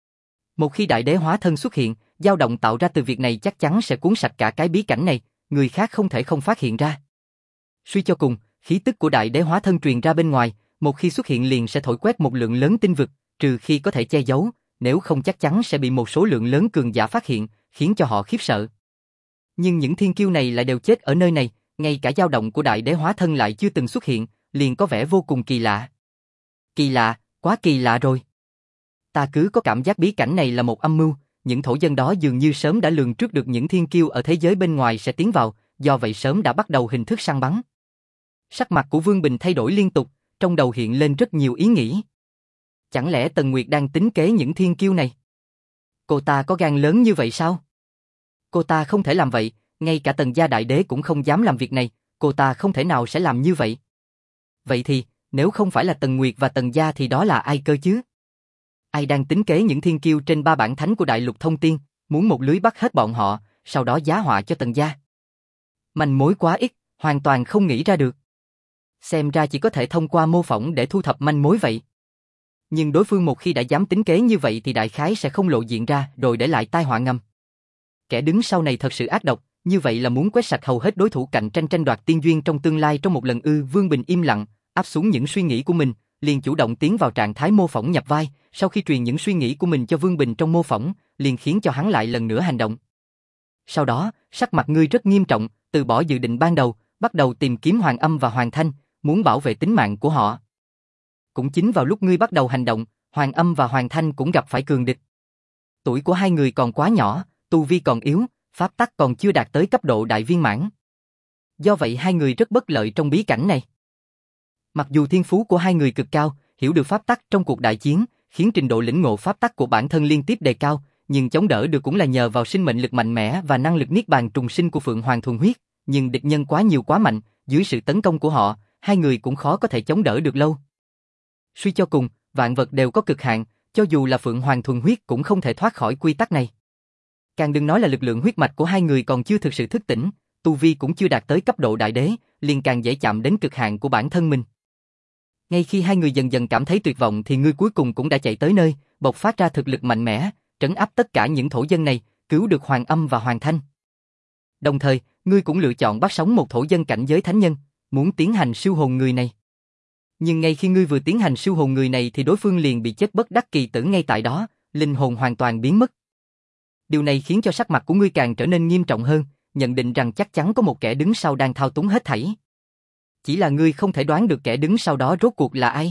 Một khi đại đế hóa thân xuất hiện, dao động tạo ra từ việc này chắc chắn sẽ cuốn sạch cả cái bí cảnh này, người khác không thể không phát hiện ra. Suy cho cùng, khí tức của đại đế hóa thân truyền ra bên ngoài, một khi xuất hiện liền sẽ thổi quét một lượng lớn tinh vực, trừ khi có thể che giấu, nếu không chắc chắn sẽ bị một số lượng lớn cường giả phát hiện, khiến cho họ khiếp sợ. Nhưng những thiên kiêu này lại đều chết ở nơi này, ngay cả dao động của đại đế hóa thân lại chưa từng xuất hiện, liền có vẻ vô cùng kỳ lạ. Kỳ lạ, quá kỳ lạ rồi. Ta cứ có cảm giác bí cảnh này là một âm mưu, những thổ dân đó dường như sớm đã lường trước được những thiên kiêu ở thế giới bên ngoài sẽ tiến vào, do vậy sớm đã bắt đầu hình thức săn bắn. Sắc mặt của Vương Bình thay đổi liên tục, trong đầu hiện lên rất nhiều ý nghĩ. Chẳng lẽ Tần Nguyệt đang tính kế những thiên kiêu này? Cô ta có gan lớn như vậy sao? Cô ta không thể làm vậy, ngay cả Tần gia đại đế cũng không dám làm việc này, cô ta không thể nào sẽ làm như vậy. Vậy thì, nếu không phải là Tần Nguyệt và Tần gia thì đó là ai cơ chứ? Ai đang tính kế những thiên kiêu trên ba bản thánh của đại lục thông tiên, muốn một lưới bắt hết bọn họ, sau đó giá họa cho Tần gia? Manh mối quá ít, hoàn toàn không nghĩ ra được. Xem ra chỉ có thể thông qua mô phỏng để thu thập manh mối vậy. Nhưng đối phương một khi đã dám tính kế như vậy thì đại khái sẽ không lộ diện ra rồi để lại tai họa ngầm. Kẻ đứng sau này thật sự ác độc, như vậy là muốn quét sạch hầu hết đối thủ cạnh tranh tranh đoạt tiên duyên trong tương lai trong một lần ư. Vương Bình im lặng, áp xuống những suy nghĩ của mình, liền chủ động tiến vào trạng thái mô phỏng nhập vai, sau khi truyền những suy nghĩ của mình cho Vương Bình trong mô phỏng, liền khiến cho hắn lại lần nữa hành động. Sau đó, sắc mặt ngươi rất nghiêm trọng, từ bỏ dự định ban đầu, bắt đầu tìm kiếm Hoàng Âm và Hoàng Thanh, muốn bảo vệ tính mạng của họ. Cũng chính vào lúc ngươi bắt đầu hành động, Hoàng Âm và Hoàng Thanh cũng gặp phải cường địch. Tuổi của hai người còn quá nhỏ, tu vi còn yếu, pháp tắc còn chưa đạt tới cấp độ đại viên mãn. Do vậy hai người rất bất lợi trong bí cảnh này. Mặc dù thiên phú của hai người cực cao, hiểu được pháp tắc trong cuộc đại chiến, khiến trình độ lĩnh ngộ pháp tắc của bản thân liên tiếp đề cao, nhưng chống đỡ được cũng là nhờ vào sinh mệnh lực mạnh mẽ và năng lực niết bàn trùng sinh của Phượng Hoàng thuần huyết, nhưng địch nhân quá nhiều quá mạnh, dưới sự tấn công của họ, hai người cũng khó có thể chống đỡ được lâu. Suy cho cùng, vạn vật đều có cực hạn, cho dù là Phượng Hoàng thuần huyết cũng không thể thoát khỏi quy tắc này. Càng đừng nói là lực lượng huyết mạch của hai người còn chưa thực sự thức tỉnh, tu vi cũng chưa đạt tới cấp độ đại đế, liền càng dễ chạm đến cực hạn của bản thân mình. Ngay khi hai người dần dần cảm thấy tuyệt vọng thì ngươi cuối cùng cũng đã chạy tới nơi, bộc phát ra thực lực mạnh mẽ, trấn áp tất cả những thổ dân này, cứu được Hoàng Âm và Hoàng Thanh. Đồng thời, ngươi cũng lựa chọn bắt sống một thổ dân cảnh giới thánh nhân, muốn tiến hành siêu hồn người này. Nhưng ngay khi ngươi vừa tiến hành siêu hồn người này thì đối phương liền bị chết bất đắc kỳ tử ngay tại đó, linh hồn hoàn toàn biến mất. Điều này khiến cho sắc mặt của ngươi càng trở nên nghiêm trọng hơn, nhận định rằng chắc chắn có một kẻ đứng sau đang thao túng hết thảy. Chỉ là ngươi không thể đoán được kẻ đứng sau đó rốt cuộc là ai.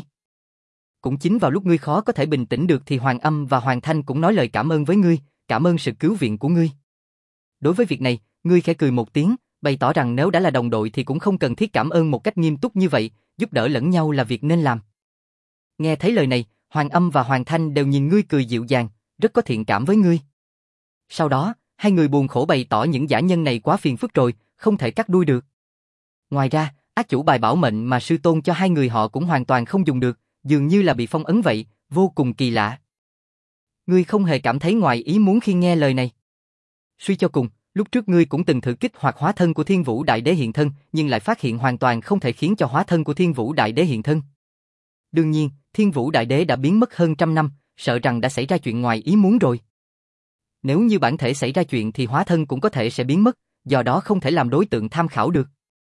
Cũng chính vào lúc ngươi khó có thể bình tĩnh được thì Hoàng Âm và Hoàng Thanh cũng nói lời cảm ơn với ngươi, cảm ơn sự cứu viện của ngươi. Đối với việc này, ngươi khẽ cười một tiếng, bày tỏ rằng nếu đã là đồng đội thì cũng không cần thiết cảm ơn một cách nghiêm túc như vậy, giúp đỡ lẫn nhau là việc nên làm. Nghe thấy lời này, Hoàng Âm và Hoàng Thanh đều nhìn ngươi cười dịu dàng, rất có thiện cảm với ngươi. Sau đó, hai người buồn khổ bày tỏ những dã nhân này quá phiền phức rồi, không thể cắt đuôi được. Ngoài ra, ác chủ bài bảo mệnh mà sư tôn cho hai người họ cũng hoàn toàn không dùng được, dường như là bị phong ấn vậy, vô cùng kỳ lạ. Ngươi không hề cảm thấy ngoài ý muốn khi nghe lời này. Suy cho cùng, lúc trước ngươi cũng từng thử kích hoạt hóa thân của Thiên Vũ Đại Đế hiện thân, nhưng lại phát hiện hoàn toàn không thể khiến cho hóa thân của Thiên Vũ Đại Đế hiện thân. Đương nhiên, Thiên Vũ Đại Đế đã biến mất hơn trăm năm, sợ rằng đã xảy ra chuyện ngoài ý muốn rồi. Nếu như bản thể xảy ra chuyện thì hóa thân cũng có thể sẽ biến mất, do đó không thể làm đối tượng tham khảo được.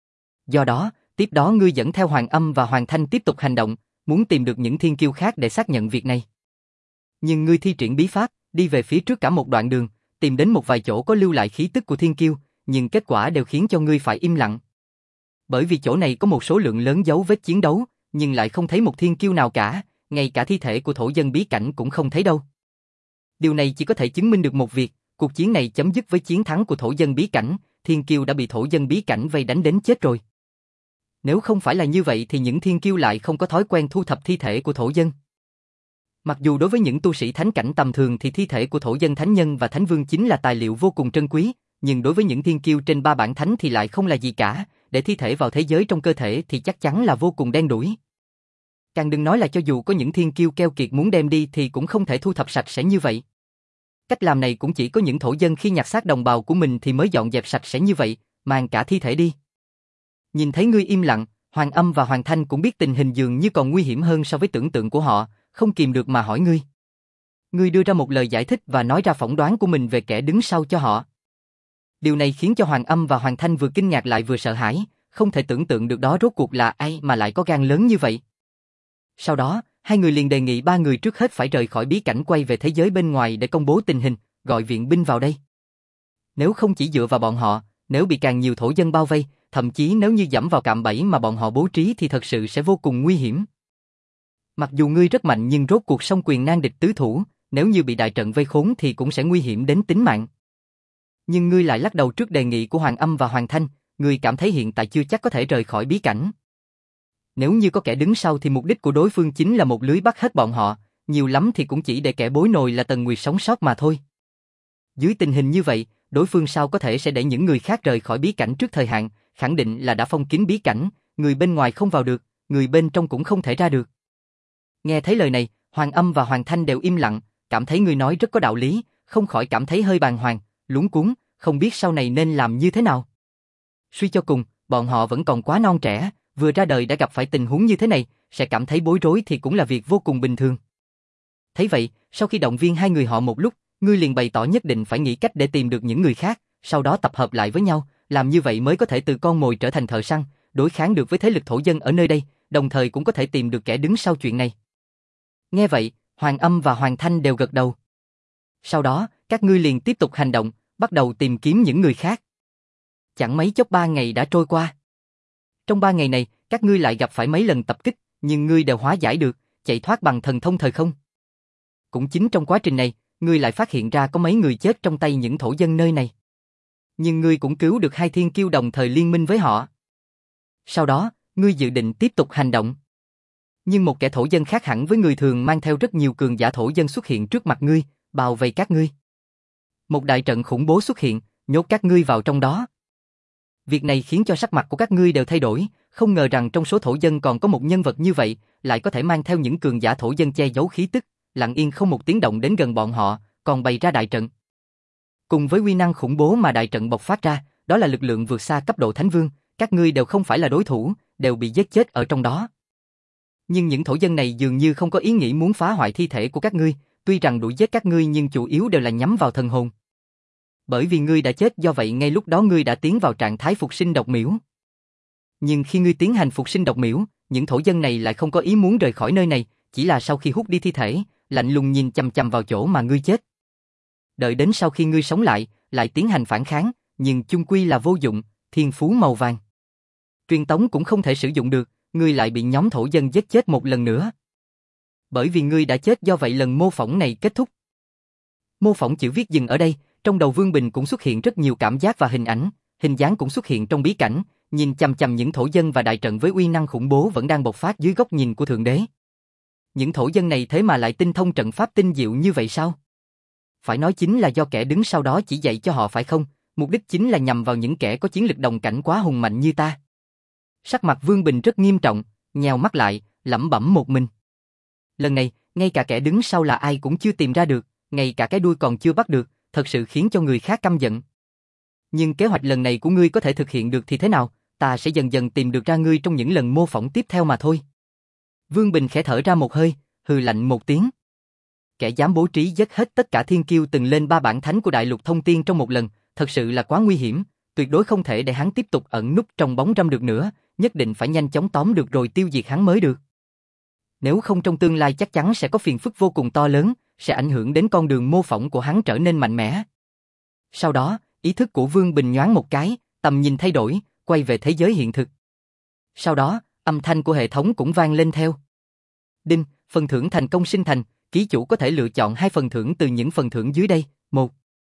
Do đó, tiếp đó ngươi dẫn theo Hoàng Âm và Hoàng Thanh tiếp tục hành động, muốn tìm được những thiên kiêu khác để xác nhận việc này. Nhưng ngươi thi triển bí pháp, đi về phía trước cả một đoạn đường, tìm đến một vài chỗ có lưu lại khí tức của thiên kiêu, nhưng kết quả đều khiến cho ngươi phải im lặng. Bởi vì chỗ này có một số lượng lớn dấu vết chiến đấu, nhưng lại không thấy một thiên kiêu nào cả, ngay cả thi thể của thổ dân bí cảnh cũng không thấy đâu. Điều này chỉ có thể chứng minh được một việc, cuộc chiến này chấm dứt với chiến thắng của thổ dân bí cảnh, thiên kiêu đã bị thổ dân bí cảnh vây đánh đến chết rồi. Nếu không phải là như vậy thì những thiên kiêu lại không có thói quen thu thập thi thể của thổ dân. Mặc dù đối với những tu sĩ thánh cảnh tầm thường thì thi thể của thổ dân thánh nhân và thánh vương chính là tài liệu vô cùng trân quý, nhưng đối với những thiên kiêu trên ba bản thánh thì lại không là gì cả, để thi thể vào thế giới trong cơ thể thì chắc chắn là vô cùng đen đủi. Càng đừng nói là cho dù có những thiên kiêu keo kiệt muốn đem đi thì cũng không thể thu thập sạch sẽ như vậy. Cách làm này cũng chỉ có những thổ dân khi nhặt xác đồng bào của mình thì mới dọn dẹp sạch sẽ như vậy, mang cả thi thể đi. Nhìn thấy ngươi im lặng, Hoàng Âm và Hoàng Thanh cũng biết tình hình dường như còn nguy hiểm hơn so với tưởng tượng của họ, không kìm được mà hỏi ngươi. Ngươi đưa ra một lời giải thích và nói ra phỏng đoán của mình về kẻ đứng sau cho họ. Điều này khiến cho Hoàng Âm và Hoàng Thanh vừa kinh ngạc lại vừa sợ hãi, không thể tưởng tượng được đó rốt cuộc là ai mà lại có gan lớn như vậy. Sau đó, hai người liền đề nghị ba người trước hết phải rời khỏi bí cảnh quay về thế giới bên ngoài để công bố tình hình, gọi viện binh vào đây. Nếu không chỉ dựa vào bọn họ, nếu bị càng nhiều thổ dân bao vây, thậm chí nếu như dẫm vào cạm bẫy mà bọn họ bố trí thì thật sự sẽ vô cùng nguy hiểm. Mặc dù ngươi rất mạnh nhưng rốt cuộc song quyền nan địch tứ thủ, nếu như bị đại trận vây khốn thì cũng sẽ nguy hiểm đến tính mạng. Nhưng ngươi lại lắc đầu trước đề nghị của Hoàng Âm và Hoàng Thanh, ngươi cảm thấy hiện tại chưa chắc có thể rời khỏi bí cảnh. Nếu như có kẻ đứng sau thì mục đích của đối phương chính là một lưới bắt hết bọn họ, nhiều lắm thì cũng chỉ để kẻ bối nồi là Tần Nguyệt sống sót mà thôi. Dưới tình hình như vậy, đối phương sao có thể sẽ để những người khác rời khỏi bí cảnh trước thời hạn, khẳng định là đã phong kín bí cảnh, người bên ngoài không vào được, người bên trong cũng không thể ra được. Nghe thấy lời này, Hoàng Âm và Hoàng Thanh đều im lặng, cảm thấy ngươi nói rất có đạo lý, không khỏi cảm thấy hơi bàng hoàng, luống cuống, không biết sau này nên làm như thế nào. Suy cho cùng, bọn họ vẫn còn quá non trẻ, vừa ra đời đã gặp phải tình huống như thế này, sẽ cảm thấy bối rối thì cũng là việc vô cùng bình thường. Thấy vậy, sau khi động viên hai người họ một lúc, ngươi liền bày tỏ nhất định phải nghĩ cách để tìm được những người khác, sau đó tập hợp lại với nhau, làm như vậy mới có thể từ con mồi trở thành thợ săn, đối kháng được với thế lực thổ dân ở nơi đây, đồng thời cũng có thể tìm được kẻ đứng sau chuyện này. Nghe vậy, Hoàng Âm và Hoàng Thanh đều gật đầu. Sau đó, các ngươi liền tiếp tục hành động, bắt đầu tìm kiếm những người khác. Chẳng mấy chốc ba ngày đã trôi qua. Trong ba ngày này, các ngươi lại gặp phải mấy lần tập kích, nhưng ngươi đều hóa giải được, chạy thoát bằng thần thông thời không. Cũng chính trong quá trình này, ngươi lại phát hiện ra có mấy người chết trong tay những thổ dân nơi này. Nhưng ngươi cũng cứu được hai thiên kiêu đồng thời liên minh với họ. Sau đó, ngươi dự định tiếp tục hành động. Nhưng một kẻ thổ dân khác hẳn với người thường mang theo rất nhiều cường giả thổ dân xuất hiện trước mặt ngươi, bao vây các ngươi. Một đại trận khủng bố xuất hiện, nhốt các ngươi vào trong đó. Việc này khiến cho sắc mặt của các ngươi đều thay đổi, không ngờ rằng trong số thổ dân còn có một nhân vật như vậy, lại có thể mang theo những cường giả thổ dân che giấu khí tức, lặng yên không một tiếng động đến gần bọn họ, còn bày ra đại trận. Cùng với uy năng khủng bố mà đại trận bộc phát ra, đó là lực lượng vượt xa cấp độ Thánh Vương, các ngươi đều không phải là đối thủ, đều bị giết chết ở trong đó. Nhưng những thổ dân này dường như không có ý nghĩ muốn phá hoại thi thể của các ngươi, tuy rằng đuổi giết các ngươi nhưng chủ yếu đều là nhắm vào thần hồn. Bởi vì ngươi đã chết, do vậy ngay lúc đó ngươi đã tiến vào trạng thái phục sinh độc miễu. Nhưng khi ngươi tiến hành phục sinh độc miễu, những thổ dân này lại không có ý muốn rời khỏi nơi này, chỉ là sau khi hút đi thi thể, lạnh lùng nhìn chằm chằm vào chỗ mà ngươi chết. Đợi đến sau khi ngươi sống lại, lại tiến hành phản kháng, nhưng chung quy là vô dụng, thiên phú màu vàng. Truyền tống cũng không thể sử dụng được, ngươi lại bị nhóm thổ dân giết chết một lần nữa. Bởi vì ngươi đã chết, do vậy lần mô phỏng này kết thúc. Mô phỏng chữ viết dừng ở đây, trong đầu Vương Bình cũng xuất hiện rất nhiều cảm giác và hình ảnh, hình dáng cũng xuất hiện trong bí cảnh, nhìn chằm chằm những thổ dân và đại trận với uy năng khủng bố vẫn đang bộc phát dưới góc nhìn của Thượng Đế. Những thổ dân này thế mà lại tinh thông trận pháp tinh diệu như vậy sao? Phải nói chính là do kẻ đứng sau đó chỉ dạy cho họ phải không? Mục đích chính là nhằm vào những kẻ có chiến lực đồng cảnh quá hùng mạnh như ta. Sắc mặt Vương Bình rất nghiêm trọng, nheo mắt lại, lẩm bẩm một mình. Lần này, ngay cả kẻ đứng sau là ai cũng chưa tìm ra được, ngay cả cái đuôi còn chưa bắt được, thật sự khiến cho người khác căm giận. Nhưng kế hoạch lần này của ngươi có thể thực hiện được thì thế nào, ta sẽ dần dần tìm được ra ngươi trong những lần mô phỏng tiếp theo mà thôi. Vương Bình khẽ thở ra một hơi, hừ lạnh một tiếng. Kẻ dám bố trí giết hết tất cả thiên kiêu từng lên ba bản thánh của Đại Lục Thông Tiên trong một lần, thật sự là quá nguy hiểm, tuyệt đối không thể để hắn tiếp tục ẩn núp trong bóng râm được nữa, nhất định phải nhanh chóng tóm được rồi tiêu diệt hắn mới được. Nếu không trong tương lai chắc chắn sẽ có phiền phức vô cùng to lớn, sẽ ảnh hưởng đến con đường mô phỏng của hắn trở nên mạnh mẽ. Sau đó, ý thức của Vương Bình nhoáng một cái, tầm nhìn thay đổi, quay về thế giới hiện thực. Sau đó, âm thanh của hệ thống cũng vang lên theo. Đinh, phần thưởng thành công sinh thành, ký chủ có thể lựa chọn hai phần thưởng từ những phần thưởng dưới đây. Một,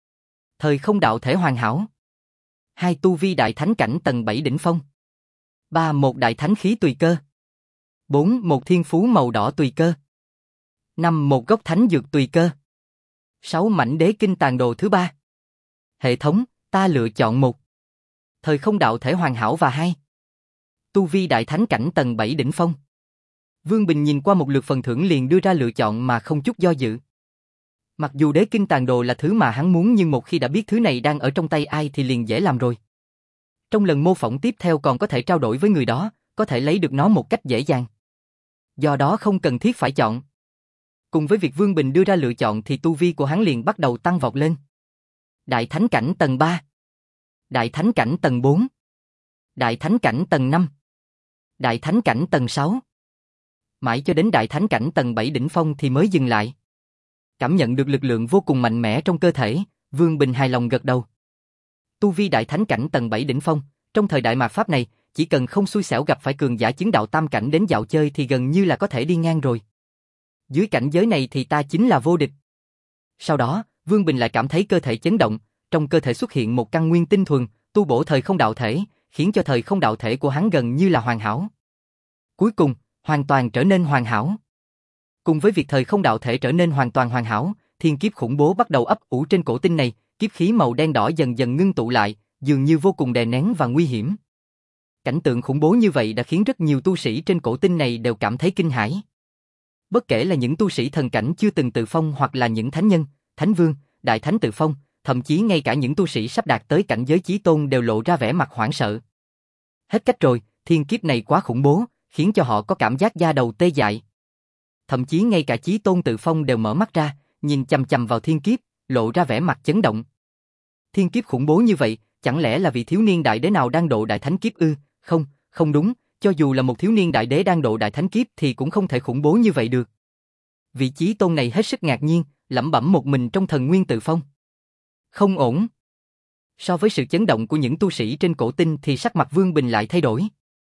thời không đạo thể hoàn hảo. Hai, tu vi đại thánh cảnh tầng bảy đỉnh phong. Ba, một đại thánh khí tùy cơ. Bốn, một thiên phú màu đỏ tùy cơ. Năm, một gốc thánh dược tùy cơ. Sáu, mảnh đế kinh tàn đồ thứ ba. Hệ thống, ta lựa chọn một. Thời không đạo thể hoàn hảo và hai. Tu vi đại thánh cảnh tầng bảy đỉnh phong. Vương Bình nhìn qua một lượt phần thưởng liền đưa ra lựa chọn mà không chút do dự. Mặc dù đế kinh tàn đồ là thứ mà hắn muốn nhưng một khi đã biết thứ này đang ở trong tay ai thì liền dễ làm rồi. Trong lần mô phỏng tiếp theo còn có thể trao đổi với người đó, có thể lấy được nó một cách dễ dàng. Do đó không cần thiết phải chọn. Cùng với việc Vương Bình đưa ra lựa chọn thì tu vi của hắn liền bắt đầu tăng vọt lên. Đại thánh cảnh tầng ba. Đại thánh cảnh tầng bốn. Đại thánh cảnh tầng năm. Đại thánh cảnh tầng sáu. Mãi cho đến đại thánh cảnh tầng bảy đỉnh phong thì mới dừng lại. Cảm nhận được lực lượng vô cùng mạnh mẽ trong cơ thể, Vương Bình hài lòng gật đầu. Tu vi đại thánh cảnh tầng bảy đỉnh phong, trong thời đại mạt pháp này, chỉ cần không xui xẻo gặp phải cường giả chứng đạo tam cảnh đến dạo chơi thì gần như là có thể đi ngang rồi. Dưới cảnh giới này thì ta chính là vô địch. Sau đó, Vương Bình lại cảm thấy cơ thể chấn động, trong cơ thể xuất hiện một căn nguyên tinh thuần, tu bổ thời không đạo thể, khiến cho thời không đạo thể của hắn gần như là hoàn hảo. Cuối cùng, hoàn toàn trở nên hoàn hảo. Cùng với việc thời không đạo thể trở nên hoàn toàn hoàn hảo, thiên kiếp khủng bố bắt đầu ấp ủ trên cổ tinh này, kiếp khí màu đen đỏ dần dần ngưng tụ lại, dường như vô cùng đè nén và nguy hiểm. Cảnh tượng khủng bố như vậy đã khiến rất nhiều tu sĩ trên cổ tinh này đều cảm thấy kinh hãi. Bất kể là những tu sĩ thần cảnh chưa từng tự phong hoặc là những thánh nhân, thánh vương, đại thánh tự phong, thậm chí ngay cả những tu sĩ sắp đạt tới cảnh giới chí tôn đều lộ ra vẻ mặt hoảng sợ. Hết cách rồi, thiên kiếp này quá khủng bố, khiến cho họ có cảm giác da đầu tê dại. Thậm chí ngay cả chí tôn tự phong đều mở mắt ra, nhìn chằm chằm vào thiên kiếp, lộ ra vẻ mặt chấn động. Thiên kiếp khủng bố như vậy, chẳng lẽ là vị thiếu niên đại đế nào đang độ đại thánh kiếp ư? Không, không đúng, cho dù là một thiếu niên đại đế đang độ đại thánh kiếp thì cũng không thể khủng bố như vậy được. Vị chí tôn này hết sức ngạc nhiên, lẩm bẩm một mình trong thần nguyên tự phong. Không ổn. So với sự chấn động của những tu sĩ trên cổ tinh thì sắc mặt Vương Bình lại thay đổi.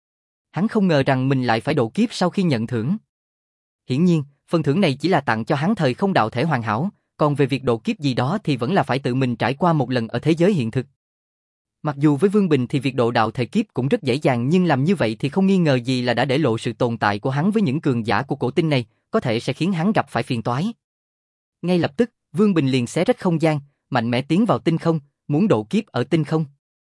Hắn không ngờ rằng mình lại phải độ kiếp sau khi nhận thưởng. Hiển nhiên, phần thưởng này chỉ là tặng cho hắn thời không đạo thể hoàn hảo, còn về việc độ kiếp gì đó thì vẫn là phải tự mình trải qua một lần ở thế giới hiện thực. Mặc dù với Vương Bình thì việc độ đạo thể kiếp cũng rất dễ dàng nhưng làm như vậy thì không nghi ngờ gì là đã để lộ sự tồn tại của hắn với những cường giả của cổ tinh này, có thể sẽ khiến hắn gặp phải phiền toái. Ngay lập tức, Vương Bình liền xé rách không gian, mạnh mẽ tiến vào tinh không, muốn độ kiếp ở tinh không.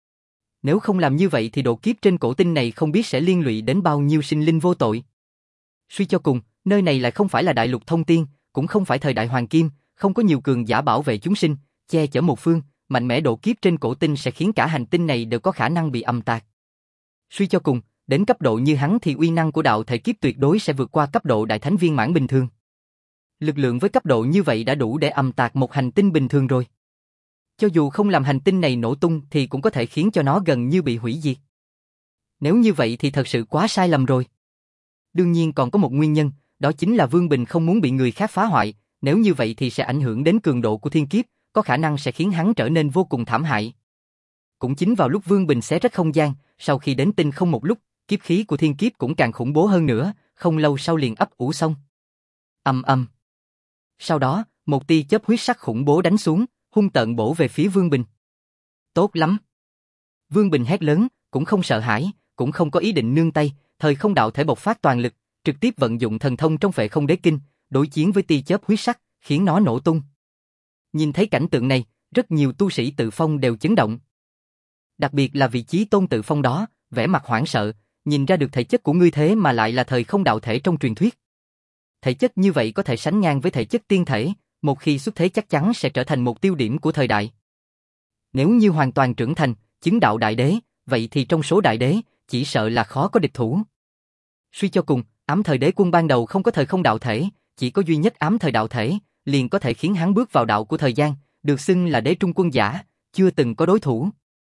Nếu không làm như vậy thì độ kiếp trên cổ tinh này không biết sẽ liên lụy đến bao nhiêu sinh linh vô tội. Suy cho cùng, nơi này lại không phải là đại lục thông tiên, cũng không phải thời đại hoàng kim, không có nhiều cường giả bảo vệ chúng sinh, che chở một phương, mạnh mẽ độ kiếp trên cổ tinh sẽ khiến cả hành tinh này đều có khả năng bị âm tạc. Suy cho cùng, đến cấp độ như hắn thì uy năng của đạo thể kiếp tuyệt đối sẽ vượt qua cấp độ đại thánh viên mãn bình thường. Lực lượng với cấp độ như vậy đã đủ để âm tạc một hành tinh bình thường rồi. Cho dù không làm hành tinh này nổ tung thì cũng có thể khiến cho nó gần như bị hủy diệt. Nếu như vậy thì thật sự quá sai lầm rồi. Đương nhiên còn có một nguyên nhân, đó chính là Vương Bình không muốn bị người khác phá hoại, nếu như vậy thì sẽ ảnh hưởng đến cường độ của thiên kiếp, có khả năng sẽ khiến hắn trở nên vô cùng thảm hại. Cũng chính vào lúc Vương Bình xé rách không gian, sau khi đến tinh không một lúc, kiếp khí của thiên kiếp cũng càng khủng bố hơn nữa, không lâu sau liền ấp ủ xong. Ầm ầm. Sau đó, một tia chớp huyết sắc khủng bố đánh xuống, hung tợn bổ về phía Vương Bình. Tốt lắm. Vương Bình hét lớn, cũng không sợ hãi, cũng không có ý định nương tay, thời không đạo thể bộc phát toàn lực, trực tiếp vận dụng thần thông trong Phệ Không Đế Kinh, đối chiến với tia chớp huyết sắc, khiến nó nổ tung. Nhìn thấy cảnh tượng này, rất nhiều tu sĩ Tự Phong đều chấn động. Đặc biệt là vị Chí Tôn Tự Phong đó, vẻ mặt hoảng sợ, nhìn ra được thể chất của ngươi thế mà lại là thời không đạo thể trong truyền thuyết. Thể chất như vậy có thể sánh ngang với thể chất tiên thể, một khi xuất thế chắc chắn sẽ trở thành một tiêu điểm của thời đại. Nếu như hoàn toàn trưởng thành, chứng đạo đại đế, vậy thì trong số đại đế, chỉ sợ là khó có địch thủ. Suy cho cùng, ám thời đế quân ban đầu không có thời không đạo thể, chỉ có duy nhất ám thời đạo thể, liền có thể khiến hắn bước vào đạo của thời gian, được xưng là đế trung quân giả, chưa từng có đối thủ.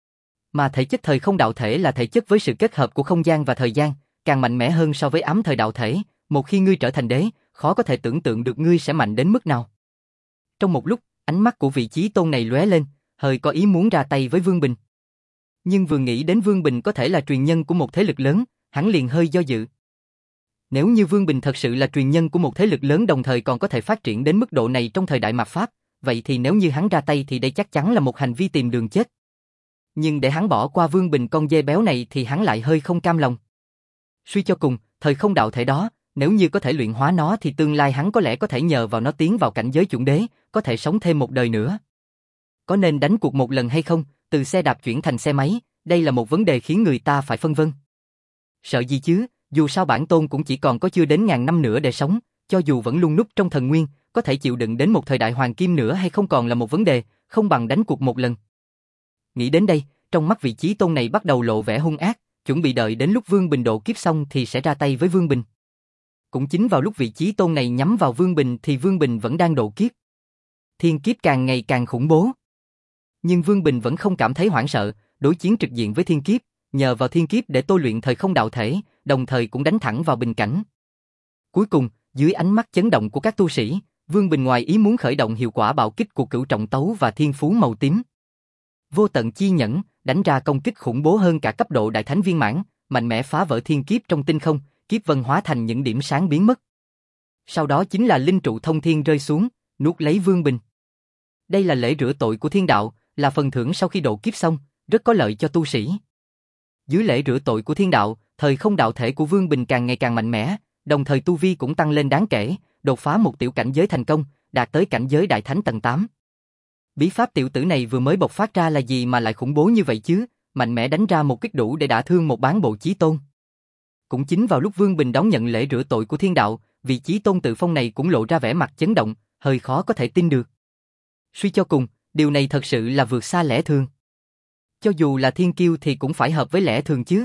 Mà thể chất thời không đạo thể là thể chất với sự kết hợp của không gian và thời gian, càng mạnh mẽ hơn so với ám thời đạo thể, một khi ngươi trở thành đế, khó có thể tưởng tượng được ngươi sẽ mạnh đến mức nào. Trong một lúc, ánh mắt của vị Chí Tôn này lóe lên, hơi có ý muốn ra tay với Vương Bình. Nhưng vừa nghĩ đến Vương Bình có thể là truyền nhân của một thế lực lớn, hắn liền hơi do dự. Nếu như Vương Bình thật sự là truyền nhân của một thế lực lớn đồng thời còn có thể phát triển đến mức độ này trong thời đại mạt Pháp, vậy thì nếu như hắn ra tay thì đây chắc chắn là một hành vi tìm đường chết. Nhưng để hắn bỏ qua Vương Bình con dê béo này thì hắn lại hơi không cam lòng. Suy cho cùng, thời không đạo thể đó, nếu như có thể luyện hóa nó thì tương lai hắn có lẽ có thể nhờ vào nó tiến vào cảnh giới chuẩn đế, có thể sống thêm một đời nữa. Có nên đánh cuộc một lần hay không, từ xe đạp chuyển thành xe máy, đây là một vấn đề khiến người ta phải phân vân. Sợ gì chứ, dù sao bản tôn cũng chỉ còn có chưa đến ngàn năm nữa để sống, cho dù vẫn luôn núp trong thần nguyên, có thể chịu đựng đến một thời đại hoàng kim nữa hay không còn là một vấn đề, không bằng đánh cuộc một lần. Nghĩ đến đây, trong mắt vị Chí Tôn này bắt đầu lộ vẻ hung ác, chuẩn bị đợi đến lúc Vương Bình độ kiếp xong thì sẽ ra tay với Vương Bình. Cũng chính vào lúc vị Chí Tôn này nhắm vào Vương Bình thì Vương Bình vẫn đang độ kiếp. Thiên kiếp càng ngày càng khủng bố. Nhưng Vương Bình vẫn không cảm thấy hoảng sợ, đối chiến trực diện với thiên kiếp, nhờ vào thiên kiếp để tôi luyện thời không đạo thể, đồng thời cũng đánh thẳng vào bình cảnh. Cuối cùng, dưới ánh mắt chấn động của các tu sĩ, Vương Bình ngoài ý muốn khởi động hiệu quả bạo kích của Cửu Trọng Tấu và Thiên Phú màu tím. Vô tận chi nhẫn, đánh ra công kích khủng bố hơn cả cấp độ đại thánh viên mãn, mạnh mẽ phá vỡ thiên kiếp trong tinh không, kiếp vân hóa thành những điểm sáng biến mất. Sau đó chính là linh trụ thông thiên rơi xuống, nuốt lấy Vương Bình. Đây là lễ rửa tội của thiên đạo, là phần thưởng sau khi độ kiếp xong, rất có lợi cho tu sĩ. Dưới lễ rửa tội của thiên đạo, thời không đạo thể của Vương Bình càng ngày càng mạnh mẽ, đồng thời tu vi cũng tăng lên đáng kể, đột phá một tiểu cảnh giới thành công, đạt tới cảnh giới đại thánh tầng tám. Bí pháp tiểu tử này vừa mới bộc phát ra là gì mà lại khủng bố như vậy chứ, mạnh mẽ đánh ra một kích đủ để đả thương một bán bộ Chí Tôn. Cũng chính vào lúc Vương Bình đón nhận lễ rửa tội của thiên đạo, vị Chí Tôn Tự Phong này cũng lộ ra vẻ mặt chấn động, hơi khó có thể tin được. Suy cho cùng, điều này thật sự là vượt xa lẽ thường. Cho dù là thiên kiêu thì cũng phải hợp với lẽ thường chứ.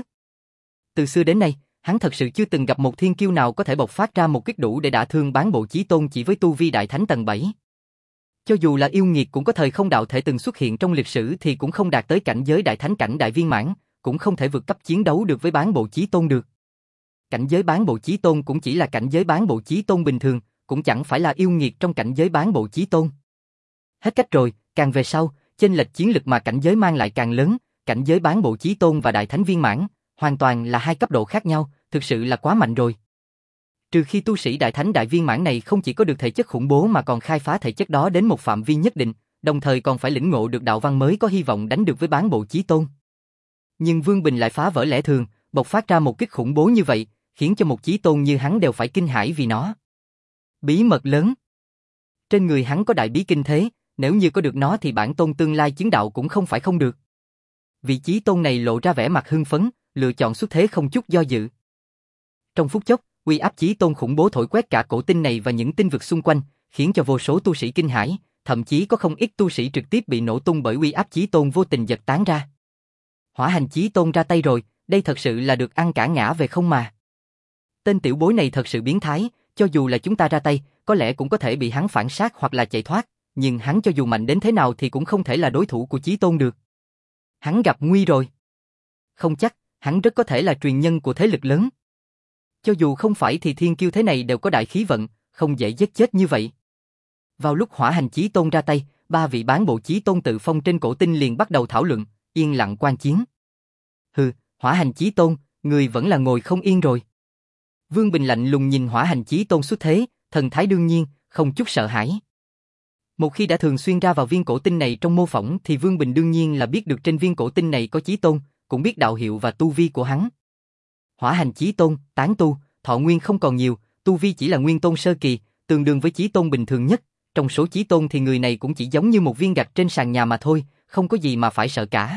Từ xưa đến nay, hắn thật sự chưa từng gặp một thiên kiêu nào có thể bộc phát ra một kích đủ để đả thương bán bộ Chí Tôn chỉ với tu vi đại thánh tầng bảy. Cho dù là yêu nghiệt cũng có thời không đạo thể từng xuất hiện trong lịch sử thì cũng không đạt tới cảnh giới đại thánh cảnh đại viên mãn, cũng không thể vượt cấp chiến đấu được với bán bộ Chí Tôn được. Cảnh giới bán bộ Chí Tôn cũng chỉ là cảnh giới bán bộ Chí Tôn bình thường, cũng chẳng phải là yêu nghiệt trong cảnh giới bán bộ Chí Tôn. Hết cách rồi, càng về sau, chênh lệch chiến lực mà cảnh giới mang lại càng lớn, cảnh giới bán bộ Chí Tôn và đại thánh viên mãn, hoàn toàn là hai cấp độ khác nhau, thực sự là quá mạnh rồi. Trừ khi tu sĩ đại thánh đại viên mãn này không chỉ có được thể chất khủng bố mà còn khai phá thể chất đó đến một phạm vi nhất định, đồng thời còn phải lĩnh ngộ được đạo văn mới có hy vọng đánh được với bán bộ Chí Tôn. Nhưng Vương Bình lại phá vỡ lẽ thường, bộc phát ra một kích khủng bố như vậy, khiến cho một Chí Tôn như hắn đều phải kinh hãi vì nó. Bí mật lớn. Trên người hắn có đại bí kinh thế, nếu như có được nó thì bản tôn tương lai chứng đạo cũng không phải không được. Vị Chí Tôn này lộ ra vẻ mặt hưng phấn, lựa chọn xuất thế không chút do dự. Trong phút chốc, uy áp Chí Tôn khủng bố thổi quét cả cổ tinh này và những tinh vực xung quanh, khiến cho vô số tu sĩ kinh hãi, thậm chí có không ít tu sĩ trực tiếp bị nổ tung bởi uy áp chí tôn vô tình giật tán ra. Hỏa hành chí tôn ra tay rồi, đây thật sự là được ăn cả ngã về không mà. Tên tiểu bối này thật sự biến thái, cho dù là chúng ta ra tay, có lẽ cũng có thể bị hắn phản sát hoặc là chạy thoát, nhưng hắn cho dù mạnh đến thế nào thì cũng không thể là đối thủ của chí tôn được. Hắn gặp nguy rồi. Không chắc, hắn rất có thể là truyền nhân của thế lực lớn. Cho dù không phải thì thiên kiêu thế này đều có đại khí vận, không dễ giết chết như vậy. Vào lúc hỏa hành chí tôn ra tay, ba vị bán bộ chí tôn tự phong trên cổ tinh liền bắt đầu thảo luận, yên lặng quan chiến. Hừ, hỏa hành chí tôn, người vẫn là ngồi không yên rồi. Vương Bình lạnh lùng nhìn hỏa hành chí tôn xuất thế, thần thái đương nhiên, không chút sợ hãi. Một khi đã thường xuyên ra vào viên cổ tinh này trong mô phỏng thì Vương Bình đương nhiên là biết được trên viên cổ tinh này có chí tôn, cũng biết đạo hiệu và tu vi của hắn. Hỏa hành chí tôn, tán tu, thọ nguyên không còn nhiều, tu vi chỉ là nguyên tôn sơ kỳ, tương đương với chí tôn bình thường nhất. Trong số chí tôn thì người này cũng chỉ giống như một viên gạch trên sàn nhà mà thôi, không có gì mà phải sợ cả.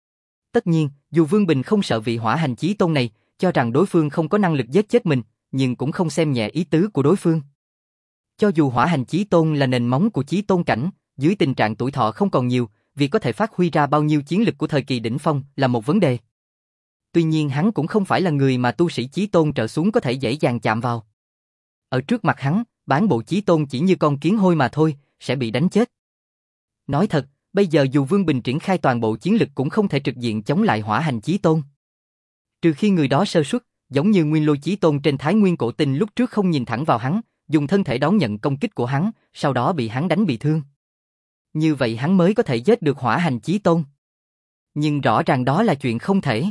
Tất nhiên, dù Vương Bình không sợ vị hỏa hành chí tôn này, cho rằng đối phương không có năng lực giết chết mình, nhưng cũng không xem nhẹ ý tứ của đối phương. Cho dù hỏa hành chí tôn là nền móng của chí tôn cảnh, dưới tình trạng tuổi thọ không còn nhiều, việc có thể phát huy ra bao nhiêu chiến lực của thời kỳ đỉnh phong là một vấn đề. Tuy nhiên hắn cũng không phải là người mà tu sĩ chí tôn trở xuống có thể dễ dàng chạm vào. Ở trước mặt hắn, bán bộ chí tôn chỉ như con kiến hôi mà thôi, sẽ bị đánh chết. Nói thật, bây giờ dù Vương Bình triển khai toàn bộ chiến lực cũng không thể trực diện chống lại hỏa hành chí tôn. Trừ khi người đó sơ suất, giống như Nguyên Lôi Chí Tôn trên Thái Nguyên Cổ Tinh lúc trước không nhìn thẳng vào hắn, dùng thân thể đón nhận công kích của hắn, sau đó bị hắn đánh bị thương. Như vậy hắn mới có thể giết được hỏa hành chí tôn. Nhưng rõ ràng đó là chuyện không thể.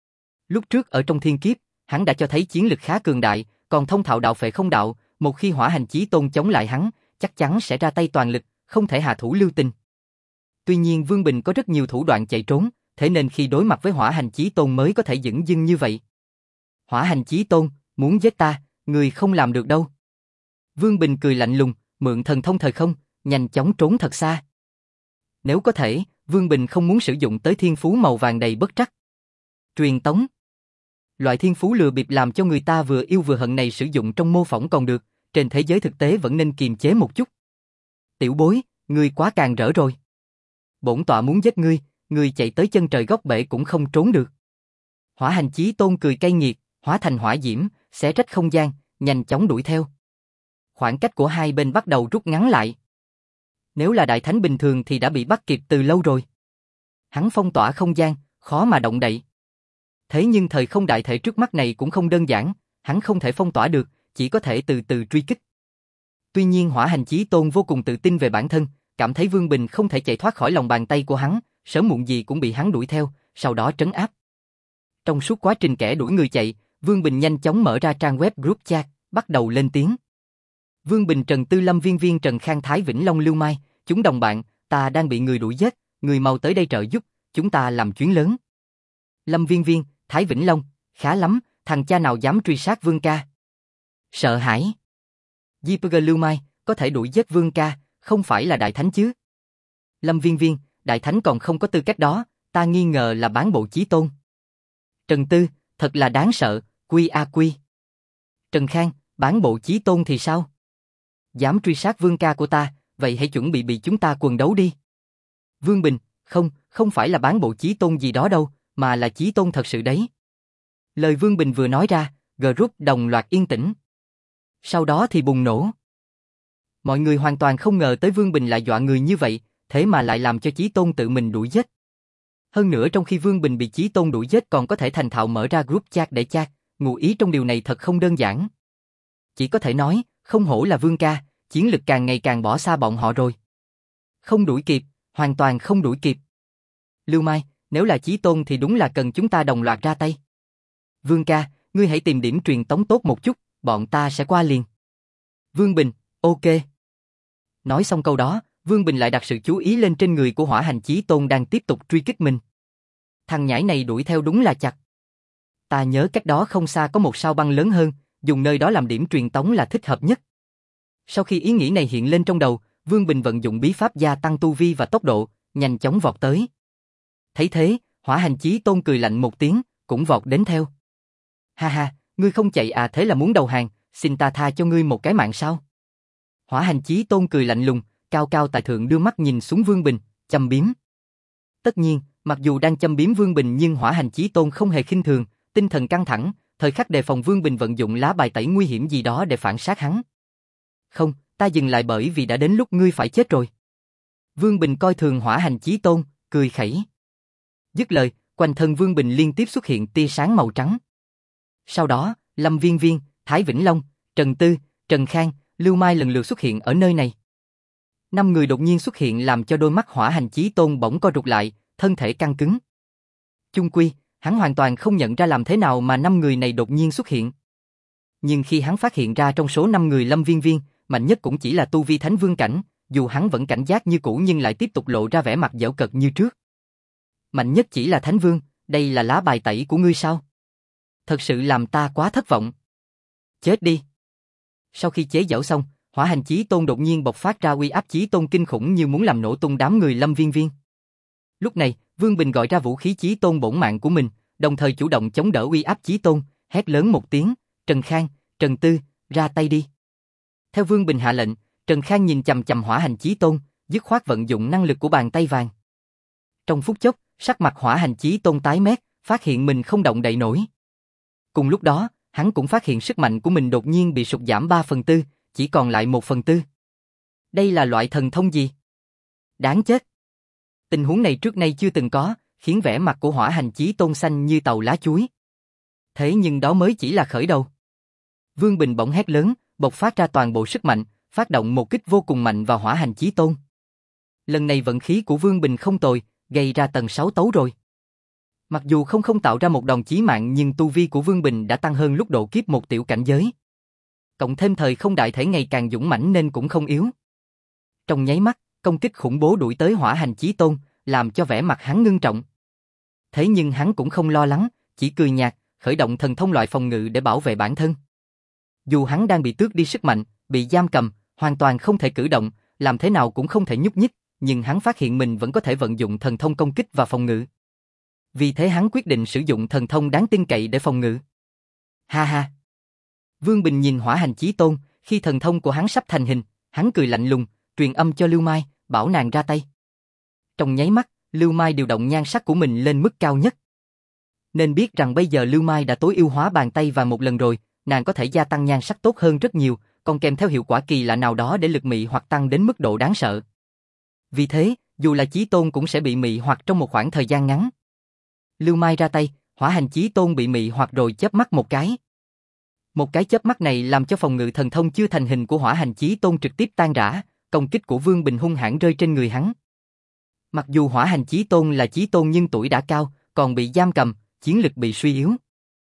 Lúc trước ở trong thiên kiếp, hắn đã cho thấy chiến lực khá cường đại, còn thông thạo đạo phệ không đạo, một khi hỏa hành chí tôn chống lại hắn, chắc chắn sẽ ra tay toàn lực, không thể hạ thủ lưu tình. Tuy nhiên Vương Bình có rất nhiều thủ đoạn chạy trốn, thế nên khi đối mặt với hỏa hành chí tôn mới có thể dửng dưng như vậy. Hỏa hành chí tôn, muốn giết ta, người không làm được đâu. Vương Bình cười lạnh lùng, mượn thần thông thời không, nhanh chóng trốn thật xa. Nếu có thể, Vương Bình không muốn sử dụng tới thiên phú màu vàng đầy bất trắc. Truyền tống. Loại thiên phú lừa bịp làm cho người ta vừa yêu vừa hận này sử dụng trong mô phỏng còn được, trên thế giới thực tế vẫn nên kiềm chế một chút. Tiểu bối, ngươi quá càng rỡ rồi. Bổn tọa muốn giết ngươi, ngươi chạy tới chân trời góc bể cũng không trốn được. Hỏa hành chí tôn cười cay nghiệt, hóa thành hỏa diễm, xé rách không gian, nhanh chóng đuổi theo. Khoảng cách của hai bên bắt đầu rút ngắn lại. Nếu là đại thánh bình thường thì đã bị bắt kịp từ lâu rồi. Hắn phong tỏa không gian, khó mà động đậy. Thế nhưng thời không đại thể trước mắt này cũng không đơn giản, hắn không thể phong tỏa được, chỉ có thể từ từ truy kích. Tuy nhiên hỏa hành chí tôn vô cùng tự tin về bản thân, cảm thấy Vương Bình không thể chạy thoát khỏi lòng bàn tay của hắn, sớm muộn gì cũng bị hắn đuổi theo, sau đó trấn áp. Trong suốt quá trình kẻ đuổi người chạy, Vương Bình nhanh chóng mở ra trang web group chat, bắt đầu lên tiếng. Vương Bình, Trần Tư Lâm, Viên Viên, Trần Khang, Thái Vĩnh Long, Lưu Mai, chúng đồng bạn, ta đang bị người đuổi giết, người mau tới đây trợ giúp, chúng ta làm chuyến lớn. Lâm Viên Viên, Thái Vĩnh Long, khá lắm, thằng cha nào dám truy sát Vương ca. Sợ hãi. giê pê giê Lưu Mai, có thể đuổi giết Vương ca, không phải là đại thánh chứ. Lâm Viên Viên, đại thánh còn không có tư cách đó, ta nghi ngờ là bán bộ chí tôn. Trần Tư, thật là đáng sợ, quy a quy. Trần Khang, bán bộ chí tôn thì sao? Dám truy sát Vương ca của ta, vậy hãy chuẩn bị bị chúng ta quần đấu đi. Vương Bình, không, không phải là bán bộ chí tôn gì đó đâu, mà là chí tôn thật sự đấy. Lời Vương Bình vừa nói ra, group đồng loạt yên tĩnh. Sau đó thì bùng nổ. Mọi người hoàn toàn không ngờ tới Vương Bình lại dọa người như vậy, thế mà lại làm cho chí tôn tự mình đuổi giết. Hơn nữa trong khi Vương Bình bị chí tôn đuổi giết còn có thể thành thạo mở ra group chat để chat, ngụ ý trong điều này thật không đơn giản. Chỉ có thể nói, không hổ là Vương ca, chiến lực càng ngày càng bỏ xa bọn họ rồi. Không đuổi kịp, hoàn toàn không đuổi kịp. Lưu Mai, nếu là chí tôn thì đúng là cần chúng ta đồng loạt ra tay. Vương ca, ngươi hãy tìm điểm truyền tống tốt một chút, bọn ta sẽ qua liền. Vương Bình, ok. Nói xong câu đó, Vương Bình lại đặt sự chú ý lên trên người của hỏa hành chí tôn đang tiếp tục truy kích mình. Thằng nhãi này đuổi theo đúng là chặt. Ta nhớ cách đó không xa có một sao băng lớn hơn, dùng nơi đó làm điểm truyền tống là thích hợp nhất. Sau khi ý nghĩ này hiện lên trong đầu, Vương Bình vận dụng bí pháp gia tăng tu vi và tốc độ, nhanh chóng vọt tới. Thấy thế, hỏa hành chí tôn cười lạnh một tiếng, cũng vọt đến theo. Ha ha, ngươi không chạy à, thế là muốn đầu hàng, xin ta tha cho ngươi một cái mạng sao? Hỏa hành chí tôn cười lạnh lùng, cao cao tại thượng đưa mắt nhìn xuống Vương Bình, châm biếm. Tất nhiên, mặc dù đang châm biếm Vương Bình nhưng Hỏa Hành Chí Tôn không hề khinh thường, tinh thần căng thẳng, thời khắc đề phòng Vương Bình vận dụng lá bài tẩy nguy hiểm gì đó để phản sát hắn. Không, ta dừng lại bởi vì đã đến lúc ngươi phải chết rồi. Vương Bình coi thường Hỏa Hành Chí Tôn, cười khẩy. Dứt lời, quanh thân Vương Bình liên tiếp xuất hiện tia sáng màu trắng. Sau đó, Lâm Viên Viên, Thái Vĩnh Long, Trần Tư, Trần Khang, Lưu Mai lần lượt xuất hiện ở nơi này. Năm người đột nhiên xuất hiện làm cho đôi mắt Hỏa Hành Chí Tôn bỗng co rụt lại, thân thể căng cứng. Chung quy, hắn hoàn toàn không nhận ra làm thế nào mà năm người này đột nhiên xuất hiện. Nhưng khi hắn phát hiện ra trong số năm người Lâm Viên Viên, mạnh nhất cũng chỉ là tu vi Thánh Vương cảnh, dù hắn vẫn cảnh giác như cũ nhưng lại tiếp tục lộ ra vẻ mặt giễu cợt như trước. Mạnh nhất chỉ là Thánh Vương, đây là lá bài tẩy của ngươi sao? Thật sự làm ta quá thất vọng. Chết đi. Sau khi chế giễu xong, Hỏa Hành Chí Tôn đột nhiên bộc phát ra uy áp Chí Tôn kinh khủng như muốn làm nổ tung đám người Lâm Viên Viên. Lúc này, Vương Bình gọi ra vũ khí Chí Tôn bổn mạng của mình, đồng thời chủ động chống đỡ uy áp Chí Tôn, hét lớn một tiếng, Trần Khang, Trần Tư, ra tay đi. Theo Vương Bình hạ lệnh, Trần Khang nhìn chằm chằm Hỏa Hành Chí Tôn, dứt khoát vận dụng năng lực của bàn tay vàng. Trong phút chốc, sắc mặt Hỏa Hành Chí Tôn tái mét, phát hiện mình không động đậy nổi. Cùng lúc đó, hắn cũng phát hiện sức mạnh của mình đột nhiên bị sụt giảm ba phần tư, chỉ còn lại một phần tư. Đây là loại thần thông gì? Đáng chết. Tình huống này trước nay chưa từng có, khiến vẻ mặt của Hỏa Hành Chí Tôn xanh như tàu lá chuối. Thế nhưng đó mới chỉ là khởi đầu. Vương Bình bỗng hét lớn, bộc phát ra toàn bộ sức mạnh, phát động một kích vô cùng mạnh vào Hỏa Hành Chí Tôn. Lần này vận khí của Vương Bình không tồi, gây ra tầng sáu tấu rồi. Mặc dù không không tạo ra một đòn chí mạng nhưng tu vi của Vương Bình đã tăng hơn lúc độ kiếp một tiểu cảnh giới. Cộng thêm thời không đại thể ngày càng dũng mãnh nên cũng không yếu. Trong nháy mắt, công kích khủng bố đuổi tới Hỏa Hành Chí Tôn, làm cho vẻ mặt hắn ngưng trọng. Thế nhưng hắn cũng không lo lắng, chỉ cười nhạt, khởi động thần thông loại phòng ngự để bảo vệ bản thân. Dù hắn đang bị tước đi sức mạnh, bị giam cầm, hoàn toàn không thể cử động, làm thế nào cũng không thể nhúc nhích, nhưng hắn phát hiện mình vẫn có thể vận dụng thần thông công kích và phòng ngự. Vì thế hắn quyết định sử dụng thần thông đáng tin cậy để phòng ngự. Ha ha! Vương Bình nhìn Hỏa Hành Chí Tôn, khi thần thông của hắn sắp thành hình, hắn cười lạnh lùng, truyền âm cho Lưu Mai, bảo nàng ra tay. Trong nháy mắt, Lưu Mai điều động nhan sắc của mình lên mức cao nhất. Nên biết rằng bây giờ Lưu Mai đã tối ưu hóa bàn tay và một lần rồi, nàng có thể gia tăng nhan sắc tốt hơn rất nhiều, còn kèm theo hiệu quả kỳ lạ nào đó để lực mị hoặc tăng đến mức độ đáng sợ. Vì thế, dù là Chí Tôn cũng sẽ bị mị hoặc trong một khoảng thời gian ngắn. Lưu Mai ra tay, Hỏa Hành Chí Tôn bị mị hoặc rồi chớp mắt một cái. Một cái chớp mắt này làm cho phòng ngự thần thông chưa thành hình của Hỏa Hành Chí Tôn trực tiếp tan rã, công kích của Vương Bình hung hãn rơi trên người hắn. Mặc dù Hỏa Hành Chí Tôn là Chí Tôn nhưng tuổi đã cao, còn bị giam cầm, chiến lực bị suy yếu.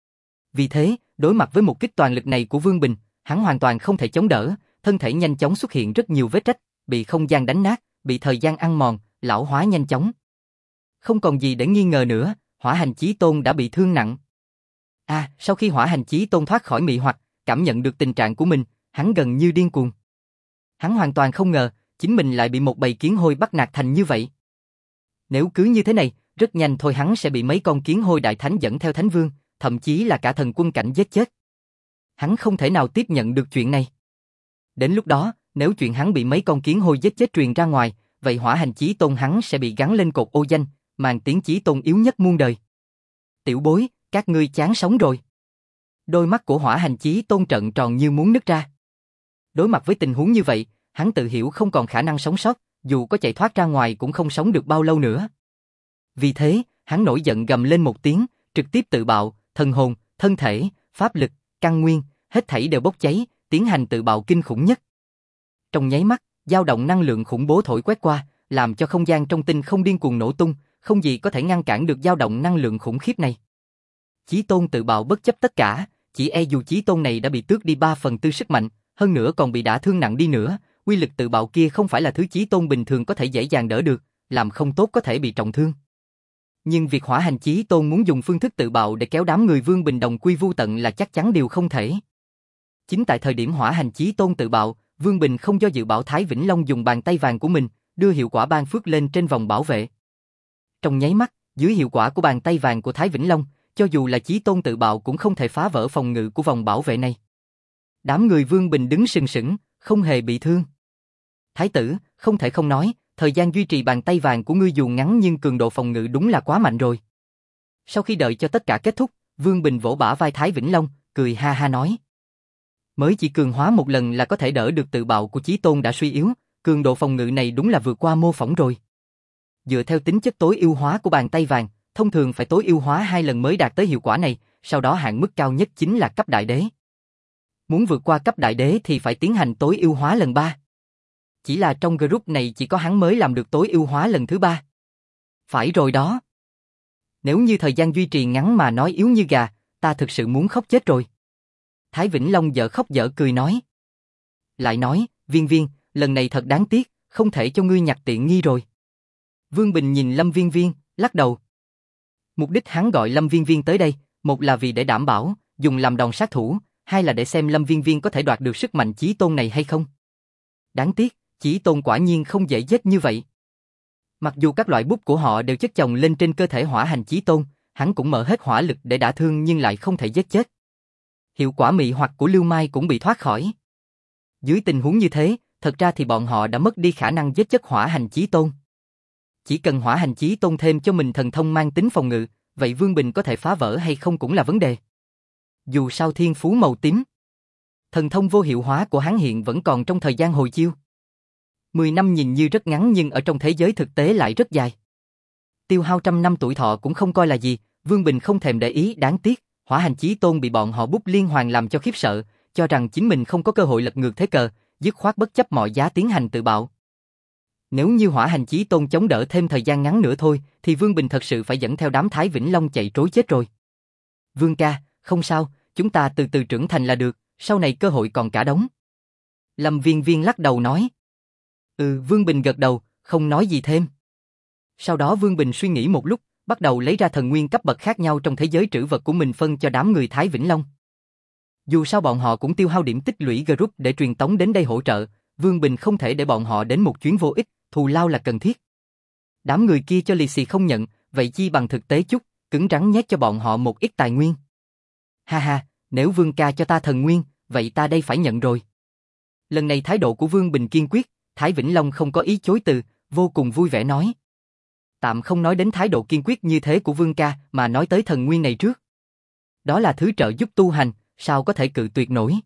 Vì thế, đối mặt với một kích toàn lực này của Vương Bình, hắn hoàn toàn không thể chống đỡ, thân thể nhanh chóng xuất hiện rất nhiều vết rách, bị không gian đánh nát, bị thời gian ăn mòn, lão hóa nhanh chóng. Không còn gì để nghi ngờ nữa, Hỏa Hành Chí Tôn đã bị thương nặng. À, sau khi Hỏa Hành Chí Tôn thoát khỏi mị hoặc, cảm nhận được tình trạng của mình, hắn gần như điên cuồng. Hắn hoàn toàn không ngờ, chính mình lại bị một bầy kiến hôi bắt nạt thành như vậy. Nếu cứ như thế này, rất nhanh thôi hắn sẽ bị mấy con kiến hôi đại thánh dẫn theo Thánh Vương, thậm chí là cả thần quân cảnh giết chết. Hắn không thể nào tiếp nhận được chuyện này. Đến lúc đó, nếu chuyện hắn bị mấy con kiến hôi giết chết truyền ra ngoài, vậy Hỏa Hành Chí Tôn hắn sẽ bị gắn lên cột ô danh, màn tiếng Chí Tôn yếu nhất muôn đời. Tiểu bối, các ngươi chán sống rồi. Đôi mắt của Hỏa Hành Chí Tôn trợn tròn như muốn nứt ra. Đối mặt với tình huống như vậy, hắn tự hiểu không còn khả năng sống sót, dù có chạy thoát ra ngoài cũng không sống được bao lâu nữa. Vì thế, hắn nổi giận gầm lên một tiếng, trực tiếp tự bạo, thần hồn, thân thể, pháp lực, căn nguyên, hết thảy đều bốc cháy, tiến hành tự bạo kinh khủng nhất. Trong nháy mắt, dao động năng lượng khủng bố thổi quét qua, làm cho không gian trong tinh không điên cuồng nổ tung, không gì có thể ngăn cản được dao động năng lượng khủng khiếp này. Chí Tôn tự bạo bất chấp tất cả, chỉ e dù Chí Tôn này đã bị tước đi ba phần tư sức mạnh, hơn nữa còn bị đả thương nặng đi nữa, uy lực tự bạo kia không phải là thứ Chí Tôn bình thường có thể dễ dàng đỡ được, làm không tốt có thể bị trọng thương. Nhưng việc Hỏa Hành Chí Tôn muốn dùng phương thức tự bạo để kéo đám người Vương Bình đồng quy vu tận là chắc chắn điều không thể. Chính tại thời điểm Hỏa Hành Chí Tôn tự bạo, Vương Bình không do dự bảo Thái Vĩnh Long dùng bàn tay vàng của mình, đưa hiệu quả ban phước lên trên vòng bảo vệ. Trong nháy mắt, dưới hiệu quả của bàn tay vàng của Thái Vĩnh Long, cho dù là Chí Tôn tự bạo cũng không thể phá vỡ phòng ngự của vòng bảo vệ này. Đám người Vương Bình đứng sừng sững, không hề bị thương. Thái tử, không thể không nói, thời gian duy trì bàn tay vàng của ngươi dù ngắn nhưng cường độ phòng ngự đúng là quá mạnh rồi. Sau khi đợi cho tất cả kết thúc, Vương Bình vỗ bả vai Thái Vĩnh Long, cười ha ha nói. Mới chỉ cường hóa một lần là có thể đỡ được tự bạo của Chí Tôn đã suy yếu, cường độ phòng ngự này đúng là vượt qua mô phỏng rồi. Dựa theo tính chất tối ưu hóa của bàn tay vàng, thông thường phải tối ưu hóa hai lần mới đạt tới hiệu quả này, sau đó hạn mức cao nhất chính là cấp đại đế. Muốn vượt qua cấp đại đế thì phải tiến hành tối ưu hóa lần ba. Chỉ là trong group này chỉ có hắn mới làm được tối ưu hóa lần thứ ba. Phải rồi đó. Nếu như thời gian duy trì ngắn mà nói yếu như gà, ta thực sự muốn khóc chết rồi. Thái Vĩnh Long dở khóc dở cười nói. Lại nói, Viên Viên, lần này thật đáng tiếc, không thể cho ngươi nhặt tiện nghi rồi. Vương Bình nhìn Lâm Viên Viên, lắc đầu. Mục đích hắn gọi Lâm Viên Viên tới đây, một là vì để đảm bảo, dùng làm đòn sát thủ, hai là để xem Lâm Viên Viên có thể đoạt được sức mạnh Chí Tôn này hay không. Đáng tiếc, Chí Tôn quả nhiên không dễ giết như vậy. Mặc dù các loại bút của họ đều chất chồng lên trên cơ thể hỏa hành Chí Tôn, hắn cũng mở hết hỏa lực để đả thương nhưng lại không thể giết chết. Hiệu quả mị hoặc của Lưu Mai cũng bị thoát khỏi. Dưới tình huống như thế, thật ra thì bọn họ đã mất đi khả năng giết chết hỏa hành Chí Tôn. Chỉ cần hỏa hành Chí Tôn thêm cho mình thần thông mang tính phòng ngự, vậy Vương Bình có thể phá vỡ hay không cũng là vấn đề. Dù sao thiên phú màu tím, thần thông vô hiệu hóa của hắn hiện vẫn còn trong thời gian hồi chiêu. Mười năm nhìn như rất ngắn nhưng ở trong thế giới thực tế lại rất dài. Tiêu hao trăm năm tuổi thọ cũng không coi là gì, Vương Bình không thèm để ý. Đáng tiếc, hỏa hành Chí Tôn bị bọn họ bút liên hoàn làm cho khiếp sợ, cho rằng chính mình không có cơ hội lật ngược thế cờ, dứt khoát bất chấp mọi giá tiến hành tự bạo. Nếu như hỏa hành Chí Tôn chống đỡ thêm thời gian ngắn nữa thôi, thì Vương Bình thật sự phải dẫn theo đám Thái Vĩnh Long chạy trối chết rồi. Vương ca, không sao, chúng ta từ từ trưởng thành là được, sau này cơ hội còn cả đống. Lâm Viên Viên lắc đầu nói. Ừ, Vương Bình gật đầu, không nói gì thêm. Sau đó Vương Bình suy nghĩ một lúc, bắt đầu lấy ra thần nguyên cấp bậc khác nhau trong thế giới trữ vật của mình phân cho đám người Thái Vĩnh Long. Dù sao bọn họ cũng tiêu hao điểm tích lũy group để truyền tống đến đây hỗ trợ, Vương Bình không thể để bọn họ đến một chuyến vô ích, thù lao là cần thiết. Đám người kia cho lì xì không nhận, vậy chi bằng thực tế chút, cứng rắn nhét cho bọn họ một ít tài nguyên. Ha ha, nếu Vương ca cho ta thần nguyên, vậy ta đây phải nhận rồi. Lần này thái độ của Vương Bình kiên quyết, Thái Vĩnh Long không có ý chối từ, vô cùng vui vẻ nói. Tạm không nói đến thái độ kiên quyết như thế của Vương ca, mà nói tới thần nguyên này trước. Đó là thứ trợ giúp tu hành, sao có thể cự tuyệt nổi.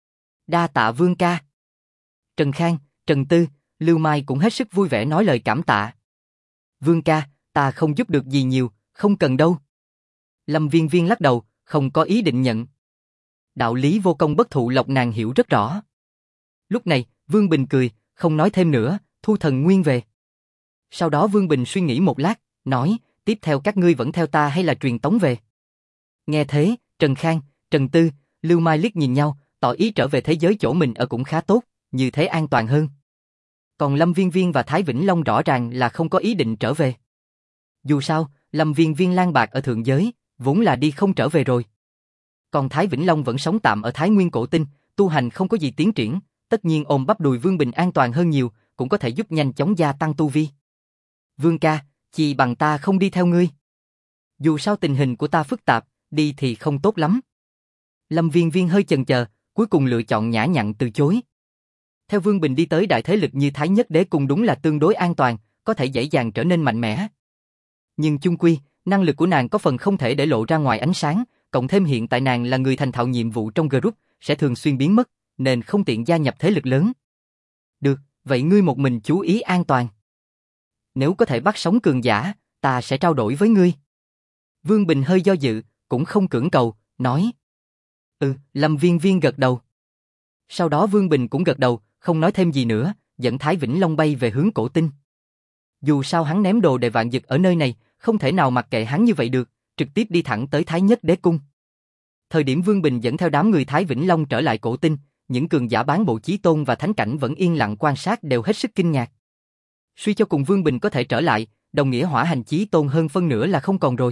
Đa tạ Vương ca. Trần Khang, Trần Tư, Lưu Mai cũng hết sức vui vẻ nói lời cảm tạ. Vương ca, ta không giúp được gì nhiều, không cần đâu. Lâm Viên Viên lắc đầu, không có ý định nhận. Đạo lý vô công bất thụ lộc nàng hiểu rất rõ. Lúc này, Vương Bình cười, không nói thêm nữa, thu thần nguyên về. Sau đó Vương Bình suy nghĩ một lát, nói, tiếp theo các ngươi vẫn theo ta hay là truyền tống về? Nghe thế, Trần Khang, Trần Tư, Lưu Mai liếc nhìn nhau, tỏ ý trở về thế giới chỗ mình ở cũng khá tốt, như thế an toàn hơn. Còn Lâm Viên Viên và Thái Vĩnh Long rõ ràng là không có ý định trở về. Dù sao, Lâm Viên Viên lang bạc ở thượng giới, vốn là đi không trở về rồi. Còn Thái Vĩnh Long vẫn sống tạm ở Thái Nguyên Cổ Tinh, tu hành không có gì tiến triển, tất nhiên ôm bắp đùi Vương Bình an toàn hơn nhiều, cũng có thể giúp nhanh chóng gia tăng tu vi. Vương ca, chỉ bằng ta không đi theo ngươi. Dù sao tình hình của ta phức tạp, đi thì không tốt lắm. Lâm Viên Viên hơi chần chờ, cuối cùng lựa chọn nhã nhặn từ chối. Theo Vương Bình đi tới đại thế lực như Thái Nhất Đế Cung đúng là tương đối an toàn, có thể dễ dàng trở nên mạnh mẽ. Nhưng chung quy, năng lực của nàng có phần không thể để lộ ra ngoài ánh sáng, cộng thêm hiện tại nàng là người thành thạo nhiệm vụ trong group, sẽ thường xuyên biến mất, nên không tiện gia nhập thế lực lớn. Được, vậy ngươi một mình chú ý an toàn. Nếu có thể bắt sống cường giả, ta sẽ trao đổi với ngươi. Vương Bình hơi do dự, cũng không cưỡng cầu, nói. Ừ, Lâm Viên Viên gật đầu. Sau đó Vương Bình cũng gật đầu, không nói thêm gì nữa, dẫn Thái Vĩnh Long bay về hướng Cổ Tinh. Dù sao hắn ném đồ để vạn dực ở nơi này, không thể nào mặc kệ hắn như vậy được, trực tiếp đi thẳng tới Thái Nhất Đế Cung. Thời điểm Vương Bình dẫn theo đám người Thái Vĩnh Long trở lại Cổ Tinh, những cường giả bán bộ chí tôn và thánh cảnh vẫn yên lặng quan sát đều hết sức kinh ngạc. Suy cho cùng Vương Bình có thể trở lại, đồng nghĩa hỏa hành chí tôn hơn phân nửa là không còn rồi.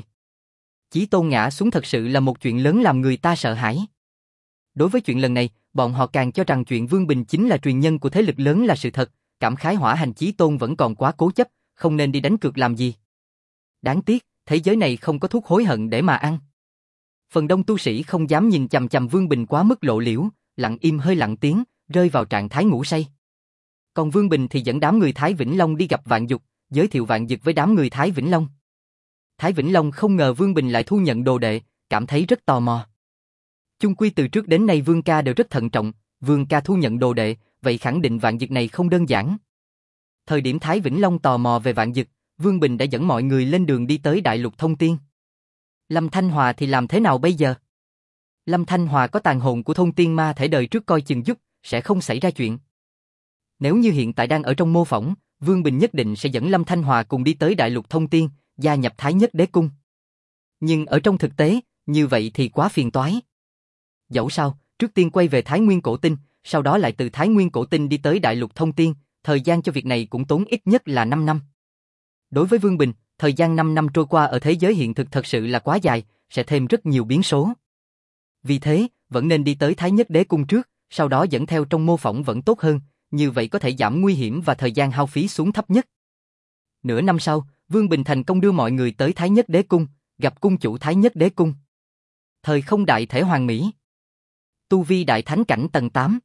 Chí tôn ngã xuống thật sự là một chuyện lớn làm người ta sợ hãi. Đối với chuyện lần này, bọn họ càng cho rằng chuyện Vương Bình chính là truyền nhân của thế lực lớn là sự thật, cảm khái hỏa hành chí tôn vẫn còn quá cố chấp, không nên đi đánh cược làm gì. Đáng tiếc, thế giới này không có thuốc hối hận để mà ăn. Phần đông tu sĩ không dám nhìn chằm chằm Vương Bình quá mức lộ liễu, lặng im hơi lặng tiếng, rơi vào trạng thái ngủ say. Còn Vương Bình thì dẫn đám người Thái Vĩnh Long đi gặp Vạn Dục, giới thiệu Vạn Dục với đám người Thái Vĩnh Long. Thái Vĩnh Long không ngờ Vương Bình lại thu nhận đồ đệ, cảm thấy rất tò mò. Chung quy từ trước đến nay Vương ca đều rất thận trọng, Vương ca thu nhận đồ đệ, vậy khẳng định Vạn Dục này không đơn giản. Thời điểm Thái Vĩnh Long tò mò về Vạn Dục, Vương Bình đã dẫn mọi người lên đường đi tới Đại Lục Thông Tiên. Lâm Thanh Hòa thì làm thế nào bây giờ? Lâm Thanh Hòa có tàn hồn của Thông Tiên Ma thể đời trước coi chừng giúp, sẽ không xảy ra chuyện. Nếu như hiện tại đang ở trong mô phỏng, Vương Bình nhất định sẽ dẫn Lâm Thanh Hòa cùng đi tới Đại Lục Thông Tiên, gia nhập Thái Nhất Đế Cung. Nhưng ở trong thực tế, như vậy thì quá phiền toái. Dẫu sao, trước tiên quay về Thái Nguyên Cổ Tinh, sau đó lại từ Thái Nguyên Cổ Tinh đi tới Đại Lục Thông Tiên, thời gian cho việc này cũng tốn ít nhất là năm năm. Đối với Vương Bình, thời gian năm năm trôi qua ở thế giới hiện thực thật sự là quá dài, sẽ thêm rất nhiều biến số. Vì thế, vẫn nên đi tới Thái Nhất Đế Cung trước, sau đó dẫn theo trong mô phỏng vẫn tốt hơn, như vậy có thể giảm nguy hiểm và thời gian hao phí xuống thấp nhất. Nửa năm sau, Vương Bình thành công đưa mọi người tới Thái Nhất Đế Cung, gặp cung chủ Thái Nhất Đế Cung. Thời không đại thể hoàn mỹ. Tu vi đại thánh cảnh tầng tám.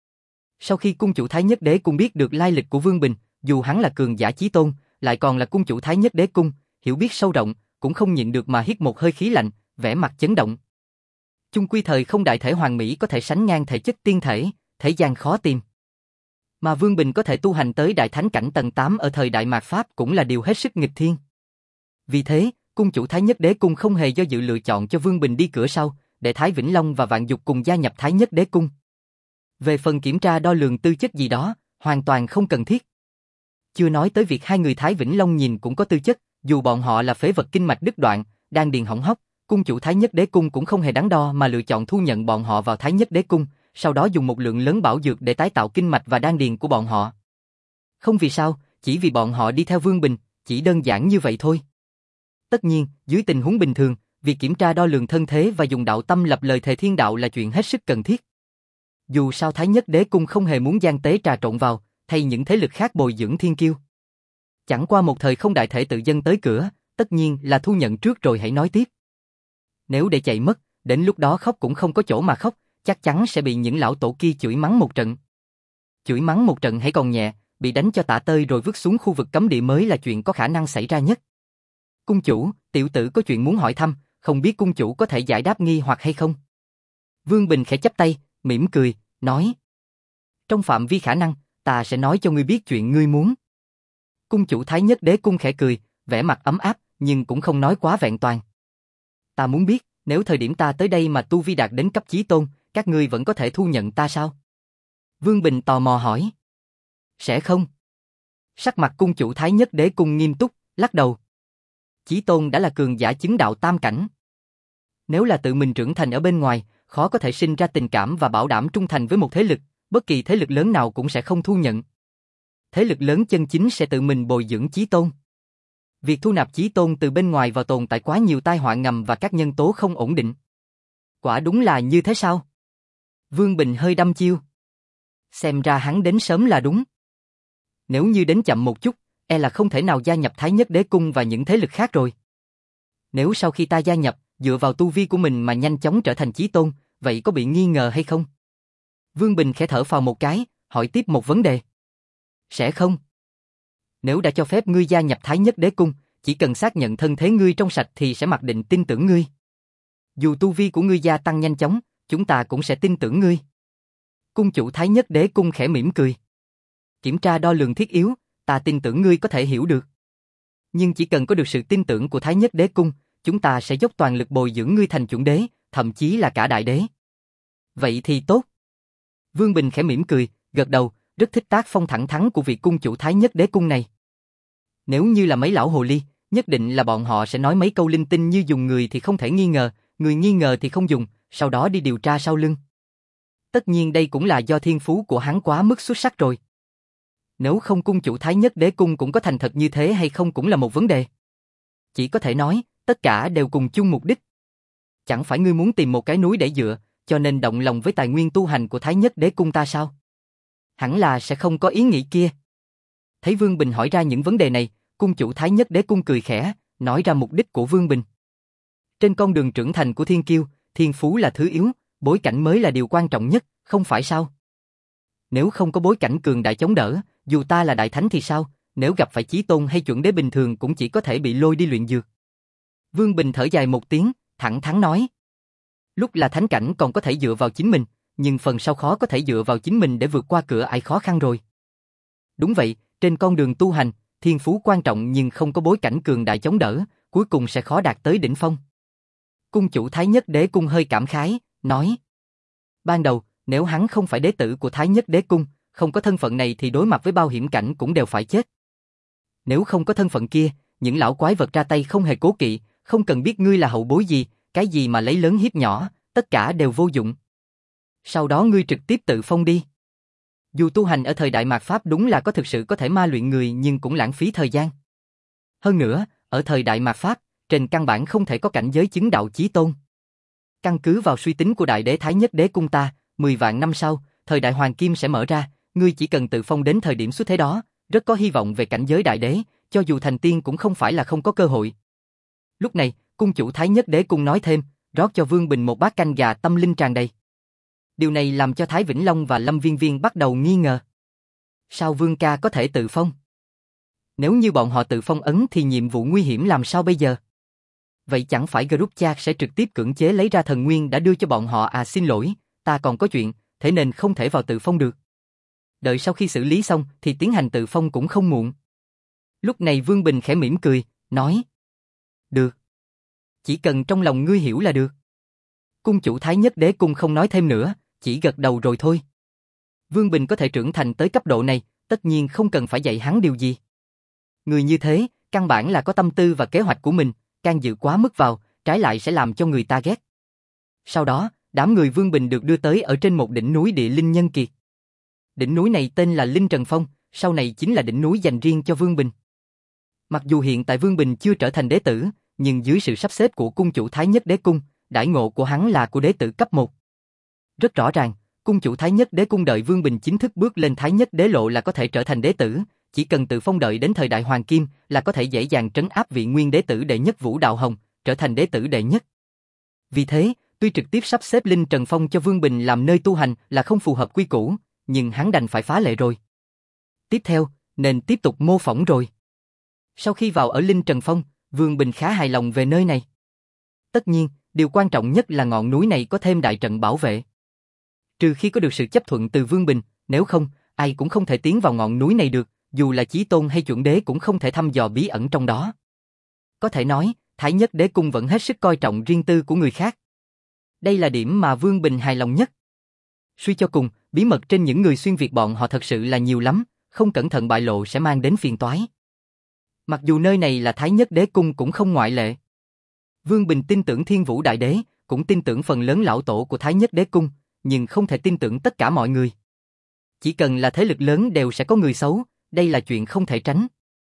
Sau khi cung chủ Thái Nhất Đế Cung biết được lai lịch của Vương Bình, dù hắn là cường giả chí tôn, lại còn là cung chủ Thái Nhất Đế Cung, hiểu biết sâu rộng, cũng không nhịn được mà hít một hơi khí lạnh, vẻ mặt chấn động. Chung quy thời không đại thể hoàn mỹ có thể sánh ngang thể chất tiên thể, thế gian khó tìm. Mà Vương Bình có thể tu hành tới đại thánh cảnh tầng tám ở thời Đại Mạt Pháp cũng là điều hết sức nghịch thiên. Vì thế, cung chủ Thái Nhất Đế Cung không hề do dự lựa chọn cho Vương Bình đi cửa sau, để Thái Vĩnh Long và Vạn Dục cùng gia nhập Thái Nhất Đế Cung. Về phần kiểm tra đo lường tư chất gì đó, hoàn toàn không cần thiết. Chưa nói tới việc hai người Thái Vĩnh Long nhìn cũng có tư chất, dù bọn họ là phế vật kinh mạch đứt đoạn, đan điền hỏng hóc, cung chủ Thái Nhất Đế Cung cũng không hề đắn đo mà lựa chọn thu nhận bọn họ vào Thái Nhất Đế Cung, sau đó dùng một lượng lớn bảo dược để tái tạo kinh mạch và đan điền của bọn họ. Không vì sao, chỉ vì bọn họ đi theo Vương Bình, chỉ đơn giản như vậy thôi. Tất nhiên, dưới tình huống bình thường, việc kiểm tra đo lường thân thế và dùng đạo tâm lập lời thề thiên đạo là chuyện hết sức cần thiết. Dù sao Thái Nhất Đế Cung không hề muốn gian tế trà trộn vào, thay những thế lực khác bồi dưỡng thiên kiêu. Chẳng qua một thời không đại thể tự dân tới cửa, tất nhiên là thu nhận trước rồi hãy nói tiếp. Nếu để chạy mất, đến lúc đó khóc cũng không có chỗ mà khóc, chắc chắn sẽ bị những lão tổ kia chửi mắng một trận. Chửi mắng một trận hay còn nhẹ, bị đánh cho tả tơi rồi vứt xuống khu vực cấm địa mới là chuyện có khả năng xảy ra nhất. Cung chủ, tiểu tử có chuyện muốn hỏi thăm, không biết cung chủ có thể giải đáp nghi hoặc hay không? Vương Bình khẽ chắp tay, mỉm cười, nói. Trong phạm vi khả năng, ta sẽ nói cho ngươi biết chuyện ngươi muốn. Cung chủ Thái Nhất Đế Cung khẽ cười, vẻ mặt ấm áp, nhưng cũng không nói quá vẹn toàn. Ta muốn biết, nếu thời điểm ta tới đây mà tu vi đạt đến cấp chí tôn, các ngươi vẫn có thể thu nhận ta sao? Vương Bình tò mò hỏi. Sẽ không. Sắc mặt cung chủ Thái Nhất Đế Cung nghiêm túc, lắc đầu. Chí tôn đã là cường giả chứng đạo tam cảnh. Nếu là tự mình trưởng thành ở bên ngoài, khó có thể sinh ra tình cảm và bảo đảm trung thành với một thế lực, bất kỳ thế lực lớn nào cũng sẽ không thu nhận. Thế lực lớn chân chính sẽ tự mình bồi dưỡng chí tôn. Việc thu nạp chí tôn từ bên ngoài vào tồn tại quá nhiều tai họa ngầm và các nhân tố không ổn định. Quả đúng là như thế sao? Vương Bình hơi đăm chiêu. Xem ra hắn đến sớm là đúng. Nếu như đến chậm một chút, e là không thể nào gia nhập Thái Nhất Đế Cung và những thế lực khác rồi. Nếu sau khi ta gia nhập, dựa vào tu vi của mình mà nhanh chóng trở thành chí tôn, vậy có bị nghi ngờ hay không? Vương Bình khẽ thở phào một cái, hỏi tiếp một vấn đề. Sẽ không. Nếu đã cho phép ngươi gia nhập Thái Nhất Đế Cung, chỉ cần xác nhận thân thế ngươi trong sạch thì sẽ mặc định tin tưởng ngươi. Dù tu vi của ngươi gia tăng nhanh chóng, chúng ta cũng sẽ tin tưởng ngươi. Cung chủ Thái Nhất Đế Cung khẽ mỉm cười. Kiểm tra đo lường thiết yếu, ta tin tưởng ngươi có thể hiểu được. Nhưng chỉ cần có được sự tin tưởng của Thái Nhất Đế Cung, chúng ta sẽ dốc toàn lực bồi dưỡng ngươi thành chuẩn đế, thậm chí là cả đại đế. Vậy thì tốt. Vương Bình khẽ mỉm cười, gật đầu, rất thích tác phong thẳng thắn của vị cung chủ Thái Nhất Đế Cung này. Nếu như là mấy lão hồ ly, nhất định là bọn họ sẽ nói mấy câu linh tinh như dùng người thì không thể nghi ngờ, người nghi ngờ thì không dùng, sau đó đi điều tra sau lưng. Tất nhiên đây cũng là do thiên phú của hắn quá mức xuất sắc rồi. Nếu không cung chủ Thái Nhất Đế Cung cũng có thành thật như thế hay không cũng là một vấn đề. Chỉ có thể nói, tất cả đều cùng chung mục đích. Chẳng phải ngươi muốn tìm một cái núi để dựa, cho nên động lòng với tài nguyên tu hành của Thái Nhất Đế Cung ta sao? Hẳn là sẽ không có ý nghĩ kia. Thấy Vương Bình hỏi ra những vấn đề này, cung chủ Thái Nhất Đế Cung cười khẽ, nói ra mục đích của Vương Bình. Trên con đường trưởng thành của thiên kiêu, thiên phú là thứ yếu, bối cảnh mới là điều quan trọng nhất, không phải sao? Nếu không có bối cảnh cường đại chống đỡ, Dù ta là đại thánh thì sao, nếu gặp phải chí tôn hay chuẩn đế bình thường cũng chỉ có thể bị lôi đi luyện dược. Vương Bình thở dài một tiếng, thẳng thắn nói. Lúc là thánh cảnh còn có thể dựa vào chính mình, nhưng phần sau khó có thể dựa vào chính mình để vượt qua cửa ải khó khăn rồi. Đúng vậy, trên con đường tu hành, thiên phú quan trọng nhưng không có bối cảnh cường đại chống đỡ, cuối cùng sẽ khó đạt tới đỉnh phong. Cung chủ Thái Nhất Đế Cung hơi cảm khái, nói. Ban đầu, nếu hắn không phải đế tử của Thái Nhất Đế Cung, không có thân phận này thì đối mặt với bao hiểm cảnh cũng đều phải chết. Nếu không có thân phận kia, những lão quái vật ra tay không hề cố kỵ, không cần biết ngươi là hậu bối gì, cái gì mà lấy lớn hiếp nhỏ, tất cả đều vô dụng. Sau đó ngươi trực tiếp tự phong đi. Dù tu hành ở thời đại mạt Pháp đúng là có thực sự có thể ma luyện người nhưng cũng lãng phí thời gian. Hơn nữa, ở thời đại mạt Pháp, trên căn bản không thể có cảnh giới chứng đạo chí tôn. Căn cứ vào suy tính của đại đế Thái Nhất Đế Cung ta, mười vạn năm sau, thời đại hoàng kim sẽ mở ra, ngươi chỉ cần tự phong đến thời điểm xuất thế đó, rất có hy vọng về cảnh giới đại đế, cho dù thành tiên cũng không phải là không có cơ hội. Lúc này, cung chủ Thái Nhất Đế Cung nói thêm, rót cho Vương Bình một bát canh gà tâm linh tràn đầy. Điều này làm cho Thái Vĩnh Long và Lâm Viên Viên bắt đầu nghi ngờ. Sao Vương ca có thể tự phong? Nếu như bọn họ tự phong ấn thì nhiệm vụ nguy hiểm làm sao bây giờ? Vậy chẳng phải group chat sẽ trực tiếp cưỡng chế lấy ra thần nguyên đã đưa cho bọn họ à? Xin lỗi, ta còn có chuyện, thế nên không thể vào tự phong được. Đợi sau khi xử lý xong thì tiến hành tự phong cũng không muộn. Lúc này Vương Bình khẽ mỉm cười, nói. Được. Chỉ cần trong lòng ngươi hiểu là được. Cung chủ Thái Nhất Đế Cung không nói thêm nữa, chỉ gật đầu rồi thôi. Vương Bình có thể trưởng thành tới cấp độ này, tất nhiên không cần phải dạy hắn điều gì. Người như thế, căn bản là có tâm tư và kế hoạch của mình, can dự quá mức vào, trái lại sẽ làm cho người ta ghét. Sau đó, đám người Vương Bình được đưa tới ở trên một đỉnh núi địa linh nhân kiệt. Đỉnh núi này tên là Linh Trần Phong, sau này chính là đỉnh núi dành riêng cho Vương Bình. Mặc dù hiện tại Vương Bình chưa trở thành đế tử, nhưng dưới sự sắp xếp của cung chủ Thái Nhất Đế Cung, đãi ngộ của hắn là của đế tử cấp một. Rất rõ ràng, cung chủ Thái Nhất Đế Cung đợi Vương Bình chính thức bước lên Thái Nhất Đế lộ là có thể trở thành đế tử, chỉ cần tự phong đợi đến thời đại hoàng kim là có thể dễ dàng trấn áp vị nguyên đế tử đệ nhất Vũ Đạo Hồng, trở thành đế tử đệ nhất. Vì thế, tuy trực tiếp sắp xếp Linh Trần Phong cho Vương Bình làm nơi tu hành là không phù hợp quy củ, nhưng hắn đành phải phá lệ rồi. Tiếp theo, nên tiếp tục mô phỏng rồi. Sau khi vào ở Linh Trần Phong, Vương Bình khá hài lòng về nơi này. Tất nhiên, điều quan trọng nhất là ngọn núi này có thêm đại trận bảo vệ. Trừ khi có được sự chấp thuận từ Vương Bình, nếu không, ai cũng không thể tiến vào ngọn núi này được, dù là chí tôn hay chuẩn đế cũng không thể thăm dò bí ẩn trong đó. Có thể nói, Thái Nhất Đế Cung vẫn hết sức coi trọng riêng tư của người khác. Đây là điểm mà Vương Bình hài lòng nhất. Suy cho cùng, bí mật trên những người xuyên Việt bọn họ thật sự là nhiều lắm, không cẩn thận bại lộ sẽ mang đến phiền toái. Mặc dù nơi này là Thái Nhất Đế Cung cũng không ngoại lệ. Vương Bình tin tưởng Thiên Vũ Đại Đế, cũng tin tưởng phần lớn lão tổ của Thái Nhất Đế Cung, nhưng không thể tin tưởng tất cả mọi người. Chỉ cần là thế lực lớn đều sẽ có người xấu, đây là chuyện không thể tránh.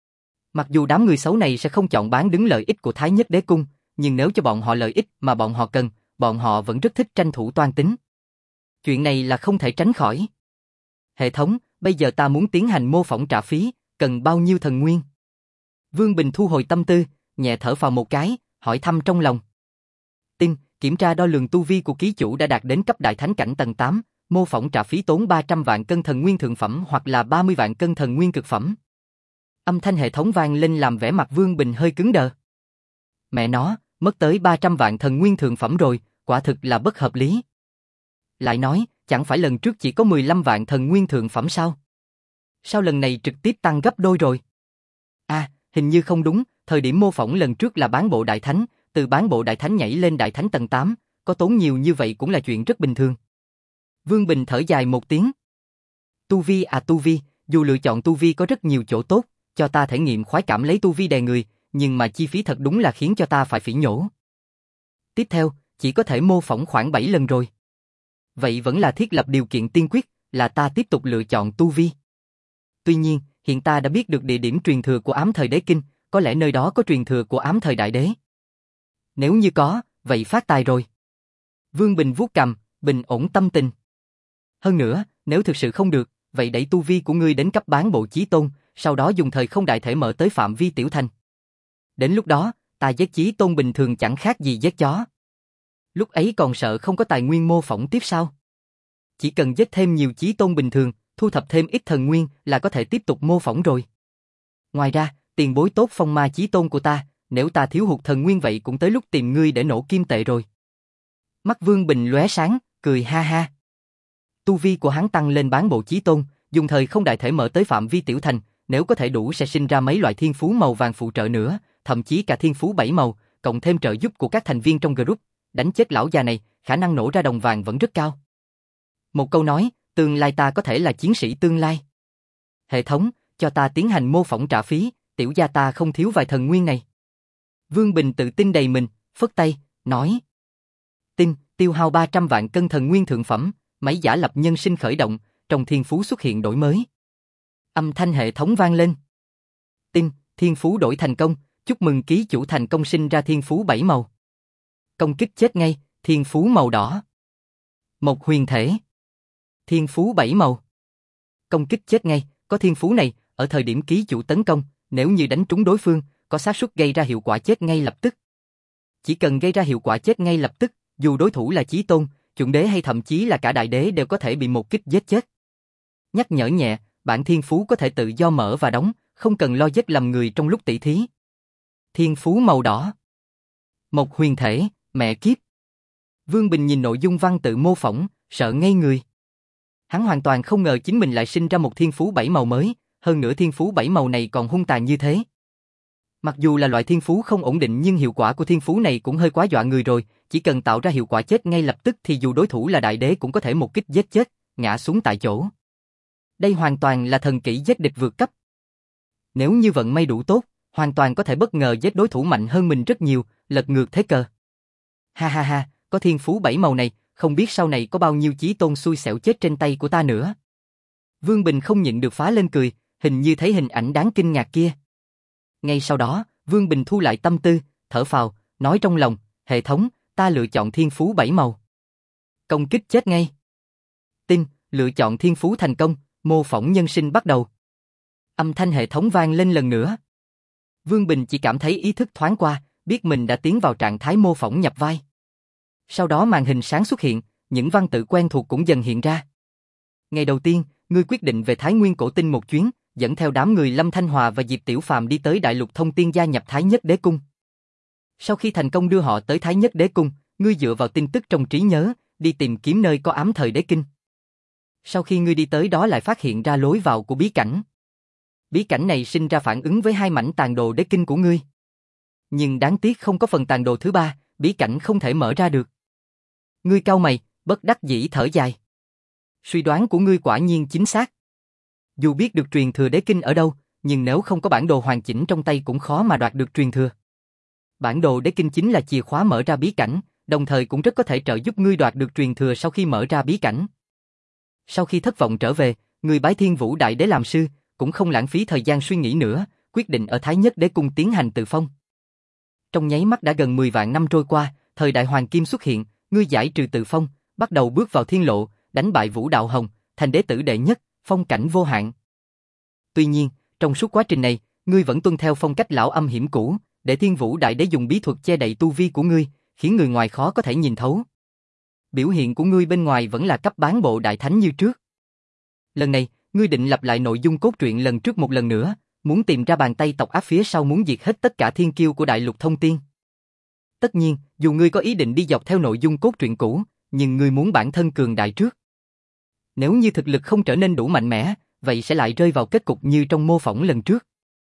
Mặc dù đám người xấu này sẽ không chọn bán đứng lợi ích của Thái Nhất Đế Cung, nhưng nếu cho bọn họ lợi ích mà bọn họ cần, bọn họ vẫn rất thích tranh thủ toan tính. Chuyện này là không thể tránh khỏi. Hệ thống, bây giờ ta muốn tiến hành mô phỏng trả phí, cần bao nhiêu thần nguyên? Vương Bình thu hồi tâm tư, nhẹ thở phào một cái, hỏi thăm trong lòng. Tin, kiểm tra đo lường tu vi của ký chủ đã đạt đến cấp đại thánh cảnh tầng tám, mô phỏng trả phí tốn ba trăm vạn cân thần nguyên thượng phẩm hoặc là ba mươi vạn cân thần nguyên cực phẩm. Âm thanh hệ thống vang lên làm vẻ mặt Vương Bình hơi cứng đờ. Mẹ nó, mất tới ba trăm vạn thần nguyên thượng phẩm rồi, quả thực là bất hợp lý. Lại nói, chẳng phải lần trước chỉ có mười lăm vạn thần nguyên thượng phẩm sao? Sao lần này trực tiếp tăng gấp đôi rồi? À, hình như không đúng, thời điểm mô phỏng lần trước là bán bộ đại thánh, từ bán bộ đại thánh nhảy lên đại thánh tầng tám, có tốn nhiều như vậy cũng là chuyện rất bình thường. Vương Bình thở dài một tiếng. Tu vi à tu vi, dù lựa chọn tu vi có rất nhiều chỗ tốt, cho ta thể nghiệm khoái cảm lấy tu vi đè người, nhưng mà chi phí thật đúng là khiến cho ta phải phỉ nhổ. Tiếp theo, chỉ có thể mô phỏng khoảng bảy lần rồi. Vậy vẫn là thiết lập điều kiện tiên quyết, là ta tiếp tục lựa chọn tu vi. Tuy nhiên, hiện ta đã biết được địa điểm truyền thừa của ám thời đế kinh, có lẽ nơi đó có truyền thừa của ám thời đại đế. Nếu như có, vậy phát tài rồi. Vương Bình vuốt cằm, bình ổn tâm tình. Hơn nữa, nếu thực sự không được, vậy đẩy tu vi của ngươi đến cấp bán bộ chí tôn, sau đó dùng thời không đại thể mở tới phạm vi tiểu thành. Đến lúc đó, ta giết chí tôn bình thường chẳng khác gì giết chó. Lúc ấy còn sợ không có tài nguyên mô phỏng tiếp sao? Chỉ cần giết thêm nhiều chí tôn bình thường, thu thập thêm ít thần nguyên là có thể tiếp tục mô phỏng rồi. Ngoài ra, tiền bối tốt phong ma chí tôn của ta, nếu ta thiếu hụt thần nguyên vậy cũng tới lúc tìm ngươi để nổ kim tệ rồi. Mắt Vương Bình lóe sáng, cười ha ha. Tu vi của hắn tăng lên bán bộ chí tôn, dùng thời không đại thể mở tới phạm vi tiểu thành, nếu có thể đủ sẽ sinh ra mấy loại thiên phú màu vàng phụ trợ nữa, thậm chí cả thiên phú bảy màu, cộng thêm trợ giúp của các thành viên trong group, đánh chết lão già này, khả năng nổ ra đồng vàng vẫn rất cao. Một câu nói, tương lai ta có thể là chiến sĩ tương lai. Hệ thống, cho ta tiến hành mô phỏng trả phí, tiểu gia ta không thiếu vài thần nguyên này. Vương Bình tự tin đầy mình, phất tay, nói. Tin, tiêu hao ba trăm vạn cân thần nguyên thượng phẩm, máy giả lập nhân sinh khởi động, trong thiên phú xuất hiện đổi mới. Âm thanh hệ thống vang lên. Tin, thiên phú đổi thành công, chúc mừng ký chủ thành công sinh ra thiên phú bảy màu. Công kích chết ngay, thiên phú màu đỏ. Một huyền thể. Thiên phú bảy màu. Công kích chết ngay, có thiên phú này, ở thời điểm ký chủ tấn công, nếu như đánh trúng đối phương, có xác suất gây ra hiệu quả chết ngay lập tức. Chỉ cần gây ra hiệu quả chết ngay lập tức, dù đối thủ là chí tôn, chuẩn đế hay thậm chí là cả đại đế đều có thể bị một kích giết chết. Nhắc nhở nhẹ, bản thiên phú có thể tự do mở và đóng, không cần lo giết lầm người trong lúc tỷ thí. Thiên phú màu đỏ. Một huyền thể, mẹ kiếp. Vương Bình nhìn nội dung văn tự mô phỏng, sợ ngây người. Hắn hoàn toàn không ngờ chính mình lại sinh ra một thiên phú bảy màu mới, hơn nữa thiên phú bảy màu này còn hung tàn như thế. Mặc dù là loại thiên phú không ổn định nhưng hiệu quả của thiên phú này cũng hơi quá dọa người rồi, chỉ cần tạo ra hiệu quả chết ngay lập tức thì dù đối thủ là đại đế cũng có thể một kích giết chết, ngã xuống tại chỗ. Đây hoàn toàn là thần kỹ giết địch vượt cấp. Nếu như vận may đủ tốt, hoàn toàn có thể bất ngờ giết đối thủ mạnh hơn mình rất nhiều, lật ngược thế cờ. Ha ha ha, có thiên phú bảy màu này, không biết sau này có bao nhiêu chí tôn xui xẻo chết trên tay của ta nữa. Vương Bình không nhịn được phá lên cười, hình như thấy hình ảnh đáng kinh ngạc kia. Ngay sau đó, Vương Bình thu lại tâm tư, thở phào, nói trong lòng, hệ thống, ta lựa chọn thiên phú bảy màu. Công kích chết ngay. Tin, lựa chọn thiên phú thành công, mô phỏng nhân sinh bắt đầu. Âm thanh hệ thống vang lên lần nữa. Vương Bình chỉ cảm thấy ý thức thoáng qua, biết mình đã tiến vào trạng thái mô phỏng nhập vai. Sau đó màn hình sáng xuất hiện, những văn tự quen thuộc cũng dần hiện ra. Ngày đầu tiên, ngươi quyết định về Thái Nguyên Cổ Tinh một chuyến, dẫn theo đám người Lâm Thanh Hòa và Diệp Tiểu Phàm đi tới Đại Lục Thông Tiên gia nhập Thái Nhất Đế Cung. Sau khi thành công đưa họ tới Thái Nhất Đế Cung, ngươi dựa vào tin tức trong trí nhớ, đi tìm kiếm nơi có ám thời đế kinh. Sau khi ngươi đi tới đó lại phát hiện ra lối vào của bí cảnh. Bí cảnh này sinh ra phản ứng với hai mảnh tàn đồ đế kinh của ngươi. Nhưng đáng tiếc không có phần tàn đồ thứ ba, bí cảnh không thể mở ra được. Ngươi cau mày, bất đắc dĩ thở dài. Suy đoán của ngươi quả nhiên chính xác. Dù biết được truyền thừa đế kinh ở đâu, nhưng nếu không có bản đồ hoàn chỉnh trong tay cũng khó mà đoạt được truyền thừa. Bản đồ đế kinh chính là chìa khóa mở ra bí cảnh, đồng thời cũng rất có thể trợ giúp ngươi đoạt được truyền thừa sau khi mở ra bí cảnh. Sau khi thất vọng trở về, ngươi bái Thiên Vũ Đại Đế làm sư, cũng không lãng phí thời gian suy nghĩ nữa, quyết định ở Thái Nhất Đế Cung tiến hành tự phong. Trong nháy mắt đã gần mười vạn năm trôi qua, thời đại Hoàng Kim xuất hiện, ngươi giải trừ tự phong, bắt đầu bước vào thiên lộ, đánh bại Vũ Đạo Hồng, thành đế tử đệ nhất, phong cảnh vô hạn. Tuy nhiên, trong suốt quá trình này, ngươi vẫn tuân theo phong cách lão âm hiểm cũ, để Thiên Vũ Đại Đế dùng bí thuật che đậy tu vi của ngươi, khiến người ngoài khó có thể nhìn thấu. Biểu hiện của ngươi bên ngoài vẫn là cấp bán bộ đại thánh như trước. Lần này, ngươi định lặp lại nội dung cốt truyện lần trước một lần nữa, muốn tìm ra bàn tay tộc ác phía sau muốn diệt hết tất cả thiên kiêu của Đại Lục Thông Tiên. Tất nhiên, dù ngươi có ý định đi dọc theo nội dung cốt truyện cũ, nhưng ngươi muốn bản thân cường đại trước. Nếu như thực lực không trở nên đủ mạnh mẽ, vậy sẽ lại rơi vào kết cục như trong mô phỏng lần trước.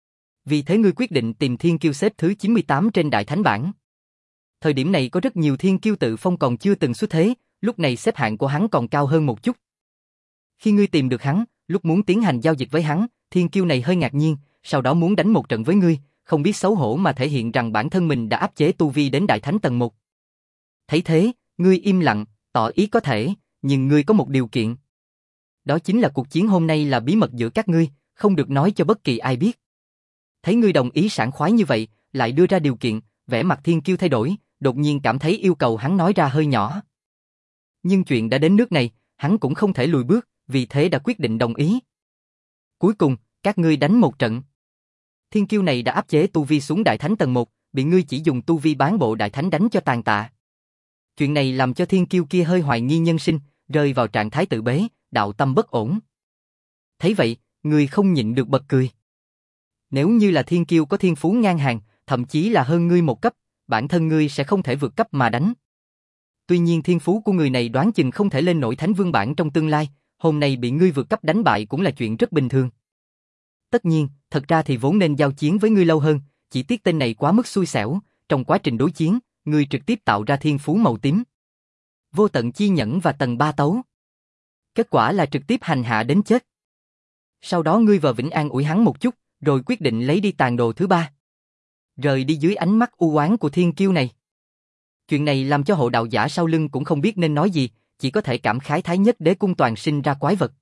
Vì thế ngươi quyết định tìm thiên kiêu xếp thứ chín mươi tám trên đại thánh bảng. Thời điểm này có rất nhiều thiên kiêu tự phong còn chưa từng xuất thế, lúc này xếp hạng của hắn còn cao hơn một chút. Khi ngươi tìm được hắn, lúc muốn tiến hành giao dịch với hắn, thiên kiêu này hơi ngạc nhiên, sau đó muốn đánh một trận với ngươi, không biết xấu hổ mà thể hiện rằng bản thân mình đã áp chế tu vi đến đại thánh tầng một. Thấy thế, ngươi im lặng, tỏ ý có thể, nhưng ngươi có một điều kiện. Đó chính là cuộc chiến hôm nay là bí mật giữa các ngươi, không được nói cho bất kỳ ai biết. Thấy ngươi đồng ý sảng khoái như vậy, lại đưa ra điều kiện, vẻ mặt thiên kiêu thay đổi, đột nhiên cảm thấy yêu cầu hắn nói ra hơi nhỏ. Nhưng chuyện đã đến nước này, hắn cũng không thể lùi bước, vì thế đã quyết định đồng ý. Cuối cùng, các ngươi đánh một trận. Thiên kiêu này đã áp chế tu vi xuống đại thánh tầng một, bị ngươi chỉ dùng tu vi bán bộ đại thánh đánh cho tàn tạ. Chuyện này làm cho thiên kiêu kia hơi hoài nghi nhân sinh, rơi vào trạng thái tự bế, đạo tâm bất ổn. Thấy vậy, ngươi không nhịn được bật cười. Nếu như là thiên kiêu có thiên phú ngang hàng, thậm chí là hơn ngươi một cấp, bản thân ngươi sẽ không thể vượt cấp mà đánh. Tuy nhiên thiên phú của người này đoán chừng không thể lên nổi thánh vương bảng trong tương lai, hôm nay bị ngươi vượt cấp đánh bại cũng là chuyện rất bình thường. Tất nhiên, thật ra thì vốn nên giao chiến với ngươi lâu hơn, chỉ tiếc tên này quá mức xui xẻo, trong quá trình đối chiến, ngươi trực tiếp tạo ra thiên phú màu tím. Vô tận chi nhẫn và tầng ba tấu. Kết quả là trực tiếp hành hạ đến chết. Sau đó ngươi vờ vĩnh an ủi hắn một chút, rồi quyết định lấy đi tàn đồ thứ ba. Rời đi dưới ánh mắt u oán của thiên kiêu này. Chuyện này làm cho hộ đạo giả sau lưng cũng không biết nên nói gì, chỉ có thể cảm khái Thái Nhất Đế cung toàn sinh ra quái vật.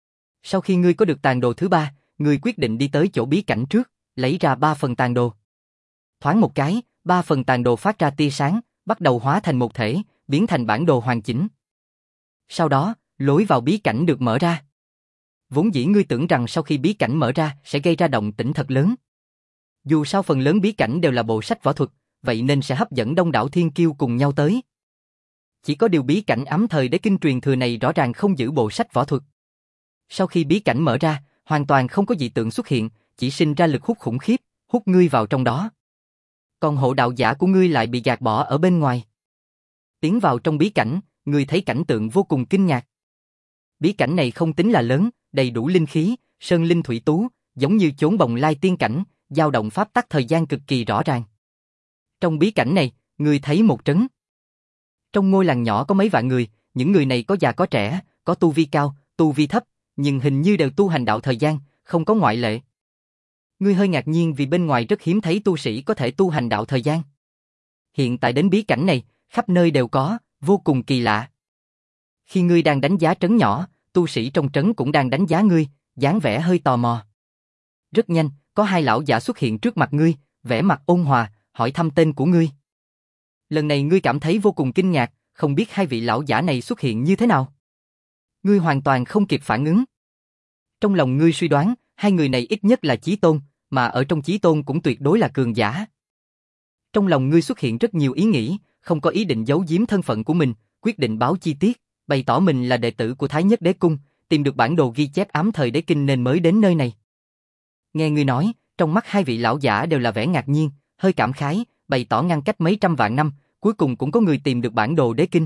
Sau khi ngươi có được tàn đồ thứ ba, ngươi quyết định đi tới chỗ bí cảnh trước, lấy ra ba phần tàn đồ. Thoáng một cái, ba phần tàn đồ phát ra tia sáng, bắt đầu hóa thành một thể, biến thành bản đồ hoàn chỉnh. Sau đó, lối vào bí cảnh được mở ra. Vốn dĩ ngươi tưởng rằng sau khi bí cảnh mở ra sẽ gây ra động tĩnh thật lớn. Dù sao phần lớn bí cảnh đều là bộ sách võ thuật, vậy nên sẽ hấp dẫn đông đảo thiên kiêu cùng nhau tới. Chỉ có điều bí cảnh ám thời đế kinh truyền thừa này rõ ràng không giữ bộ sách võ thuật. Sau khi bí cảnh mở ra, hoàn toàn không có dị tượng xuất hiện, chỉ sinh ra lực hút khủng khiếp, hút ngươi vào trong đó. Còn hộ đạo giả của ngươi lại bị gạt bỏ ở bên ngoài. Tiến vào trong bí cảnh, ngươi thấy cảnh tượng vô cùng kinh ngạc. Bí cảnh này không tính là lớn, đầy đủ linh khí, sơn linh thủy tú, giống như chốn bồng lai tiên cảnh, dao động pháp tắc thời gian cực kỳ rõ ràng. Trong bí cảnh này, ngươi thấy một trấn. Trong ngôi làng nhỏ có mấy vạn người, những người này có già có trẻ, có tu vi cao, tu vi thấp, nhưng hình như đều tu hành đạo thời gian, không có ngoại lệ. Ngươi hơi ngạc nhiên vì bên ngoài rất hiếm thấy tu sĩ có thể tu hành đạo thời gian. Hiện tại đến bí cảnh này, khắp nơi đều có, vô cùng kỳ lạ. Khi ngươi đang đánh giá trấn nhỏ, tu sĩ trong trấn cũng đang đánh giá ngươi, dáng vẻ hơi tò mò. Rất nhanh, có hai lão giả xuất hiện trước mặt ngươi, vẻ mặt ôn hòa, hỏi thăm tên của ngươi. Lần này ngươi cảm thấy vô cùng kinh ngạc, không biết hai vị lão giả này xuất hiện như thế nào. Ngươi hoàn toàn không kịp phản ứng. Trong lòng ngươi suy đoán, hai người này ít nhất là chí tôn, mà ở trong chí tôn cũng tuyệt đối là cường giả. Trong lòng ngươi xuất hiện rất nhiều ý nghĩ, không có ý định giấu giếm thân phận của mình, quyết định báo chi tiết, bày tỏ mình là đệ tử của Thái Nhất Đế Cung, tìm được bản đồ ghi chép ám thời đế kinh nên mới đến nơi này. Nghe ngươi nói, trong mắt hai vị lão giả đều là vẻ ngạc nhiên, hơi cảm khái, bày tỏ ngăn cách mấy trăm vạn năm, cuối cùng cũng có người tìm được bản đồ đế kinh.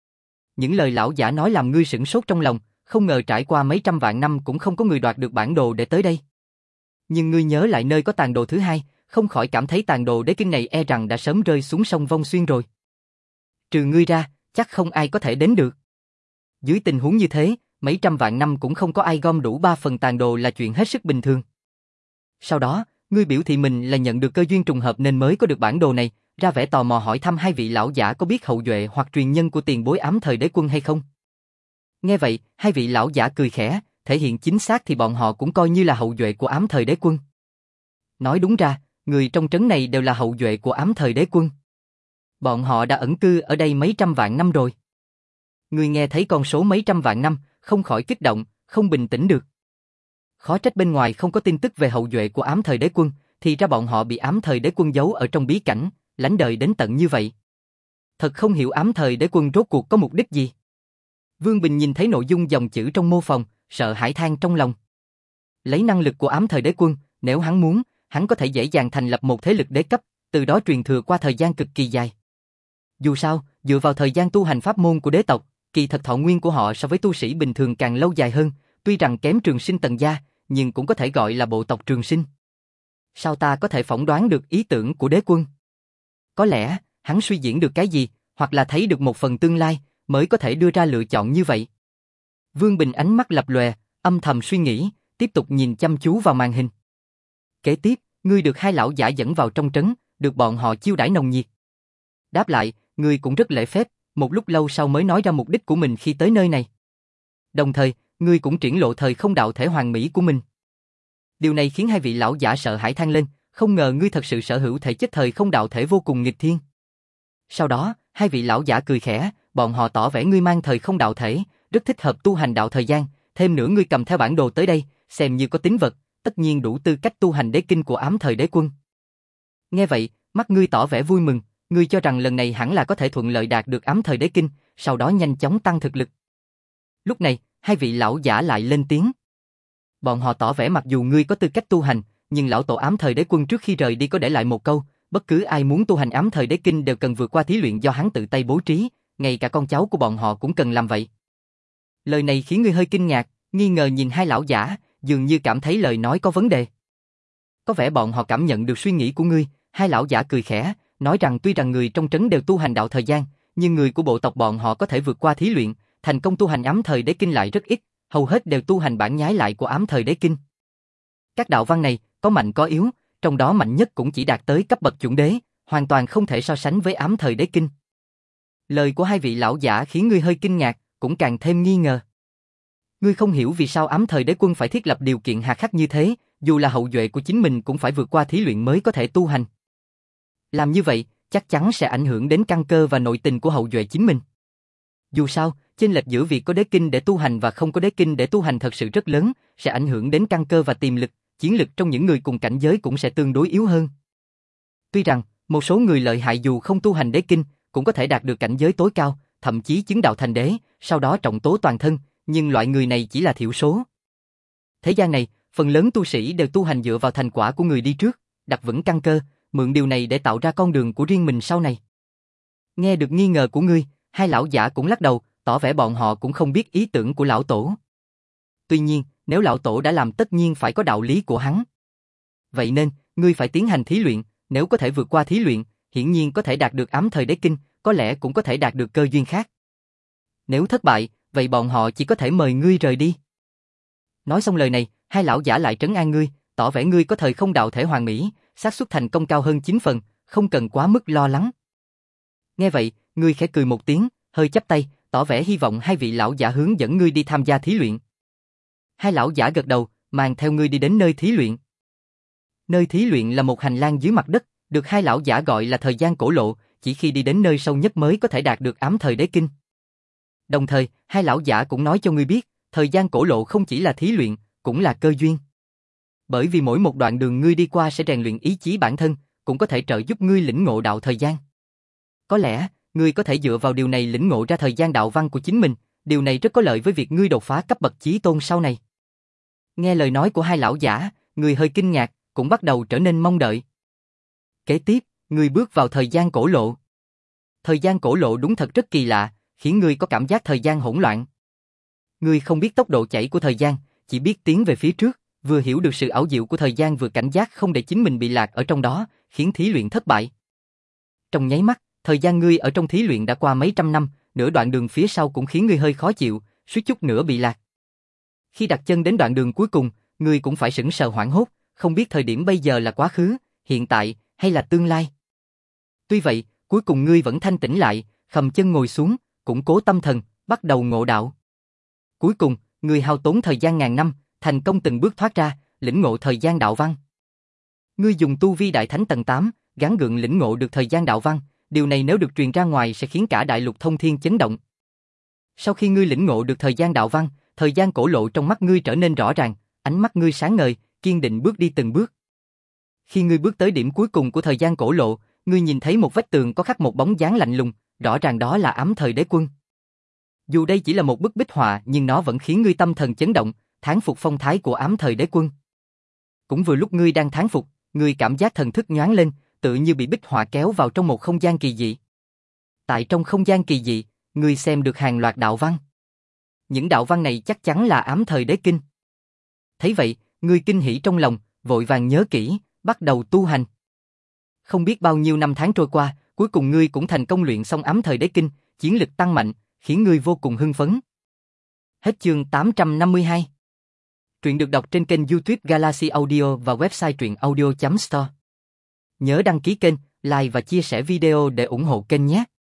Những lời lão giả nói làm ngươi sửng sốt trong lòng, không ngờ trải qua mấy trăm vạn năm cũng không có người đoạt được bản đồ để tới đây. Nhưng ngươi nhớ lại nơi có tàn đồ thứ hai, không khỏi cảm thấy tàn đồ đế kinh này e rằng đã sớm rơi xuống sông Vong Xuyên rồi. Trừ ngươi ra, chắc không ai có thể đến được. Dưới tình huống như thế, mấy trăm vạn năm cũng không có ai gom đủ ba phần tàn đồ là chuyện hết sức bình thường. Sau đó, ngươi biểu thị mình là nhận được cơ duyên trùng hợp nên mới có được bản đồ này, ra vẻ tò mò hỏi thăm hai vị lão giả có biết hậu duệ hoặc truyền nhân của tiền bối ám thời đế quân hay không. Nghe vậy, hai vị lão giả cười khẽ, thể hiện chính xác thì bọn họ cũng coi như là hậu duệ của ám thời đế quân. Nói đúng ra, người trong trấn này đều là hậu duệ của ám thời đế quân. Bọn họ đã ẩn cư ở đây mấy trăm vạn năm rồi. Ngươi nghe thấy con số mấy trăm vạn năm, không khỏi kích động, không bình tĩnh được. Khó trách bên ngoài không có tin tức về hậu duệ của ám thời đế quân, thì ra bọn họ bị ám thời đế quân giấu ở trong bí cảnh, lánh đời đến tận như vậy. Thật không hiểu ám thời đế quân rốt cuộc có mục đích gì. Vương Bình nhìn thấy nội dung dòng chữ trong mô phòng, sợ hãi than trong lòng. Lấy năng lực của ám thời đế quân, nếu hắn muốn, hắn có thể dễ dàng thành lập một thế lực đế cấp, từ đó truyền thừa qua thời gian cực kỳ dài. Dù sao, dựa vào thời gian tu hành pháp môn của đế tộc, kỳ thật thọ nguyên của họ so với tu sĩ bình thường càng lâu dài hơn, tuy rằng kém trường sinh tầng gia, nhưng cũng có thể gọi là bộ tộc trường sinh. Sao ta có thể phỏng đoán được ý tưởng của đế quân? Có lẽ, hắn suy diễn được cái gì, hoặc là thấy được một phần tương lai, mới có thể đưa ra lựa chọn như vậy. Vương Bình ánh mắt lập lòe, âm thầm suy nghĩ, tiếp tục nhìn chăm chú vào màn hình. Kế tiếp, ngươi được hai lão giả dẫn vào trong trấn, được bọn họ chiêu đãi nồng nhiệt. Đáp lại, ngươi cũng rất lễ phép, một lúc lâu sau mới nói ra mục đích của mình khi tới nơi này. Đồng thời, ngươi cũng triển lộ thời không đạo thể hoàn mỹ của mình. Điều này khiến hai vị lão giả sợ hãi than lên, không ngờ ngươi thật sự sở hữu thể chất thời không đạo thể vô cùng nghịch thiên. Sau đó, hai vị lão giả cười khẽ, bọn họ tỏ vẻ ngươi mang thời không đạo thể, rất thích hợp tu hành đạo thời gian, thêm nữa ngươi cầm theo bản đồ tới đây, xem như có tính vật, tất nhiên đủ tư cách tu hành đế kinh của ám thời đế quân. Nghe vậy, mắt ngươi tỏ vẻ vui mừng, ngươi cho rằng lần này hẳn là có thể thuận lợi đạt được ám thời đế kinh, sau đó nhanh chóng tăng thực lực. Lúc này, hai vị lão giả lại lên tiếng. Bọn họ tỏ vẻ mặc dù ngươi có tư cách tu hành, nhưng lão tổ ám thời đế quân trước khi rời đi có để lại một câu, bất cứ ai muốn tu hành ám thời đế kinh đều cần vượt qua thí luyện do hắn tự tay bố trí, ngay cả con cháu của bọn họ cũng cần làm vậy. Lời này khiến ngươi hơi kinh ngạc, nghi ngờ nhìn hai lão giả, dường như cảm thấy lời nói có vấn đề. Có vẻ bọn họ cảm nhận được suy nghĩ của ngươi, hai lão giả cười khẽ, nói rằng tuy rằng người trong trấn đều tu hành đạo thời gian, nhưng người của bộ tộc bọn họ có thể vượt qua thí luyện, thành công tu hành ám thời đế kinh lại rất ít, hầu hết đều tu hành bản nhái lại của ám thời đế kinh. Các đạo văn này, có mạnh có yếu, trong đó mạnh nhất cũng chỉ đạt tới cấp bậc chuẩn đế, hoàn toàn không thể so sánh với ám thời đế kinh. Lời của hai vị lão giả khiến ngươi hơi kinh ngạc, cũng càng thêm nghi ngờ. Ngươi không hiểu vì sao ám thời đế quân phải thiết lập điều kiện hà khắc như thế, dù là hậu duệ của chính mình cũng phải vượt qua thí luyện mới có thể tu hành. Làm như vậy, chắc chắn sẽ ảnh hưởng đến căn cơ và nội tình của hậu duệ chính mình. Dù sao, chênh lệch giữa việc có đế kinh để tu hành và không có đế kinh để tu hành thật sự rất lớn, sẽ ảnh hưởng đến căn cơ và tiềm lực, chiến lực trong những người cùng cảnh giới cũng sẽ tương đối yếu hơn. Tuy rằng, một số người lợi hại dù không tu hành đế kinh, cũng có thể đạt được cảnh giới tối cao, thậm chí chứng đạo thành đế, sau đó trọng tố toàn thân, nhưng loại người này chỉ là thiểu số. Thế gian này, phần lớn tu sĩ đều tu hành dựa vào thành quả của người đi trước, đặt vững căn cơ, mượn điều này để tạo ra con đường của riêng mình sau này. Nghe được nghi ngờ của ngươi, hai lão giả cũng lắc đầu, tỏ vẻ bọn họ cũng không biết ý tưởng của lão tổ. Tuy nhiên, nếu lão tổ đã làm tất nhiên phải có đạo lý của hắn. Vậy nên, ngươi phải tiến hành thí luyện, nếu có thể vượt qua thí luyện, hiển nhiên có thể đạt được ám thời đế kinh, có lẽ cũng có thể đạt được cơ duyên khác. Nếu thất bại, vậy bọn họ chỉ có thể mời ngươi rời đi. Nói xong lời này, hai lão giả lại trấn an ngươi, tỏ vẻ ngươi có thời không đạo thể hoàn mỹ, xác suất thành công cao hơn chín phần, không cần quá mức lo lắng. Nghe vậy, ngươi khẽ cười một tiếng, hơi chắp tay, tỏ vẻ hy vọng hai vị lão giả hướng dẫn ngươi đi tham gia thí luyện. Hai lão giả gật đầu, mang theo ngươi đi đến nơi thí luyện. Nơi thí luyện là một hành lang dưới mặt đất, được hai lão giả gọi là thời gian cổ lộ, chỉ khi đi đến nơi sâu nhất mới có thể đạt được ám thời đế kinh. Đồng thời, hai lão giả cũng nói cho ngươi biết, thời gian cổ lộ không chỉ là thí luyện, cũng là cơ duyên. Bởi vì mỗi một đoạn đường ngươi đi qua sẽ rèn luyện ý chí bản thân, cũng có thể trợ giúp ngươi lĩnh ngộ đạo thời gian. Có lẽ, ngươi có thể dựa vào điều này lĩnh ngộ ra thời gian đạo văn của chính mình, điều này rất có lợi với việc ngươi đột phá cấp bậc chí tôn sau này. Nghe lời nói của hai lão giả, ngươi hơi kinh ngạc, cũng bắt đầu trở nên mong đợi. Kế tiếp, ngươi bước vào thời gian cổ lộ. Thời gian cổ lộ đúng thật rất kỳ lạ, khiến ngươi có cảm giác thời gian hỗn loạn. Ngươi không biết tốc độ chảy của thời gian, chỉ biết tiến về phía trước, vừa hiểu được sự ảo diệu của thời gian vừa cảnh giác không để chính mình bị lạc ở trong đó, khiến thí luyện thất bại. Trong nháy mắt, thời gian ngươi ở trong thí luyện đã qua mấy trăm năm, nửa đoạn đường phía sau cũng khiến ngươi hơi khó chịu, suýt chút nữa bị lạc. Khi đặt chân đến đoạn đường cuối cùng, ngươi cũng phải sững sờ hoảng hốt, không biết thời điểm bây giờ là quá khứ, hiện tại hay là tương lai. Tuy vậy, cuối cùng ngươi vẫn thanh tĩnh lại, khầm chân ngồi xuống, củng cố tâm thần, bắt đầu ngộ đạo. Cuối cùng, ngươi hao tốn thời gian ngàn năm, thành công từng bước thoát ra, lĩnh ngộ thời gian đạo văn. Ngươi dùng tu vi đại thánh tầng tám, gắng gượng lĩnh ngộ được thời gian đạo văn, điều này nếu được truyền ra ngoài sẽ khiến cả đại lục thông thiên chấn động. Sau khi ngươi lĩnh ngộ được thời gian đạo văn, thời gian cổ lộ trong mắt ngươi trở nên rõ ràng, ánh mắt ngươi sáng ngời, kiên định bước đi từng bước. Khi ngươi bước tới điểm cuối cùng của thời gian cổ lộ, ngươi nhìn thấy một vách tường có khắc một bóng dáng lạnh lùng, rõ ràng đó là ám thời đế quân. Dù đây chỉ là một bức bích họa nhưng nó vẫn khiến ngươi tâm thần chấn động, thán phục phong thái của ám thời đế quân. Cũng vừa lúc ngươi đang thán phục, ngươi cảm giác thần thức nhoáng lên, tự như bị bích họa kéo vào trong một không gian kỳ dị. Tại trong không gian kỳ dị, ngươi xem được hàng loạt đạo văn. Những đạo văn này chắc chắn là ám thời đế kinh. Thấy vậy, ngươi kinh hỉ trong lòng, vội vàng nhớ kỹ, bắt đầu tu hành. Không biết bao nhiêu năm tháng trôi qua, cuối cùng ngươi cũng thành công luyện xong ám thời đế kinh, chiến lực tăng mạnh, khiến ngươi vô cùng hưng phấn. Hết chương tám trăm năm mươi hai. Truyện được đọc trên kênh YouTube Galaxy Audio và website truyện audio chấm store. Nhớ đăng ký kênh, like và chia sẻ video để ủng hộ kênh nhé.